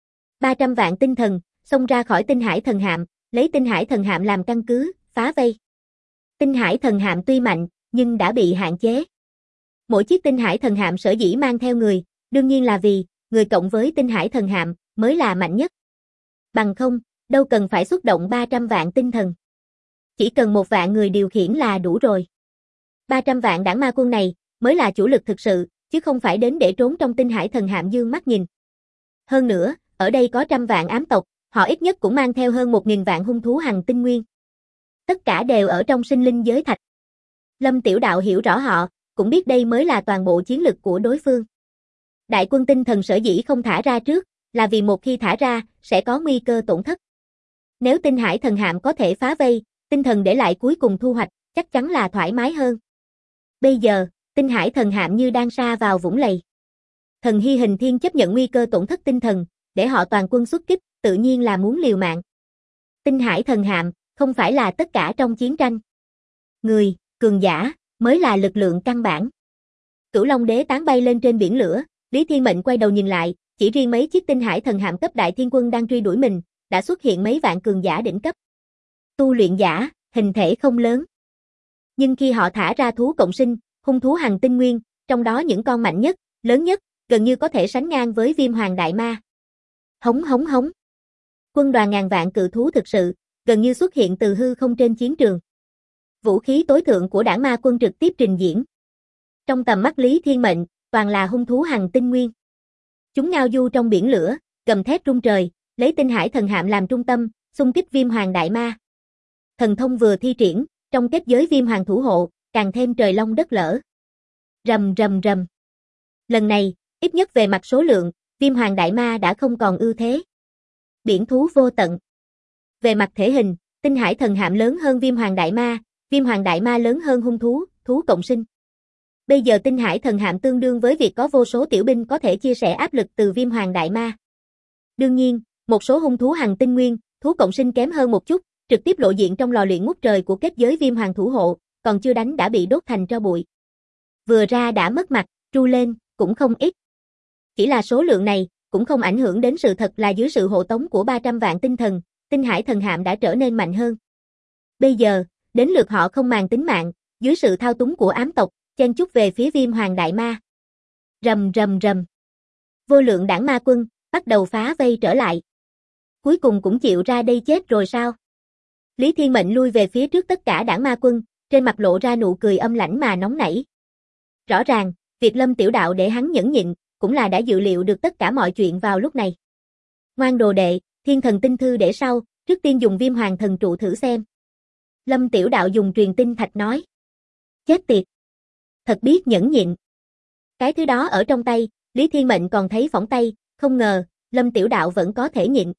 300 vạn tinh thần, xông ra khỏi tinh hải thần hạm, lấy tinh hải thần hạm làm căn cứ, phá vây. Tinh hải thần hạm tuy mạnh, nhưng đã bị hạn chế. Mỗi chiếc tinh hải thần hạm sở dĩ mang theo người, đương nhiên là vì, người cộng với tinh hải thần hạm, mới là mạnh nhất. Bằng không, đâu cần phải xuất động 300 vạn tinh thần. Chỉ cần 1 vạn người điều khiển là đủ rồi. 300 vạn Đảng Ma Quân này, mới là chủ lực thực sự, chứ không phải đến để trốn trong tinh hải thần hạm dương mắt nhìn. Hơn nữa, ở đây có 100 vạn ám tộc, họ ít nhất cũng mang theo hơn 1000 vạn hung thú hằng tinh nguyên. Tất cả đều ở trong sinh linh giới thạch. Lâm Tiểu Đạo hiểu rõ họ, cũng biết đây mới là toàn bộ chiến lực của đối phương. Đại quân tinh thần sở dĩ không thả ra trước, là vì một khi thả ra, sẽ có nguy cơ tổn thất. Nếu tinh hải thần hạm có thể phá vây, tinh thần để lại cuối cùng thu hoạch, chắc chắn là thoải mái hơn. Bây giờ, tinh hải thần hạm như đang sa vào vũng lầy. Thần Hy Hình Thiên chấp nhận nguy cơ tổn thất tinh thần, để họ toàn quân xuất kích, tự nhiên là muốn liều mạng. Tinh hải thần hạm, không phải là tất cả trong chiến tranh. Người, cường giả, mới là lực lượng căn bản. Cửu Long Đế tán bay lên trên biển lửa, Lý Thiên Mệnh quay đầu nhìn lại, chỉ riêng mấy chiếc tinh hải thần hạm cấp đại thiên quân đang truy đuổi mình, đã xuất hiện mấy vạn cường giả đỉnh cấp. Tu luyện giả, hình thể không lớn. Nhưng khi họ thả ra thú cộng sinh, hung thú hằng tinh nguyên, trong đó những con mạnh nhất, lớn nhất, gần như có thể sánh ngang với Viêm Hoàng Đại Ma. Hống hống hống. Quân đoàn ngàn vạn cự thú thực sự, gần như xuất hiện từ hư không trên chiến trường. Vũ khí tối thượng của Đảng Ma Quân trực tiếp trình diễn. Trong tầm mắt Lý Thiên Mệnh, toàn là hung thú hằng tinh nguyên. Chúng ngao du trong biển lửa, gầm thét rung trời, lấy tinh hải thần hạm làm trung tâm, xung kích Viêm Hoàng Đại Ma. Thần thông vừa thi triển, trong kết giới Viêm Hoàng thủ hộ, càng thêm trời long đất lở. Rầm rầm rầm. Lần này, ít nhất về mặt số lượng, Viêm Hoàng Đại Ma đã không còn ưu thế. Biển thú vô tận. Về mặt thể hình, tinh hải thần hạm lớn hơn Viêm Hoàng Đại Ma lớn hơn hung thú, thú cộng sinh. Bây giờ tinh hải thần hạm tương đương với việc có vô số tiểu binh có thể chia sẻ áp lực từ Viêm Hoàng Đại Ma. Đương nhiên, một số hung thú hằng tinh nguyên, thú cộng sinh kém hơn một chút, trực tiếp lộ diện trong lò luyện ngút trời của kết giới Viêm Hoàng thủ hộ, còn chưa đánh đã bị đốt thành tro bụi. Vừa ra đã mất mặt, tru lên, cũng không ít. Chỉ là số lượng này, cũng không ảnh hưởng đến sự thật là dưới sự hộ tống của 300 vạn tinh thần, tinh hải thần hạm đã trở nên mạnh hơn. Bây giờ, đến lượt họ không màng tính mạng, dưới sự thao túng của ám tộc, chen chúc về phía Viêm Hoàng Đại Ma. Rầm rầm rầm. Vô lượng Đảng Ma Quân, bắt đầu phá vây trở lại. Cuối cùng cũng chịu ra đây chết rồi sao? Lý Thiên Mệnh lui về phía trước tất cả Đảng Ma Quân, trên mặt lộ ra nụ cười âm lãnh mà nóng nảy. Rõ ràng, việc Lâm Tiểu Đạo để hắn nhẫn nhịn, cũng là đã dự liệu được tất cả mọi chuyện vào lúc này. Ngoan đồ đệ, thiên thần tinh thư để sau, trước tiên dùng Viêm Hoàng thần trụ thử xem. Lâm Tiểu Đạo dùng truyền tinh thạch nói. Chết tiệt. Thật biết nhẫn nhịn. Cái thứ đó ở trong tay, Lý Thiên Mệnh còn thấy phỏng tay, không ngờ, Lâm Tiểu Đạo vẫn có thể nhịn.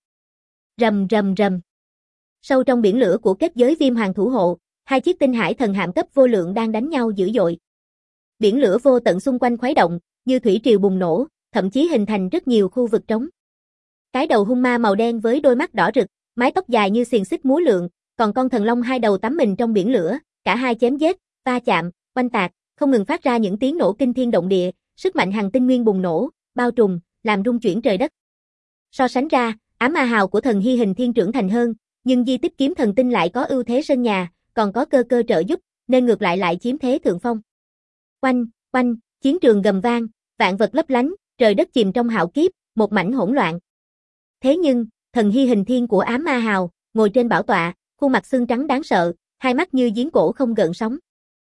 Rầm rầm rầm. Sâu trong biển lửa của kết giới Viêm Hoàng thủ hộ, hai chiếc tinh hải thần hạm cấp vô lượng đang đánh nhau dữ dội. Biển lửa vô tận xung quanh khuấy động, như thủy triều bùng nổ, thậm chí hình thành rất nhiều khu vực trống. Cái đầu hung ma màu đen với đôi mắt đỏ rực, mái tóc dài như xiềng xích múa lượn, còn con thần long hai đầu tắm mình trong biển lửa, cả hai chém giết, va chạm, oanh tạc, không ngừng phát ra những tiếng nổ kinh thiên động địa, sức mạnh hằng tinh nguyên bùng nổ, bao trùm, làm rung chuyển trời đất. So sánh ra, ám ma hào của thần Hy Hình Thiên trưởng thành hơn, nhưng di tích kiếm thần tinh lại có ưu thế sân nhà, còn có cơ trợ giúp, nên ngược lại chiếm thế thượng phong. Oanh, oanh, chiến trường gầm vang, vạn vật lấp lánh, trời đất chìm trong hạo kiếp, một mảnh hỗn loạn. Thế nhưng, thần Hy Hình Thiên của ám ma hào, ngồi trên bảo tọa, khuôn mặt xương trắng đáng sợ, hai mắt như giếng cổ không gợn sóng.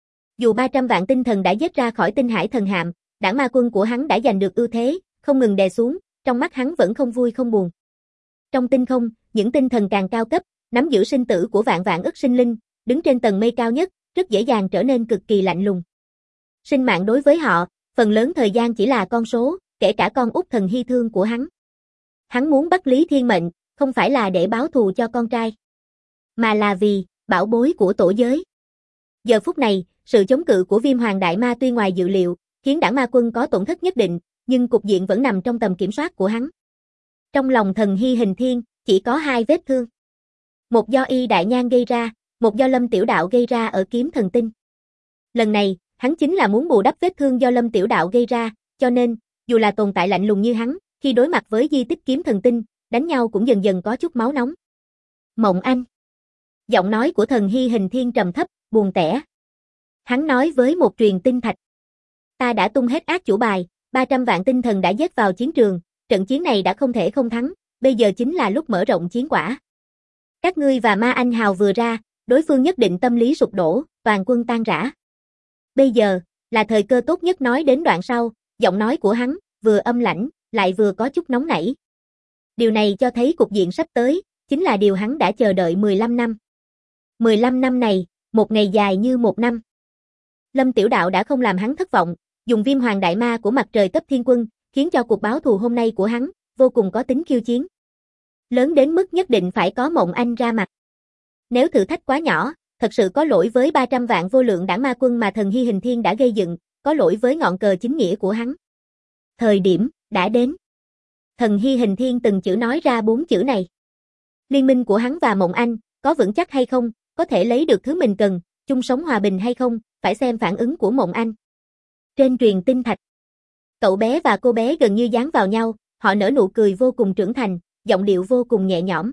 Dù 300 vạn tinh thần đã giết ra khỏi tinh hải thần hạm, Đảng Ma Quân của hắn đã giành được ưu thế, không ngừng đè xuống, trong mắt hắn vẫn không vui không buồn. Trong tinh không, những tinh thần càng cao cấp, nắm giữ sinh tử của vạn vạn ức sinh linh, đứng trên tầng mây cao nhất, rất dễ dàng trở nên cực kỳ lạnh lùng. Sinh mạng đối với họ, phần lớn thời gian chỉ là con số, kể cả con út thần Hy Thương của hắn. Hắn muốn bắt Lý Thiên Mệnh, không phải là để báo thù cho con trai, mà là vì bảo bối của tổ giới. Giờ phút này, sự chống cự của Viêm Hoàng Đại Ma tuy ngoài dự liệu, khiến Đảng Ma Quân có tổn thất nhất định, nhưng cục diện vẫn nằm trong tầm kiểm soát của hắn. Trong lòng Thần Hy Hình Thiên, chỉ có 2 vết thương. Một do Y Đại Nhan gây ra, một do Lâm Tiểu Đạo gây ra ở Kiếm Thần Tinh. Lần này, hắn chính là muốn bù đắp vết thương do Lâm Tiểu Đạo gây ra, cho nên, dù là tồn tại lạnh lùng như hắn, khi đối mặt với di tích Kiếm Thần Tinh, đánh nhau cũng dần dần có chút máu nóng. Mộng Anh. Giọng nói của Thần Hy Hình Thiên trầm thấp, buồn tẻ. Hắn nói với một truyền tinh thạch. Ta đã tung hết ác chủ bài, 300 vạn tinh thần đã dết vào chiến trường, trận chiến này đã không thể không thắng, bây giờ chính là lúc mở rộng chiến quả. Các ngươi và Ma Anh Hào vừa ra, đối phương nhất định tâm lý sụp đổ, toàn quân tan rã. Bây giờ, là thời cơ tốt nhất. Nói đến đoạn sau, giọng nói của hắn, vừa âm lãnh, lại vừa có chút nóng nảy. Điều này cho thấy cục diện sắp tới, chính là điều hắn đã chờ đợi 15 năm. 15 năm này, một ngày dài như một năm. Lâm Tiểu Đạo đã không làm hắn thất vọng, dùng Viêm Hoàng Đại Ma của mặt trời cấp thiên quân, khiến cho cuộc báo thù hôm nay của hắn, vô cùng có tính khiêu chiến. Lớn đến mức nhất định phải có Mộng Anh ra mặt. Nếu thử thách quá nhỏ, thật sự có lỗi với 300 vạn vô lượng Đảng Ma Quân mà Thần Hy Hình Thiên đã gây dựng, có lỗi với ngọn cờ chính nghĩa của hắn. Thời điểm, đã đến. Thần Hy Hình Thiên từng chữ nói ra 4 chữ này. Liên minh của hắn và Mộng Anh, có vững chắc hay không, có thể lấy được thứ mình cần, chung sống hòa bình hay không, phải xem phản ứng của Mộng Anh. Trên truyền tinh thạch, cậu bé và cô bé gần như dán vào nhau, họ nở nụ cười vô cùng trưởng thành, giọng điệu vô cùng nhẹ nhõm.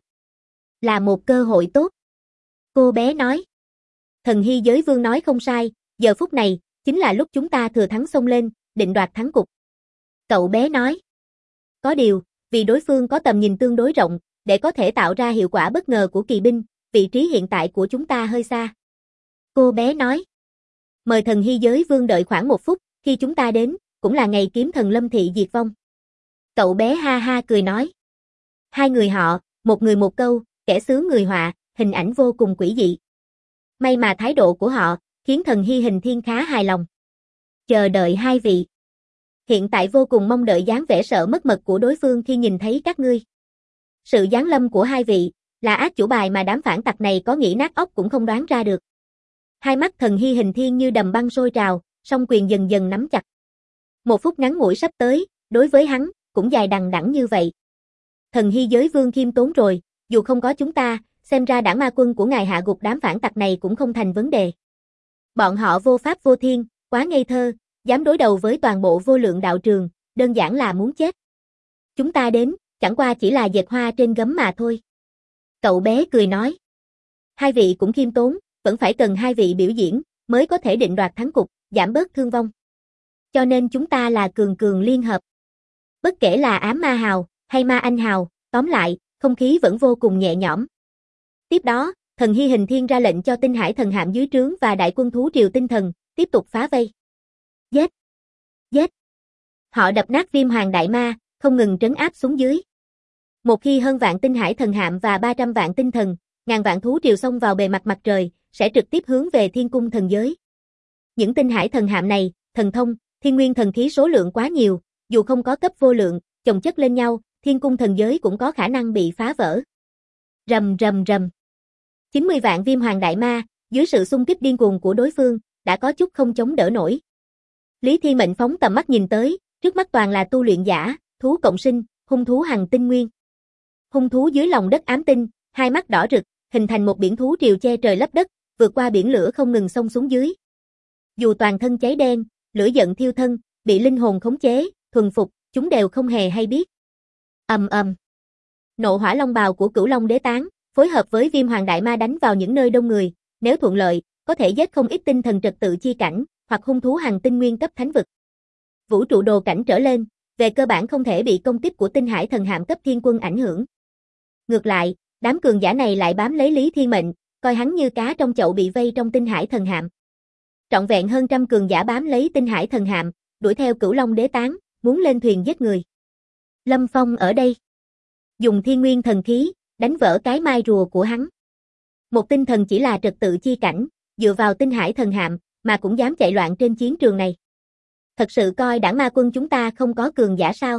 Là một cơ hội tốt. Cô bé nói. Thần Hy Giới Vương nói không sai, giờ phút này, chính là lúc chúng ta thừa thắng xông lên, định đoạt thắng cục. Cậu bé nói. Có điều, vì đối phương có tầm nhìn tương đối rộng, để có thể tạo ra hiệu quả bất ngờ của kỳ binh, vị trí hiện tại của chúng ta hơi xa. Cô bé nói. Mời Thần Hy Giới Vương đợi khoảng 1 phút, khi chúng ta đến, cũng là ngày Kiếm Thần Lâm Thị diệt vong. Cậu bé ha ha cười nói. 2 người họ, một người một câu, kẻ xướng người họa, hình ảnh vô cùng quỷ dị. May mà thái độ của họ, khiến Thần Hy Hình Thiên khá hài lòng. Chờ đợi 2 vị. Hiện tại vô cùng mong đợi dáng vẻ sợ mất mật của đối phương khi nhìn thấy các ngươi. Sự giáng lâm của 2 vị, là ác chủ bài mà đám phản tặc này có nghĩ nát óc cũng không đoán ra được. Hai mắt Thần Hy Hình Thiên như đầm băng sôi trào, song quyền dần dần nắm chặt. 1 phút ngắn ngủi sắp tới, đối với hắn, cũng dài đằng đẵng như vậy. Thần Hy Giới Vương khiêm tốn rồi, dù không có chúng ta, xem ra Đảng Ma Quân của ngài hạ gục đám phản tặc này cũng không thành vấn đề. Bọn họ vô pháp vô thiên, quá ngây thơ, dám đối đầu với toàn bộ vô lượng đạo trường, đơn giản là muốn chết. Chúng ta đến, chẳng qua chỉ là dệt hoa trên gấm mà thôi. Cậu bé cười nói. 2 vị cũng khiêm tốn, vẫn phải cần 2 vị biểu diễn, mới có thể định đoạt thắng cục, giảm bớt thương vong. Cho nên chúng ta là cường cường liên hợp. Bất kể là Ám Ma Hào, hay Ma Anh Hào, tóm lại, không khí vẫn vô cùng nhẹ nhõm. Tiếp đó, Thần Hy Hình Thiên ra lệnh cho Tinh Hải Thần Hạm dưới trướng và đại quân thú triều tinh thần, tiếp tục phá vây. Giết! Giết! Họ đập nát Viêm Hoàng Đại Ma, không ngừng trấn áp xuống dưới. Một khi hơn vạn Tinh Hải Thần Hạm và 300 vạn tinh thần, ngàn vạn thú triều xông vào bề mặt mặt trời, sẽ trực tiếp hướng về Thiên Cung Thần Giới. Những Tinh Hải Thần Hạm này, thần thông, thiên nguyên thần khí số lượng quá nhiều, dù không có cấp vô lượng, chồng chất lên nhau, Thiên Cung Thần Giới cũng có khả năng bị phá vỡ. Rầm rầm rầm. 90 vạn Viêm Hoàng Đại Ma, dưới sự xung kích điên cuồng của đối phương, đã có chút không chống đỡ nổi. Lý Thi Mệnh phóng tầm mắt nhìn tới, trước mắt toàn là tu luyện giả, thú cộng sinh, hung thú hằng tinh nguyên. Hung thú dưới lòng đất ám tinh, hai mắt đỏ rực, hình thành một biển thú triều che trời lấp đất, vượt qua biển lửa không ngừng xông xuống dưới. Dù toàn thân cháy đen, lửa giận thiêu thân, bị linh hồn khống chế, thuần phục, chúng đều không hề hay biết. Ầm ầm. Nộ hỏa long bào của Cửu Long Đế Tán, phối hợp với Viêm Hoàng Đại Ma đánh vào những nơi đông người, nếu thuận lợi, có thể giết không ít tinh thần trật tự chi cảnh, hoặc hung thú hằng tinh nguyên cấp thánh vực. Vũ trụ đồ cảnh trở lên, về cơ bản không thể bị công kích của Tinh Hải Thần Hạm cấp thiên quân ảnh hưởng. Ngược lại, đám cường giả này lại bám lấy Lý Thiên Mệnh, coi hắn như cá trong chậu bị vây trong Tinh Hải Thần Hạm. Trọn vẹn hơn trăm cường giả bám lấy Tinh Hải Thần Hạm, đuổi theo Cửu Long Đế Tán, muốn lên thuyền giết người. Lâm Phong ở đây, dùng thiên nguyên thần khí, đánh vỡ cái mai rùa của hắn. Một tinh thần chỉ là trật tự chi cảnh, dựa vào Tinh Hải Thần Hạm, mà cũng dám chạy loạn trên chiến trường này. Thật sự coi Đảng Ma Quân chúng ta không có cường giả sao?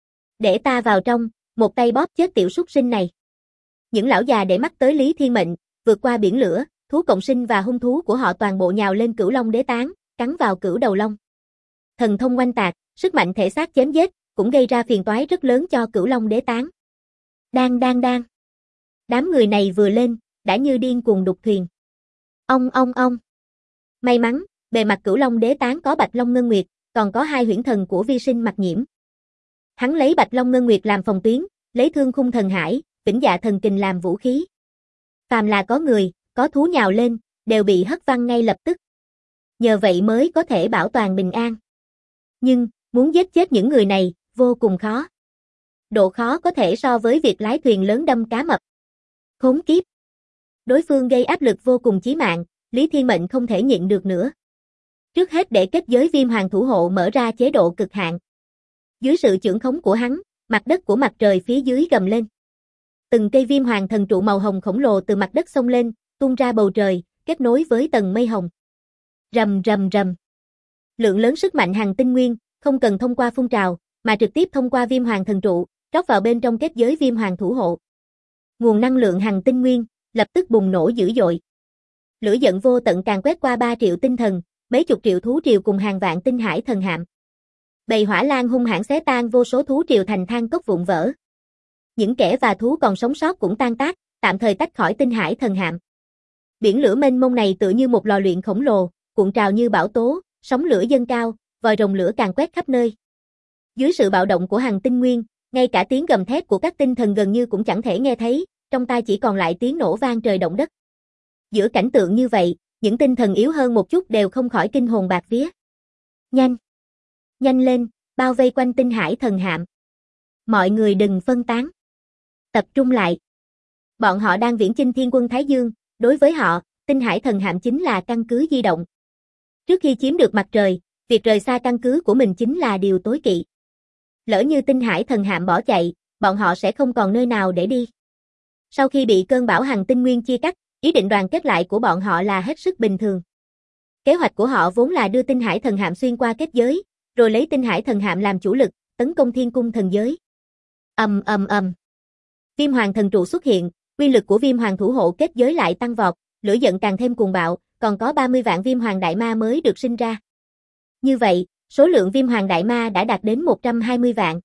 Để ta vào trong, một tay bóp chết tiểu súc sinh này. Những lão già để mắt tới Lý Thiên Mệnh, vượt qua biển lửa, thú cộng sinh và hung thú của họ toàn bộ nhào lên Cửu Long Đế Tán, cắn vào cửu đầu long. Thần thông oanh tạc, sức mạnh thể xác chém giết, cũng gây ra phiền toái rất lớn cho Cửu Long Đế Tán. Đang. Đám người này vừa lên, đã như điên cuồng đục thuyền. Ông. May mắn, bề mặt Cửu Long Đế Tán có Bạch Long Ngân Nguyệt, còn có hai huyễn thần của Vi Sinh Mặc Nhiễm. Hắn lấy Bạch Long Ngân Nguyệt làm phòng tuyến, lấy Thương Khung Thần Hải, Vĩnh Dạ Thần Kình làm vũ khí. Phàm là có người, có thú nhào lên, đều bị hất văng ngay lập tức. Nhờ vậy mới có thể bảo toàn bình an. Nhưng, muốn giết chết những người này, vô cùng khó. Độ khó có thể so với việc lái thuyền lớn đâm cá mập. Khốn kiếp. Đối phương gây áp lực vô cùng chí mạng, Lý Thiên Mệnh không thể nhịn được nữa. Trước hết để kết giới Viêm Hoàng thủ hộ mở ra chế độ cực hạn. Dưới sự chưởng khống của hắn, mặt đất của mặt trời phía dưới gầm lên. Từng cây Viêm Hoàng thần trụ màu hồng khổng lồ từ mặt đất xông lên, tung ra bầu trời, kết nối với tầng mây hồng. Rầm. Lượng lớn sức mạnh hằng tinh nguyên, không cần thông qua phun trào, mà trực tiếp thông qua Viêm Hoàng thần trụ, rót vào bên trong kết giới Viêm Hoàng thủ hộ. Nguồn năng lượng hằng tinh nguyên lập tức bùng nổ dữ dội. Lửa giận vô tận càng quét qua 3 triệu tinh thần, mấy chục triệu thú triều cùng hàng vạn tinh hải thần hạm. Bầy hỏa lan hung hãn xé tan vô số thú triều thành than cốc vụn vỡ. Những kẻ và thú còn sống sót cũng tan tác, tạm thời tách khỏi tinh hải thần hạm. Biển lửa mênh mông này tựa như một lò luyện khổng lồ, cuộn trào như bão tố, sóng lửa dâng cao, vòi rồng lửa càng quét khắp nơi. Dưới sự bạo động của hằng tinh nguyên, ngay cả tiếng gầm thét của các tinh thần gần như cũng chẳng thể nghe thấy, trong tai chỉ còn lại tiếng nổ vang trời động đất. Giữa cảnh tượng như vậy, những tinh thần yếu hơn một chút đều không khỏi kinh hồn bạt vía. Nhanh lên, bao vây quanh tinh hải thần hạm. Mọi người đừng phân tán. Tập trung lại. Bọn họ đang viễn chinh Thiên Quân Thái Dương, đối với họ, tinh hải thần hạm chính là căn cứ di động. Trước khi chiếm được mặt trời, việc rời xa căn cứ của mình chính là điều tối kỵ. Lỡ như tinh hải thần hạm bỏ chạy, bọn họ sẽ không còn nơi nào để đi. Sau khi bị cơn bão hằng tinh nguyên chia cắt, ý định đoàn kết lại của bọn họ là hết sức bình thường. Kế hoạch của họ vốn là đưa tinh hải thần hạm xuyên qua kết giới, rồi lấy tinh hải thần hạm làm chủ lực, tấn công thiên cung thần giới. Ầm. Viêm Hoàng thần trụ xuất hiện, uy lực của Viêm Hoàng thủ hộ kết giới lại tăng vọt, lửa giận càng thêm cuồng bạo, còn có 30 vạn Viêm Hoàng đại ma mới được sinh ra. Như vậy, số lượng Viêm Hoàng đại ma đã đạt đến 120 vạn.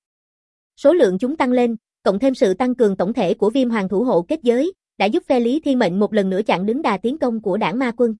Số lượng chúng tăng lên, cộng thêm sự tăng cường tổng thể của Viêm Hoàng thủ hộ kết giới, đã giúp phe Lý Thiên Mệnh một lần nữa chặn đứng đà tiến công của đảng ma quân.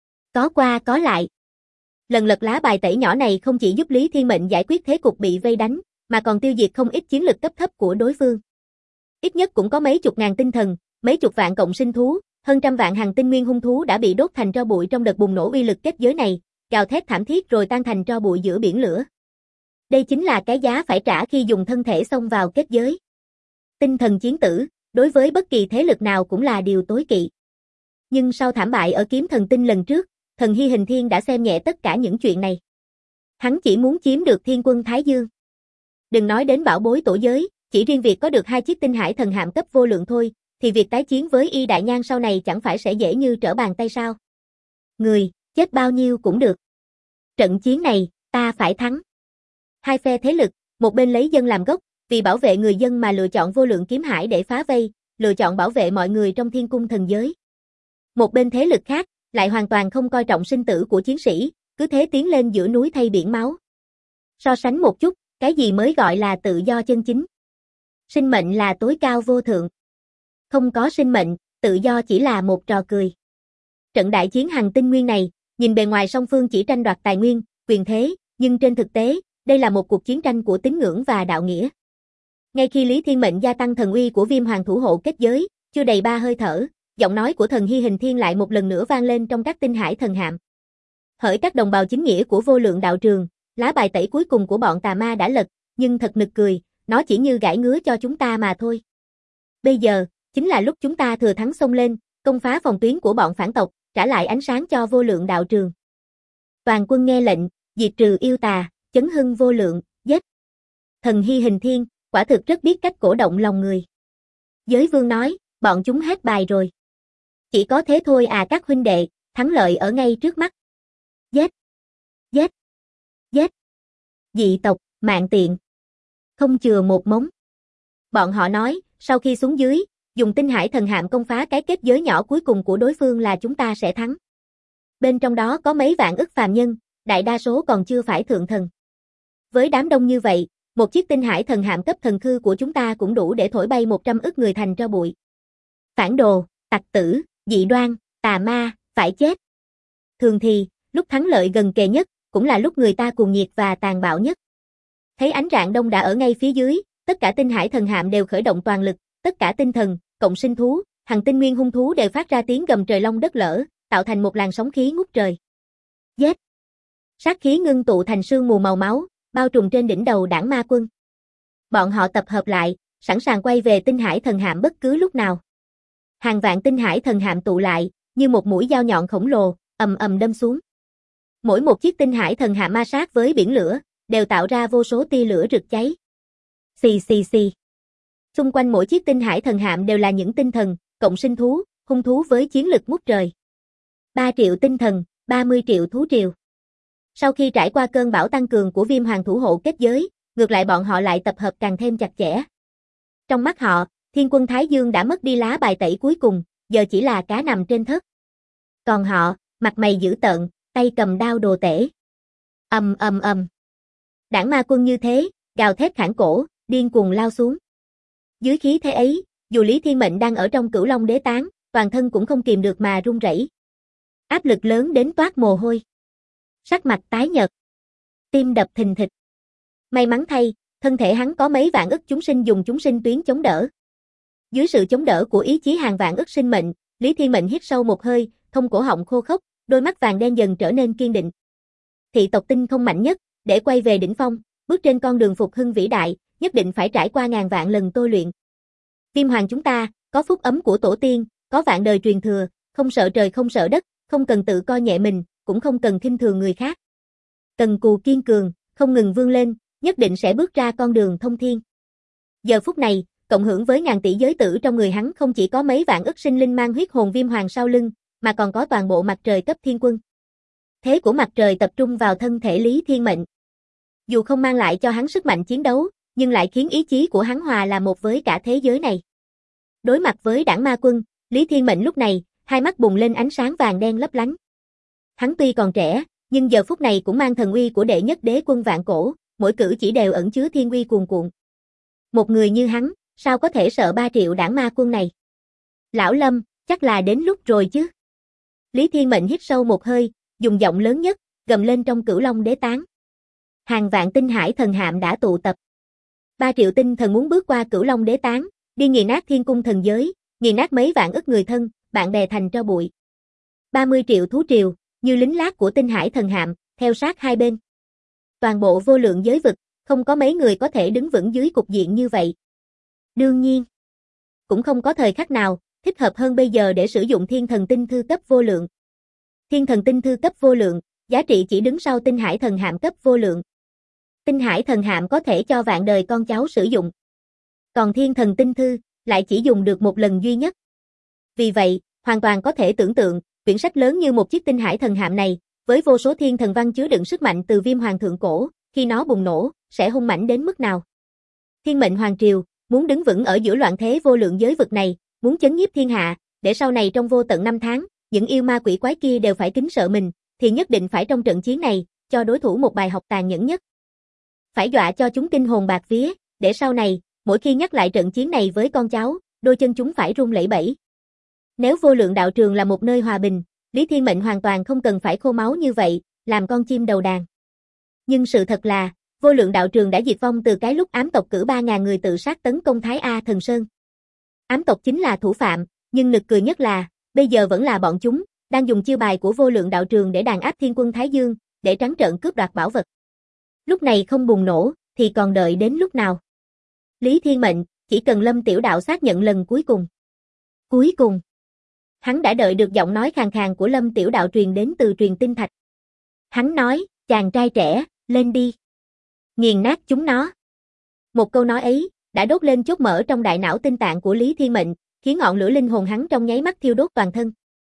Có qua có lại. Lần lật lá bài tẩy nhỏ này không chỉ giúp Lý Thiên Mệnh giải quyết thế cục bị vây đánh, mà còn tiêu diệt không ít chiến lực cấp thấp của đối phương. Ít nhất cũng có mấy chục ngàn tinh thần, mấy chục vạn cộng sinh thú, hơn trăm vạn hằng tinh nguyên hung thú đã bị đốt thành tro bụi trong đợt bùng nổ uy lực kết giới này, gào thét thảm thiết rồi tan thành tro bụi giữa biển lửa. Đây chính là cái giá phải trả khi dùng thân thể xông vào kết giới. Tinh thần chiến tử, đối với bất kỳ thế lực nào cũng là điều tối kỵ. Nhưng sau thảm bại ở kiếm thần tinh lần trước, thần Hy Hình Thiên đã xem nhẹ tất cả những chuyện này. Hắn chỉ muốn chiếm được Thiên Quân Thái Dương. Đừng nói đến bảo bối tổ giới, chỉ riêng việc có được 2 chiếc tinh hải thần hạm cấp vô lượng thôi, thì việc tái chiến với Y Đại Nhan sau này chẳng phải sẽ dễ như trở bàn tay sao. Người, chết bao nhiêu cũng được. Trận chiến này, ta phải thắng. Hai phe thế lực, một bên lấy dân làm gốc, vì bảo vệ người dân mà lựa chọn vô lượng kiếm hải để phá vây, lựa chọn bảo vệ mọi người trong thiên cung thần giới. Một bên thế lực khác, lại hoàn toàn không coi trọng sinh tử của chiến sĩ, cứ thế tiến lên giữa núi thay biển máu. So sánh một chút, cái gì mới gọi là tự do chân chính? Sinh mệnh là tối cao vô thượng. Không có sinh mệnh, tự do chỉ là một trò cười. Trận đại chiến hằng tinh nguyên này, nhìn bề ngoài song phương chỉ tranh đoạt tài nguyên, quyền thế, nhưng trên thực tế, đây là một cuộc chiến tranh của tín ngưỡng và đạo nghĩa. Ngay khi Lý Thiên Mệnh gia tăng thần uy của Viêm Hoàng thủ hộ kết giới, chưa đầy 3 hơi thở, giọng nói của thần Hy Hình Thiên lại một lần nữa vang lên trong các tinh hải thần hạm. Hỡi các đồng bào chính nghĩa của vô lượng đạo trường, lá bài tẩy cuối cùng của bọn tà ma đã lật, nhưng thật nực cười, nó chỉ như gãi ngứa cho chúng ta mà thôi. Bây giờ, chính là lúc chúng ta thừa thắng xông lên, công phá phòng tuyến của bọn phản tộc, trả lại ánh sáng cho vô lượng đạo trường. Toàn quân nghe lệnh, diệt trừ yêu tà, chấn hưng vô lượng, giết. Thần Hy Hình Thiên, quả thực rất biết cách cổ động lòng người. Giới vương nói, bọn chúng hết bài rồi. Chỉ có thế thôi à các huynh đệ, thắng lợi ở ngay trước mắt. Giết! Giết! Giết! Dị tộc, mạng tiện. Không chừa một mống. Bọn họ nói, sau khi xuống dưới, dùng tinh hải thần hạm công phá cái kết giới nhỏ cuối cùng của đối phương là chúng ta sẽ thắng. Bên trong đó có mấy vạn ức phàm nhân, đại đa số còn chưa phải thượng thần. Với đám đông như vậy, một chiếc tinh hải thần hạm cấp thần khư của chúng ta cũng đủ để thổi bay 100 ức người thành tro bụi. Phản đồ, tặc tử, dị đoan, tà ma, phải chết. Thường thì, lúc thắng lợi gần kề nhất, cũng là lúc người ta cuồng nhiệt và tàn bạo nhất. Thấy ánh rạng đông đã ở ngay phía dưới, tất cả tinh hải thần hạm đều khởi động toàn lực, tất cả tinh thần, cộng sinh thú, hằng tinh nguyên hung thú đều phát ra tiếng gầm trời long đất lở, tạo thành một làn sóng khí ngút trời. Giết! Sát khí ngưng tụ thành sương mù màu máu, bao trùm trên đỉnh đầu Đảng Ma Quân. Bọn họ tập hợp lại, sẵn sàng quay về tinh hải thần hạm bất cứ lúc nào. Hàng vạn tinh hải thần hạm tụ lại, như một mũi dao nhọn khổng lồ, ầm ầm đâm xuống. Mỗi một chiếc tinh hải thần hạm ma sát với biển lửa, đều tạo ra vô số tia lửa rực cháy. Xì xì xì. Xung quanh mỗi chiếc tinh hải thần hạm đều là những tinh thần, cộng sinh thú, hung thú với chiến lực ngút trời. 3 triệu tinh thần, 30 triệu thú triều. Sau khi trải qua cơn bão tăng cường của Viêm Hoàng thủ hộ kết giới, ngược lại bọn họ lại tập hợp càng thêm chặt chẽ. Trong mắt họ, Thiên Quân Thái Dương đã mất đi lá bài tẩy cuối cùng, giờ chỉ là cá nằm trên thớt. Còn họ, mặt mày dữ tợn, tay cầm đao đồ tể. Ầm ầm ầm. Đảng Ma Quân như thế, gào thét khản cổ, điên cuồng lao xuống. Dưới khí thế ấy, dù Lý Thiên Mệnh đang ở trong Cửu Long Đế Tán, toàn thân cũng không kìm được mà run rẩy. Áp lực lớn đến toát mồ hôi. Sắc mặt tái nhợt. Tim đập thình thịch. May mắn thay, thân thể hắn có mấy vạn ức chúng sinh dùng chúng sinh tuyến chống đỡ. Dưới sự chống đỡ của ý chí hàng vạn ức sinh mệnh, Lý Thiên Mệnh hít sâu một hơi, thông cổ họng khô khốc, đôi mắt vàng đen dần trở nên kiên định. Thị tộc tinh không mạnh nhất, để quay về đỉnh phong, bước trên con đường phục hưng vĩ đại, nhất định phải trải qua ngàn vạn lần tôi luyện. Viêm Hoàng chúng ta, có phúc ấm của tổ tiên, có vạn đời truyền thừa, không sợ trời không sợ đất, không cần tự coi nhẹ mình, cũng không cần khinh thường người khác. Cần cù kiên cường, không ngừng vươn lên, nhất định sẽ bước ra con đường thông thiên. Giờ phút này, cộng hưởng với ngàn tỷ giới tử trong người hắn không chỉ có mấy vạn ức sinh linh mang huyết hồn Viêm Hoàng sau lưng, mà còn có toàn bộ mặt trời cấp thiên quân. Thế của mặt trời tập trung vào thân thể Lý Thiên Mệnh. Dù không mang lại cho hắn sức mạnh chiến đấu, nhưng lại khiến ý chí của hắn hòa là một với cả thế giới này. Đối mặt với Đảng Ma Quân, Lý Thiên Mệnh lúc này, hai mắt bùng lên ánh sáng vàng đen lấp lánh. Hắn tuy còn trẻ, nhưng giờ phút này cũng mang thần uy của đệ nhất đế quân vạn cổ, mỗi cử chỉ đều ẩn chứa thiên uy cuồn cuộn. Một người như hắn, sao có thể sợ 3 triệu Đảng Ma Quân này? Lão Lâm, chắc là đến lúc rồi chứ. Lý Thiên Mệnh hít sâu một hơi, dùng giọng lớn nhất, gầm lên trong Cửu Long Đế Tán. Hàng vạn tinh hải thần hạm đã tụ tập. 3 triệu tinh thần muốn bước qua Cửu Long Đế Tán, đi nghiền nát thiên cung thần giới, nghiền nát mấy vạn ức người thân, bạn bè thành tro bụi. 30 triệu thú triều, như lính lát của tinh hải thần hạm, theo sát hai bên. Toàn bộ vô lượng giới vực, không có mấy người có thể đứng vững dưới cục diện như vậy. Đương nhiên, cũng không có thời khắc nào thích hợp hơn bây giờ để sử dụng thiên thần tinh thư cấp vô lượng. Thiên thần tinh thư cấp vô lượng, giá trị chỉ đứng sau tinh hải thần hạm cấp vô lượng. Tinh hải thần hạm có thể cho vạn đời con cháu sử dụng. Còn thiên thần tinh thư, lại chỉ dùng được một lần duy nhất. Vì vậy, hoàn toàn có thể tưởng tượng, quyển sách lớn như một chiếc tinh hải thần hạm này, với vô số thiên thần văn chứa đựng sức mạnh từ Viêm Hoàng thượng cổ, khi nó bùng nổ, sẽ hung mãnh đến mức nào. Thiên mệnh hoàng triều, muốn đứng vững ở giữa loạn thế vô lượng giới vực này, muốn chấn nhiếp thiên hạ, để sau này trong vô tận năm tháng, những yêu ma quỷ quái kia đều phải kính sợ mình, thì nhất định phải trong trận chiến này, cho đối thủ một bài học tàn nhẫn nhất. Phải dọa cho chúng kinh hồn bạc vía, để sau này, mỗi khi nhắc lại trận chiến này với con cháu, đôi chân chúng phải run lẩy bẩy. Nếu vô lượng đạo trường là một nơi hòa bình, Lý Thiên Mệnh hoàn toàn không cần phải khô máu như vậy, làm con chim đầu đàn. Nhưng sự thật là, vô lượng đạo trường đã diệt vong từ cái lúc ám tộc cử 3.000 người tự sát tấn công Thái A Thần Sơn. Ám tộc chính là thủ phạm, nhưng nực cười nhất là, bây giờ vẫn là bọn chúng, đang dùng chiêu bài của vô lượng đạo trường để đàn áp Thiên Quân Thái Dương, để trắng trợn cướp đoạt bảo vật. Lúc này không bùng nổ, thì còn đợi đến lúc nào? Lý Thiên Mệnh, chỉ cần Lâm Tiểu Đạo xác nhận lần cuối cùng. Cuối cùng, hắn đã đợi được giọng nói khàn khàn của Lâm Tiểu Đạo truyền đến từ truyền tinh thạch. Hắn nói, chàng trai trẻ, lên đi. Nghiền nát chúng nó. Một câu nói ấy, đã đốt lên chốt mở trong đại não tinh tạng của Lý Thiên Mệnh, khiến ngọn lửa linh hồn hắn trong nháy mắt thiêu đốt toàn thân.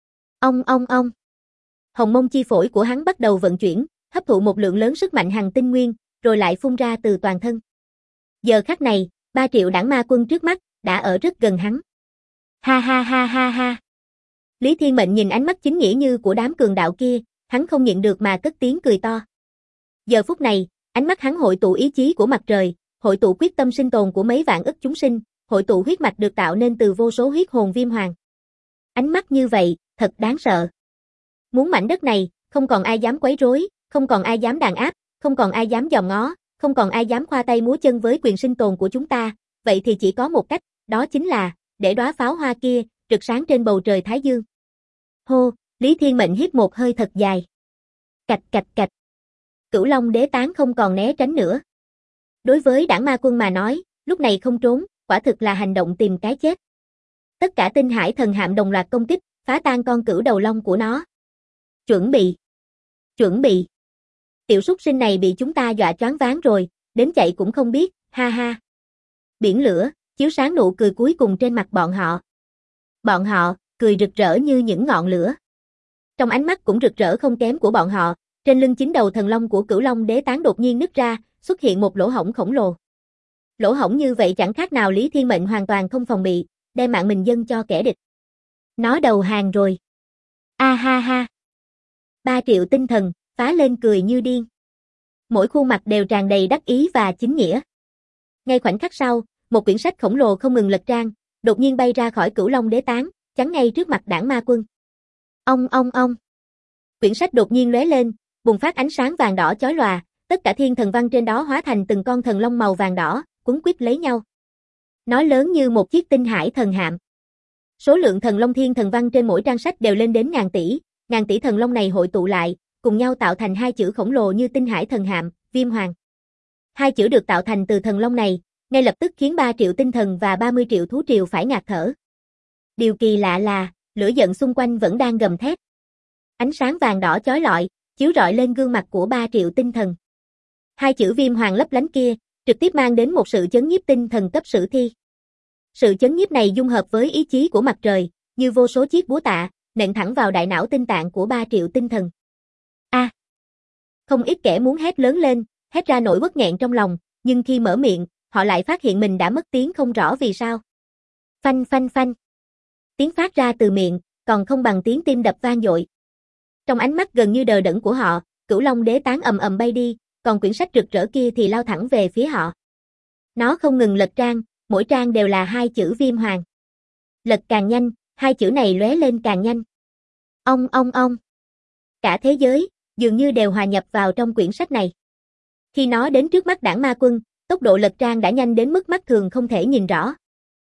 Ông. Hồng mông chi phổi của hắn bắt đầu vận chuyển, hấp thụ một lượng lớn sức mạnh hằng tinh nguyên, rồi lại phun ra từ toàn thân. Giờ khắc này, 3 triệu Đảng Ma Quân trước mắt, đã ở rất gần hắn. Ha ha ha ha ha. Lý Thiên Mệnh nhìn ánh mắt chính nghĩa như của đám cường đạo kia, hắn không nhịn được mà cất tiếng cười to. Giờ phút này, ánh mắt hắn hội tụ ý chí của mặt trời, hội tụ quyết tâm sinh tồn của mấy vạn ức chúng sinh, hội tụ huyết mạch được tạo nên từ vô số huyết hồn viêm hoàng. Ánh mắt như vậy, thật đáng sợ. Muốn mảnh đất này, không còn ai dám quấy rối, không còn ai dám đàn áp, không còn ai dám dòm ngó, không còn ai dám khoa tay múa chân với quyền sinh tồn của chúng ta, vậy thì chỉ có một cách, đó chính là, để đóa pháo hoa kia, rực sáng trên bầu trời Thái Dương. Hô, Lý Thiên Mệnh hít một hơi thật dài. Cạch cạch cạch. Cửu Long Đế Tán không còn né tránh nữa. Đối với Đảng Ma Quân mà nói, lúc này không trốn, quả thực là hành động tìm cái chết. Tất cả tinh hải thần hạm đồng loạt công kích, phá tan con cửu đầu long của nó. Chuẩn bị. Chuẩn bị. Tiểu súc sinh này bị chúng ta dọa choáng váng rồi, đến chạy cũng không biết, ha ha. Biển lửa, chiếu sáng nụ cười cuối cùng trên mặt bọn họ. Bọn họ, cười rực rỡ như những ngọn lửa. Trong ánh mắt cũng rực rỡ không kém của bọn họ, trên lưng chính đầu thần long của Cửu Long Đế Tán đột nhiên nứt ra, xuất hiện một lỗ hổng khổng lồ. Lỗ hổng như vậy chẳng khác nào Lý Thiên Mệnh hoàn toàn không phòng bị, đem mạng mình dâng cho kẻ địch. Nó đầu hàng rồi. A ha ha. 3 triệu tinh thần, phá lên cười như điên. Mỗi khuôn mặt đều tràn đầy đắc ý và chính nghĩa. Ngay khoảnh khắc sau, một quyển sách khổng lồ không ngừng lật trang, đột nhiên bay ra khỏi Cửu Long Đế Tán, chắn ngay trước mặt Đảng Ma Quân. Ông. Quyển sách đột nhiên lóe lên, bùng phát ánh sáng vàng đỏ chói lòa, tất cả thiên thần văn trên đó hóa thành từng con thần long màu vàng đỏ, quấn quýt lấy nhau. Nó lớn như một chiếc tinh hải thần hạm. Số lượng thần long thiên thần văn trên mỗi trang sách đều lên đến ngàn tỷ thần long này hội tụ lại, cùng nhau tạo thành 2 chữ khổng lồ như tinh hải thần hạm, Viêm Hoàng. 2 chữ được tạo thành từ thần long này, ngay lập tức khiến 3 triệu tinh thần và 30 triệu thú triều phải ngạt thở. Điều kỳ lạ là, lửa giận xung quanh vẫn đang gầm thét. Ánh sáng vàng đỏ chói lọi, chiếu rọi lên gương mặt của 3 triệu tinh thần. 2 chữ Viêm Hoàng lấp lánh kia, trực tiếp mang đến một sự chấn nhiếp tinh thần cấp sử thi. Sự chấn nhiếp này dung hợp với ý chí của mặt trời, như vô số chiếc búa tạ, nện thẳng vào đại não tinh tạng của 3 triệu tinh thần. A! Không ít kẻ muốn hét lớn lên, hét ra nỗi uất nghẹn trong lòng, nhưng khi mở miệng, họ lại phát hiện mình đã mất tiếng không rõ vì sao. Phanh phanh phanh. Tiếng phát ra từ miệng, còn không bằng tiếng tim đập vang dội. Trong ánh mắt gần như đờ đẫn của họ, Cửu Long Đế Tán ầm ầm bay đi, còn quyển sách rực rỡ kia thì lao thẳng về phía họ. Nó không ngừng lật trang, mỗi trang đều là 2 chữ Viêm Hoàng. Lật càng nhanh, 2 chữ này lóe lên càng nhanh. Ông. Cả thế giới, dường như đều hòa nhập vào trong quyển sách này. Khi nó đến trước mắt Đảng Ma Quân, tốc độ lật trang đã nhanh đến mức mắt thường không thể nhìn rõ.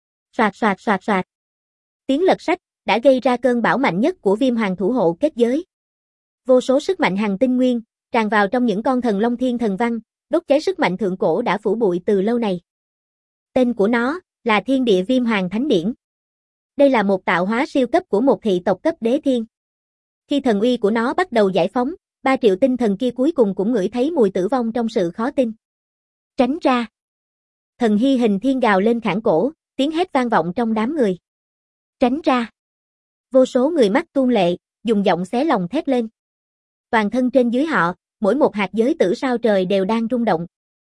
Soạt. Tiếng lật sách đã gây ra cơn bão mạnh nhất của Viêm Hoàng thủ hộ kết giới. Vô số sức mạnh hằng tinh nguyên tràn vào trong những con thần long thiên thần văn, đốt cháy sức mạnh thượng cổ đã phủ bụi từ lâu này. Tên của nó là Thiên Địa Viêm Hoàng Thánh Điển. Đây là một tạo hóa siêu cấp của một thị tộc cấp đế thiên. Khi thần uy của nó bắt đầu giải phóng, 3 triệu tinh thần kia cuối cùng cũng ngửi thấy mùi tử vong trong sự khó tin. Tránh ra. Thần Hy Hình Thiên gào lên khản cổ, tiếng hét vang vọng trong đám người. Tránh ra. Vô số người mắt tuôn lệ, dùng giọng xé lòng thét lên. Toàn thân trên dưới họ, mỗi một hạt giới tử sao trời đều đang rung động.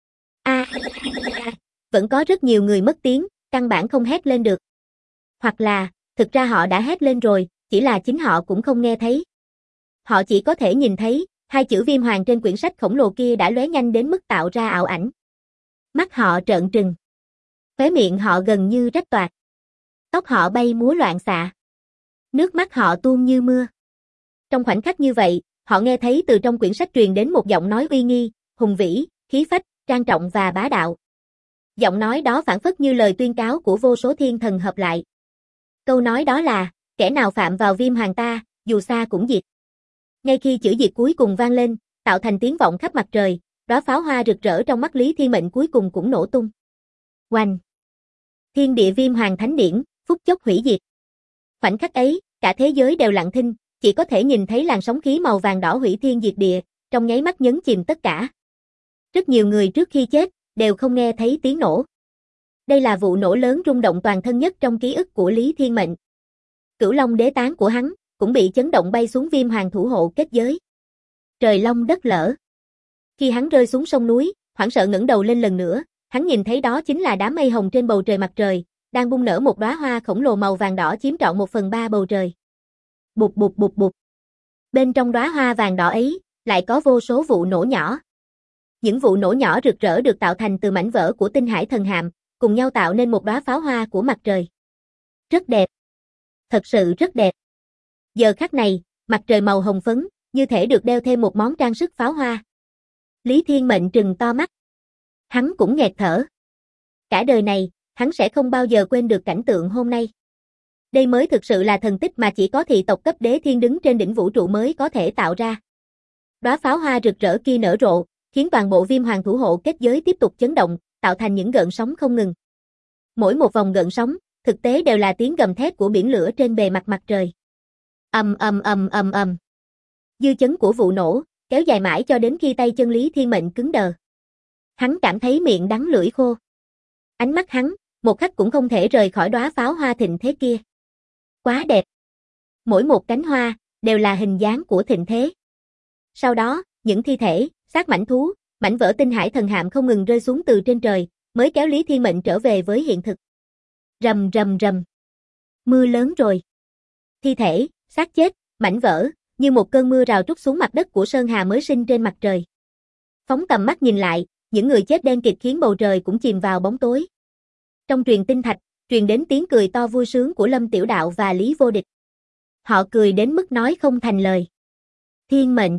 Vẫn có rất nhiều người mất tiếng, căn bản không hét lên được. Hoặc là, thực ra họ đã hét lên rồi, chỉ là chính họ cũng không nghe thấy. Họ chỉ có thể nhìn thấy, 2 chữ Viêm Hoàng trên quyển sách khổng lồ kia đã lóe nhanh đến mức tạo ra ảo ảnh. Mắt họ trợn trừng. Khóe miệng họ gần như rách toạc. Tóc họ bay múa loạn xạ. Nước mắt họ tuôn như mưa. Trong khoảnh khắc như vậy, họ nghe thấy từ trong quyển sách truyền đến một giọng nói uy nghi, hùng vĩ, khí phách, trang trọng và bá đạo. Giọng nói đó phảng phất như lời tuyên cáo của vô số thiên thần hợp lại. Câu nói đó là, kẻ nào phạm vào Viêm Hoàng ta, dù xa cũng diệt. Ngay khi chữ diệt cuối cùng vang lên, tạo thành tiếng vọng khắp mặt trời, đóa pháo hoa rực rỡ trong mắt Lý Thiên Mệnh cuối cùng cũng nổ tung. Oanh! Thiên Địa Viêm Hoàng Thánh Điển, phút chốc hủy diệt. Khoảnh khắc ấy, cả thế giới đều lặng thinh, chỉ có thể nhìn thấy làn sóng khí màu vàng đỏ hủy thiên diệt địa, trong nháy mắt nhấn chìm tất cả. Rất nhiều người trước khi chết, đều không nghe thấy tiếng nổ. Đây là vụ nổ lớn rung động toàn thân nhất trong ký ức của Lý Thiên Mệnh. Cửu Long Đế Tán của hắn, cũng bị chấn động bay xuống Viêm Hoàng thủ hộ kết giới. Trời long đất lở. Khi hắn rơi xuống sông núi, hoảng sợ ngẩng đầu lên lần nữa, hắn nhìn thấy đó chính là đám mây hồng trên bầu trời mặt trời, đang bung nở một đóa hoa khổng lồ màu vàng đỏ chiếm trọn 1/3 bầu trời. Bụp bụp bụp bụp. Bên trong đóa hoa vàng đỏ ấy, lại có vô số vụ nổ nhỏ. Những vụ nổ nhỏ rực rỡ được tạo thành từ mảnh vỡ của tinh hải thần hạm, cùng nhau tạo nên một đóa pháo hoa của mặt trời. Rất đẹp. Thật sự rất đẹp. Giờ khắc này, mặt trời màu hồng phấn, như thể được đeo thêm một món trang sức pháo hoa. Lý Thiên Mệnh trừng to mắt. Hắn cũng nghẹt thở. Cả đời này, hắn sẽ không bao giờ quên được cảnh tượng hôm nay. Đây mới thực sự là thần tích mà chỉ có thị tộc cấp đế thiên đứng trên đỉnh vũ trụ mới có thể tạo ra. Đóa pháo hoa rực rỡ kia nở rộ, khiến toàn bộ Viêm Hoàng thủ hộ kết giới tiếp tục chấn động, tạo thành những gợn sóng không ngừng. Mỗi một vòng gợn sóng, thực tế đều là tiếng gầm thét của biển lửa trên bề mặt mặt trời. Ầm ầm ầm ầm ầm. Dư chấn của vụ nổ kéo dài mãi cho đến khi tay chân Lý Thiên Mệnh cứng đờ. Hắn cảm thấy miệng đắng lưỡi khô. Ánh mắt hắn, một khắc cũng không thể rời khỏi đóa pháo hoa thịnh thế kia. Quá đẹp. Mỗi một cánh hoa đều là hình dáng của thịnh thế. Sau đó, những thi thể, xác mảnh thú, mảnh vỡ tinh hải thần hạm không ngừng rơi xuống từ trên trời, mới kéo Lý Thiên Mệnh trở về với hiện thực. Rầm rầm rầm. Mưa lớn rồi. Thi thể, xác chết, mảnh vỡ, như một cơn mưa rào trút xuống mặt đất của Sơn Hà mới sinh trên mặt trời. Phóng tầm mắt nhìn lại, những người chết đen kịt khiến bầu trời cũng chìm vào bóng tối. Trong truyền tinh thạch, truyền đến tiếng cười to vui sướng của Lâm Tiểu Đạo và Lý Vô Địch. Họ cười đến mức nói không thành lời. Thiên Mệnh.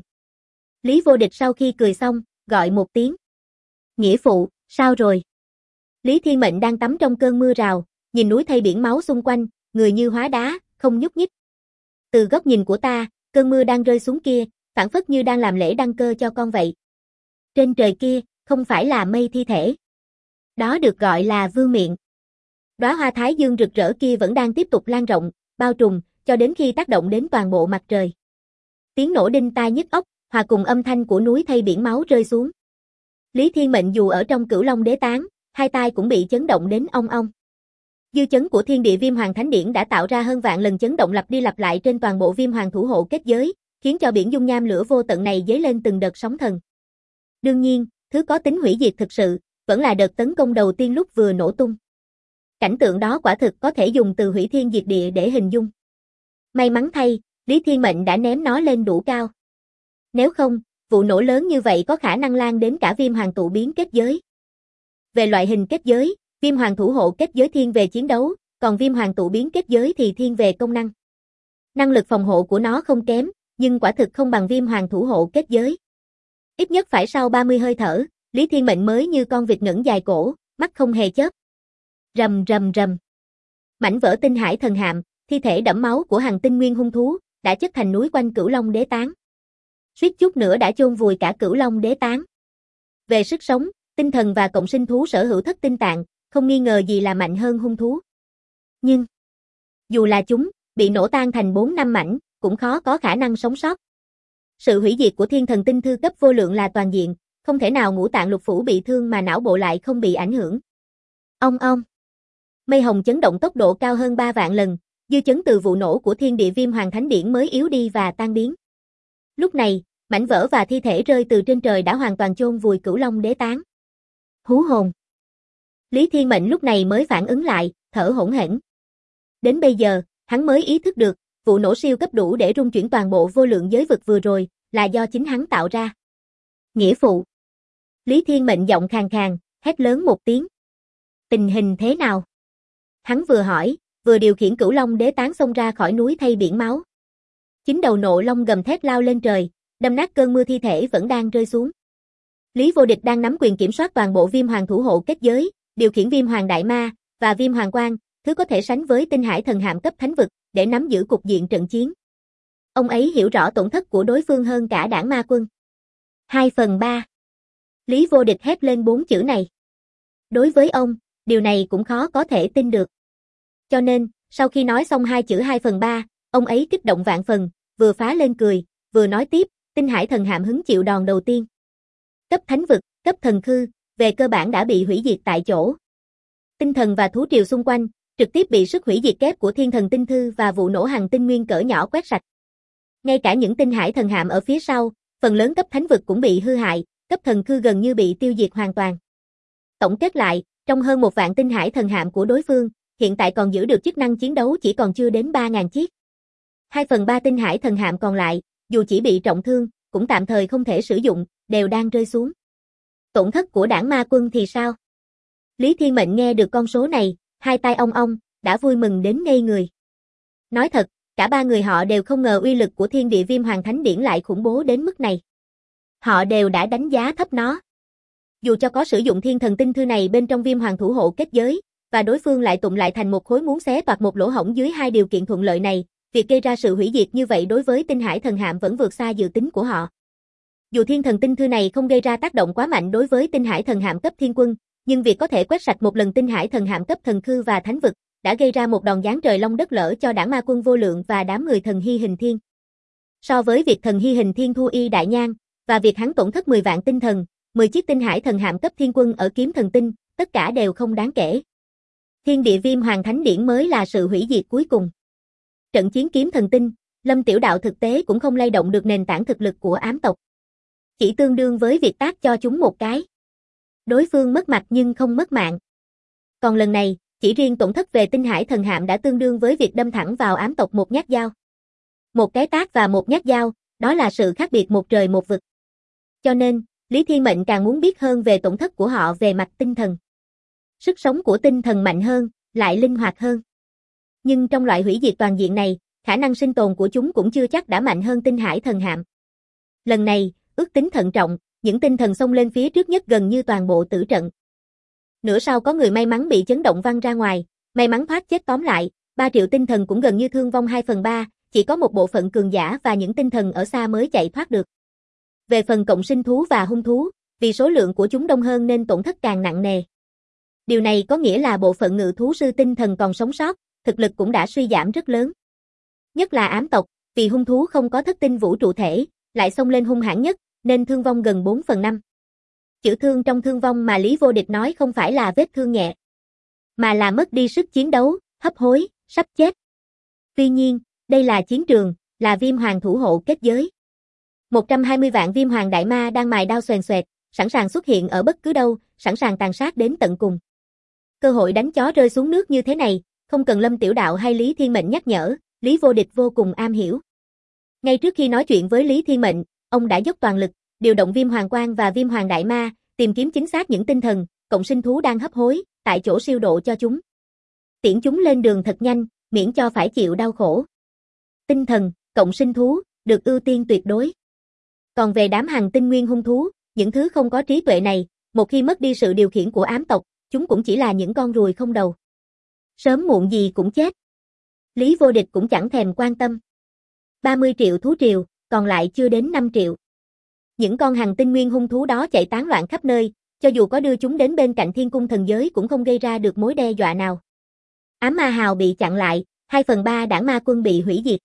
Lý Vô Địch sau khi cười xong, gọi một tiếng. Nghĩa phụ, sao rồi? Lý Thiên Mệnh đang tắm trong cơn mưa rào, nhìn núi thây biển máu xung quanh, người như hóa đá, không nhúc nhích. Từ góc nhìn của ta, cơn mưa đang rơi xuống kia, phảng phất như đang làm lễ đăng cơ cho con vậy. Trên trời kia, không phải là mây thi thể. Đó được gọi là vương miện. Đóa hoa thái dương rực rỡ kia vẫn đang tiếp tục lan rộng, bao trùm, cho đến khi tác động đến toàn bộ mặt trời. Tiếng nổ đinh tai nhức óc, hòa cùng âm thanh của núi thây biển máu rơi xuống. Lý Thiên Mệnh dù ở trong Cửu Long Đế Tán, hai tai cũng bị chấn động đến ong ong. Dư chấn của Thiên Địa Viêm Hoàng Thánh Điển đã tạo ra hơn vạn lần chấn động lặp đi lặp lại trên toàn bộ Viêm Hoàng thủ hộ kết giới, khiến cho biển dung nham lửa vô tận này dấy lên từng đợt sóng thần. Đương nhiên, thứ có tính hủy diệt thực sự, vẫn là đợt tấn công đầu tiên lúc vừa nổ tung. Cảnh tượng đó quả thực có thể dùng từ hủy thiên diệt địa để hình dung. May mắn thay, Lý Thiên Mệnh đã ném nó lên đủ cao. Nếu không, vụ nổ lớn như vậy có khả năng lan đến cả Viêm Hoàng tụ biến kết giới. Về loại hình kết giới, Viêm Hoàng thủ hộ kết giới thiên về chiến đấu, còn Viêm Hoàng tụ biến kết giới thì thiên về công năng. Năng lực phòng hộ của nó không kém, nhưng quả thực không bằng Viêm Hoàng thủ hộ kết giới. Ít nhất phải sau 30 hơi thở, Lý Thiên Mệnh mới như con vịt ngẩng dài cổ, mắt không hề chớp. Rầm rầm rầm. Mảnh vỡ tinh hải thần hạm, thi thể đẫm máu của hàng tinh nguyên hung thú, đã chất thành núi quanh Cửu Long Đế Tán. Suýt chút nữa đã chôn vùi cả Cửu Long Đế Tán. Về sức sống, tinh thần và cộng sinh thú sở hữu thất tinh tạng, không nghi ngờ gì là mạnh hơn hung thú. Nhưng, dù là chúng, bị nổ tan thành 4-5 mảnh, cũng khó có khả năng sống sót. Sự hủy diệt của thiên thần tinh thư cấp vô lượng là toàn diện, không thể nào ngũ tạng lục phủ bị thương mà não bộ lại không bị ảnh hưởng. Ong ong. Mây hồng chấn động tốc độ cao hơn 3 vạn lần, dư chấn từ vụ nổ của Thiên Địa Viêm Hoàng Thánh Điển mới yếu đi và tan biến. Lúc này, mảnh vỡ và thi thể rơi từ trên trời đã hoàn toàn chôn vùi Cửu Long Đế Tán. Hú hồn. Lý Thiên Mệnh lúc này mới phản ứng lại, thở hổn hển. Đến bây giờ, hắn mới ý thức được, vụ nổ siêu cấp đủ để rung chuyển toàn bộ vô lượng giới vực vừa rồi, là do chính hắn tạo ra. Nghĩa phụ. Lý Thiên Mệnh giọng khàn khàn, hét lớn một tiếng. Tình hình thế nào? Hắn vừa hỏi, vừa điều khiển Cửu Long Đế Tán xông ra khỏi núi thây biển máu. Chính đầu nộ long gầm thét lao lên trời, đâm nát cơn mưa thi thể vẫn đang rơi xuống. Lý Vô Địch đang nắm quyền kiểm soát toàn bộ Viêm Hoàng thủ hộ kết giới, điều khiển Viêm Hoàng Đại Ma và Viêm Hoàng Quang, thứ có thể sánh với tinh hải thần hạm cấp thánh vực, để nắm giữ cục diện trận chiến. Ông ấy hiểu rõ tổn thất của đối phương hơn cả đảng ma quân. 2/3. Lý Vô Địch hét lên 4 chữ này. Đối với ông, điều này cũng khó có thể tin được. Cho nên, sau khi nói xong 2 chữ 2/3, ông ấy kích động vạn phần, vừa phá lên cười, vừa nói tiếp, tinh hải thần hạm hứng chịu đòn đầu tiên. Cấp thánh vực, cấp thần khư, về cơ bản đã bị hủy diệt tại chỗ. Tinh thần và thú triều xung quanh, trực tiếp bị sức hủy diệt kép của thiên thần tinh thư và vụ nổ hàng tinh nguyên cỡ nhỏ quét sạch. Ngay cả những tinh hải thần hạm ở phía sau, phần lớn cấp thánh vực cũng bị hư hại, cấp thần khư gần như bị tiêu diệt hoàn toàn. Tổng kết lại, trong hơn 1 vạn tinh hải thần hạm của đối phương, hiện tại còn giữ được chức năng chiến đấu chỉ còn chưa đến 3.000 chiếc. 2/3 tinh hải thần hạm còn lại, dù chỉ bị trọng thương, cũng tạm thời không thể sử dụng, đều đang rơi xuống. Tổn thất của Đảng Ma Quân thì sao? Lý Thiên Mệnh nghe được con số này, hai tay ong ong, đã vui mừng đến ngây người. Nói thật, cả ba người họ đều không ngờ uy lực của Thiên Địa Viêm Hoàng Thánh Điển lại khủng bố đến mức này. Họ đều đã đánh giá thấp nó. Dù cho có sử dụng Thiên Thần Tinh Thư này bên trong Viêm Hoàng thủ hộ kết giới, và đối phương lại tụng lại thành một khối muốn xé toạc một lỗ hổng dưới hai điều kiện thuận lợi này, việc gây ra sự hủy diệt như vậy đối với Tinh Hải Thần Hạm vẫn vượt xa dự tính của họ. Dù Thiên Thần Tinh Thư này không gây ra tác động quá mạnh đối với Tinh Hải Thần Hạm cấp Thiên Quân, nhưng việc có thể quét sạch một lần Tinh Hải Thần Hạm cấp Thần Khư và Thánh Vực, đã gây ra một đòn giáng trời long đất lở cho Đảng Ma Quân Vô Lượng và đám người Thần Hy Hình Thiên. So với việc Thần Hy Hình Thiên thu y đại nhang, và việc hắn tổn thất 10 vạn tinh thần, 10 chiếc Tinh Hải Thần Hạm cấp Thiên Quân ở Kiếm Thần Tinh, tất cả đều không đáng kể. Thiên Địa Viêm Hoàng Thánh Điển mới là sự hủy diệt cuối cùng. Trận chiến Kiếm Thần Tinh, Lâm Tiểu Đạo thực tế cũng không lay động được nền tảng thực lực của ám tộc. Chỉ tương đương với việc tác cho chúng một cái. Đối phương mất mặt nhưng không mất mạng. Còn lần này, chỉ riêng tổn thất về Tinh Hải Thần Hạm đã tương đương với việc đâm thẳng vào ám tộc một nhát dao. Một cái tát và một nhát dao, đó là sự khác biệt một trời một vực. Cho nên, Lý Thiên Mệnh càng muốn biết hơn về tổn thất của họ về mặt tinh thần. Sức sống của tinh thần mạnh hơn, lại linh hoạt hơn. Nhưng trong loại hủy diệt toàn diện này, khả năng sinh tồn của chúng cũng chưa chắc đã mạnh hơn Tinh Hải Thần Hạm. Lần này, ước tính thận trọng, những tinh thần xông lên phía trước nhất gần như toàn bộ tử trận. Nửa sau có người may mắn bị chấn động văng ra ngoài, may mắn thoát chết tóm lại, 3 triệu tinh thần cũng gần như thương vong 2/3, chỉ có một bộ phận cường giả và những tinh thần ở xa mới chạy thoát được. Về phần cộng sinh thú và hung thú, vì số lượng của chúng đông hơn nên tổn thất càng nặng nề. Điều này có nghĩa là bộ phận ngự thú sư tinh thần còn sống sót, thực lực cũng đã suy giảm rất lớn. Nhất là ám tộc, vì hung thú không có thất tinh vũ trụ thể, lại xông lên hung hãn nhất, nên thương vong gần 4/5. Chữ thương trong thương vong mà Lý Vô Địch nói không phải là vết thương nhẹ, mà là mất đi sức chiến đấu, hấp hối, sắp chết. Tuy nhiên, đây là chiến trường, là Viêm Hoàng thủ hộ kết giới. 120 vạn Viêm Hoàng đại ma đang mài đao xoèn xoẹt, sẵn sàng xuất hiện ở bất cứ đâu, sẵn sàng tàn sát đến tận cùng. Cơ hội đánh chó rơi xuống nước như thế này, không cần Lâm Tiểu Đạo hay Lý Thiên Mệnh nhắc nhở, Lý Vô Địch vô cùng am hiểu. Ngay trước khi nói chuyện với Lý Thiên Mệnh, ông đã dốc toàn lực, điều động Viêm Hoàng Quang và Viêm Hoàng Đại Ma, tìm kiếm chính xác những tinh thần, cộng sinh thú đang hấp hối, tại chỗ siêu độ cho chúng. Tiễn chúng lên đường thật nhanh, miễn cho phải chịu đau khổ. Tinh thần, cộng sinh thú, được ưu tiên tuyệt đối. Còn về đám hành tinh nguyên hung thú, những thứ không có trí tuệ này, một khi mất đi sự điều khiển của ám tộc, chúng cũng chỉ là những con ruồi không đầu. Sớm muộn gì cũng chết. Lý Vô Địch cũng chẳng thèm quan tâm. 30 triệu thú triều, còn lại chưa đến 5 triệu. Những con hành tinh nguyên hung thú đó chạy tán loạn khắp nơi, cho dù có đưa chúng đến bên cạnh Thiên Cung thần giới cũng không gây ra được mối đe dọa nào. Ám Ma Hào bị chặn lại, 2/3 Đảng Ma Quân bị hủy diệt.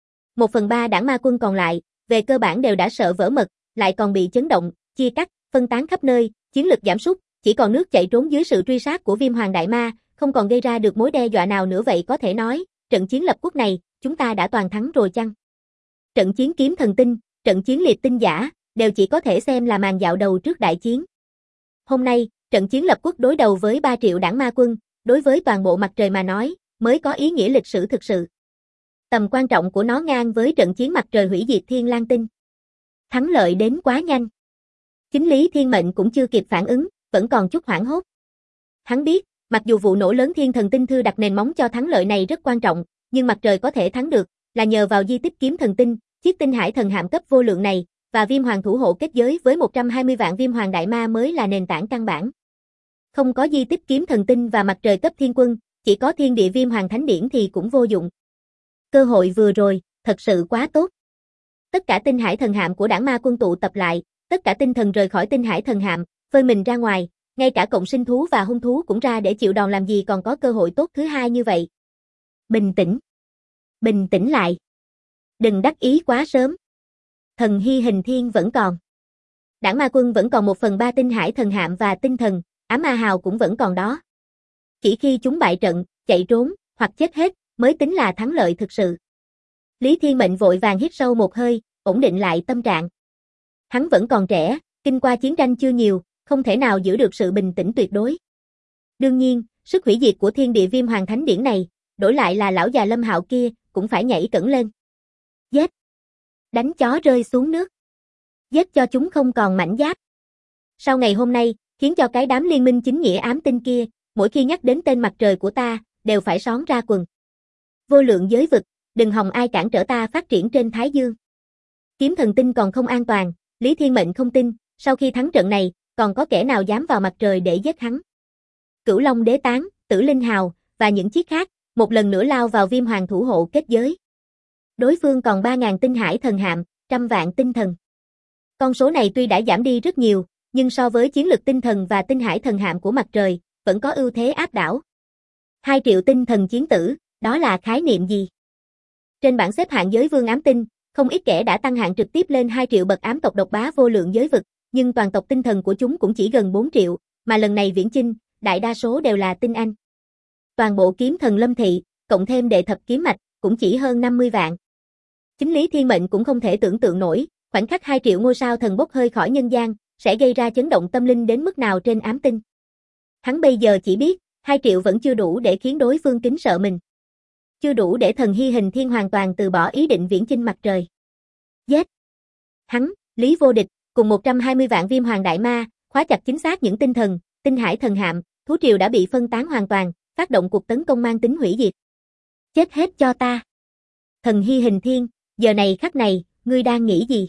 1/3 Đảng Ma Quân còn lại, về cơ bản đều đã sợ vỡ mật, lại còn bị chấn động, chia cắt, phân tán khắp nơi, chiến lực giảm sút, chỉ còn nước chạy trốn dưới sự truy sát của Viêm Hoàng Đại Ma, không còn gây ra được mối đe dọa nào nữa. Vậy có thể nói, trận chiến lập quốc này, chúng ta đã toàn thắng rồi chăng? Trận chiến Kiếm Thần Tinh, trận chiến Liệt Tinh Giả, đều chỉ có thể xem là màn dạo đầu trước đại chiến. Hôm nay, trận chiến lập quốc đối đầu với 3 triệu Đảng Ma Quân, đối với toàn bộ mặt trời mà nói, mới có ý nghĩa lịch sử thực sự. Tầm quan trọng của nó ngang với trận chiến mặt trời hủy diệt Thiên Lang Tinh. Thắng lợi đến quá nhanh. Chính Lý Thiên Mệnh cũng chưa kịp phản ứng, vẫn còn chút hoảng hốt. Hắn biết, mặc dù vụ nổ lớn Thiên Thần Tinh Thư đặt nền móng cho thắng lợi này rất quan trọng, nhưng mặt trời có thể thắng được, là nhờ vào di tích Kiếm Thần Tinh, chiếc Tinh Hải Thần Hạm cấp vô lượng này, và Viêm Hoàng thủ hộ kết giới với 120 vạn Viêm Hoàng Đại Ma mới là nền tảng căn bản. Không có di tích Kiếm Thần Tinh và mặt trời cấp Thiên Quân, chỉ có Thiên Địa Viêm Hoàng Thánh Điển thì cũng vô dụng. Cơ hội vừa rồi, thật sự quá tốt. Tất cả Tinh Hải Thần Hạm của Đảng Ma Quân tụ tập lại, tất cả tinh thần rời khỏi Tinh Hải Thần Hạm, phơi mình ra ngoài, ngay cả cộng sinh thú và hung thú cũng ra để chịu đòn, làm gì còn có cơ hội tốt thứ hai như vậy. Bình tĩnh. Bình tĩnh lại. Đừng đắc ý quá sớm. Thần Hy Hình Thiên vẫn còn. Đảng Ma Quân vẫn còn 1/3 Tinh Hải Thần Hạm và tinh thần, Ám Ma Hào cũng vẫn còn đó. Chỉ khi chúng bại trận, chạy trốn, hoặc chết hết, mới tính là thắng lợi thực sự. Lý Thiên Mệnh vội vàng hít sâu một hơi, ổn định lại tâm trạng. Hắn vẫn còn trẻ, kinh qua chiến tranh chưa nhiều, không thể nào giữ được sự bình tĩnh tuyệt đối. Đương nhiên, sức hủy diệt của thiên địa viêm hoàng thánh điển này, đổi lại là lão già Lâm Hạo kia, cũng phải nhảy cẫng lên. Giết! Đánh chó rơi xuống nước. Giết cho chúng không còn mảnh giáp. Sau ngày hôm nay, khiến cho cái đám liên minh chính nghĩa ám tinh kia, mỗi khi nhắc đến tên mặt trời của ta, đều phải xón ra quần. Vô lượng giới vực, đừng hòng ai cản trở ta phát triển trên Thái Dương. Kiếm thần tinh còn không an toàn, Lý Thiên Mệnh không tin, sau khi thắng trận này, còn có kẻ nào dám vào mặt trời để giết hắn. Cửu Long Đế Tán, Tử Linh Hào, và những chiếc khác, một lần nữa lao vào viêm hoàng thủ hộ kết giới. Đối phương còn 3.000 tinh hải thần hạm, 100 vạn tinh thần. Con số này tuy đã giảm đi rất nhiều, nhưng so với chiến lực tinh thần và tinh hải thần hạm của mặt trời, vẫn có ưu thế áp đảo. 2 triệu tinh thần chiến tử, đó là khái niệm gì? Trên bảng xếp hạng giới vương ám tinh, không ít kẻ đã tăng hạng trực tiếp lên 2 triệu bậc ám tộc độc bá vô lượng giới vực, nhưng toàn tộc tinh thần của chúng cũng chỉ gần 4 triệu, mà lần này viễn chinh, đại đa số đều là tinh anh. Toàn bộ kiếm thần Lâm Thị, cộng thêm đệ thập kiếm mạch, cũng chỉ hơn 50 vạn. Chính Lý Thiên Mệnh cũng không thể tưởng tượng nổi, khoảnh khắc 2 triệu ngôi sao thần bốc hơi khỏi nhân gian, sẽ gây ra chấn động tâm linh đến mức nào trên ám tinh. Hắn bây giờ chỉ biết, 2 triệu vẫn chưa đủ để khiến đối phương kính sợ mình. Chưa đủ để thần Hy Hình Thiên hoàn toàn từ bỏ ý định viễn chinh mặt trời. Giết! Hắn, Lý Vô Địch, cùng 120 vạn viêm hoàng đại ma, khóa chặt chính xác những tinh thần, tinh hải thần hạm, thú triều đã bị phân tán hoàn toàn, phát động cuộc tấn công mang tính hủy diệt. Chết hết cho ta! Thần Hy Hình Thiên, giờ này khắc này, ngươi đang nghĩ gì?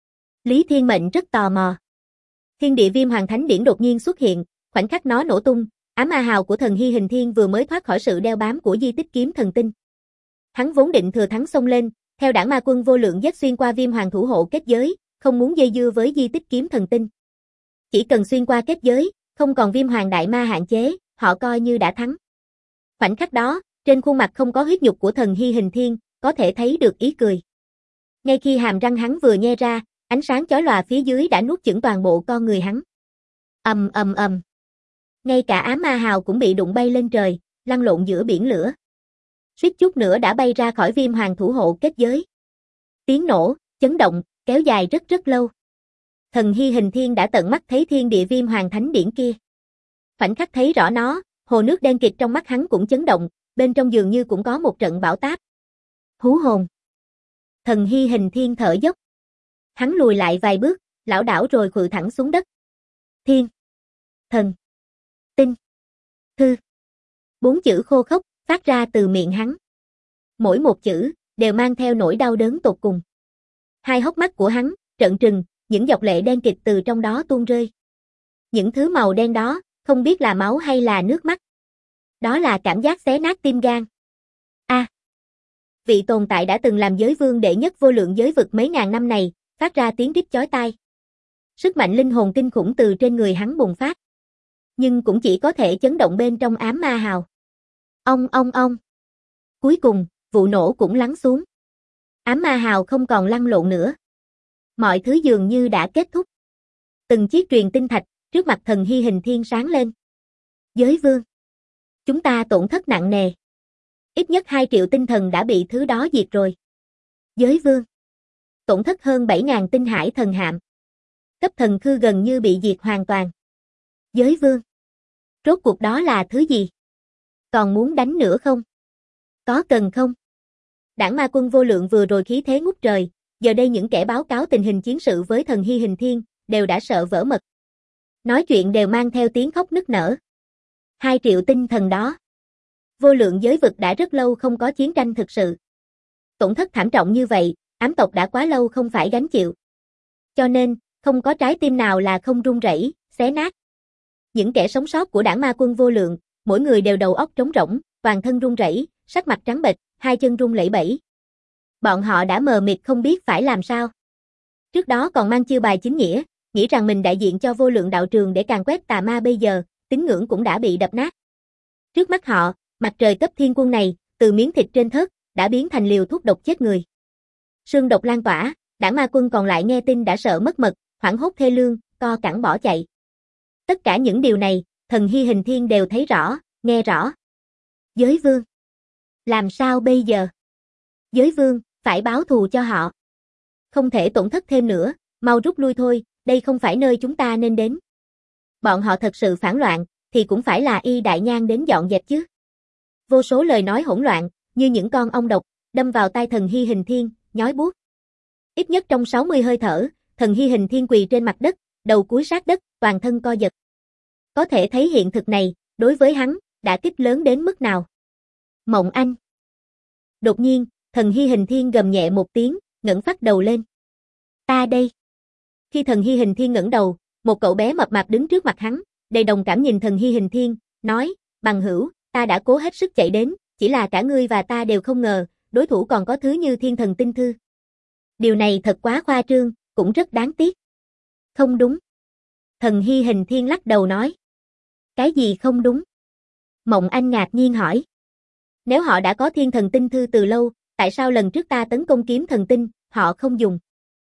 Lý Thiên Mệnh rất tò mò. Thiên địa viêm hoàng thánh điển đột nhiên xuất hiện, khoảnh khắc nó nổ tung, ám ma hào của thần Hy Hình Thiên vừa mới thoát khỏi sự đeo bám của di tích kiếm thần tinh. Hắn vốn định thừa thắng xông lên, theo đảng ma quân vô lượng giết xuyên qua viêm hoàng thủ hộ kết giới, không muốn dây dưa với di tích kiếm thần tinh. Chỉ cần xuyên qua kết giới, không còn viêm hoàng đại ma hạn chế, họ coi như đã thắng. Khoảnh khắc đó, trên khuôn mặt không có huyết nhục của thần Hy Hình Thiên, có thể thấy được ý cười. Ngay khi hàm răng hắn vừa nhe ra, ánh sáng chói lòa phía dưới đã nuốt chửng toàn bộ con người hắn. Ầm ầm ầm. Ngay cả ám ma hào cũng bị đụng bay lên trời, lăn lộn giữa biển lửa. Suýt chút nữa đã bay ra khỏi viêm hoàng thủ hộ kết giới. Tiếng nổ, chấn động, kéo dài rất rất lâu. Thần Hy Hình Thiên đã tận mắt thấy thiên địa viêm hoàng thánh điển kia. Khoảnh khắc thấy rõ nó, hồ nước đen kịt trong mắt hắn cũng chấn động, bên trong dường như cũng có một trận bão táp. Hú hồn. Thần Hy Hình Thiên thở dốc. Hắn lùi lại vài bước, lảo đảo rồi khuỵu thẳng xuống đất. Thiên. Thần. Tinh. Thư. 4 chữ khô khốc, phát ra từ miệng hắn. Mỗi một chữ, đều mang theo nỗi đau đớn tột cùng. Hai hốc mắt của hắn, trợn trừng, những giọt lệ đen kịt từ trong đó tuôn rơi. Những thứ màu đen đó, không biết là máu hay là nước mắt. Đó là cảm giác xé nát tim gan. Vị tồn tại đã từng làm giới vương đệ nhất vô lượng giới vực mấy ngàn năm này, phát ra tiếng rít chói tai. Sức mạnh linh hồn kinh khủng từ trên người hắn bùng phát. Nhưng cũng chỉ có thể chấn động bên trong ám ma hào. Ong. Cuối cùng, vụ nổ cũng lắng xuống. Ám ma hào không còn lăn lộn nữa. Mọi thứ dường như đã kết thúc. Từng chiếc truyền tinh thạch, trước mặt thần Hy Hình Thiên sáng lên. Giới vương. Chúng ta tổn thất nặng nề. Ít nhất 2 triệu tinh thần đã bị thứ đó diệt rồi. Giới vương. Tổn thất hơn 7.000 tinh hải thần hạm. Cấp thần khư gần như bị diệt hoàn toàn. Giới vương. Rốt cuộc đó là thứ gì? Còn muốn đánh nữa không? Có cần không? Đảng ma quân vô lượng vừa rồi khí thế ngút trời, giờ đây những kẻ báo cáo tình hình chiến sự với thần Hy Hình Thiên, đều đã sợ vỡ mật. Nói chuyện đều mang theo tiếng khóc nức nở. 2 triệu tinh thần đó. Vô lượng giới vực đã rất lâu không có chiến tranh thực sự. Tổn thất thảm trọng như vậy, ám tộc đã quá lâu không phải gánh chịu. Cho nên, không có trái tim nào là không run rẩy, xé nát. Những kẻ sống sót của đảng ma quân vô lượng, mỗi người đều đầu óc trống rỗng, toàn thân run rẩy, sắc mặt trắng bệch, hai chân run lẩy bẩy. Bọn họ đã mờ mịt không biết phải làm sao. Trước đó còn mang chiêu bài chính nghĩa, nghĩ rằng mình đại diện cho vô lượng đạo trường để càn quét tà ma, bây giờ, tín ngưỡng cũng đã bị đập nát. Trước mắt họ, mặt trời cấp thiên quân này, từ miếng thịt trên thớt, đã biến thành liều thuốc độc chết người. Sương độc lan tỏa, đảng ma quân còn lại nghe tin đã sợ mất mật, hoảng hốt thê lương, co cẳng bỏ chạy. Tất cả những điều này, thần Hy Hình Thiên đều thấy rõ, nghe rõ. Giới vương. Làm sao bây giờ? Giới vương, phải báo thù cho họ. Không thể tổn thất thêm nữa, mau rút lui thôi, đây không phải nơi chúng ta nên đến. Bọn họ thật sự phản loạn, thì cũng phải là Y Đại Nhan đến dọn dẹp chứ. Vô số lời nói hỗn loạn, như những con ong độc, đâm vào tai Thần Hy Hình Thiên, nhói buốt. Ít nhất trong 60 hơi thở, Thần Hy Hình Thiên quỳ trên mặt đất, đầu cúi sát đất, toàn thân co giật. Có thể thấy hiện thực này, đối với hắn, đã kích lớn đến mức nào. Mộng Anh. Đột nhiên, Thần Hy Hình Thiên gầm nhẹ một tiếng, ngẩng phát đầu lên. Ta đây. Khi Thần Hy Hình Thiên ngẩng đầu, một cậu bé mập mạp đứng trước mặt hắn, đầy đồng cảm nhìn Thần Hy Hình Thiên, nói, bằng hữu, ta đã cố hết sức chạy đến, chỉ là cả ngươi và ta đều không ngờ, đối thủ còn có thứ như Thiên Thần Tinh Thư. Điều này thật quá khoa trương, cũng rất đáng tiếc. Không đúng. Thần Hy Hình Thiên lắc đầu nói. Cái gì không đúng? Mộng Anh ngạc nhiên hỏi. Nếu họ đã có Thiên Thần Tinh Thư từ lâu, tại sao lần trước ta tấn công kiếm thần tinh, họ không dùng?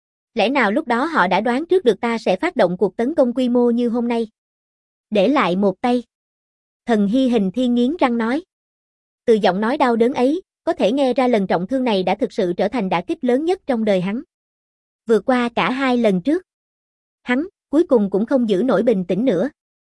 Lẽ nào lúc đó họ đã đoán trước được ta sẽ phát động cuộc tấn công quy mô như hôm nay? Để lại một tay. Thần Hy Hình Thiên nghiến răng nói. Từ giọng nói đau đớn ấy, có thể nghe ra lần trọng thương này đã thực sự trở thành đả kích lớn nhất trong đời hắn. Vượt qua cả hai lần trước. Hắn, cuối cùng cũng không giữ nổi bình tĩnh nữa.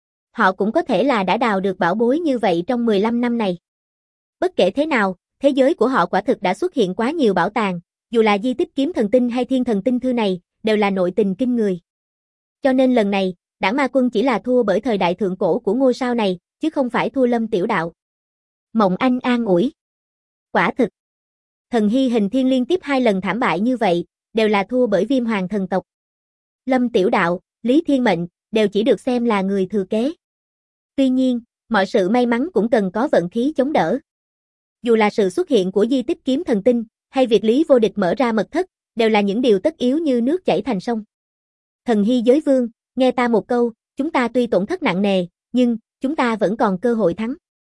Họ cũng có thể là đã đào được bảo bối như vậy trong 15 năm này. Bất kể thế nào, thế giới của họ quả thực đã xuất hiện quá nhiều bảo tàng, dù là di tích kiếm thần tinh hay Thiên Thần Tinh Thư này, đều là nội tình kinh người. Cho nên lần này, Đảng Ma Quân chỉ là thua bởi thời đại thượng cổ của ngôi sao này, chứ không phải thua Lâm Tiểu Đạo. Mộng Anh an ủi. Quả thực. Thần Hy Hình Thiên liên tiếp 2 lần thảm bại như vậy, đều là thua bởi Viêm Hoàng thần tộc. Lâm Tiểu Đạo, Lý Thiên Mệnh, đều chỉ được xem là người thừa kế. Tuy nhiên, mọi sự may mắn cũng cần có vận khí chống đỡ. Dù là sự xuất hiện của di tích kiếm thần tinh, hay việc Lý Vô Địch mở ra mật thất, đều là những điều tất yếu như nước chảy thành sông. Thần Hy Giới Vương, nghe ta một câu, chúng ta tuy tổn thất nặng nề, nhưng, chúng ta vẫn còn cơ hội thắng.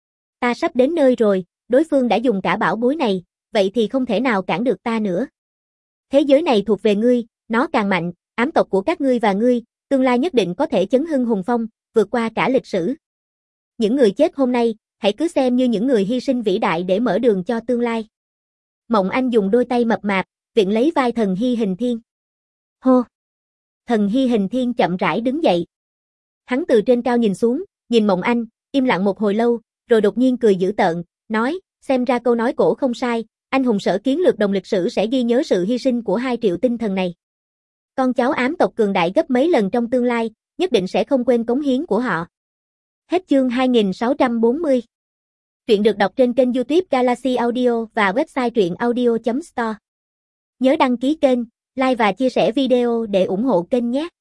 Ta sắp đến nơi rồi, đối phương đã dùng cả bảo bối này, vậy thì không thể nào cản được ta nữa. Thế giới này thuộc về ngươi, nó càng mạnh, ám tộc của các ngươi và ngươi, tương lai nhất định có thể chấn hưng hùng phong, vượt qua cả lịch sử. Những người chết hôm nay, hãy cứ xem như những người hy sinh vĩ đại để mở đường cho tương lai. Mộng Anh dùng đôi tay mập mạp, viện lấy vai Thần Hy Hình Thiên. Hô! Thần Hy Hình Thiên chậm rãi đứng dậy. Hắn từ trên cao nhìn xuống, nhìn Mộng Anh, im lặng một hồi lâu, rồi đột nhiên cười dữ tợn, nói, xem ra câu nói cổ không sai, anh hùng Sở Kiến lược đồng lịch sử sẽ ghi nhớ sự hy sinh của 2 triệu tinh thần này. Con cháu ám tộc cường đại gấp mấy lần trong tương lai, nhất định sẽ không quên cống hiến của họ. Hết chương 2640. Truyện được đọc trên kênh YouTube Galaxy Audio và website truyệnaudio.store. Nhớ đăng ký kênh, like và chia sẻ video để ủng hộ kênh nhé.